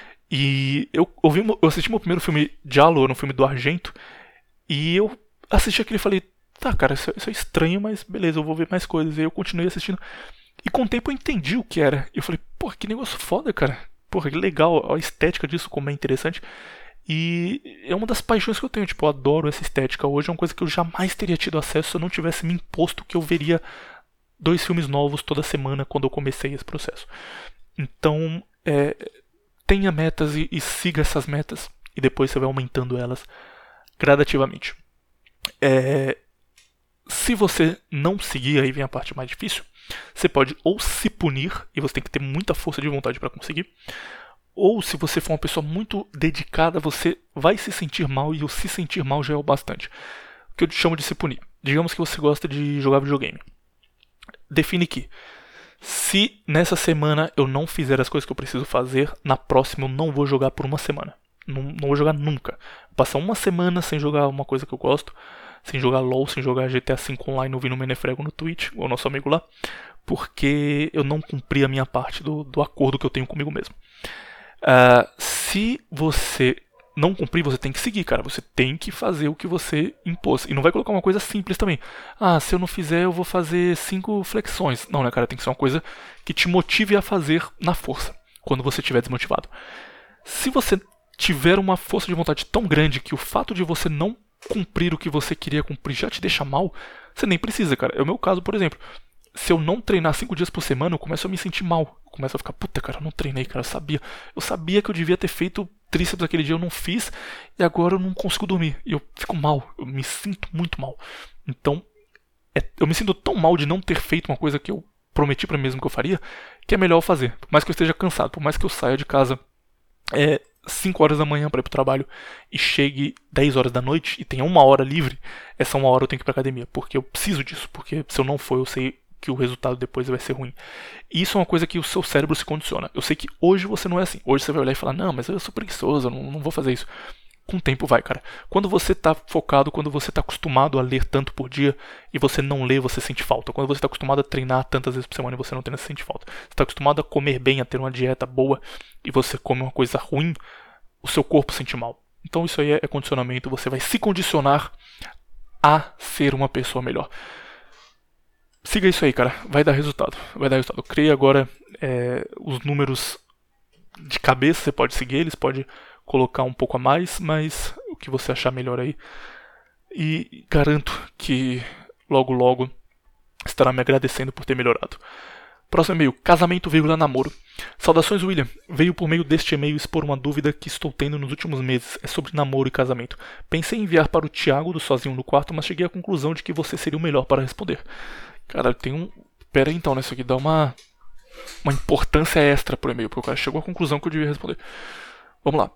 E eu, ouvi, eu assisti meu primeiro filme Giallo, no filme do Argento, e eu assisti aquele e falei, tá, cara, isso, isso é estranho, mas beleza, eu vou ver mais coisas. E aí eu continuei assistindo. E com o tempo eu entendi o que era. E eu falei, porra, que negócio foda, cara. Porra, que legal, a estética disso, como é interessante. E é uma das paixões que eu tenho, tipo, eu adoro essa estética. Hoje é uma coisa que eu jamais teria tido acesso se eu não tivesse me imposto que eu veria dois filmes novos toda semana quando eu comecei esse processo. Então, é, tenha metas e, e siga essas metas. E depois você vai aumentando elas gradativamente. É, se você não seguir, aí vem a parte mais difícil. Você pode ou se punir, e você tem que ter muita força de vontade para conseguir. Ou se você for uma pessoa muito dedicada, você vai se sentir mal, e o se sentir mal já é o bastante. O que eu chamo de se punir. Digamos que você gosta de jogar videogame. Define que, se nessa semana eu não fizer as coisas que eu preciso fazer, na próxima eu não vou jogar por uma semana. Não, não vou jogar nunca. Vou passar uma semana sem jogar uma coisa que eu gosto, sem jogar LOL, sem jogar G T A cinco online ouvindo o Menefrego no Twitch, o nosso amigo lá, porque eu não cumpri a minha parte do, do acordo que eu tenho comigo mesmo. Uh, se você não cumprir, você tem que seguir, cara. Você tem que fazer o que você impôs. E não vai colocar uma coisa simples também. Ah, se eu não fizer, eu vou fazer cinco flexões. Não, né, cara? Tem que ser uma coisa que te motive a fazer na força, quando você estiver desmotivado. Se você tiver uma força de vontade tão grande que o fato de você não cumprir o que você queria cumprir já te deixa mal, você nem precisa, cara. É o meu caso, por exemplo. Se eu não treinar cinco dias por semana, eu começo a me sentir mal. Eu começo a ficar, puta, cara, eu não treinei, cara, eu sabia. Eu sabia que eu devia ter feito tríceps aquele dia, eu não fiz, e agora eu não consigo dormir. E eu fico mal, eu me sinto muito mal. Então, é, eu me sinto tão mal de não ter feito uma coisa que eu prometi pra mim mesmo que eu faria, que é melhor eu fazer. Por mais que eu esteja cansado, por mais que eu saia de casa é, cinco horas da manhã para ir pro trabalho e chegue dez horas da noite e tenha uma hora livre, essa uma hora eu tenho que ir pra academia, porque eu preciso disso, porque se eu não for, eu sei que o resultado depois vai ser ruim. E isso é uma coisa que o seu cérebro se condiciona. Eu sei que hoje você não é assim. Hoje você vai olhar e falar, não, mas eu sou preguiçoso, eu não, não vou fazer isso. Com o tempo vai, cara. Quando você tá focado, quando você tá acostumado a ler tanto por dia e você não lê, você sente falta. Quando você tá acostumado a treinar tantas vezes por semana e você não treina, você sente falta. Você tá acostumado a comer bem, a ter uma dieta boa e você come uma coisa ruim, o seu corpo sente mal. Então isso aí é condicionamento, você vai se condicionar a ser uma pessoa melhor. Siga isso aí, cara. Vai dar resultado. Vai dar resultado. Eu criei agora é, os números de cabeça. Você pode seguir eles, pode colocar um pouco a mais, mas o que você achar melhor aí. E garanto que logo, logo estará me agradecendo por ter melhorado. Próximo e-mail. Casamento, vírgula, namoro. Saudações, William. Veio por meio deste e-mail expor uma dúvida que estou tendo nos últimos meses. É sobre namoro e casamento. Pensei em enviar para o Thiago do Sozinho no Quarto, mas cheguei à conclusão de que você seria o melhor para responder. Cara, tem um... Pera aí então, né? Isso aqui dá uma... Uma importância extra pro e-mail, porque o cara chegou à conclusão que eu devia responder. Vamos lá.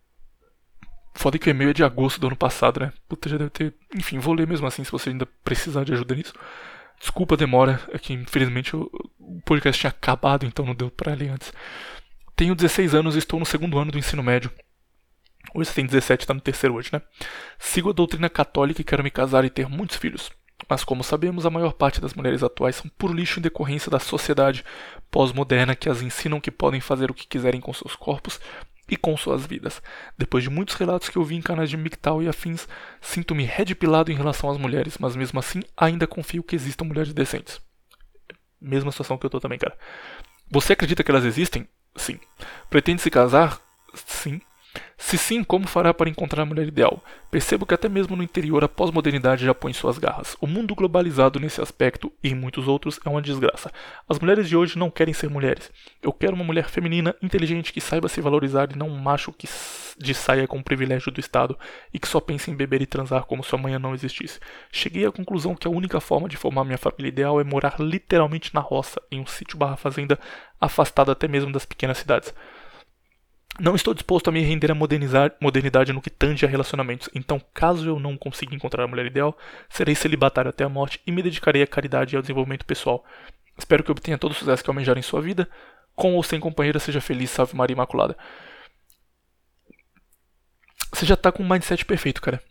Foda que o e-mail é de agosto do ano passado, né? Puta, já deve ter... Enfim, vou ler mesmo assim, se você ainda precisar de ajuda nisso. Desculpa a demora, é que infelizmente o podcast tinha acabado, então não deu pra ler antes. Tenho dezesseis anos e estou no segundo ano do ensino médio. Hoje você tem dezessete, tá no terceiro hoje, né? Sigo a doutrina católica e quero me casar e ter muitos filhos. Mas como sabemos, a maior parte das mulheres atuais são puro lixo em decorrência da sociedade pós-moderna que as ensinam que podem fazer o que quiserem com seus corpos e com suas vidas. Depois de muitos relatos que eu vi em canais de M G T O W e afins, sinto-me redpilado em relação às mulheres, mas mesmo assim ainda confio que existam mulheres decentes. Mesma situação que eu tô também, cara. Você acredita que elas existem? Sim. Pretende se casar? Sim. Se sim, como fará para encontrar a mulher ideal? Percebo que até mesmo no interior a pós-modernidade já põe suas garras. O mundo globalizado nesse aspecto e em muitos outros é uma desgraça. As mulheres de hoje não querem ser mulheres. Eu quero uma mulher feminina, inteligente, que saiba se valorizar e não um macho que de saia com o privilégio do Estado e que só pense em beber e transar como se amanhã não existisse. Cheguei à conclusão que a única forma de formar minha família ideal é morar literalmente na roça, em um sítio barra fazenda, afastado até mesmo das pequenas cidades. Não estou disposto a me render à modernidade no que tange a relacionamentos, então caso eu não consiga encontrar a mulher ideal, serei celibatário até a morte e me dedicarei à caridade e ao desenvolvimento pessoal. Espero que obtenha todo o sucesso que almejar em sua vida, com ou sem companheira, seja feliz, salve Maria Imaculada. Você já tá com um mindset perfeito, cara.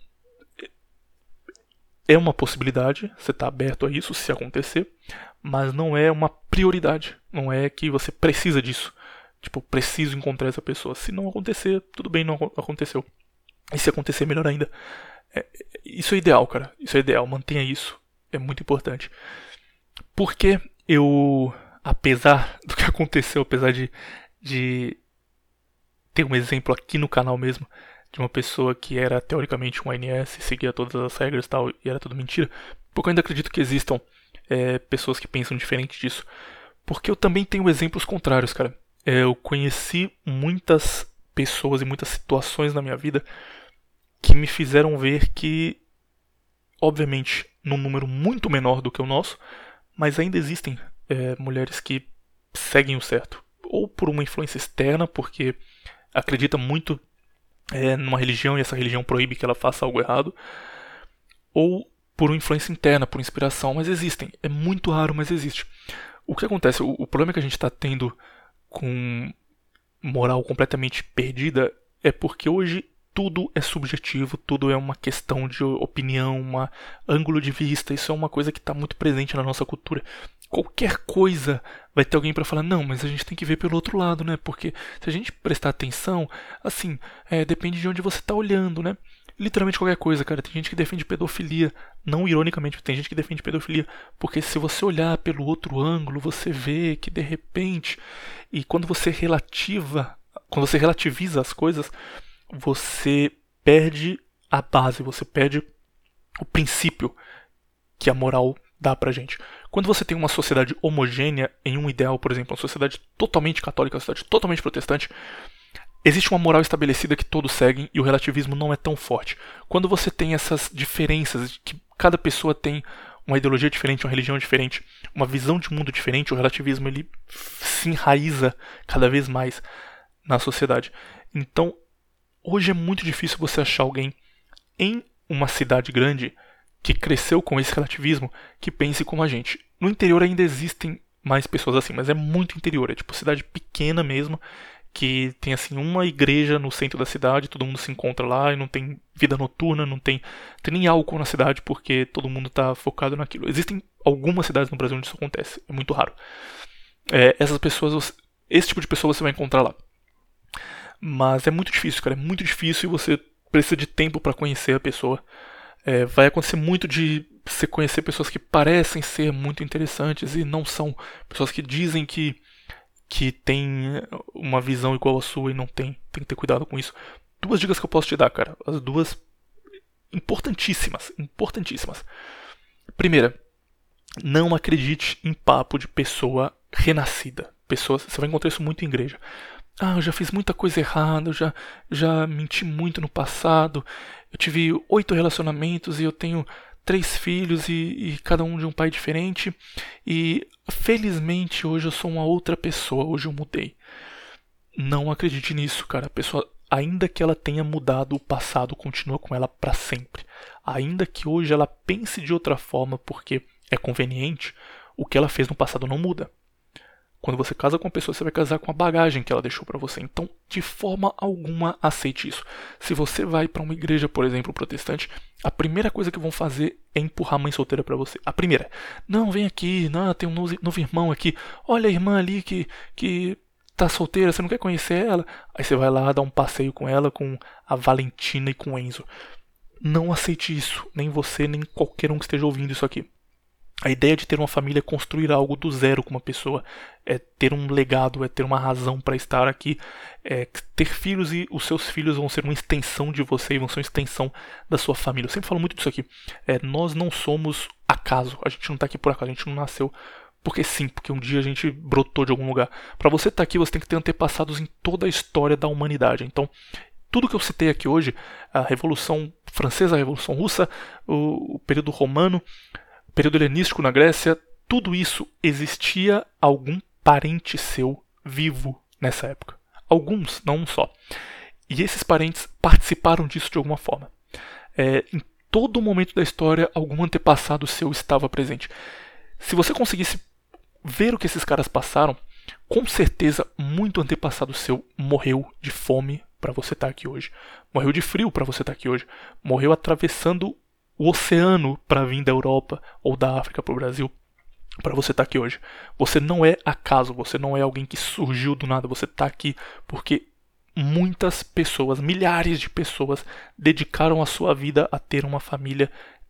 É uma possibilidade, você tá aberto a isso se acontecer, mas não é uma prioridade, não é que você precisa disso. Tipo, preciso encontrar essa pessoa. Se não acontecer, tudo bem, não aconteceu. E se acontecer, melhor ainda. É, isso é ideal, cara. Isso é ideal. Mantenha isso. É muito importante. Porque eu, apesar do que aconteceu, apesar de, de ter um exemplo aqui no canal mesmo, de uma pessoa que era teoricamente um A N S, seguia todas as regras e tal, e era tudo mentira, porque eu ainda acredito que existam é, pessoas que pensam diferente disso. Porque eu também tenho exemplos contrários, cara. Eu conheci muitas pessoas e muitas situações na minha vida que me fizeram ver que, obviamente, num número muito menor do que o nosso, mas ainda existem é, mulheres que seguem o certo. Ou por uma influência externa, porque acredita muito é, numa religião e essa religião proíbe que ela faça algo errado, ou por uma influência interna, por inspiração, mas existem. É muito raro, mas existe. O que acontece? O, o problema que a gente está tendo com moral completamente perdida é porque hoje tudo é subjetivo, tudo é uma questão de opinião, um ângulo de vista. Isso é uma coisa que está muito presente na nossa cultura. Qualquer coisa vai ter alguém para falar, não, mas a gente tem que ver pelo outro lado, né? Porque se a gente prestar atenção, assim, é, depende de onde você está olhando, né? Literalmente qualquer coisa, cara. Tem gente que defende pedofilia, não ironicamente, tem gente que defende pedofilia, porque se você olhar pelo outro ângulo, você vê que de repente, e quando você relativa, quando você relativiza as coisas, você perde a base, você perde o princípio que a moral dá pra gente. Quando você tem uma sociedade homogênea em um ideal, por exemplo, uma sociedade totalmente católica, uma sociedade totalmente protestante, existe uma moral estabelecida que todos seguem e o relativismo não é tão forte. Quando você tem essas diferenças, que cada pessoa tem uma ideologia diferente, uma religião diferente, uma visão de mundo diferente, o relativismo ele se enraiza cada vez mais na sociedade. Então, hoje é muito difícil você achar alguém em uma cidade grande que cresceu com esse relativismo que pense como a gente. No interior ainda existem mais pessoas assim, mas é muito interior, é tipo cidade pequena mesmo, que tem assim uma igreja no centro da cidade, todo mundo se encontra lá e não tem vida noturna, não tem, tem nem álcool na cidade porque todo mundo está focado naquilo. Existem algumas cidades no Brasil onde isso acontece, é muito raro. É, essas pessoas, esse tipo de pessoa você vai encontrar lá. Mas é muito difícil, cara, é muito difícil e você precisa de tempo para conhecer a pessoa. É, vai acontecer muito de você conhecer pessoas que parecem ser muito interessantes e não são. Pessoas que dizem que, que têm uma visão igual à sua e não tem. Tem que ter cuidado com isso. Duas dicas que eu posso te dar, cara. As duas importantíssimas. Importantíssimas. Primeira, não acredite em papo de pessoa renascida. Pessoas, você vai encontrar isso muito em igreja. Ah, eu já fiz muita coisa errada, eu já, já menti muito no passado, eu tive oito relacionamentos e eu tenho três filhos e, e cada um de um pai diferente e felizmente hoje eu sou uma outra pessoa, hoje eu mudei. Não acredite nisso, cara. A pessoa, ainda que ela tenha mudado o passado, continua com ela para sempre. Ainda que hoje ela pense de outra forma porque é conveniente, o que ela fez no passado não muda. Quando você casa com uma pessoa, você vai casar com a bagagem que ela deixou pra você. Então, de forma alguma, aceite isso. Se você vai pra uma igreja, por exemplo, protestante, a primeira coisa que vão fazer é empurrar a mãe solteira pra você. A primeira. Não, vem aqui. Não, tem um novo irmão aqui. Olha a irmã ali que, que tá solteira. Você não quer conhecer ela? Aí você vai lá dar um passeio com ela, com a Valentina e com o Enzo. Não aceite isso. Nem você, nem qualquer um que esteja ouvindo isso aqui. A ideia de ter uma família é construir algo do zero com uma pessoa, é ter um legado, é ter uma razão para estar aqui, é ter filhos e os seus filhos vão ser uma extensão de você e vão ser uma extensão da sua família. Eu sempre falo muito disso aqui. É, nós não somos acaso, a gente não está aqui por acaso, a gente não nasceu porque sim, porque um dia a gente brotou de algum lugar. Para você estar aqui, você tem que ter antepassados em toda a história da humanidade. Então, tudo que eu citei aqui hoje, a Revolução Francesa, a Revolução Russa, o, o período romano, período helenístico na Grécia, tudo isso existia algum parente seu vivo nessa época. Alguns, não um só. E esses parentes participaram disso de alguma forma. É, em todo momento da história, algum antepassado seu estava presente. Se você conseguisse ver o que esses caras passaram, com certeza muito antepassado seu morreu de fome para você estar aqui hoje. Morreu de frio para você estar aqui hoje. Morreu atravessando o oceano para vir da Europa ou da África para o Brasil, para você estar aqui hoje. Você não é acaso, você não é alguém que surgiu do nada, você está aqui porque muitas pessoas, milhares de pessoas dedicaram a sua vida a ter uma família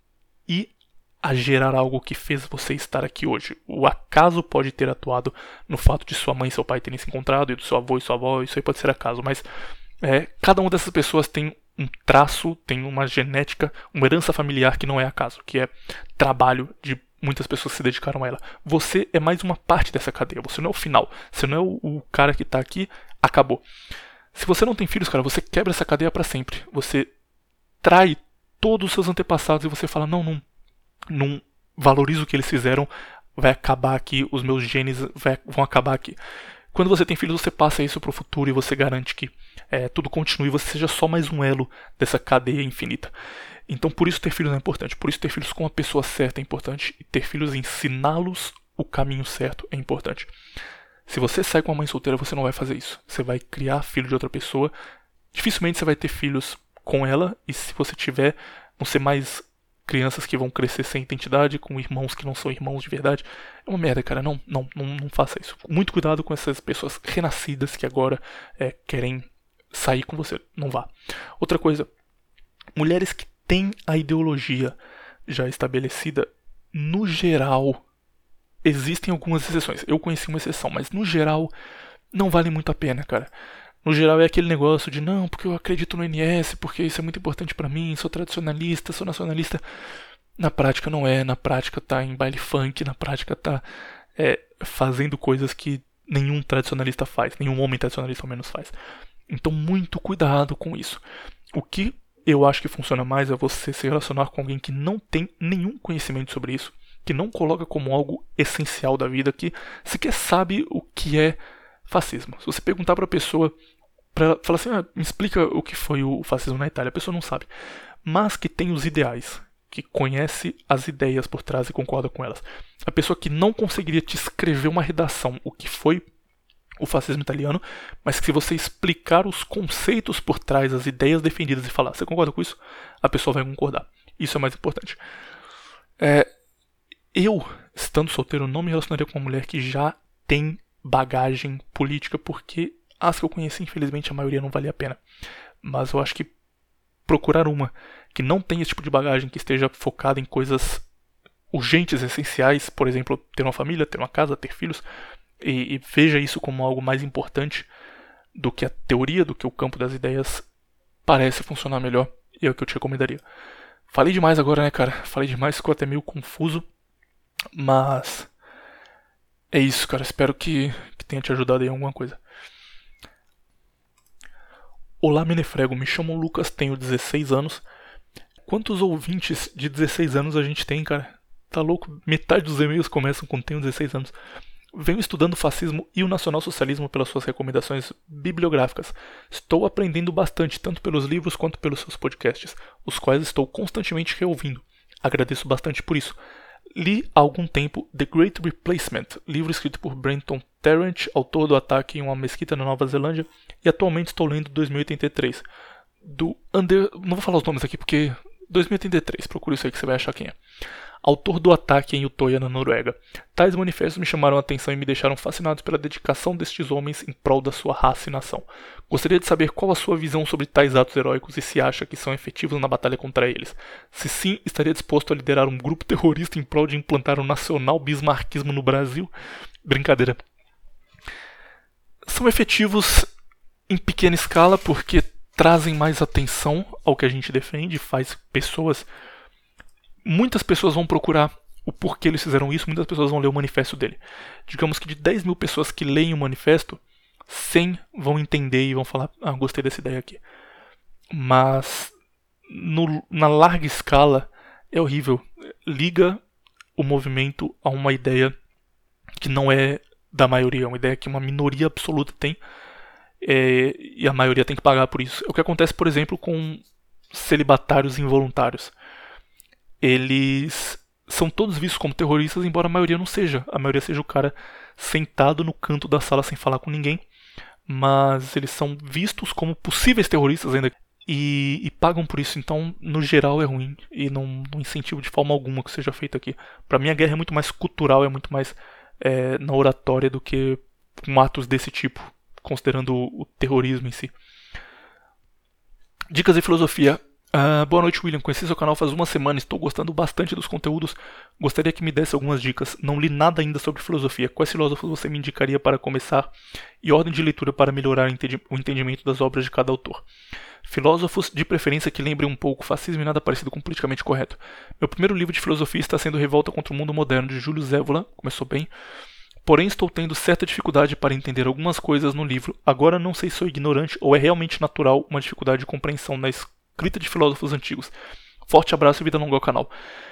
e a gerar algo que fez você estar aqui hoje. O acaso pode ter atuado no fato de sua mãe e seu pai terem se encontrado, e do seu avô e sua avó, isso aí pode ser acaso, mas é, cada uma dessas pessoas tem um traço, tem uma genética, uma herança familiar que não é acaso, que é trabalho de muitas pessoas que se dedicaram a ela. Você é mais uma parte dessa cadeia, você não é o final, você não é o, o cara que está aqui, acabou. Se você não tem filhos, cara, você quebra essa cadeia para sempre. Você trai todos os seus antepassados e você fala, não, não, não valorizo o que eles fizeram, vai acabar aqui, os meus genes vai, vão acabar aqui. Quando você tem filhos, você passa isso para o futuro e você garante que é, tudo continue e você seja só mais um elo dessa cadeia infinita. Então, por isso ter filhos é importante. Por isso ter filhos com a pessoa certa é importante. E ter filhos e ensiná-los o caminho certo é importante. Se você sai com uma mãe solteira, você não vai fazer isso. Você vai criar filho de outra pessoa. Dificilmente você vai ter filhos com ela, e se você tiver, vão ser mais crianças que vão crescer sem identidade, com irmãos que não são irmãos de verdade. É uma merda, cara, não, não, não, não faça isso. Muito cuidado com essas pessoas renascidas que agora é, querem sair com você, não vá. Outra coisa, mulheres que têm a ideologia já estabelecida, no geral, existem algumas exceções. Eu conheci uma exceção, mas no geral não vale muito a pena, cara. No geral é aquele negócio de não, porque eu acredito no N S, porque isso é muito importante pra mim, sou tradicionalista, sou nacionalista. Na prática não é, na prática tá em baile funk, na prática tá é, fazendo coisas que nenhum tradicionalista faz, nenhum homem tradicionalista ao menos faz. Então muito cuidado com isso. O que eu acho que funciona mais é você se relacionar com alguém que não tem nenhum conhecimento sobre isso, que não coloca como algo essencial da vida, que sequer sabe o que é fascismo. Se você perguntar para a pessoa, para falar assim, ah, me explica o que foi o fascismo na Itália, a pessoa não sabe. Mas que tem os ideais, que conhece as ideias por trás e concorda com elas. A pessoa que não conseguiria te escrever uma redação, o que foi o fascismo italiano, mas que se você explicar os conceitos por trás, as ideias defendidas e falar, você concorda com isso? A pessoa vai concordar. Isso é mais importante. É, eu, estando solteiro, não me relacionaria com uma mulher que já tem bagagem política, porque as que eu conheci, infelizmente, a maioria não valia a pena. Mas eu acho que procurar uma que não tenha esse tipo de bagagem, que esteja focada em coisas urgentes, essenciais, por exemplo, ter uma família, ter uma casa, ter filhos, e, e veja isso como algo mais importante do que a teoria, do que o campo das ideias, parece funcionar melhor, e é o que eu te recomendaria. Falei demais agora, né, cara? Falei demais, ficou até meio confuso, mas é isso, cara. Espero que, que tenha te ajudado em alguma coisa. Olá, Menefrego. Me chamo Lucas, tenho dezesseis anos. Quantos ouvintes de dezesseis anos a gente tem, cara? Tá louco? Metade dos e-mails começam com tenho dezesseis anos. Venho estudando o fascismo e o nacionalsocialismo pelas suas recomendações bibliográficas. Estou aprendendo bastante, tanto pelos livros quanto pelos seus podcasts, os quais estou constantemente reouvindo. Agradeço bastante por isso. Li há algum tempo The Great Replacement, livro escrito por Brenton Tarrant, autor do Ataque em uma Mesquita na Nova Zelândia, e atualmente estou lendo dois mil e oitenta e três. Do Under... Não vou falar os nomes aqui porque... dois mil e oitenta e três, procure isso aí que você vai achar quem é. Autor do Ataque em Utoya, na Noruega. Tais manifestos me chamaram a atenção e me deixaram fascinados pela dedicação destes homens em prol da sua raça e nação. Gostaria de saber qual a sua visão sobre tais atos heróicos e se acha que são efetivos na batalha contra eles. Se sim, estaria disposto a liderar um grupo terrorista em prol de implantar o nacional bismarquismo no Brasil? Brincadeira. São efetivos em pequena escala porque trazem mais atenção ao que a gente defende, faz pessoas... Muitas pessoas vão procurar o porquê eles fizeram isso, muitas pessoas vão ler o manifesto dele. Digamos que de dez mil pessoas que leem o manifesto, cem vão entender e vão falar, ah, gostei dessa ideia aqui. Mas no, na larga escala é horrível. Liga o movimento a uma ideia que não é da maioria, é uma ideia que uma minoria absoluta tem, é, e a maioria tem que pagar por isso. É o que acontece, por exemplo, com celibatários involuntários. Eles são todos vistos como terroristas, embora a maioria não seja. A maioria seja o cara sentado no canto da sala sem falar com ninguém, mas eles são vistos como possíveis terroristas ainda e, e pagam por isso. Então, no geral, é ruim e não, não incentivo de forma alguma que seja feito aqui. Para mim, a guerra é muito mais cultural, é muito mais é, na oratória do que com atos desse tipo, considerando o, o terrorismo em si. Dicas de filosofia. Uh, boa noite, William. Conheci seu canal faz uma semana, estou gostando bastante dos conteúdos. Gostaria que me desse algumas dicas. Não li nada ainda sobre filosofia. Quais filósofos você me indicaria para começar? E ordem de leitura para melhorar o entendimento das obras de cada autor. Filósofos, de preferência que lembrem um pouco fascismo e nada parecido com politicamente correto. Meu primeiro livro de filosofia está sendo Revolta contra o Mundo Moderno, de Júlio Zévola. Começou bem. Porém, estou tendo certa dificuldade para entender algumas coisas no livro. Agora não sei se sou ignorante ou é realmente natural uma dificuldade de compreensão na escrita de filósofos antigos. Forte abraço e vida longa ao canal.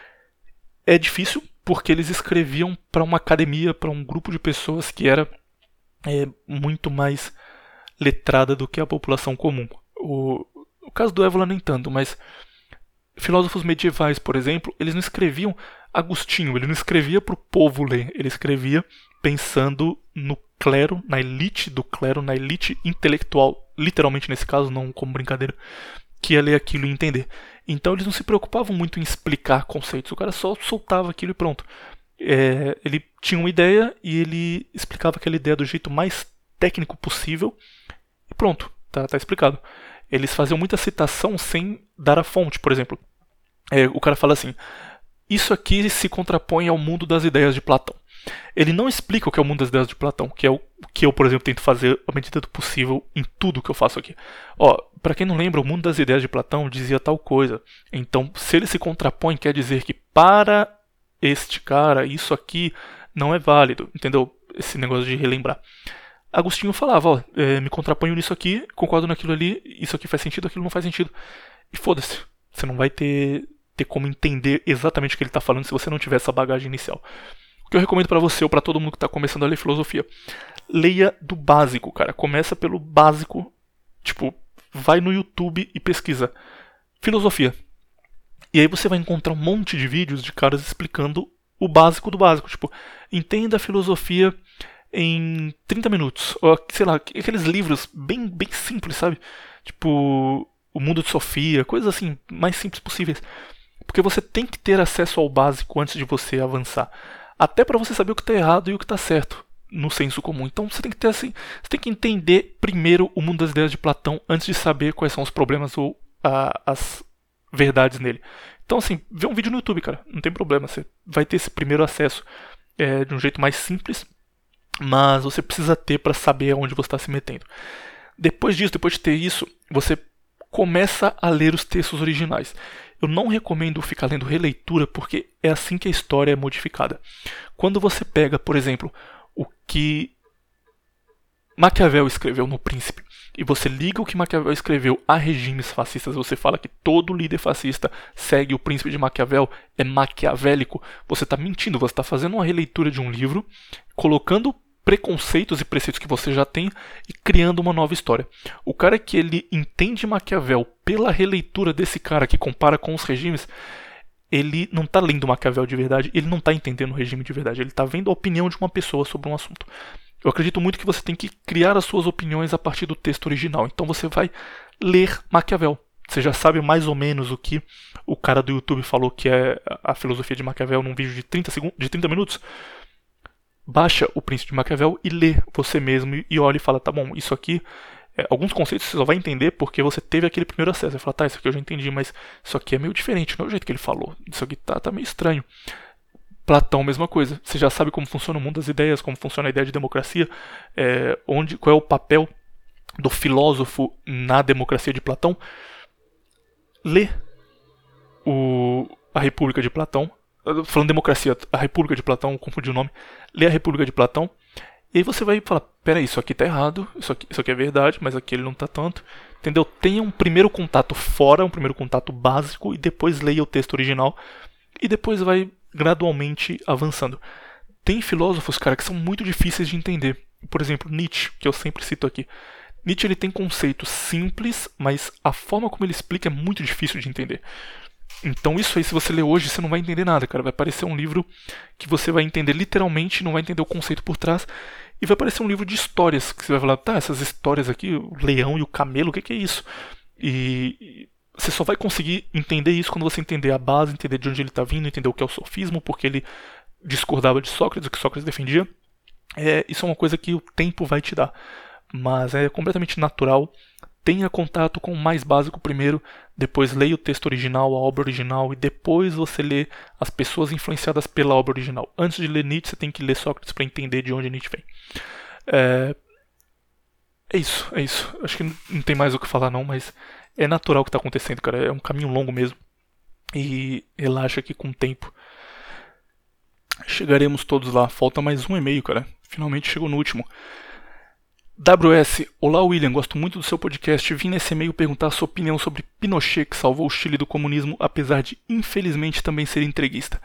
É difícil porque eles escreviam para uma academia, para um grupo de pessoas que era é, muito mais letrada do que a população comum. O, o caso do Évola nem tanto, mas filósofos medievais, por exemplo, eles não escreviam Agostinho, ele não escrevia para o povo ler, ele escrevia pensando no clero, na elite do clero, na elite intelectual, literalmente nesse caso, não como brincadeira, que ia ler aquilo e entender. Então eles não se preocupavam muito em explicar conceitos, o cara só soltava aquilo e pronto. É, ele tinha uma ideia e ele explicava aquela ideia do jeito mais técnico possível e pronto, tá, tá explicado. Eles faziam muita citação sem dar a fonte, por exemplo. É, o cara fala assim: isso aqui se contrapõe ao mundo das ideias de Platão. Ele não explica o que é o mundo das ideias de Platão, que é o que eu, por exemplo, tento fazer à medida do possível em tudo que eu faço aqui. Ó, para quem não lembra, o mundo das ideias de Platão dizia tal coisa. Então, se ele se contrapõe, quer dizer que para este cara, isso aqui não é válido, entendeu? Esse negócio de relembrar. Agostinho falava, ó, é, me contraponho nisso aqui, concordo naquilo ali, isso aqui faz sentido, aquilo não faz sentido. E foda-se, você não vai ter, ter como entender exatamente o que ele está falando se você não tiver essa bagagem inicial. O que eu recomendo pra você ou pra todo mundo que tá começando a ler filosofia: leia do básico, cara. Começa pelo básico. Tipo, vai no YouTube e pesquisa filosofia. E aí você vai encontrar um monte de vídeos de caras explicando o básico do básico. Tipo, entenda a filosofia em trinta minutos. Ou, sei lá, aqueles livros bem, bem simples, sabe? Tipo, O Mundo de Sofia, coisas assim, mais simples possíveis. Porque você tem que ter acesso ao básico antes de você avançar. Até para você saber o que está errado e o que está certo no senso comum. Então você tem que ter assim, você tem que entender primeiro o mundo das ideias de Platão antes de saber quais são os problemas ou a, as verdades nele. Então assim, vê um vídeo no YouTube, cara, não tem problema, você vai ter esse primeiro acesso é, de um jeito mais simples, mas você precisa ter para saber aonde você está se metendo. Depois disso, depois de ter isso, você começa a ler os textos originais. Eu não recomendo ficar lendo releitura porque é assim que a história é modificada. Quando você pega, por exemplo, o que Maquiavel escreveu no Príncipe e você liga o que Maquiavel escreveu a regimes fascistas, você fala que todo líder fascista segue o Príncipe de Maquiavel, é maquiavélico, você está mentindo, você está fazendo uma releitura de um livro, colocando preconceitos e preceitos que você já tem e criando uma nova história. O cara que ele entende Maquiavel pela releitura desse cara que compara com os regimes, ele não está lendo Maquiavel de verdade, ele não está entendendo o regime de verdade, ele está vendo a opinião de uma pessoa sobre um assunto. Eu acredito muito que você tem que criar as suas opiniões a partir do texto original. Então você vai ler Maquiavel. Você já sabe mais ou menos o que o cara do YouTube falou que é a filosofia de Maquiavel num vídeo de trinta segundos, de trinta minutos. Baixa o Príncipe de Maquiavel e lê você mesmo e olha e fala, tá bom, isso aqui, é, alguns conceitos você só vai entender porque você teve aquele primeiro acesso. Você fala, tá, isso aqui eu já entendi, mas isso aqui é meio diferente, não é o jeito que ele falou. Isso aqui tá, tá meio estranho. Platão, mesma coisa. Você já sabe como funciona o mundo das ideias, como funciona a ideia de democracia, é, onde, qual é o papel do filósofo na democracia de Platão. Lê o, a República de Platão. Falando democracia, a República de Platão, confundi o nome. Lê a República de Platão. E aí você vai falar, peraí, isso aqui tá errado, isso aqui, isso aqui é verdade, mas aqui ele não tá tanto. Entendeu? Tenha um primeiro contato fora, um primeiro contato básico, e depois leia o texto original. E depois vai gradualmente avançando. Tem filósofos, cara, que são muito difíceis de entender. Por exemplo, Nietzsche, que eu sempre cito aqui. Nietzsche ele tem conceitos simples, mas a forma como ele explica é muito difícil de entender. Então isso aí, se você ler hoje, você não vai entender nada, cara. Vai parecer um livro que você vai entender literalmente, não vai entender o conceito por trás. E vai parecer um livro de histórias, que você vai falar, tá, essas histórias aqui, o leão e o camelo, o que, que é isso? E você só vai conseguir entender isso quando você entender a base, entender de onde ele está vindo, entender o que é o sofismo, porque ele discordava de Sócrates, o que Sócrates defendia. É, isso é uma coisa que o tempo vai te dar. Mas é completamente natural. Tenha contato com o mais básico primeiro, depois leia o texto original, a obra original, e depois você lê as pessoas influenciadas pela obra original. Antes de ler Nietzsche, você tem que ler Sócrates para entender de onde Nietzsche vem. É... é isso, é isso. Acho que não tem mais o que falar não, mas é natural o que está acontecendo, cara. É um caminho longo mesmo. E relaxa que com o tempo chegaremos todos lá. Falta mais um e-mail, cara. Finalmente chegou no último. W S, olá William, gosto muito do seu podcast. Vim nesse e-mail perguntar a sua opinião sobre Pinochet, que salvou o Chile do comunismo, apesar de, infelizmente, também ser entreguista.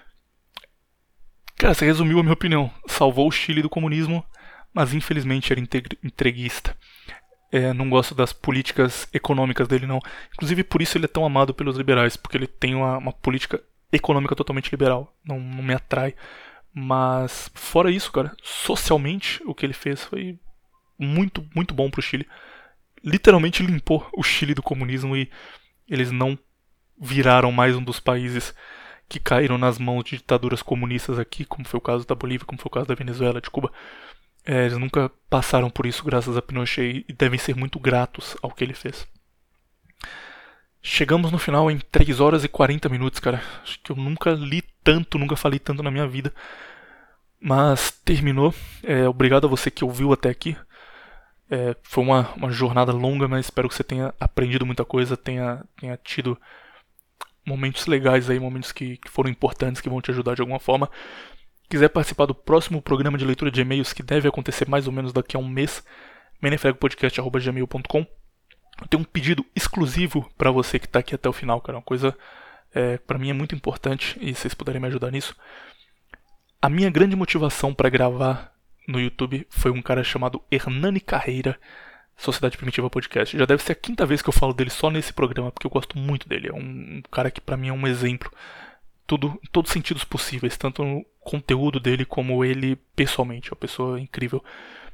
Cara, você resumiu a minha opinião. Salvou o Chile do comunismo, mas infelizmente era entreguista. É, não gosto das políticas econômicas dele, não. Inclusive, por isso ele é tão amado pelos liberais, porque ele tem uma, uma política econômica totalmente liberal. Não, não me atrai. Mas, fora isso, cara, socialmente, o que ele fez foi muito, muito bom pro Chile. literalmente limpou o Chile do comunismo e eles não viraram mais um dos países que caíram nas mãos de ditaduras comunistas aqui, como foi o caso da Bolívia, como foi o caso da Venezuela, de Cuba. É, eles nunca passaram por isso graças a Pinochet e devem ser muito gratos ao que ele fez. Chegamos no final em três horas e quarenta minutos, cara. Acho que eu nunca li tanto, nunca falei tanto na minha vida. Mas terminou. É, obrigado a você que ouviu até aqui. É, foi uma, uma jornada longa, mas espero que você tenha aprendido muita coisa, tenha, tenha tido momentos legais aí, momentos que, que foram importantes, que vão te ajudar de alguma forma. Quiser participar do próximo programa de leitura de e-mails, que deve acontecer mais ou menos daqui a um mês, menefregopodcast arroba gmail ponto com. Eu tenho um pedido exclusivo para você que está aqui até o final, cara. Uma coisa, é, para mim é muito importante e se vocês puderem me ajudar nisso. A minha grande motivação para gravar no YouTube foi um cara chamado Hernani Carreira, Sociedade Primitiva Podcast. Já deve ser a quinta vez que eu falo dele só nesse programa, porque eu gosto muito dele. É um cara que para mim é um exemplo. Tudo, em todos os sentidos possíveis, tanto no conteúdo dele como ele pessoalmente. É uma pessoa incrível.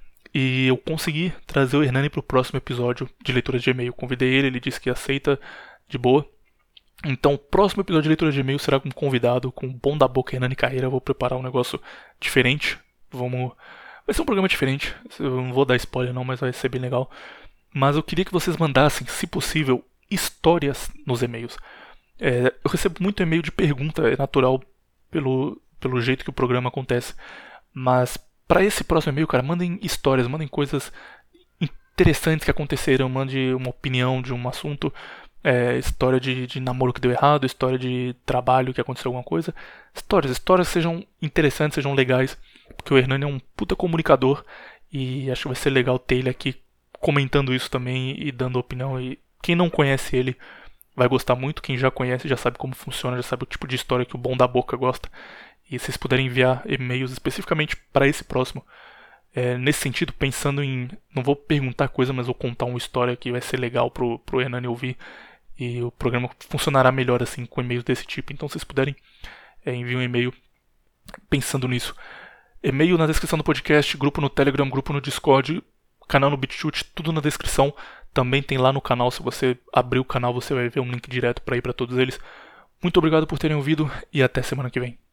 E eu consegui trazer o Hernani para o próximo episódio de leitura de e-mail. Convidei ele, ele disse que aceita de boa. Então o próximo episódio de leitura de e-mail será com um convidado, com o bom da boca Hernani Carreira. Eu vou preparar um negócio diferente. Vamos... Vai ser um programa diferente. Eu não vou dar spoiler não, mas vai ser bem legal. Mas eu queria que vocês mandassem, se possível, histórias nos e-mails. É, eu recebo muito e-mail de pergunta, é natural pelo, pelo jeito que o programa acontece. Mas para esse próximo e-mail, cara, mandem histórias, mandem coisas interessantes que aconteceram, mande uma opinião de um assunto, é, história de, de namoro que deu errado, história de trabalho que aconteceu alguma coisa. Histórias, histórias que sejam interessantes, sejam legais, porque o Hernani é um puta comunicador e acho que vai ser legal ter ele aqui comentando isso também e dando opinião. E quem não conhece ele vai gostar muito, quem já conhece já sabe como funciona, já sabe o tipo de história que o bom da boca gosta. E se vocês puderem enviar e-mails especificamente para esse próximo, é, nesse sentido, pensando em... Não vou perguntar coisa, mas vou contar uma história que vai ser legal pro, pro Hernani ouvir. E o programa funcionará melhor assim, com e-mails desse tipo. Então se vocês puderem, é, enviem um e-mail pensando nisso. E-mail na descrição do podcast, grupo no Telegram, grupo no Discord, canal no BitChute, tudo na descrição. Também tem lá no canal, se você abrir o canal você vai ver um link direto para ir para todos eles. Muito obrigado por terem ouvido e até semana que vem.